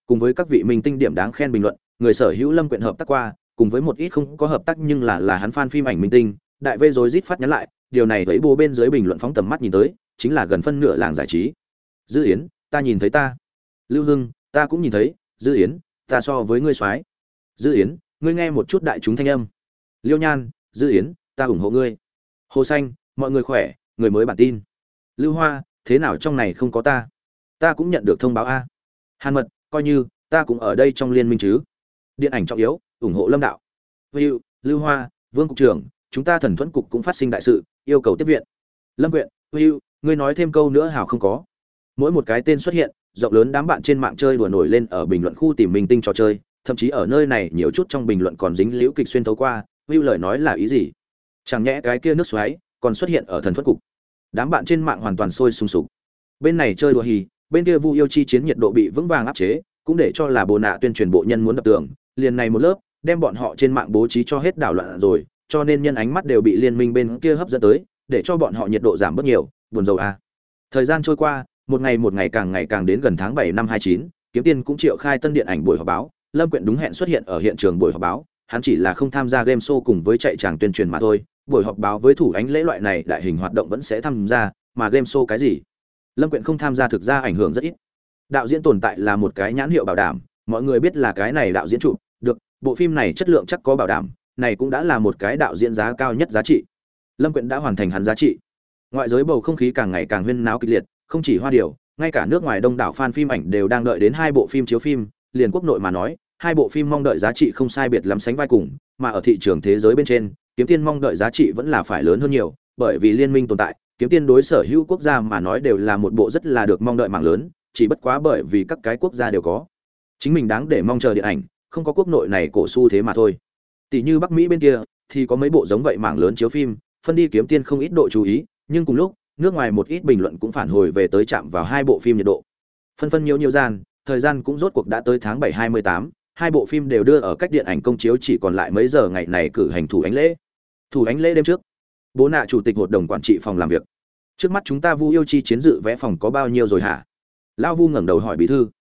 cùng với các vị minh tinh điểm đáng khen bình luận, người sở hữu Lâm Quyện hợp tác qua, cùng với một ít không có hợp tác nhưng là hắn fan phim ảnh minh tinh, đại vây rối rít phát nhắn lại, điều này với bố bên dưới bình luận phóng tầm mắt nhìn tới, chính là gần phân nửa làng giải trí. Dư Yến, ta nhìn thấy ta. Lưu Hưng, ta cũng nhìn thấy, Dư Yến, ta so với ngươi soái. Dư Yến, ngươi nghe một chút đại chúng thanh âm. Liêu Nhan, Dư Yến, ta ủng hộ ngươi. Hồ Xanh, mọi người khỏe, người mới bản tin. Lưu Hoa, thế nào trong này không có ta? Ta cũng nhận được thông báo a. Hàn Mật, coi như ta cũng ở đây trong liên minh chứ. Điện ảnh trọng yếu, ủng hộ Lâm đạo. Hữu, Lưu Hoa, Vương cục trưởng, chúng ta Thần Thuẫn cục cũng phát sinh đại sự, yêu cầu tiếp viện. Lâm Quyện, Hữu, ngươi nói thêm câu nữa hảo không có. Mỗi một cái tên xuất hiện, rộng lớn đám bạn trên mạng chơi đùa nổi lên ở bình luận khu tìm minh tinh trò chơi, thậm chí ở nơi này nhiều chút trong bình luận còn dính liễu kịch xuyên thấu qua, Hữu lời nói là ý gì? Chẳng nhẽ cái kia nước xoáy còn xuất hiện ở Thần Thuẫn cục. Đám bạn trên mạng hoàn toàn sôi sùng sục. Bên này chơi đùa hì, bên kia Vu Yêu chi chiến nhiệt độ bị vững vàng áp chế, cũng để cho là Bồ Nạ tuyên truyền bộ nhân muốn đập tường, liền này một lớp, đem bọn họ trên mạng bố trí cho hết đảo loạn rồi, cho nên nhân ánh mắt đều bị liên minh bên kia hấp dẫn tới, để cho bọn họ nhiệt độ giảm bớt nhiều, buồn rầu a. Thời gian trôi qua, một ngày càng càng đến gần tháng 7 năm 29, Kiếm Tiên cũng triệu khai tân điện ảnh buổi họp báo, Lâm Quyện đúng hẹn xuất hiện ở hiện trường buổi họp báo, hắn chỉ là không tham gia game show cùng với chạy tràng tuyên truyền mà thôi, buổi họp báo với thủ ánh lễ loại này đại hình hoạt động vẫn sẽ tham gia, mà game show cái gì? Lâm Quyện không tham gia thực ra ảnh hưởng rất ít. Đạo diễn tồn tại là một cái nhãn hiệu bảo đảm, mọi người biết là cái này đạo diễn chụp, được, bộ phim này chất lượng chắc có bảo đảm, này cũng đã là một cái đạo diễn giá cao nhất giá trị. Lâm Quyện đã hoàn thành hắn giá trị. Ngoại giới bầu không khí càng ngày càng huyên náo kịch liệt, không chỉ Hoa Điều, ngay cả nước ngoài đông đảo fan phim ảnh đều đang đợi đến hai bộ phim chiếu phim, liền quốc nội mà nói, hai bộ phim mong đợi giá trị không sai biệt lắm sánh vai cùng, mà ở thị trường thế giới bên trên, Kiếm Tiên mong đợi giá trị vẫn là phải lớn hơn nhiều, bởi vì liên minh tồn tại, Kiếm Tiên đối sở hữu quốc gia mà nói đều là một bộ rất là được mong đợi mạng lớn, chỉ bất quá bởi vì các cái quốc gia đều có chính mình đáng để mong chờ điện ảnh, không có quốc nội này cổ xu thế mà thôi. Tỷ như Bắc Mỹ bên kia thì có mấy bộ giống vậy mạng lớn chiếu phim, phân đi Kiếm Tiên không ít độ chú ý, nhưng cùng lúc, nước ngoài một ít bình luận cũng phản hồi về tới chạm vào hai bộ phim nhiệt độ. Phân nhiều gian, thời gian cũng rốt cuộc đã tới tháng 7 28, hai bộ phim đều đưa ở cách điện ảnh công chiếu chỉ còn lại mấy giờ ngày này cử hành thủ ánh lễ. Thủ ánh lễ đêm trước, Bố Nạ chủ tịch hội đồng quản trị phòng làm việc. Trước mắt chúng ta Vu Yêu chi chiến dự vé phòng có bao nhiêu rồi hả? Lão Vu ngẩng đầu hỏi bí thư.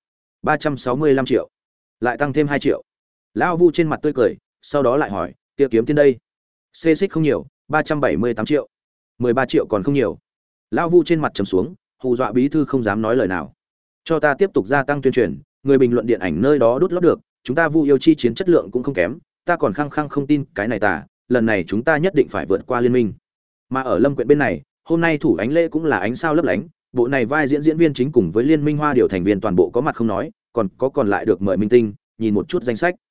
365 triệu. Lại tăng thêm 2 triệu. Lão Vu trên mặt tươi cười, sau đó lại hỏi, kia Kiếm Tiên đây? Xê xích không nhiều, 378 triệu. 13 triệu còn không nhiều. Lão Vu trên mặt trầm xuống, hù dọa bí thư không dám nói lời nào. Cho ta tiếp tục gia tăng tuyên truyền, người bình luận điện ảnh nơi đó đút lót được, chúng ta Vu Yêu chi chiến chất lượng cũng không kém, ta còn khăng khăng không tin cái này tả, lần này chúng ta nhất định phải vượt qua liên minh. Mà ở Lâm Quyện bên này, hôm nay thủ ánh lễ cũng là ánh sao lấp lánh, bộ này vai diễn viên chính cùng với liên minh Hoa Điều thành viên toàn bộ có mặt không nói, còn lại được mời minh tinh, nhìn một chút danh sách.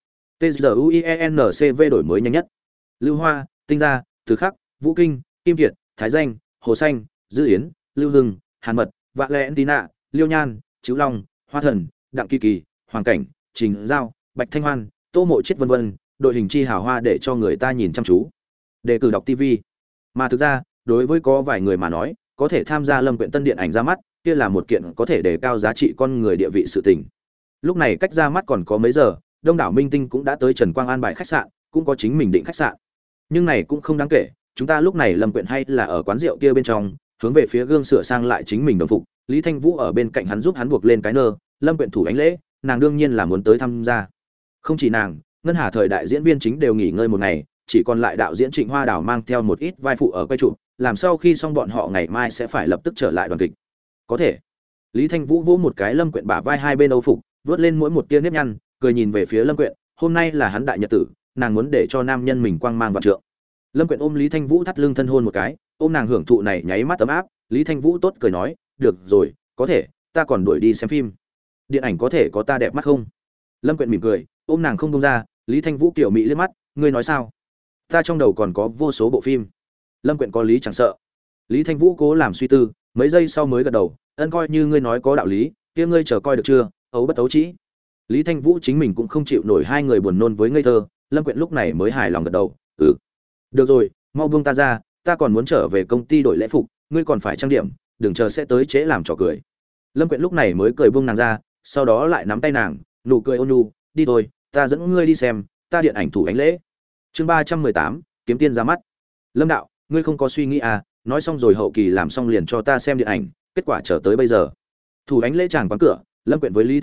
TZUIENCV đổi mới nhanh nhất. Lưu Hoa, Tinh Gia, Từ Khắc, Vũ Kinh, Kim Kiệt, Thái Danh, Hồ Xanh, Dư Yến, Lưu Hưng, Hàn Mật, Valentina, Liêu Nhan, Chữ Long, Hoa Thần, Đặng Kỳ Kỳ, Hoàng Cảnh, Trình Giao, Bạch Thanh Hoan, Tô Mộ Chết vân vân, đội hình chi hào hoa để cho người ta nhìn chăm chú. Đề cử đọc TV. Mà thực ra, đối với có vài người mà nói, có thể tham gia Lâm Quyện tân điện ảnh ra mắt, kia là một kiện có thể đề cao giá trị con người địa vị sự tình. Lúc này cách ra mắt còn có mấy giờ, đông đảo minh tinh cũng đã tới Trần Quang an bài khách sạn, cũng có chính mình định khách sạn. Nhưng này cũng không đáng kể, chúng ta lúc này Lâm Quyện hay là ở quán rượu kia bên trong, hướng về phía gương sửa sang lại chính mình đồng phục, Lý Thanh Vũ ở bên cạnh hắn giúp hắn buộc lên cái nơ, Lâm Quyện thủ ánh lễ, nàng đương nhiên là muốn tới tham gia. Không chỉ nàng, Ngân Hà thời đại diễn viên chính đều nghỉ ngơi một ngày, chỉ còn lại đạo diễn Trịnh Hoa Đào mang theo một ít vai phụ ở quay chụp, làm sau khi xong bọn họ ngày mai sẽ phải lập tức trở lại đoàn kịch. Có thể. Lý Thanh Vũ vỗ một cái Lâm Quyện bả vai hai bên âu phục, vớt lên mỗi một tia nếp nhăn, cười nhìn về phía Lâm Quyện, hôm nay là hắn đại nhật tử, nàng muốn để cho nam nhân mình quang mang vạn trượng. Lâm Quyện ôm Lý Thanh Vũ thắt lưng thân hôn một cái, ôm nàng hưởng thụ này nháy mắt ấm áp, Lý Thanh Vũ tốt cười nói, được rồi, có thể, ta còn đuổi đi xem phim. Điện ảnh có thể có ta đẹp mắt không? Lâm Quyện mỉm cười, ôm nàng không buông ra, Lý Thanh Vũ kiểu mỹ liếc mắt, ngươi nói sao? Ta trong đầu còn có vô số bộ phim. Lâm Quyện có lý chẳng sợ. Lý Thanh Vũ cố làm suy tư, mấy giây sau mới gật đầu, ân coi như ngươi nói có đạo lý, kia ngươi chờ coi được chưa, ấu bất ấu trĩ. Lý Thanh Vũ chính mình cũng không chịu nổi hai người buồn nôn với ngây thơ, Lâm Quyện lúc này mới hài lòng gật đầu, được rồi, mau buông ta ra, ta còn muốn trở về công ty đổi lễ phục, ngươi còn phải trang điểm, đừng chờ sẽ tới trễ làm trò cười. Lâm Quyện lúc này mới cười buông nàng ra, sau đó lại nắm tay nàng, nụ cười ôn nhu, đi thôi, ta dẫn ngươi đi xem, ta điện ảnh thủ ánh lễ. Chương 318, Kiếm Tiên ra mắt. Lâm đạo, ngươi không có suy nghĩ à, nói xong rồi hậu kỳ làm xong liền cho ta xem điện ảnh, kết quả chờ tới bây giờ. Thủ ánh lễ chàng quán cửa, Lâm Quyện với Lý Thanh Vũ,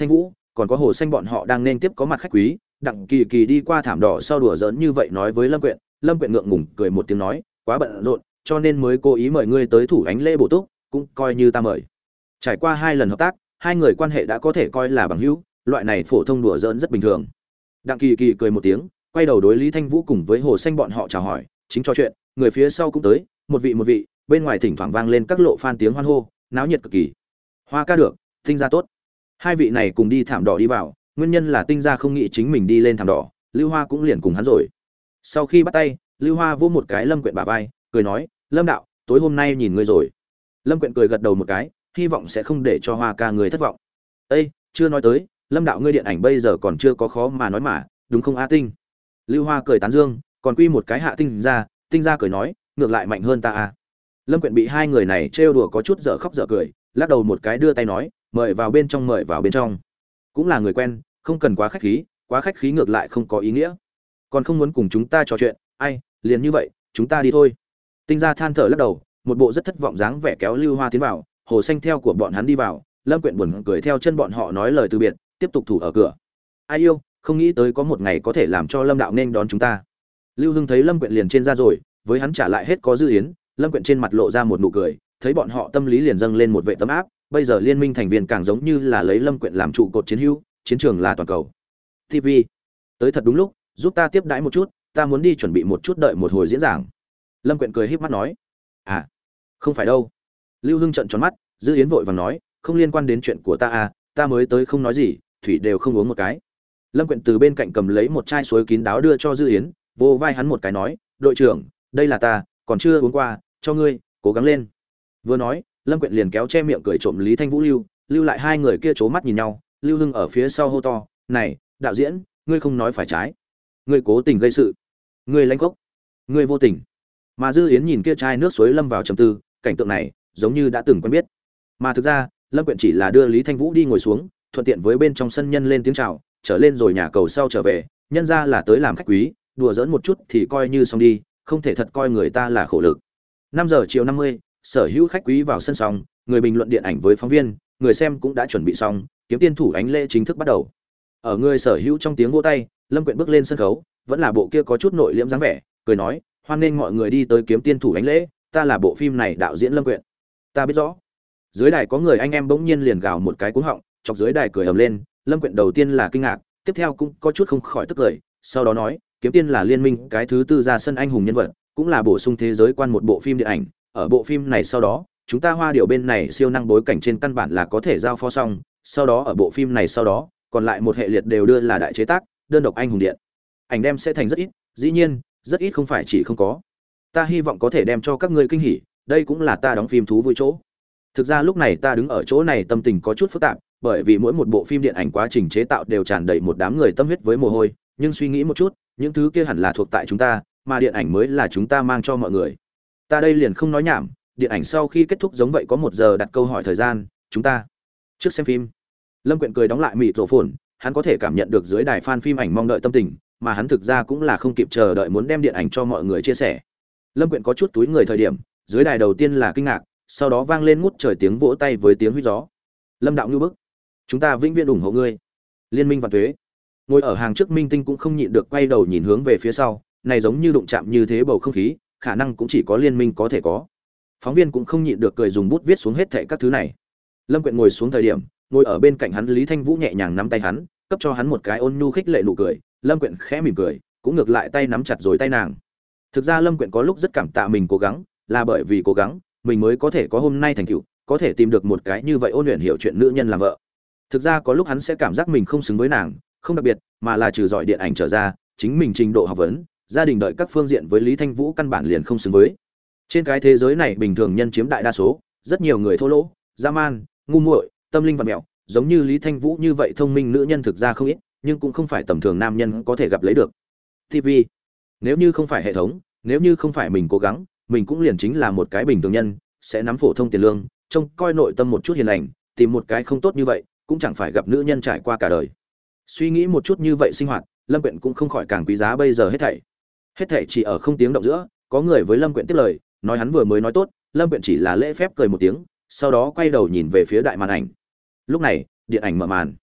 còn có Hồ Xanh bọn họ đang nên tiếp có mặt khách quý. Đặng Kỳ Kỳ đi qua thảm đỏ sau đùa giỡn như vậy nói với Lâm Quyện ngượng ngùng cười một tiếng nói, quá bận rộn, cho nên mới cố ý mời ngươi tới thủ ánh lễ bổ túc, cũng coi như ta mời. Trải qua 2 lần hợp tác, hai người quan hệ đã có thể coi là bằng hữu, loại này phổ thông đùa giỡn rất bình thường. Đặng Kỳ Kỳ cười một tiếng, quay đầu đối Lý Thanh Vũ cùng với Hồ Xanh bọn họ chào hỏi, chính trò chuyện, người phía sau cũng tới, một vị, bên ngoài thỉnh thoảng vang lên các lộ fan tiếng hoan hô, náo nhiệt cực kỳ. Hoa ca được, Tinh gia tốt. Hai vị này cùng đi thảm đỏ đi vào, nguyên nhân là Tinh gia không nghĩ chính mình đi lên thảm đỏ, Lưu Hoa cũng liền cùng hắn rồi. Sau khi bắt tay, Lưu Hoa vỗ một cái Lâm Quyện bả vai, cười nói, Lâm đạo, tối hôm nay nhìn ngươi rồi. Lâm Quyện cười gật đầu một cái, hy vọng sẽ không để cho Hoa ca người thất vọng. Ê, chưa nói tới, Lâm đạo ngươi điện ảnh bây giờ còn chưa có khó mà nói mà, đúng không A Tinh? Lưu Hoa cười tán dương, còn quy một cái hạ Tinh gia cười nói, ngược lại mạnh hơn ta a. Lâm Quyện bị hai người này trêu đùa có chút dở khóc dở cười, lắc đầu một cái đưa tay nói, mời vào bên trong. Cũng là người quen, không cần quá khách khí ngược lại không có ý nghĩa. Còn không muốn cùng chúng ta trò chuyện, ai, liền như vậy, chúng ta đi thôi. Tinh gia than thở lắc đầu, một bộ rất thất vọng dáng vẻ kéo Lưu Hoa tiến vào, Hồ Xanh theo của bọn hắn đi vào, Lâm Quyện buồn cười theo chân bọn họ nói lời từ biệt, tiếp tục thủ ở cửa. Ai yêu, không nghĩ tới có một ngày có thể làm cho Lâm đạo nên đón chúng ta. Lưu Hưng thấy Lâm Quyện liền trên ra rồi, với hắn trả lại hết có dư yến, Lâm Quyện trên mặt lộ ra một nụ cười, thấy bọn họ tâm lý liền dâng lên một vệ tấm áp, bây giờ liên minh thành viên càng giống như là lấy Lâm Quyện làm trụ cột chiến hữu, chiến trường là toàn cầu. TV, tới thật đúng lúc, giúp ta tiếp đãi một chút, ta muốn đi chuẩn bị một chút đợi một hồi diễn giảng. Lâm Quyện cười híp mắt nói, à, không phải đâu. Lưu Hưng trợn tròn mắt, dư yến vội vàng nói, không liên quan đến chuyện của ta à, ta mới tới không nói gì, thủy đều không uống một cái. Lâm Quyện từ bên cạnh cầm lấy một chai suối kín đáo đưa cho dư yến, vô vai hắn một cái nói, đội trưởng, đây là ta, còn chưa uống qua, cho ngươi, cố gắng lên. Vừa nói, Lâm Quyện liền kéo che miệng cười trộm Lý Thanh Vũ lưu lại hai người kia c mắt nhìn nhau. Lưu Hưng ở phía sau hô to, này, đạo diễn, ngươi không nói phải trái, ngươi cố tình gây sự, ngươi lãnh gốc, ngươi vô tình. Mà dư yến nhìn kia chai nước suối lâm vào trầm tư, cảnh tượng này giống như đã từng quen biết. Mà thực ra, Lâm Quyện chỉ là đưa Lý Thanh Vũ đi ngồi xuống, thuận tiện với bên trong sân nhân lên tiếng chào, trở lên rồi nhà cầu sau trở về, nhân ra là tới làm khách quý, đùa giỡn một chút thì coi như xong đi, không thể thật coi người ta là khổ lực. 5 giờ chiều 50, sở hữu khách quý vào sân xong, người bình luận điện ảnh với phóng viên, người xem cũng đã chuẩn bị xong, kiếm tiên thủ ánh lễ chính thức bắt đầu. Ở người sở hữu trong tiếng vỗ tay, Lâm Quyện bước lên sân khấu, vẫn là bộ kia có chút nội liễm dáng vẻ, cười nói, hoan nghênh mọi người đi tới kiếm tiên thủ ánh lễ, ta là bộ phim này đạo diễn Lâm Quyện. Ta biết rõ. Dưới đài có người anh em bỗng nhiên liền gào một cái cuống họng, chọc dưới đài cười ầm lên, Lâm Quyện đầu tiên là kinh ngạc, tiếp theo cũng có chút không khỏi tức cười, sau đó nói, kiếm tiên là liên minh cái thứ tư ra sân anh hùng nhân vật, cũng là bổ sung thế giới quan một bộ phim điện ảnh, ở bộ phim này sau đó, chúng ta Hoa Điệu bên này siêu năng bối cảnh trên căn bản là có thể giao phó xong, sau đó ở bộ phim này sau đó, còn lại một hệ liệt đều đưa là đại chế tác, đơn độc anh hùng điện ảnh đem sẽ thành rất ít, dĩ nhiên, rất ít không phải chỉ không có. Ta hy vọng có thể đem cho các ngươi kinh hỉ, đây cũng là ta đóng phim thú vui chỗ. Thực ra lúc này ta đứng ở chỗ này tâm tình có chút phức tạp, bởi vì mỗi một bộ phim điện ảnh quá trình chế tạo đều tràn đầy một đám người tâm huyết với mồ hôi, nhưng suy nghĩ một chút, những thứ kia hẳn là thuộc tại chúng ta, mà điện ảnh mới là chúng ta mang cho mọi người. Ta đây liền không nói nhảm, điện ảnh sau khi kết thúc giống vậy có 1 giờ đặt câu hỏi thời gian, chúng ta trước xem phim. Lâm Quyện cười đóng lại mịt rổ phồn, hắn có thể cảm nhận được dưới đài fan phim ảnh mong đợi tâm tình, mà hắn thực ra cũng là không kịp chờ đợi muốn đem điện ảnh cho mọi người chia sẻ. Lâm Quyện có chút túi người thời điểm, dưới đài đầu tiên là kinh ngạc, sau đó vang lên ngút trời tiếng vỗ tay với tiếng huýt gió. Lâm đạo như bức, chúng ta vĩnh viễn ủng hộ ngươi. Liên minh Vạn Tuế. Ngồi ở hàng trước Minh Tinh cũng không nhịn được quay đầu nhìn hướng về phía sau, này giống như đụng chạm như thế bầu không khí, khả năng cũng chỉ có liên minh có thể có. Phóng viên cũng không nhịn được cười dùng bút viết xuống hết thảy các thứ này. Lâm Quyện ngồi xuống thời điểm, ngồi ở bên cạnh hắn Lý Thanh Vũ nhẹ nhàng nắm tay hắn, cấp cho hắn một cái ôn nhu khích lệ nụ cười. Lâm Quyện khẽ mỉm cười, cũng ngược lại tay nắm chặt rồi tay nàng. Thực ra Lâm Quyện có lúc rất cảm tạ mình cố gắng, là bởi vì cố gắng, mình mới có thể có hôm nay thành tựu, có thể tìm được một cái như vậy ôn luyện hiểu chuyện nữ nhân làm vợ. Thực ra có lúc hắn sẽ cảm giác mình không xứng với nàng, không đặc biệt, mà là trừ giỏi điện ảnh trở ra, chính mình trình độ học vấn, gia đình đợi các phương diện với Lý Thanh Vũ căn bản liền không xứng với. Trên cái thế giới này bình thường nhân chiếm đại đa số, rất nhiều người thô lỗ, dã man, ngu muội, tâm linh vặn mẹo, giống như Lý Thanh Vũ như vậy thông minh nữ nhân thực ra không ít, nhưng cũng không phải tầm thường nam nhân có thể gặp lấy được. TV, nếu như không phải hệ thống, nếu như không phải mình cố gắng, mình cũng liền chính là một cái bình thường nhân, sẽ nắm phổ thông tiền lương, trông coi nội tâm một chút hiền lành, tìm một cái không tốt như vậy, cũng chẳng phải gặp nữ nhân trải qua cả đời. Suy nghĩ một chút như vậy sinh hoạt, Lâm Quyện cũng không khỏi càng quý giá bây giờ hết thảy. Hết thảy chỉ ở không tiếng động giữa, có người với Lâm Quyện tiếp lời, nói hắn vừa mới nói tốt, Lâm Quyện chỉ là lễ phép cười một tiếng, sau đó quay đầu nhìn về phía đại màn ảnh. Lúc này, điện ảnh mở màn.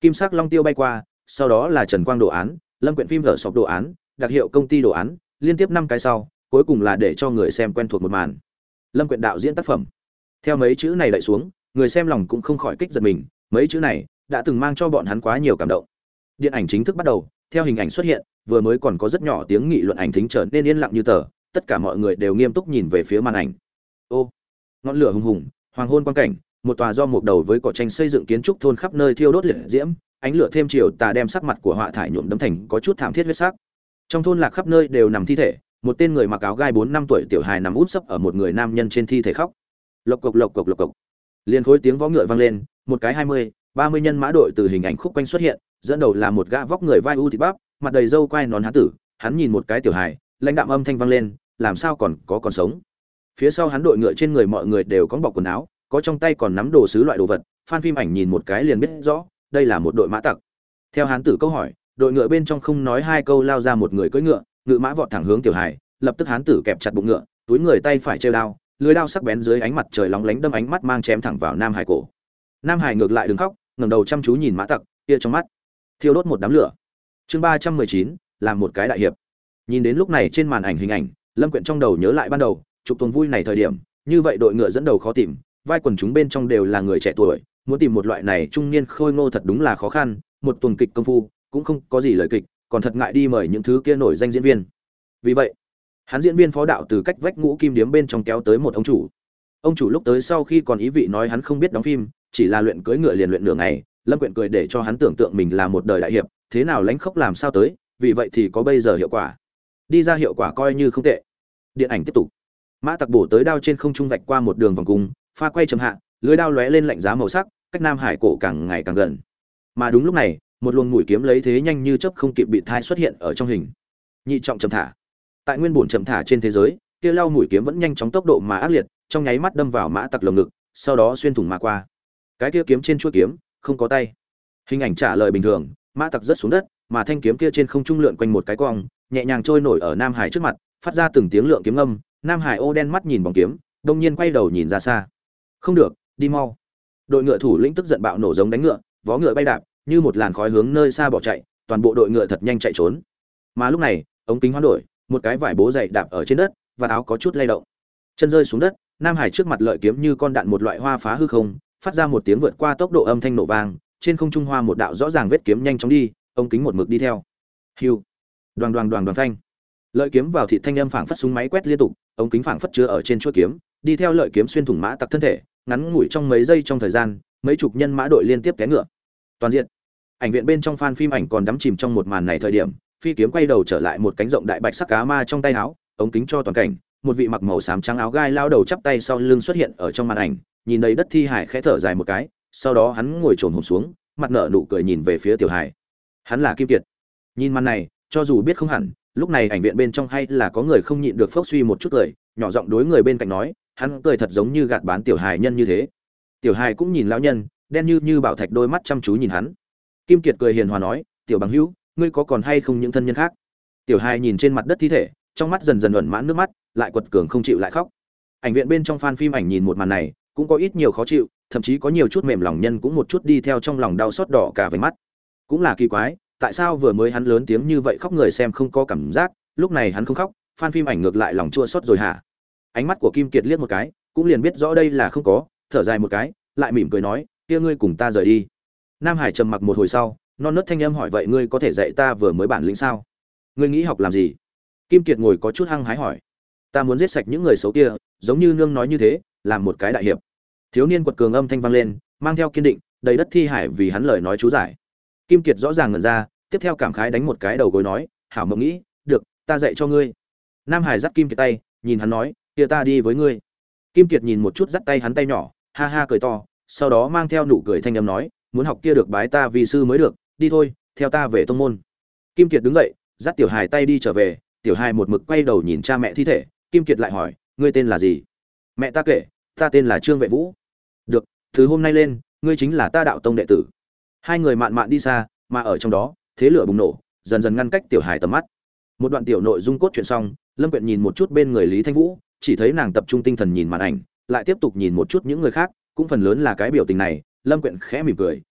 Kim sắc long tiêu bay qua, sau đó là Trần Quang đồ án, Lâm Quyện phim vở sọc đồ án, đặc hiệu công ty đồ án, liên tiếp 5 cái sau, cuối cùng là để cho người xem quen thuộc một màn. Lâm Quyện đạo diễn tác phẩm. Theo mấy chữ này đợi xuống, người xem lòng cũng không khỏi kích giật mình, mấy chữ này đã từng mang cho bọn hắn quá nhiều cảm động. Điện ảnh chính thức bắt đầu, theo hình ảnh xuất hiện, vừa mới còn có rất nhỏ tiếng nghị luận ảnh thính trở nên yên lặng như tờ, tất cả mọi người đều nghiêm túc nhìn về phía màn ảnh. Ô, ngọn lửa hùng hùng, hoàng hôn quang cảnh, một tòa do một đầu với cỏ tranh xây dựng kiến trúc thôn khắp nơi thiêu đốt liệt diễm, ánh lửa thêm chiều tà đem sắc mặt của họa thải nhuộm đấm thành có chút thảm thiết huyết sắc. Trong thôn lạc khắp nơi đều nằm thi thể, một tên người mặc áo gai 4-5 tuổi tiểu hài nằm úp sấp ở một người nam nhân trên thi thể khóc. Lộc cộc lộc cộc lộc cộc. Liên khối tiếng vó ngựa vang lên, một cái 20-30 nhân mã đội từ hình ảnh khúc quanh xuất hiện, dẫn đầu là một gã vóc người vai u thịt bắp, mặt đầy râu quai nón hán tử, hắn nhìn một cái tiểu hài, lãnh đạm âm thanh vang lên, làm sao còn sống. Phía sau hắn đội ngựa trên người mọi người đều có bọc quần áo, có trong tay còn nắm đồ sứ loại đồ vật, fan phim ảnh nhìn một cái liền biết rõ, đây là một đội mã tặc. Theo hán tử câu hỏi, đội ngựa bên trong không nói hai câu lao ra một người cưỡi ngựa, ngựa mã vọt thẳng hướng tiểu hài, lập tức hán tử kẹp chặt bụng ngựa, túi người tay phải treo đao, lưỡi đao sắc bén dưới ánh mặt trời lóng lánh đâm ánh mắt mang chém thẳng vào nam hải cổ. Nam hải ngược lại đừng khóc, ngẩng đầu chăm chú nhìn mã tặc, kia trong mắt thiêu đốt một đám lửa. Chương 319, làm một cái đại hiệp. Nhìn đến lúc này trên màn ảnh hình ảnh, Lâm Quyện trong đầu nhớ lại ban đầu, chụp tuần vui này thời điểm, như vậy đội ngựa dẫn đầu khó tìm, vai quần chúng bên trong đều là người trẻ tuổi, muốn tìm một loại này trung niên khôi ngô thật đúng là khó khăn, một tuần kịch công phu, cũng không có gì lời kịch, còn thật ngại đi mời những thứ kia nổi danh diễn viên. Vì vậy, hắn diễn viên phó đạo từ cách vách Ngũ Kim Điếm bên trong kéo tới một ông chủ. Ông chủ lúc tới sau khi còn ý vị nói hắn không biết đóng phim, chỉ là luyện cưỡi ngựa liền luyện nửa ngày, Lâm Quyện cười để cho hắn tưởng tượng mình là một đời đại hiệp, thế nào lánh khốc làm sao tới, vì vậy thì có bây giờ hiệu quả. Đi ra hiệu quả coi như không tệ. Điện ảnh tiếp tục. Mã tặc bổ tới đao trên không trung vạch qua một đường vòng cung, pha quay chậm hạ, lưới đao lóe lên lạnh giá màu sắc, cách Nam Hải cổ càng ngày càng gần. Mà đúng lúc này, một luồng mũi kiếm lấy thế nhanh như chớp không kịp bị thai xuất hiện ở trong hình. Nhị trọng chậm thả. Tại nguyên bổn chậm thả trên thế giới, kia lao mũi kiếm vẫn nhanh chóng tốc độ mà ác liệt, trong nháy mắt đâm vào mã tặc lồng ngực, sau đó xuyên thủng mà qua. Cái kia kiếm trên chuôi kiếm không có tay. Hình ảnh trả lời bình thường, mã tặc rớt xuống đất, mà thanh kiếm kia trên không trung lượn quanh một cái cong, nhẹ nhàng trôi nổi ở Nam Hải trước mặt, phát ra từng tiếng lượng kiếm âm. Nam Hải ô đen mắt nhìn bóng kiếm, đông nhiên quay đầu nhìn ra xa. Không được, đi mau. Đội ngựa thủ lĩnh tức giận bạo nổ giống đánh ngựa, vó ngựa bay đạp, như một làn khói hướng nơi xa bỏ chạy, toàn bộ đội ngựa thật nhanh chạy trốn. Mà lúc này, ống kính hoán đổi, một cái vải bố dày đạp ở trên đất, và áo có chút lay động. Chân rơi xuống đất, Nam Hải trước mặt lợi kiếm như con đạn một loại hoa phá hư không, phát ra một tiếng vượt qua tốc độ âm thanh nổ vang, trên không trung hoa một đạo rõ ràng vết kiếm nhanh chóng đi, ống kính một mực đi theo. Hưu. Đoàng đoàng đoàng đoàng phanh. Lợi kiếm vào thịt thanh âm phảng phất súng máy quét liên tục, ống kính phảng phất chứa ở trên chuôi kiếm, đi theo lợi kiếm xuyên thủng mã tặc thân thể, ngắn ngủi trong mấy giây trong thời gian, mấy chục nhân mã đội liên tiếp té ngựa. Toàn diện. Ảnh viện bên trong fan phim ảnh còn đắm chìm trong một màn này thời điểm, phi kiếm quay đầu trở lại một cánh rộng đại bạch sắc cá ma trong tay áo, ống kính cho toàn cảnh, một vị mặc màu xám trắng áo gai lao đầu chắp tay sau lưng xuất hiện ở trong màn ảnh, nhìn đầy đất thi hải khẽ thở dài một cái, sau đó hắn ngồi chồm hổm xuống, mặt nở nụ cười nhìn về phía tiểu hải. Hắn là Kim Kiệt. Nhìn màn này, cho dù biết không hẳn, lúc này ảnh viện bên trong hay là có người không nhịn được phốc suy một chút cười, nhỏ giọng đối người bên cạnh nói, hắn cười thật giống như gạt bán tiểu hài nhân như thế. Tiểu hài cũng nhìn lão nhân, đen như bảo thạch đôi mắt chăm chú nhìn hắn. Kim Kiệt cười hiền hòa nói, tiểu bằng hữu, ngươi có còn hay không những thân nhân khác? Tiểu hài nhìn trên mặt đất thi thể, trong mắt dần dần ẩn mãn nước mắt, lại quật cường không chịu lại khóc. Ảnh viện bên trong fan phim ảnh nhìn một màn này, cũng có ít nhiều khó chịu, thậm chí có nhiều chút mềm lòng nhân cũng một chút đi theo trong lòng đau xót đỏ cả vành mắt. Cũng là kỳ quái, tại sao vừa mới hắn lớn tiếng như vậy khóc người xem không có cảm giác, lúc này hắn không khóc, fan phim ảnh ngược lại lòng chua xót rồi hả? Ánh mắt của Kim Kiệt liếc một cái, cũng liền biết rõ đây là không có, thở dài một cái, lại mỉm cười nói, kia ngươi cùng ta rời đi. Nam Hải trầm mặc một hồi sau, non nớt thanh âm hỏi, vậy ngươi có thể dạy ta vừa mới bản lĩnh sao? Ngươi nghĩ học làm gì? Kim Kiệt ngồi có chút hăng hái hỏi. Ta muốn giết sạch những người xấu kia, giống như nương nói như thế, làm một cái đại hiệp. Thiếu niên quật cường âm thanh vang lên, mang theo kiên định, đầy đất thi hải vì hắn lời nói chú giải. Kim Kiệt rõ ràng ngẩn ra, tiếp theo cảm khái đánh một cái đầu gối nói, hảo mộng nghĩ, được, ta dạy cho ngươi. Nam Hải dắt Kim Kiệt tay, nhìn hắn nói, kia ta đi với ngươi. Kim Kiệt nhìn một chút dắt tay hắn tay nhỏ, ha ha cười to, sau đó mang theo nụ cười thanh âm nói, muốn học kia được bái ta vì sư mới được, đi thôi, theo ta về tông môn. Kim Kiệt đứng dậy, dắt Tiểu Hải tay đi trở về, Tiểu Hải một mực quay đầu nhìn cha mẹ thi thể, Kim Kiệt lại hỏi, ngươi tên là gì? Mẹ ta kể, ta tên là Trương Vệ Vũ. Được, từ hôm nay lên, ngươi chính là ta đạo tông đệ tử. Hai người mạn mạn đi xa, mà ở trong đó, thế lửa bùng nổ, dần dần ngăn cách Tiểu Hải tầm mắt. Một đoạn tiểu nội dung cốt truyện xong, Lâm Quyện nhìn một chút bên người Lý Thanh Vũ, chỉ thấy nàng tập trung tinh thần nhìn màn ảnh, lại tiếp tục nhìn một chút những người khác, cũng phần lớn là cái biểu tình này. Lâm Quyện khẽ mỉm cười,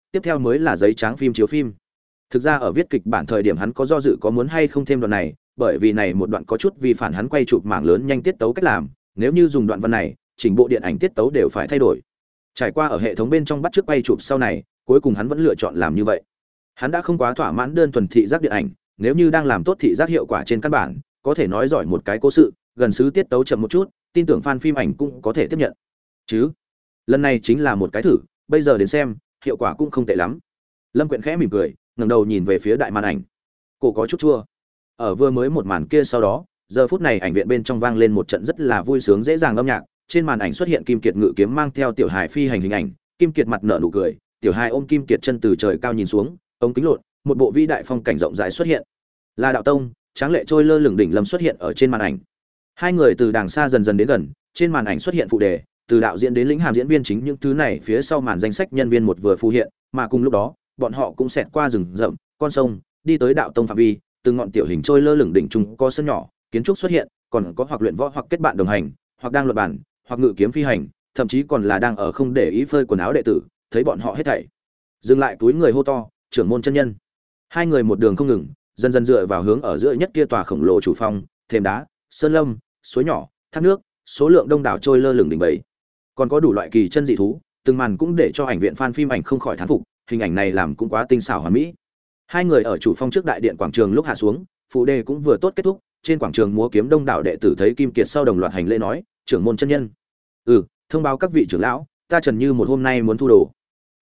tiếp theo mới là giấy trắng phim chiếu phim. Thực ra ở viết kịch bản thời điểm hắn có do dự có muốn hay không thêm đoạn này, bởi vì này một đoạn có chút vi phản hắn quay chụp mảng lớn nhanh tiết tấu cách làm, nếu như dùng đoạn văn này, chỉnh bộ điện ảnh tiết tấu đều phải thay đổi. Trải qua ở hệ thống bên trong bắt chước quay chụp sau này, cuối cùng hắn vẫn lựa chọn làm như vậy. Hắn đã không quá thỏa mãn đơn thuần thị giác điện ảnh, nếu như đang làm tốt thị giác hiệu quả trên căn bản, có thể nói giỏi một cái cố sự, gần xứ tiết tấu chậm một chút, tin tưởng fan phim ảnh cũng có thể tiếp nhận. Chứ, lần này chính là một cái thử, bây giờ đến xem, hiệu quả cũng không tệ lắm. Lâm Quyện khẽ mỉm cười, ngẩng đầu nhìn về phía đại màn ảnh. Cổ có chút chua. Ở vừa mới một màn kia sau đó, giờ phút này ảnh viện bên trong vang lên một trận rất là vui sướng dễ dàng âm nhạc, trên màn ảnh xuất hiện Kim Kiệt ngự kiếm mang theo Tiểu Hải phi hành hình ảnh, Kim Kiệt mặt nở nụ cười, Tiểu Hải ôm Kim Kiệt chân từ trời cao nhìn xuống, ống kính lộn, một bộ vĩ đại phong cảnh rộng rãi xuất hiện. Là Đạo Tông, tráng lệ trôi lơ lửng đỉnh lâm xuất hiện ở trên màn ảnh. Hai người từ đàng xa dần dần đến gần, trên màn ảnh xuất hiện phụ đề, từ đạo diễn đến lĩnh hàm diễn viên chính những thứ này phía sau màn danh sách nhân viên một vừa phù hiện, mà cùng lúc đó, bọn họ cũng xẹt qua rừng rậm, con sông, đi tới Đạo Tông phạm vi, từng ngọn tiểu hình trôi lơ lửng đỉnh trung có sân nhỏ, kiến trúc xuất hiện, còn có hoặc luyện võ hoặc kết bạn đồng hành, hoặc đang luận bản, hoặc ngự kiếm phi hành, thậm chí còn là đang ở không để ý phơi quần áo đệ tử, thấy bọn họ hết thảy, dừng lại túi người hô to, trưởng môn chân nhân. Hai người một đường không ngừng, dần dần dựa vào hướng ở giữa nhất kia tòa khổng lồ chủ phong, thềm đá, sơn lâm, suối nhỏ, thác nước, số lượng đông đảo trôi lơ lửng đỉnh bầy, còn có đủ loại kỳ chân dị thú, từng màn cũng để cho ảnh viện fan phim ảnh không khỏi thán phục, hình ảnh này làm cũng quá tinh xảo hoàn mỹ. Hai người ở chủ phong trước đại điện quảng trường lúc hạ xuống, phụ đề cũng vừa tốt kết thúc, trên quảng trường múa kiếm đông đảo đệ tử thấy Kim Kiệt sau đồng loạt hành lễ nói, trưởng môn chân nhân. Thông báo các vị trưởng lão, ta Trần Như một hôm nay muốn thu đồ.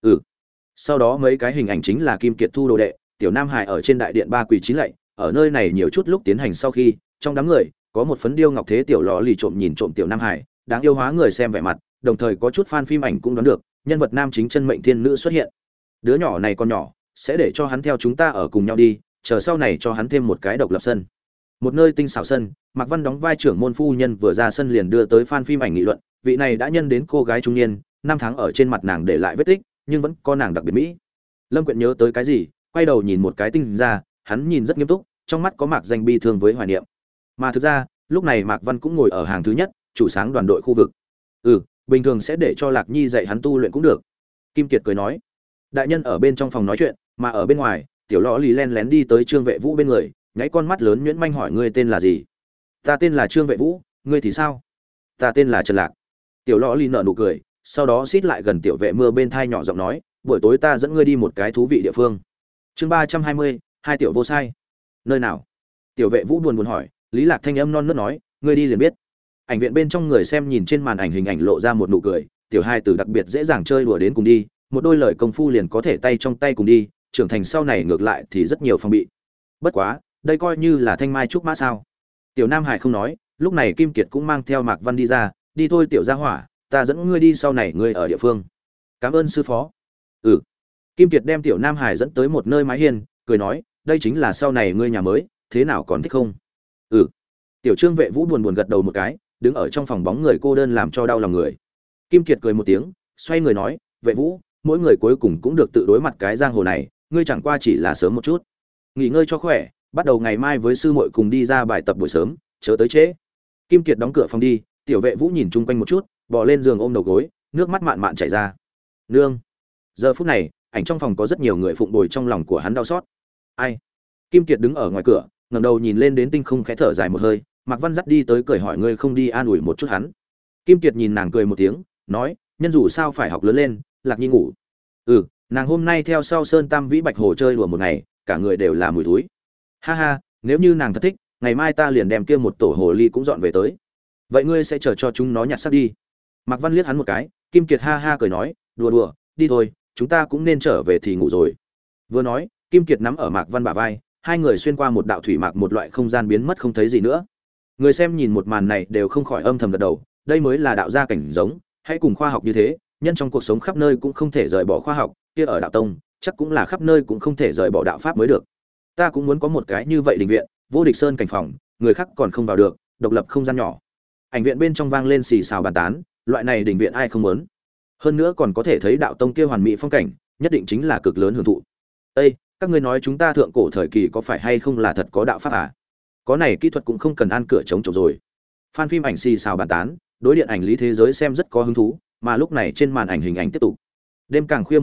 Sau đó mấy cái hình ảnh chính là Kim Kiệt thu đồ đệ, Tiểu Nam Hải ở trên đại điện ba quỳ chín lạy, ở nơi này nhiều chút lúc tiến hành sau khi, trong đám người có một phấn điêu ngọc thế tiểu lọ lì trộm nhìn trộm Tiểu Nam Hải, đáng yêu hóa người xem vẻ mặt, đồng thời có chút fan phim ảnh cũng đoán được, nhân vật nam chính chân mệnh thiên nữ xuất hiện. Đứa nhỏ này còn nhỏ, sẽ để cho hắn theo chúng ta ở cùng nhau đi, chờ sau này cho hắn thêm một cái độc lập sân. Một nơi tinh xảo sân, Mạc Văn đóng vai trưởng môn phu nhân vừa ra sân liền đưa tới fan phim ảnh nghị luận, vị này đã nhân đến cô gái trung niên, năm tháng ở trên mặt nàng để lại vết tích, nhưng vẫn có nàng đặc biệt mỹ. Lâm Quyện nhớ tới cái gì, quay đầu nhìn một cái tinh ra, hắn nhìn rất nghiêm túc, trong mắt có Mạc Danh bi thương với hoài niệm. Mà thực ra, lúc này Mạc Văn cũng ngồi ở hàng thứ nhất, chủ sáng đoàn đội khu vực. Bình thường sẽ để cho Lạc Nhi dạy hắn tu luyện cũng được. Kim Kiệt cười nói. Đại nhân ở bên trong phòng nói chuyện, mà ở bên ngoài, tiểu lọ lì len lén đi tới Trương Vệ Vũ bên người, nháy con mắt lớn nhuyễn manh hỏi ngươi tên là gì? Ta tên là Trương Vệ Vũ, ngươi thì sao? Ta tên là Trần Lạc. Tiểu lọ lì nở nụ cười, sau đó xít lại gần tiểu vệ mưa bên thai nhỏ giọng nói, buổi tối ta dẫn ngươi đi một cái thú vị địa phương. Chương 320, hai tiểu vô sai. Nơi nào? Tiểu vệ Vũ buồn buồn hỏi, Lý Lạc thanh âm non nớt nói, ngươi đi liền biết. Ảnh viện bên trong người xem nhìn trên màn ảnh hình ảnh lộ ra một nụ cười, tiểu hai tử đặc biệt dễ dàng chơi đùa đến cùng đi, một đôi lời công phu liền có thể tay trong tay cùng đi, trưởng thành sau này ngược lại thì rất nhiều phòng bị. Bất quá, đây coi như là thanh mai trúc mã sao? Tiểu Nam Hải không nói, lúc này Kim Kiệt cũng mang theo Mạc Văn đi ra, đi thôi tiểu gia hỏa, ta dẫn ngươi đi sau này ngươi ở địa phương. Cảm ơn sư phó. Kim Kiệt đem tiểu Nam Hải dẫn tới một nơi mái hiên, cười nói, đây chính là sau này ngươi nhà mới, thế nào còn thích không? Tiểu Trương Vệ Vũ buồn buồn gật đầu một cái, đứng ở trong phòng bóng người cô đơn làm cho đau lòng người. Kim Kiệt cười một tiếng, xoay người nói, Vệ Vũ, mỗi người cuối cùng cũng được tự đối mặt cái giang hồ này, ngươi chẳng qua chỉ là sớm một chút, nghỉ ngơi cho khỏe, bắt đầu ngày mai với sư muội cùng đi ra bài tập buổi sớm, chớ tới trễ. Kim Kiệt đóng cửa phòng đi, tiểu Vệ Vũ nhìn chung quanh một chút, bò lên giường ôm đầu gối, nước mắt mạn mạn chảy ra. Nương. Giờ phút này, ảnh trong phòng có rất nhiều người phụng bồi trong lòng của hắn đau xót. Ai? Kim Kiệt đứng ở ngoài cửa, ngẩng đầu nhìn lên đến tinh không khẽ thở dài một hơi, Mạc Văn dắt đi tới cười hỏi ngươi không đi an ủi một chút hắn. Kim Kiệt nhìn nàng cười một tiếng, nói, nhân dù sao phải học lớn lên, Lạc Nhi ngủ. Nàng hôm nay theo sau Sơn Tam Vĩ Bạch Hồ chơi đùa một ngày, cả người đều là mùi thúi. Ha ha, nếu như nàng thật thích, ngày mai ta liền đem kia một tổ hồ ly cũng dọn về tới. Vậy ngươi sẽ chờ cho chúng nó nhặt xác đi. Mạc Văn liếc hắn một cái, Kim Kiệt ha ha cười nói, đùa đùa, đi thôi, chúng ta cũng nên trở về thì ngủ rồi. Vừa nói, Kim Kiệt nắm ở Mạc Văn bả vai, hai người xuyên qua một đạo thủy mạc một loại không gian biến mất không thấy gì nữa. Người xem nhìn một màn này đều không khỏi âm thầm gật đầu, đây mới là đạo gia cảnh giống, hãy cùng khoa học như thế, nhân trong cuộc sống khắp nơi cũng không thể rời bỏ khoa học, kia ở đạo tông, chắc cũng là khắp nơi cũng không thể rời bỏ đạo pháp mới được. Ta cũng muốn có một cái như vậy đình viện, vô địch sơn cảnh phòng, người khác còn không vào được, độc lập không gian nhỏ. Ảnh viện bên trong vang lên xì xào bàn tán, loại này đình viện ai không muốn. Hơn nữa còn có thể thấy đạo tông kia hoàn mỹ phong cảnh, nhất định chính là cực lớn hưởng thụ. Ê, các ngươi nói chúng ta thượng cổ thời kỳ có phải hay không là thật có đạo pháp à? Có này kỹ thuật cũng không cần ăn cửa chống trộm rồi. Fan phim ảnh xì xào bàn tán, đối điện ảnh lý thế giới xem rất có hứng thú, mà lúc này trên màn ảnh hình ảnh tiếp tục. Đêm càng khuya một ít,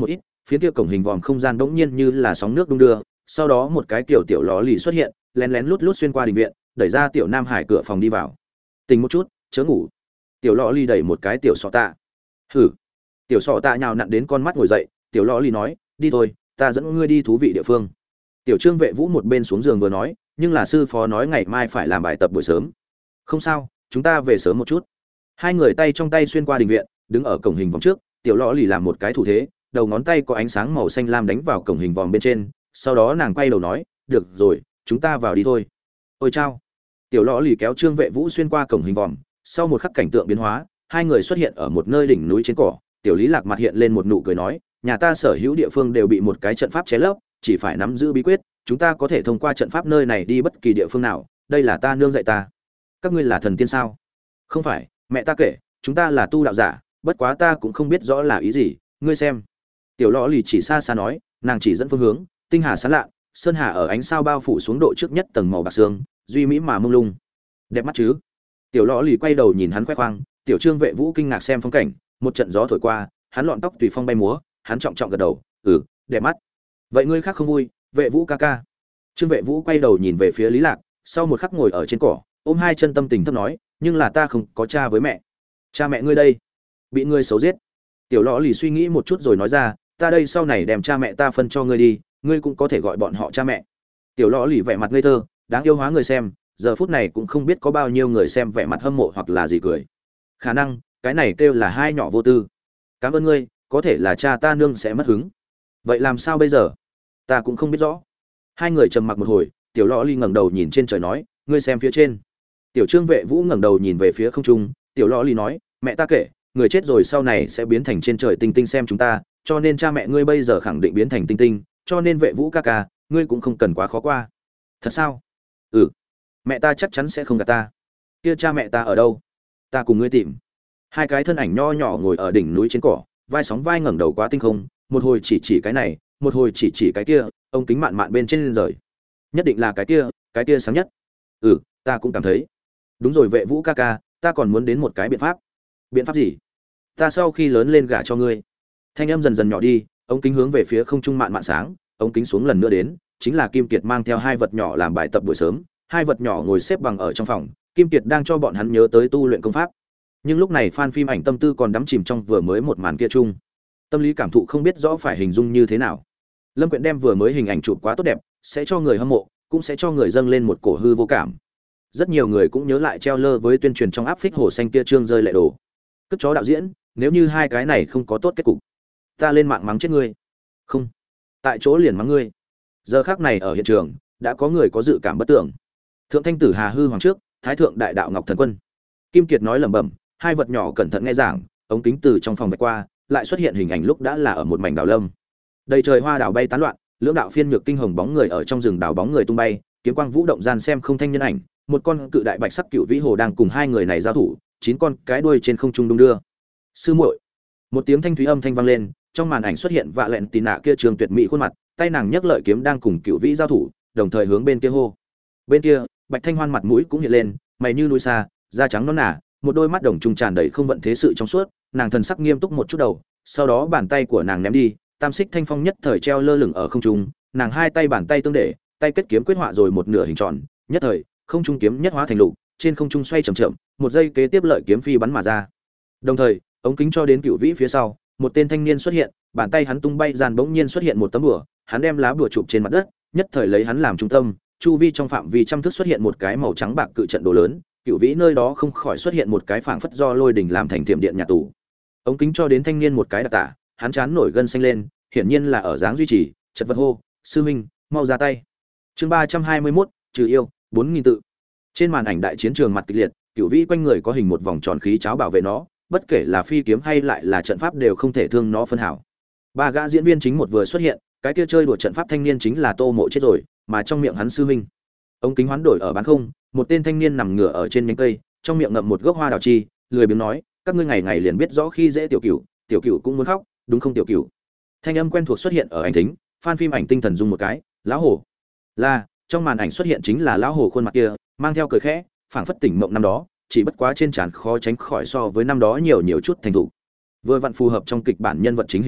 Phiến kia cổng hình vòm không gian bỗng nhiên như là sóng nước đung đưa, sau đó một cái tiểu ló lì xuất hiện, lén lén lút lút xuyên qua đình viện, đẩy ra tiểu Nam Hải cửa phòng đi vào. Tỉnh một chút, chớ ngủ. Tiểu lọ lì đẩy một cái tiểu sọ tạ. Hử. Tiểu sọ tạ nhào nặn đến con mắt ngồi dậy, tiểu lọ lì nói, đi thôi, ta dẫn ngươi đi thú vị địa phương. Tiểu Trương Vệ Vũ một bên xuống giường vừa nói, nhưng là sư phó nói ngày mai phải làm bài tập buổi sớm. Không sao, chúng ta về sớm một chút. Hai người tay trong tay xuyên qua đình viện, đứng ở cổng hình vòm trước, tiểu lọ lì làm một cái thủ thế, đầu ngón tay có ánh sáng màu xanh lam đánh vào cổng hình vòm bên trên, sau đó nàng quay đầu nói, được rồi, chúng ta vào đi thôi. Ôi chao. Tiểu lọ lì kéo Trương Vệ Vũ xuyên qua cổng hình vòm, sau một khắc cảnh tượng biến hóa, hai người xuất hiện ở một nơi đỉnh núi trên cỏ, tiểu Lý Lạc mặt hiện lên một nụ cười nói, nhà ta sở hữu địa phương đều bị một cái trận pháp che lấp, chỉ phải nắm giữ bí quyết, chúng ta có thể thông qua trận pháp nơi này đi bất kỳ địa phương nào, đây là ta nương dạy ta. Các ngươi là thần tiên sao? Không phải, mẹ ta kể, chúng ta là tu đạo giả, bất quá ta cũng không biết rõ là ý gì, ngươi xem. Tiểu lọ lì chỉ xa xa nói, nàng chỉ dẫn phương hướng, tinh hà sáng lạ, sơn hà ở ánh sao bao phủ xuống độ trước nhất tầng màu bạc sương, duy mỹ mà mông lung. Đẹp mắt chứ? Tiểu lọ lì quay đầu nhìn hắn khoe khoang, tiểu Trương Vệ Vũ kinh ngạc xem phong cảnh, một trận gió thổi qua, hắn lọn tóc tùy phong bay múa, hắn trọng trọng gật đầu, đẹp mắt. Vậy ngươi khác không vui, Vệ Vũ ca ca. Trương Vệ Vũ quay đầu nhìn về phía Lý Lạc, sau một khắc ngồi ở trên cỏ, ôm hai chân tâm tình thấp nói, nhưng là ta không có cha với mẹ. Cha mẹ ngươi đây, bị ngươi xấu giết. Tiểu lọ lì suy nghĩ một chút rồi nói ra, ta đây sau này đem cha mẹ ta phân cho ngươi đi, ngươi cũng có thể gọi bọn họ cha mẹ. Tiểu lọ lì vẻ mặt ngây thơ, đáng yêu hóa người xem, giờ phút này cũng không biết có bao nhiêu người xem vẻ mặt hâm mộ hoặc là gì cười. Khả năng cái này kêu là hai nhỏ vô tư. Cảm ơn ngươi, có thể là cha ta nương sẽ mất hứng. Vậy làm sao bây giờ? Ta cũng không biết rõ. Hai người trầm mặc một hồi, tiểu lọ ly ngẩng đầu nhìn trên trời nói, ngươi xem phía trên. Tiểu Trương Vệ Vũ ngẩng đầu nhìn về phía không trung, tiểu lọ ly nói, mẹ ta kể, người chết rồi sau này sẽ biến thành trên trời tinh tinh xem chúng ta, cho nên cha mẹ ngươi bây giờ khẳng định biến thành tinh tinh, cho nên Vệ Vũ ca ca, ngươi cũng không cần quá khó qua. Thật sao? Ừ. Mẹ ta chắc chắn sẽ không gạt ta. Kia cha mẹ ta ở đâu? Ta cùng ngươi tìm. Hai cái thân ảnh nho nhỏ ngồi ở đỉnh núi trên cỏ, vai sóng vai ngẩng đầu quá tinh không, một hồi chỉ cái này, một hồi chỉ cái kia, ông kính mạn mạn bên trên lên rời. Nhất định là cái kia sáng nhất. Ừ, ta cũng cảm thấy. Đúng rồi Vệ Vũ ca ca, ta còn muốn đến một cái biện pháp. Biện pháp gì? Ta sau khi lớn lên gả cho ngươi. Thanh âm dần dần nhỏ đi, ông kính hướng về phía không trung mạn mạn sáng, ông kính xuống lần nữa đến, chính là Kim Kiệt mang theo hai vật nhỏ làm bài tập buổi sớm, hai vật nhỏ ngồi xếp bằng ở trong phòng, Kim Kiệt đang cho bọn hắn nhớ tới tu luyện công pháp. Nhưng lúc này fan phim ảnh tâm tư còn đắm chìm trong vừa mới một màn kia chung, tâm lý cảm thụ không biết rõ phải hình dung như thế nào. Lâm Quyện đem vừa mới hình ảnh chụp quá tốt đẹp, sẽ cho người hâm mộ, cũng sẽ cho người dâng lên một cổ hư vô cảm. Rất nhiều người cũng nhớ lại treo lơ với tuyên truyền trong áp phích hồ xanh kia trương rơi lệ đồ. Cất chó đạo diễn, nếu như hai cái này không có tốt kết cục, ta lên mạng mắng chết ngươi. Không, tại chỗ liền mắng ngươi. Giờ khắc này ở hiện trường, đã có người có dự cảm bất tưởng. Thượng Thanh Tử Hà hư hoàng trước, Thái thượng đại đạo Ngọc Thần Quân. Kim Kiệt nói lẩm bẩm, hai vật nhỏ cẩn thận nghe giảng, ống kính từ trong phòng vạch qua, lại xuất hiện hình ảnh lúc đã là ở một mảnh đào lâm. Đầy trời hoa đào bay tán loạn, lưỡng đạo phiên nhược kinh hồng bóng người ở trong rừng đào bóng người tung bay, kiếm quang vũ động gian xem không thanh nhân ảnh, một con cự đại bạch sắc cựu vĩ hồ đang cùng hai người này giao thủ, chín con cái đuôi trên không trung đung đưa. Sư muội, một tiếng thanh thúy âm thanh vang lên, trong màn ảnh xuất hiện Vạ Lẹn Tì Nạ kia trường tuyệt mỹ khuôn mặt, tay nàng nhấc lợi kiếm đang cùng cựu vĩ giao thủ, đồng thời hướng bên kia hô. Bên kia, Bạch Thanh Hoan mặt mũi cũng hiện lên, mày như núi xa, da trắng nõn nà, một đôi mắt đồng trùng tràn đầy không vận thế sự trong suốt, nàng thần sắc nghiêm túc một chút đầu, sau đó bàn tay của nàng ném đi, tam xích thanh phong nhất thời treo lơ lửng ở không trung, nàng hai tay bàn tay tương để, tay kết kiếm quyết họa rồi một nửa hình tròn, nhất thời, không trung kiếm nhất hóa thành lục, trên không trung xoay chậm chậm, một giây kế tiếp lợi kiếm phi bắn mà ra. Đồng thời, ống kính cho đến cựu vĩ phía sau, một tên thanh niên xuất hiện, bàn tay hắn tung bay dàn bỗng nhiên xuất hiện một tấm bùa, hắn đem lá bùa chụp trên mặt đất, nhất thời lấy hắn làm trung tâm, chu vi trong phạm vi trăm thước xuất hiện một cái màu trắng bạc cự trận đồ lớn, cựu vĩ nơi đó không khỏi xuất hiện một cái phảng phất do lôi đỉnh làm thành tiệm điện nhà tù. Ống kính cho đến thanh niên một cái đặc tả, hắn chán nổi gân xanh lên, hiển nhiên là ở dáng duy trì, chật vật hô, sư huynh, mau ra tay. Chương 321, trừ yêu, 4000 tự. Trên màn ảnh đại chiến trường mặt kịch liệt, cựu vĩ quanh người có hình một vòng tròn khí cháo bảo vệ nó, bất kể là phi kiếm hay lại là trận pháp đều không thể thương nó phân hảo. Ba gã diễn viên chính một vừa xuất hiện, cái kia chơi đùa trận pháp thanh niên chính là Tô Mộ chết rồi, mà trong miệng hắn sư huynh. Ống kính hoán đổi ở bán không, một tên thanh niên nằm ngửa ở trên nhánh cây, trong miệng ngậm một gốc hoa đào chi, lười biếng nói, các ngươi ngày ngày liền biết rõ khi dễ tiểu cửu cũng muốn khóc, đúng không tiểu cửu? Thanh âm quen thuộc xuất hiện ở ảnh thính, fan phim ảnh tinh thần rung một cái, lão hổ. Là, trong màn ảnh xuất hiện chính là lão hổ khuôn mặt kia, mang theo cười khẽ, phảng phất tỉnh mộng năm đó, chỉ bất quá trên trán khó tránh khỏi so với năm đó nhiều chút thành thủ. Vừa vặn phù hợp trong kịch bản nhân vật chính hình tượng,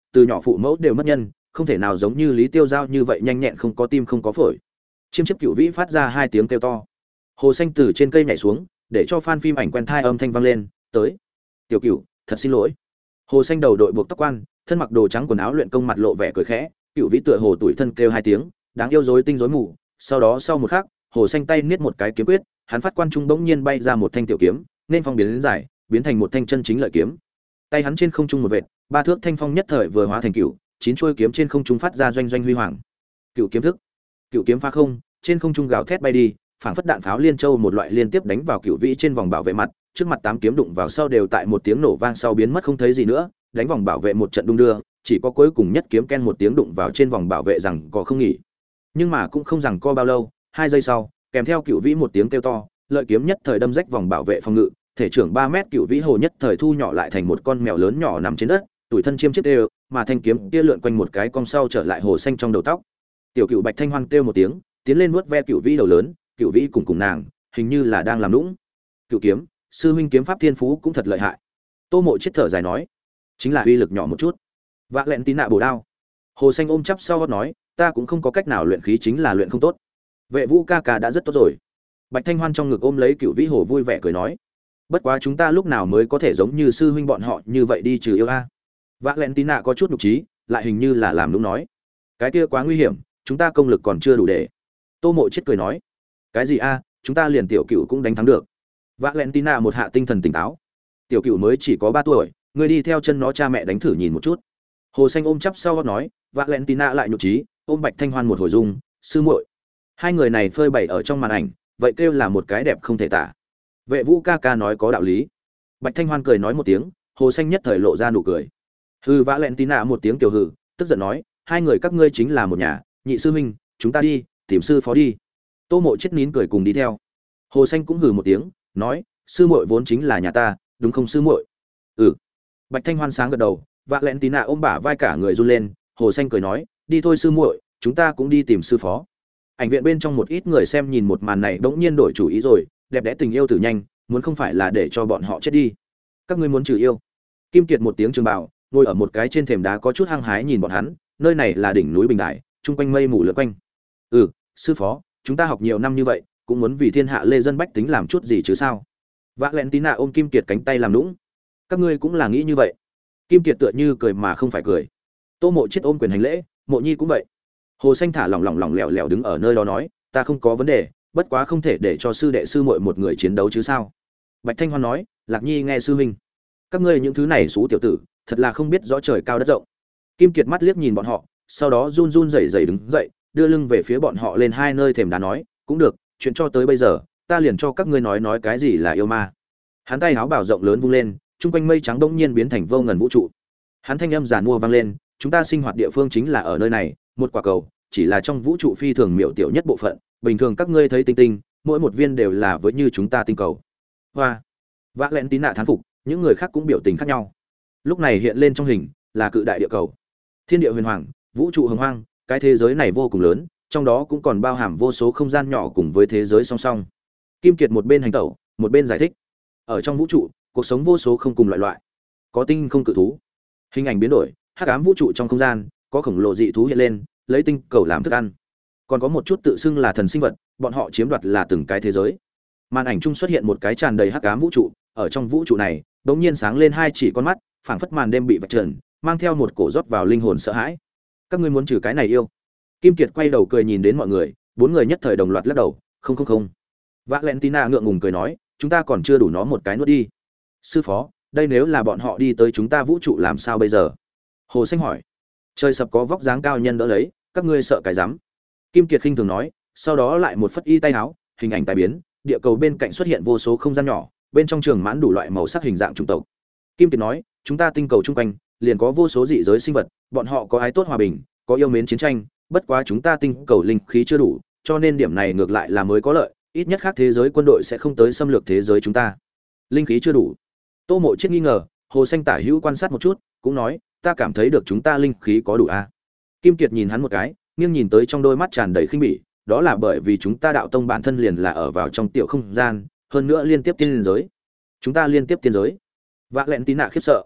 từ nhỏ phụ mẫu đều mất nhân, không thể nào giống như Lý Tiêu Giao như vậy nhanh nhẹn không có tim không có phổi. Chiêm chiếp cựu vĩ phát ra hai tiếng kêu to. Hồ Xanh từ trên cây nhảy xuống, để cho fan phim ảnh quen thai âm thanh vang lên, tới. Tiểu Cửu, thật xin lỗi. Hồ Xanh đầu đội buộc tóc quan, thân mặc đồ trắng quần áo luyện công mặt lộ vẻ cười khẽ, cựu vĩ tựa hồ tủi thân kêu hai tiếng, đáng yêu rối tinh rối mù. Sau đó sau một khắc, Hồ Xanh tay niết một cái kiếm quyết, hắn phát quan trung bỗng nhiên bay ra một thanh tiểu kiếm, nên phong biến đến dài, biến thành một thanh chân chính lợi kiếm. Tay hắn trên không trung một vệt, ba thước thanh phong nhất thời vừa hóa thành cựu, chín chuôi kiếm trên không trung phát ra doanh doanh huy hoàng. Cựu kiếm thức, cựu kiếm phá không, trên không trung gào thét bay đi, phảng phất đạn pháo liên châu một loại liên tiếp đánh vào cựu vĩ trên vòng bảo vệ mặt, trước mặt tám kiếm đụng vào sau đều tại một tiếng nổ vang sau biến mất không thấy gì nữa, đánh vòng bảo vệ một trận đung đưa, chỉ có cuối cùng nhất kiếm ken một tiếng đụng vào trên vòng bảo vệ rằng có không nghỉ. Nhưng mà cũng không rằng co bao lâu, 2 giây sau, kèm theo cựu vĩ một tiếng kêu to, lợi kiếm nhất thời đâm rách vòng bảo vệ phòng ngự, thể trưởng 3 mét cựu vĩ hồ nhất thời thu nhỏ lại thành một con mèo lớn nhỏ nằm trên đất, tủi thân chiêm chiếc đều, mà thanh kiếm kia lượn quanh một cái cong sau trở lại Hồ Xanh trong đầu tóc. Tiểu Cựu Bạch Thanh Hoan kêu một tiếng, tiến lên nuốt ve cựu vĩ đầu lớn, cựu vĩ cùng nàng, hình như là đang làm nũng. Cựu kiếm, sư huynh kiếm pháp thiên phú cũng thật lợi hại. Tô Mộ chết thở dài nói, chính là uy lực nhỏ một chút. Vạ lẹn tí nạ bổ đao. Hồ Xanh ôm chắp sau nói, ta cũng không có cách nào luyện khí chính là luyện không tốt. Vệ Vũ ca ca đã rất tốt rồi. Bạch Thanh Hoan trong ngực ôm lấy cựu vĩ hồ vui vẻ cười nói, bất quá chúng ta lúc nào mới có thể giống như sư huynh bọn họ như vậy đi trừ yêu a. Vạ lẹn tí nạ có chút nhục trí, lại hình như là làm đúng nói, cái kia quá nguy hiểm, chúng ta công lực còn chưa đủ để. Tô Mộ chết cười nói, cái gì a, chúng ta liền tiểu cựu cũng đánh thắng được. Vạ lẹn tí nạ một hạ tinh thần tỉnh táo, tiểu cựu mới chỉ có 3 tuổi, ngươi đi theo chân nó cha mẹ đánh thử nhìn một chút. Hồ Xanh ôm chắp sau nói, Vạ lẹn tí nạ lại nhục trí, ôm Bạch Thanh Hoan một hồi dung, sư muội. Hai người này phơi bày ở trong màn ảnh, vậy kêu là một cái đẹp không thể tả. Vệ Vũ ca ca nói có đạo lý. Bạch Thanh Hoan cười nói một tiếng, Hồ Xanh nhất thời lộ ra nụ cười. Hừ, Vạ lẹn tí nạ một tiếng tiểu hừ, tức giận nói, hai người các ngươi chính là một nhà, nhị sư huynh, chúng ta đi tìm sư phó đi. Tô Mộ chết nín cười cùng đi theo. Hồ Xanh cũng hừ một tiếng, nói, sư muội vốn chính là nhà ta, đúng không sư muội? Ừ. Bạch Thanh Hoan sáng gật đầu, Vạ lẹn tí nạ ôm bả vai cả người run lên. Hồ Xanh cười nói, đi thôi sư muội, chúng ta cũng đi tìm sư phó. Ảnh viện bên trong một ít người xem nhìn một màn này bỗng nhiên đổi chủ ý rồi, đẹp đẽ tình yêu tử nhanh, muốn không phải là để cho bọn họ chết đi. Các ngươi muốn trừ yêu? Kim Kiệt một tiếng trường bào, ngồi ở một cái trên thềm đá có chút hăng hái nhìn bọn hắn, nơi này là đỉnh núi Bình Đại, trung quanh mây mù lượn quanh. Ừ, sư phó, chúng ta học nhiều năm như vậy, cũng muốn vì thiên hạ lê dân bách tính làm chút gì chứ sao? Vạ lẹn tí nạ ôm Kim Kiệt cánh tay làm nũng. Các ngươi cũng là nghĩ như vậy? Kim Kiệt tựa như cười mà không phải cười. Tô Mộ chết ôm quyền hành lễ, Mộ Nhi cũng vậy. Hồ Xanh thả lỏng lẻo lẻo đứng ở nơi đó nói, ta không có vấn đề, bất quá không thể để cho sư đệ sư muội một người chiến đấu chứ sao? Bạch Thanh Hoan nói, Lạc Nhi nghe sư huynh. Các ngươi những thứ này xú tiểu tử, thật là không biết rõ trời cao đất rộng. Kim Kiệt mắt liếc nhìn bọn họ, sau đó run run rẩy rẩy đứng dậy, đưa lưng về phía bọn họ lên hai nơi thềm đá nói, cũng được, chuyện cho tới bây giờ, ta liền cho các ngươi nói cái gì là yêu ma. Hắn tay áo bảo rộng lớn vung lên, trung quanh mây trắng bỗng nhiên biến thành vô ngần vũ trụ. Hắn thanh âm giản mua vang lên, chúng ta sinh hoạt địa phương chính là ở nơi này, một quả cầu, chỉ là trong vũ trụ phi thường miểu tiểu nhất bộ phận, bình thường các ngươi thấy tinh tinh, mỗi một viên đều là với như chúng ta tinh cầu. Hoa. Vạ lẹn tí nạ thán phục, những người khác cũng biểu tình khác nhau. Lúc này hiện lên trong hình là cự đại địa cầu, thiên địa huyền hoàng, vũ trụ hồng hoang, cái thế giới này vô cùng lớn, trong đó cũng còn bao hàm vô số không gian nhỏ cùng với thế giới song song. Kim Kiệt một bên hành tẩu, một bên giải thích. Ở trong vũ trụ, cuộc sống vô số không cùng loại, có tinh không cự thú. Hình ảnh biến đổi, hắc ám vũ trụ trong không gian, có khổng lồ dị thú hiện lên, lấy tinh cầu làm thức ăn. Còn có một chút tự xưng là thần sinh vật, bọn họ chiếm đoạt là từng cái thế giới. Màn ảnh chung xuất hiện một cái tràn đầy hắc ám vũ trụ, ở trong vũ trụ này, đột nhiên sáng lên hai chỉ con mắt, phảng phất màn đêm bị vạch trần, mang theo một cổ rót vào linh hồn sợ hãi. Các ngươi muốn trừ cái này yêu? Kim Kiệt quay đầu cười nhìn đến mọi người, bốn người nhất thời đồng loạt lắc đầu, không. Valentina ngượng ngùng cười nói, chúng ta còn chưa đủ nó một cái nuốt đi. Sư phó, đây nếu là bọn họ đi tới chúng ta vũ trụ làm sao bây giờ? Hồ Xanh hỏi. Trời sập có vóc dáng cao nhân đỡ lấy, các ngươi sợ cái rắm? Kim Kiệt khinh thường nói, sau đó lại một phất y tay áo, hình ảnh tai biến, địa cầu bên cạnh xuất hiện vô số không gian nhỏ, bên trong trường mãn đủ loại màu sắc hình dạng chủng tộc. Kim Kiệt nói, chúng ta tinh cầu trung quanh liền có vô số dị giới sinh vật, bọn họ có ái tốt hòa bình, có yêu mến chiến tranh, bất quá chúng ta tinh cầu linh khí chưa đủ, cho nên điểm này ngược lại là mới có lợi, ít nhất khác thế giới quân đội sẽ không tới xâm lược thế giới chúng ta. Linh khí chưa đủ? Tô Mộ chết nghi ngờ, Hồ Xanh tả hữu quan sát một chút, cũng nói, ta cảm thấy được chúng ta linh khí có đủ a. Kim Kiệt nhìn hắn một cái, nghiêng nhìn tới trong đôi mắt tràn đầy khinh bỉ, đó là bởi vì chúng ta đạo tông bản thân liền là ở vào trong tiểu không gian, hơn nữa liên tiếp tiên giới. Chúng ta liên tiếp tiên giới? Valentina khiếp sợ.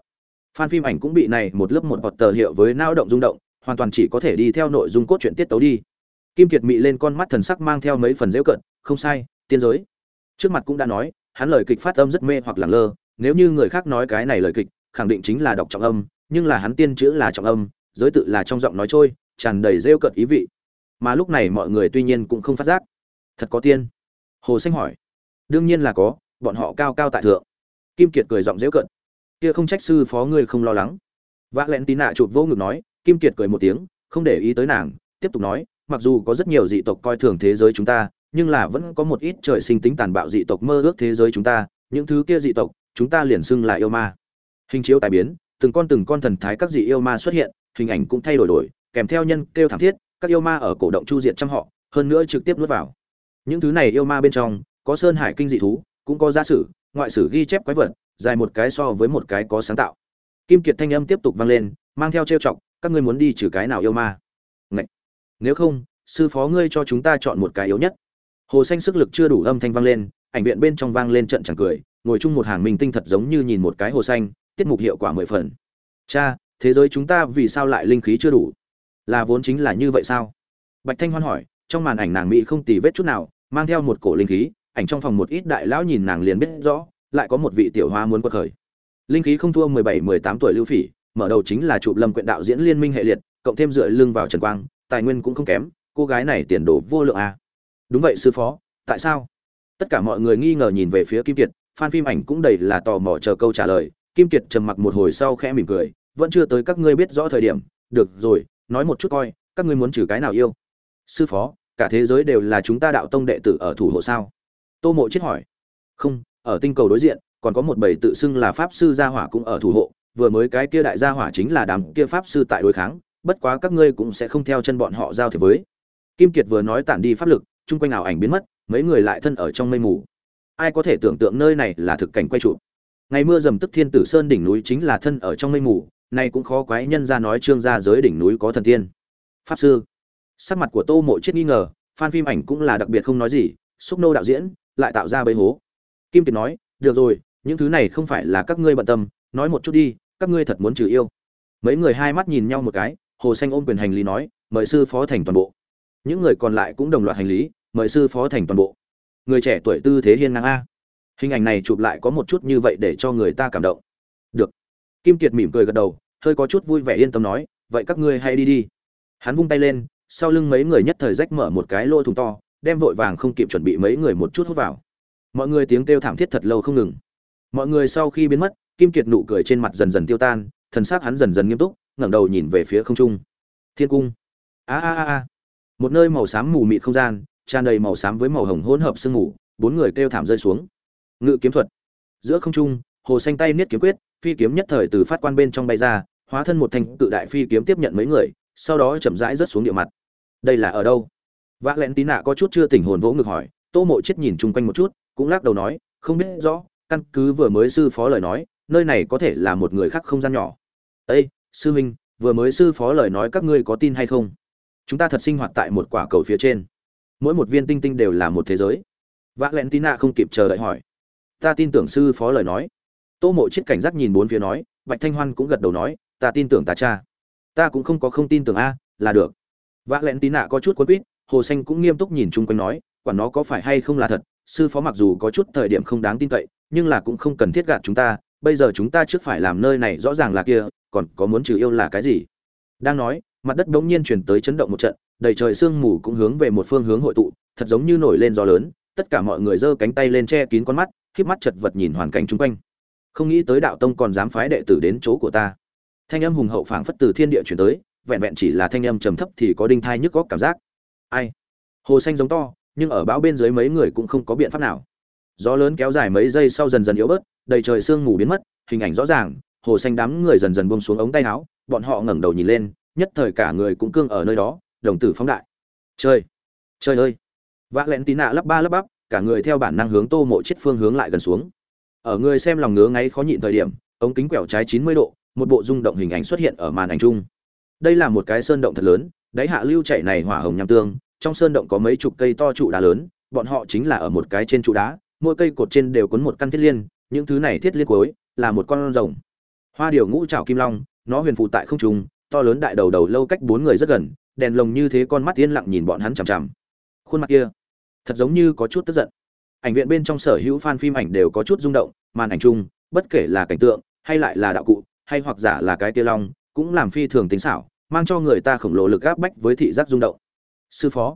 Fan phim ảnh cũng bị này một lớp một bọt tờ hiệu với não động rung động, hoàn toàn chỉ có thể đi theo nội dung cốt truyện tiết tấu đi. Kim Kiệt mị lên con mắt thần sắc mang theo mấy phần giễu cợt, không sai, tiên giới. Trước mặt cũng đã nói, hắn lời kịch phát âm rất mê hoặc lẳng lơ, nếu như người khác nói cái này lời kịch, khẳng định chính là đọc trọng âm, nhưng là hắn tiên chữ là trọng âm, giới tự là trong giọng nói trôi, tràn đầy giễu cợt ý vị. Mà lúc này mọi người tuy nhiên cũng không phát giác. Thật có tiên? Hồ Xanh hỏi. Đương nhiên là có, bọn họ cao cao tại thượng. Kim Kiệt cười giọng giễu cợt. Kia không trách sư phó ngươi không lo lắng. Vác Lén Tí Nạ chụp vô ngực nói. Kim Kiệt cười một tiếng, không để ý tới nàng, tiếp tục nói, mặc dù có rất nhiều dị tộc coi thường thế giới chúng ta, nhưng là vẫn có một ít trời sinh tính tàn bạo dị tộc mơ ước thế giới chúng ta, những thứ kia dị tộc, chúng ta liền xưng là yêu ma. Hình chiếu tài biến, từng con thần thái các dị yêu ma xuất hiện, hình ảnh cũng thay đổi, kèm theo nhân kêu thảm thiết, các yêu ma ở cổ động chu diệt trăm họ, hơn nữa trực tiếp nuốt vào. Những thứ này yêu ma bên trong, có sơn hải kinh dị thú, cũng có giả sử, ngoại sử ghi chép quái vật, dài một cái so với một cái có sáng tạo. Kim Kiệt thanh âm tiếp tục vang lên, mang theo trêu chọc, các ngươi muốn đi trừ cái nào yêu ma? Ngậy. Nếu không, sư phó ngươi cho chúng ta chọn một cái yếu nhất. Hồ Xanh sức lực chưa đủ âm thanh vang lên, ảnh viện bên trong vang lên trận chẳng cười, ngồi chung một hàng minh tinh thật giống như nhìn một cái Hồ Xanh, tiết mục hiệu quả 10 phần. Cha, thế giới chúng ta vì sao lại linh khí chưa đủ? Là vốn chính là như vậy sao? Bạch Thanh Hoan hỏi, trong màn ảnh nàng mỹ không tì vết chút nào, mang theo một cổ linh khí, ảnh trong phòng một ít đại lão nhìn nàng liền biết rõ, lại có một vị tiểu hoa muốn quật khởi. Linh khí không thua 17-18 tuổi Lưu Phỉ, mở đầu chính là chụp Lâm Quyện đạo diễn liên minh hệ liệt, cộng thêm dựa lưng vào Trần Quang, tài nguyên cũng không kém, cô gái này tiền đồ vô lượng à. Đúng vậy sư phó, tại sao? Tất cả mọi người nghi ngờ nhìn về phía Kim Kiệt, fan phim ảnh cũng đầy là tò mò chờ câu trả lời. Kim Kiệt trầm mặc một hồi sau khẽ mỉm cười, vẫn chưa tới các ngươi biết rõ thời điểm, được rồi, nói một chút coi, các ngươi muốn trừ cái nào yêu? Sư phó, cả thế giới đều là chúng ta đạo tông đệ tử ở thủ hộ sao? Tô Mộ Chết hỏi. Không, ở tinh cầu đối diện, còn có một bầy tự xưng là pháp sư gia hỏa cũng ở thủ hộ, vừa mới cái kia đại gia hỏa chính là đám kia pháp sư tại đối kháng, bất quá các ngươi cũng sẽ không theo chân bọn họ giao thiệp với. Kim Kiệt vừa nói tản đi pháp lực, chung quanh ảo ảnh biến mất, mấy người lại thân ở trong mây mù. Ai có thể tưởng tượng nơi này là thực cảnh quay trụ. Ngày mưa dầm tức Thiên Tử Sơn đỉnh núi chính là thân ở trong mây mù, này cũng khó quái nhân ra nói Trương gia giới đỉnh núi có thần tiên. Pháp sư. Sắc mặt của Tô Mộ Chết nghi ngờ, fan phim ảnh cũng là đặc biệt không nói gì, xúc nô đạo diễn lại tạo ra bẫy hố. Kim Kiệt nói, được rồi, những thứ này không phải là các ngươi bận tâm, nói một chút đi, các ngươi thật muốn trừ yêu? Mấy người hai mắt nhìn nhau một cái, Hồ Xanh ôm quyền hành lý nói, mời sư phó thành toàn bộ. Những người còn lại cũng đồng loạt hành lý, mời sư phó thành toàn bộ. Người trẻ tuổi tư thế hiên ngang a. Hình ảnh này chụp lại có một chút như vậy để cho người ta cảm động. Được. Kim Kiệt mỉm cười gật đầu, hơi có chút vui vẻ yên tâm nói, vậy các ngươi hãy đi đi. Hắn vung tay lên, sau lưng mấy người nhất thời rách mở một cái lỗ thủng to, đem vội vàng không kịp chuẩn bị mấy người một chút hút vào. Mọi người tiếng kêu thảm thiết thật lâu không ngừng. Mọi người sau khi biến mất, Kim Kiệt nụ cười trên mặt dần dần tiêu tan, thần sắc hắn dần dần nghiêm túc, ngẩng đầu nhìn về phía không trung. Thiên cung. A. Một nơi màu xám mù mịt không gian, tràn đầy màu xám với màu hồng hỗn hợp sương mù, bốn người kêu thảm rơi xuống. Ngự kiếm thuật. Giữa không trung, Hồ Xanh tay niết kiếm quyết, phi kiếm nhất thời từ phát quan bên trong bay ra, hóa thân một thanh cự đại phi kiếm tiếp nhận mấy người, sau đó chậm rãi rớt xuống địa mặt. Đây là ở đâu? Vác Lén Tí Nạ có chút chưa tỉnh hồn vỗ ngực hỏi. Tô Mộ Chết nhìn chung quanh một chút, cũng lắc đầu nói, không biết rõ, căn cứ vừa mới sư phó lời nói, nơi này có thể là một người khác không gian nhỏ. Ê, sư huynh, vừa mới sư phó lời nói các ngươi có tin hay không? Chúng ta thật sinh hoạt tại một quả cầu phía trên, mỗi một viên tinh tinh đều là một thế giới. Vác Lén Tí Nạ không kịp chờ đợi hỏi. Ta tin tưởng sư phó lời nói. Tô Mộ Chết cảnh giác nhìn bốn phía nói, Bạch Thanh Hoan cũng gật đầu nói, ta tin tưởng ta cha. Ta cũng không có không tin tưởng a, là được. Vác Lén Tí Nạ có chút quấn quýt, Hồ Xanh cũng nghiêm túc nhìn chung quanh nói, quả nó có phải hay không là thật, sư phó mặc dù có chút thời điểm không đáng tin cậy, nhưng là cũng không cần thiết gạt chúng ta, bây giờ chúng ta trước phải làm nơi này rõ ràng là kia, còn có muốn trừ yêu là cái gì? Đang nói, mặt đất bỗng nhiên truyền tới chấn động một trận, đầy trời sương mù cũng hướng về một phương hướng hội tụ, thật giống như nổi lên gió lớn, tất cả mọi người giơ cánh tay lên che kín con mắt, khép mắt chật vật nhìn hoàn cảnh xung quanh. Không nghĩ tới đạo tông còn dám phái đệ tử đến chỗ của ta. Thanh âm hùng hậu phảng phất từ thiên địa truyền tới, vẹn vẹn chỉ là thanh âm trầm thấp thì có đinh thai nhức góc cảm giác. Ai? Hồ Xanh giống to, nhưng ở bão bên dưới mấy người cũng không có biện pháp nào. Gió lớn kéo dài mấy giây sau dần dần yếu bớt, đầy trời sương mù biến mất, hình ảnh rõ ràng, Hồ Xanh đám người dần dần buông xuống ống tay áo, bọn họ ngẩng đầu nhìn lên, nhất thời cả người cũng cương ở nơi đó, đồng tử phóng đại. Trời, trời ơi! Vác Lén Tí Nạ lắp ba lắp bắp, cả người theo bản năng hướng Tô Mộ Chết phương hướng lại gần xuống. Ở người xem lòng ngứa ngáy khó nhịn thời điểm, ống kính quẹo trái 90 độ, một bộ rung động hình ảnh xuất hiện ở màn ảnh chung. Đây là một cái sơn động thật lớn, đáy hạ lưu chảy này hỏa hồng nham tương, trong sơn động có mấy chục cây to trụ đá lớn, bọn họ chính là ở một cái trên trụ đá, mỗi cây cột trên đều quấn một căn thiết liên, những thứ này thiết liên cuối là một con rồng. Hoa điều ngũ trảo kim long, nó huyền phù tại không trung, to lớn đại đầu đầu lâu cách bốn người rất gần, đèn lồng như thế con mắt yên lặng nhìn bọn hắn chằm chằm. Khuôn mặt kia, thật giống như có chút tức giận. Ảnh viện bên trong sở hữu fan phim ảnh đều có chút rung động, màn ảnh chung, bất kể là cảnh tượng, hay lại là đạo cụ, hay hoặc giả là cái tia long, cũng làm phi thường tính xảo, mang cho người ta khổng lồ lực áp bách với thị giác rung động. Sư phó,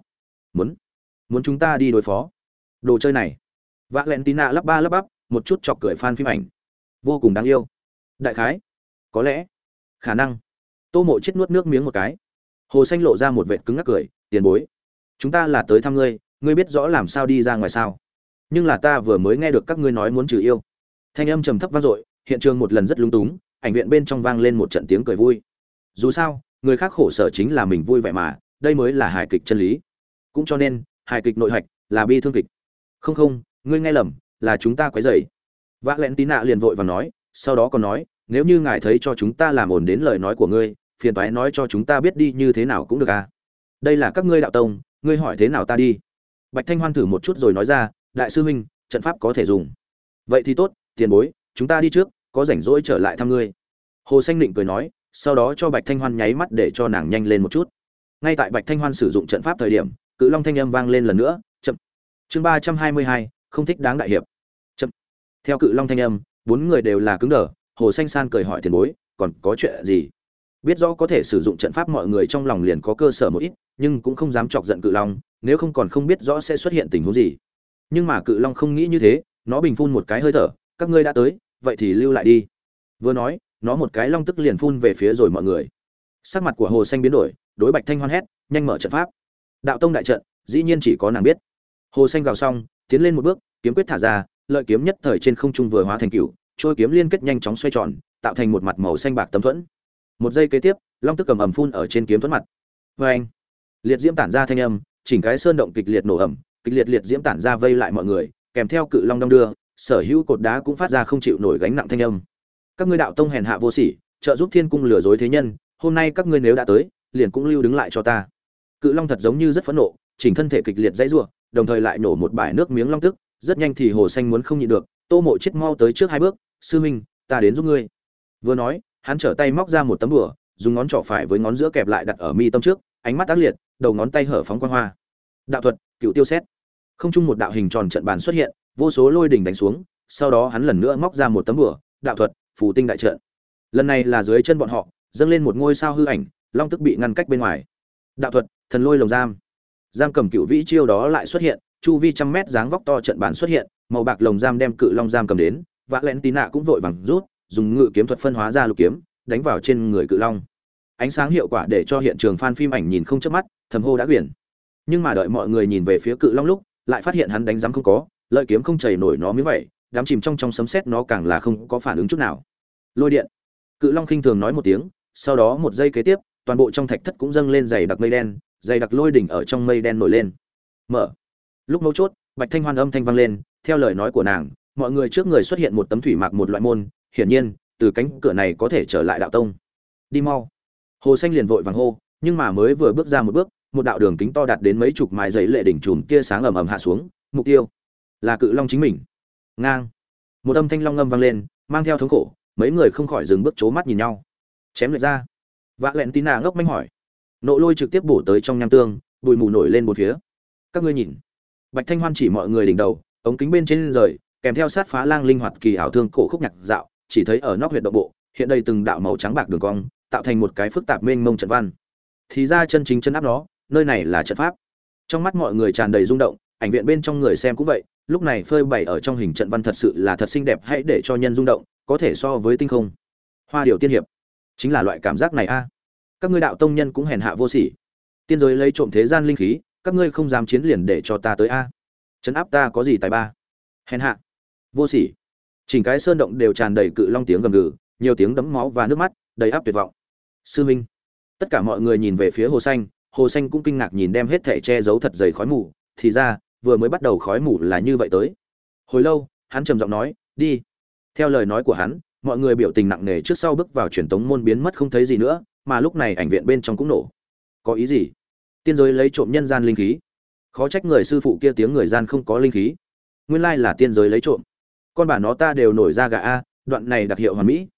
muốn chúng ta đi đối phó đồ chơi này? Valentina lắp ba lắp bắp, một chút chọc cười fan phim ảnh, vô cùng đáng yêu. Đại khái, có lẽ, khả năng. Tô Mộ chết nuốt nước miếng một cái. Hồ Xanh lộ ra một vệt cứng ngắc cười, tiền bối, chúng ta là tới thăm ngươi, ngươi biết rõ làm sao đi ra ngoài sao? Nhưng là ta vừa mới nghe được các ngươi nói muốn trừ yêu. Thanh âm trầm thấp vang dội, hiện trường một lần rất lung túng, ảnh viện bên trong vang lên một trận tiếng cười vui. Dù sao, người khác khổ sở chính là mình vui vẻ mà, đây mới là hài kịch chân lý. Cũng cho nên, hài kịch nội hạch là bi thương kịch. Không, ngươi nghe lầm, là chúng ta quấy rầy. Valentina liền vội vàng nói, sau đó còn nói, nếu như ngài thấy cho chúng ta làm ổn đến lời nói của ngươi, phiền toái nói cho chúng ta biết đi như thế nào cũng được à? Đây là các ngươi đạo tông, ngươi hỏi thế nào ta đi. Bạch Thanh Hoan thử một chút rồi nói ra, đại sư huynh, trận pháp có thể dùng. Vậy thì tốt, tiền bối, chúng ta đi trước, có rảnh rỗi trở lại thăm ngươi. Hồ Xanh Định cười nói, sau đó cho Bạch Thanh Hoan nháy mắt để cho nàng nhanh lên một chút. Ngay tại Bạch Thanh Hoan sử dụng trận pháp thời điểm, Cự Long thanh âm vang lên lần nữa, chậm. Chương 322, không thích đáng đại hiệp. Chậm. Theo Cự Long thanh âm, bốn người đều là cứng đờ, Hồ Xanh San cười hỏi tiền bối, còn có chuyện gì? Biết rõ có thể sử dụng trận pháp mọi người trong lòng liền có cơ sở một ít, nhưng cũng không dám chọc giận Cự Long, nếu không còn không biết rõ sẽ xuất hiện tình huống gì. Nhưng mà Cự Long không nghĩ như thế, nó bình phun một cái hơi thở, các ngươi đã tới, vậy thì lưu lại đi. Vừa nói, nó một cái long tức liền phun về phía rồi mọi người. Sắc mặt của Hồ Xanh biến đổi, đối Bạch Thanh Hoan hét, nhanh mở trận pháp. Đạo tông đại trận, dĩ nhiên chỉ có nàng biết. Hồ Xanh gào xong, tiến lên một bước, kiếm quyết thả ra, lợi kiếm nhất thời trên không trung vừa hóa thành cửu, trôi kiếm liên kết nhanh chóng xoay tròn, tạo thành một mặt màu xanh bạc tấm thuẫn. Một giây kế tiếp, long tức cầm ầm phun ở trên kiếm thuẫn mặt. Oeng! Liệt diễm tản ra thanh âm, chỉnh cái sơn động kịch liệt nổ ầm, kịch liệt diễm tản ra vây lại mọi người, kèm theo cự long đong đưa, sở hữu cột đá cũng phát ra không chịu nổi gánh nặng thanh âm. Các ngươi đạo tông hèn hạ vô sỉ, trợ giúp thiên cung lừa dối thế nhân, hôm nay các ngươi nếu đã tới, liền cũng lưu đứng lại cho ta. Cự long thật giống như rất phẫn nộ, chỉnh thân thể kịch liệt dãy rủa, đồng thời lại nổ một bãi nước miếng long tức, rất nhanh thì Hồ Xanh muốn không nhịn được, Tô Mộ chết mau tới trước hai bước, sư huynh, ta đến giúp ngươi. Vừa nói, hắn trở tay móc ra một tấm bùa, dùng ngón trỏ phải với ngón giữa kẹp lại đặt ở mi tâm trước, ánh mắt ác liệt, đầu ngón tay hở phóng quang hoa. Đạo thuật, Cựu Tiêu Xét. Không trung một đạo hình tròn trận bàn xuất hiện, vô số lôi đỉnh đánh xuống, sau đó hắn lần nữa móc ra một tấm bùa, đạo thuật, Phù Tinh đại trận. Lần này là dưới chân bọn họ, dâng lên một ngôi sao hư ảnh, long tức bị ngăn cách bên ngoài. Đạo thuật, Thần Lôi Lồng Giam. Giam cầm cựu vĩ chiêu đó lại xuất hiện, chu vi trăm mét dáng vóc to trận bàn xuất hiện, màu bạc lồng giam đem cự long giam cầm đến, Valentina cũng vội vàng rút, dùng ngự kiếm thuật phân hóa ra lục kiếm, đánh vào trên người cự long. Ánh sáng hiệu quả để cho hiện trường fan phim ảnh nhìn không chớp mắt, thầm hô đã quyển. Nhưng mà đợi mọi người nhìn về phía cự long lúc, lại phát hiện hắn đánh giám không có, lợi kiếm không chảy nổi nó miếng vậy, đám chìm trong sấm sét nó càng là không có phản ứng chút nào. Lôi điện. Cự long khinh thường nói một tiếng, sau đó một giây kế tiếp, toàn bộ trong thạch thất cũng dâng lên dày đặc mây đen, dày đặc lôi đỉnh ở trong mây đen nổi lên. Mở. Lúc mấu chốt, Bạch Thanh Hoan âm thanh vang lên, theo lời nói của nàng, mọi người trước người xuất hiện một tấm thủy mạc một loại môn, hiển nhiên, từ cánh cửa này có thể trở lại đạo tông. Đi mau. Hồ Xanh liền vội vàng hô, nhưng mà mới vừa bước ra một bước, một đạo đường kính to đạt đến mấy chục mái giấy lệ đỉnh chùm kia sáng ầm ầm hạ xuống, mục tiêu là cự long chính mình. Ngang. Một âm thanh long ngâm vang lên, mang theo thống khổ, mấy người không khỏi dừng bước chố mắt nhìn nhau. Chém lệch ra. Valentina ngốc manh hỏi. Nộ lôi trực tiếp bổ tới trong nham tương, bụi mù nổi lên bốn phía. Các ngươi nhìn. Bạch Thanh Hoan chỉ mọi người đỉnh đầu, ống kính bên trên rời, kèm theo sát phá lang linh hoạt kỳ ảo thương cổ khúc nhạc dạo, chỉ thấy ở nóc huyệt động bộ, hiện đây từng đạo màu trắng bạc đường cong, tạo thành một cái phức tạp mênh mông trận văn. Thì ra chân chính chân áp nó, nơi này là trận pháp. Trong mắt mọi người tràn đầy rung động, ảnh viện bên trong người xem cũng vậy, lúc này phơi bày ở trong hình trận văn thật sự là thật xinh đẹp, hãy để cho nhân rung động, có thể so với tinh không. Hoa điểu tiên hiệp, chính là loại cảm giác này a. Các ngươi đạo tông nhân cũng hèn hạ vô sỉ. Tiên giới lấy trộm thế gian linh khí, các ngươi không dám chiến liền để cho ta tới a. Trấn áp ta có gì tài ba? Hèn hạ, vô sỉ. Chỉnh cái sơn động đều tràn đầy cự long tiếng gầm gừ, nhiều tiếng đấm máu và nước mắt, đầy áp tuyệt vọng. Sư Minh. Tất cả mọi người nhìn về phía Hồ Xanh cũng kinh ngạc nhìn đem hết thảy che giấu thật dày khói mù, thì ra, vừa mới bắt đầu khói mù là như vậy tới. Hồi lâu, hắn trầm giọng nói, "Đi." Theo lời nói của hắn, mọi người biểu tình nặng nề trước sau bước vào truyền tống môn biến mất không thấy gì nữa, mà lúc này ảnh viện bên trong cũng nổ. Có ý gì? Tiên giới lấy trộm nhân gian linh khí. Khó trách người sư phụ kia tiếng người gian không có linh khí. Nguyên lai là tiên giới lấy trộm. Con bà nó ta đều nổi ra gà a, đoạn này đặc hiệu hoàn mỹ.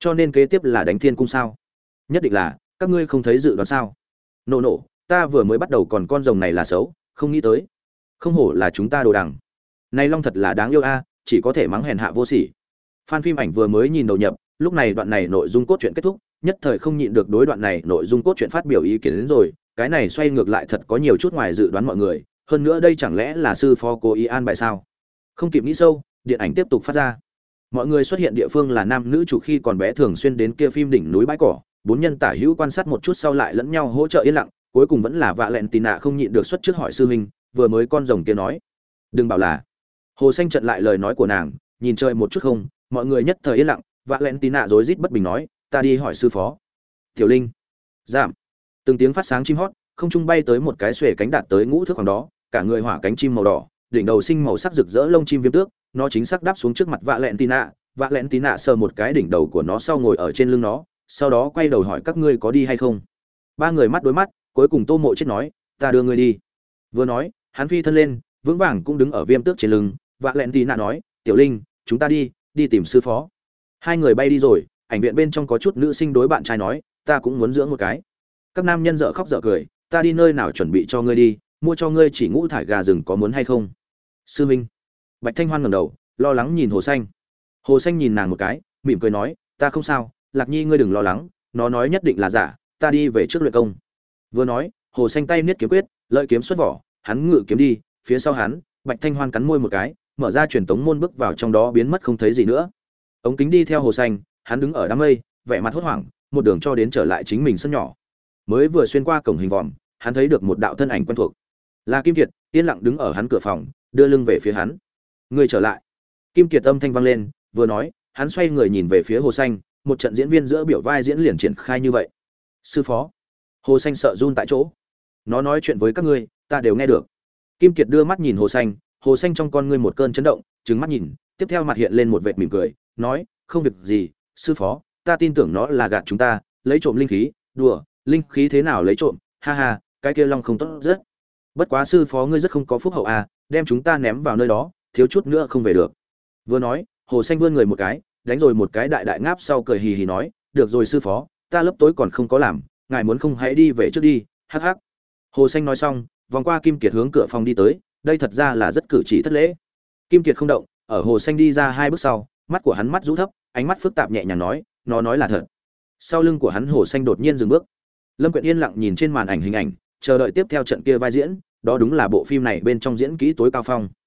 cho nên kế tiếp là đánh thiên cung sao? Nhất định là, các ngươi không thấy dự đoán sao? Nộ, ta vừa mới bắt đầu còn con rồng này là xấu, không nghĩ tới. Không hổ là chúng ta đồ đằng. Này long thật là đáng yêu a, chỉ có thể mắng hèn hạ vô sỉ. Fan phim ảnh vừa mới nhìn đầu nhập, lúc này đoạn này nội dung cốt truyện kết thúc, nhất thời không nhịn được đối đoạn này nội dung cốt truyện phát biểu ý kiến đến rồi, cái này xoay ngược lại thật có nhiều chút ngoài dự đoán mọi người, hơn nữa đây chẳng lẽ là sư phó cố ý an bài sao? Không kịp nghĩ sâu, điện ảnh tiếp tục phát ra. Mọi người xuất hiện địa phương là nam nữ chủ khi còn bé thường xuyên đến kia phim đỉnh núi bãi cỏ, bốn nhân tả hữu quan sát một chút sau lại lẫn nhau hỗ trợ yên lặng, cuối cùng vẫn là Vạ Lẹn Tì Nạ không nhịn được xuất trước hỏi sư huynh, vừa mới con rồng kia nói, đừng bảo là. Hồ Xanh chặn lại lời nói của nàng, nhìn trời một chút không, mọi người nhất thời yên lặng, Vạ Lẹn Tì Nạ rối rít bất bình nói, ta đi hỏi sư phó. Tiểu Linh, giảm. Từng tiếng phát sáng chim hót, không trung bay tới một cái xuề cánh đạt tới ngũ thước khoảng đó, cả người hỏa cánh chim màu đỏ, đỉnh đầu sinh màu sắc rực rỡ lông chim viêm tước, nó chính xác đáp xuống trước mặt Vạ Lẹn Tì Nạ. Vạ Lẹn Tì Nạ sờ một cái đỉnh đầu của nó sau ngồi ở trên lưng nó, sau đó quay đầu hỏi các ngươi có đi hay không. Ba người mắt đối mắt, cuối cùng Tô Mộ Chết nói, ta đưa ngươi đi. Vừa nói, hắn phi thân lên, vững vàng cũng đứng ở viêm tước trên lưng. Vạ Lẹn Tì Nạ nói, Tiểu Linh, chúng ta đi tìm sư phó. Hai người bay đi rồi, ảnh viện bên trong có chút nữ sinh đối bạn trai nói, ta cũng muốn dưỡng một cái. Các nam nhân dở khóc dở cười, ta đi nơi nào chuẩn bị cho ngươi đi, mua cho ngươi chỉ ngũ thải gà rừng có muốn hay không? Sư Minh. Bạch Thanh Hoan ngẩng đầu, lo lắng nhìn Hồ Xanh. Hồ Xanh nhìn nàng một cái, mỉm cười nói, ta không sao, Lạc Nhi ngươi đừng lo lắng, nó nói nhất định là giả, ta đi về trước luyện công. Vừa nói, Hồ Xanh tay niết kiếm quyết, lợi kiếm xuất vỏ, hắn ngự kiếm đi, phía sau hắn, Bạch Thanh Hoan cắn môi một cái, mở ra truyền tống môn bước vào trong đó biến mất không thấy gì nữa. Ống kính đi theo Hồ Xanh, hắn đứng ở đám mây, vẻ mặt hốt hoảng, một đường cho đến trở lại chính mình sân nhỏ. Mới vừa xuyên qua cổng hình vòm, hắn thấy được một đạo thân ảnh quen thuộc. Là Kim Kiệt, yên lặng đứng ở hắn cửa phòng, đưa lưng về phía hắn. Ngươi trở lại. Kim Kiệt âm thanh vang lên, vừa nói, hắn xoay người nhìn về phía Hồ Xanh, một trận diễn viên giữa biểu vai diễn liền triển khai như vậy. Sư phó. Hồ Xanh sợ run tại chỗ. Nó nói chuyện với các ngươi, ta đều nghe được. Kim Kiệt đưa mắt nhìn Hồ Xanh trong con ngươi một cơn chấn động, trừng mắt nhìn, tiếp theo mặt hiện lên một vệt mỉm cười, nói, không việc gì, sư phó, ta tin tưởng nó là gạt chúng ta, lấy trộm linh khí, đùa, linh khí thế nào lấy trộm, ha ha, cái kia long không tốt rất. Bất quá sư phó ngươi rất không có phúc hậu à, đem chúng ta ném vào nơi đó, thiếu chút nữa không về được. Vừa nói, Hồ Xanh vươn người một cái, đánh rồi một cái đại đại ngáp sau cười hì hì nói, được rồi sư phó, ta lớp tối còn không có làm, ngài muốn không hãy đi về trước đi, hắc hắc. Hồ Xanh nói xong, vòng qua Kim Kiệt hướng cửa phòng đi tới, đây thật ra là rất cử chỉ thất lễ. Kim Kiệt không động, ở Hồ Xanh đi ra hai bước sau, mắt của hắn mắt rũ thấp, ánh mắt phức tạp nhẹ nhàng nói, nó nói là thật. Sau lưng của hắn Hồ Xanh đột nhiên dừng bước. Lâm Quyện yên lặng nhìn trên màn ảnh hình ảnh, chờ đợi tiếp theo trận kia vai diễn, đó đúng là bộ phim này bên trong diễn kỹ tối cao phong.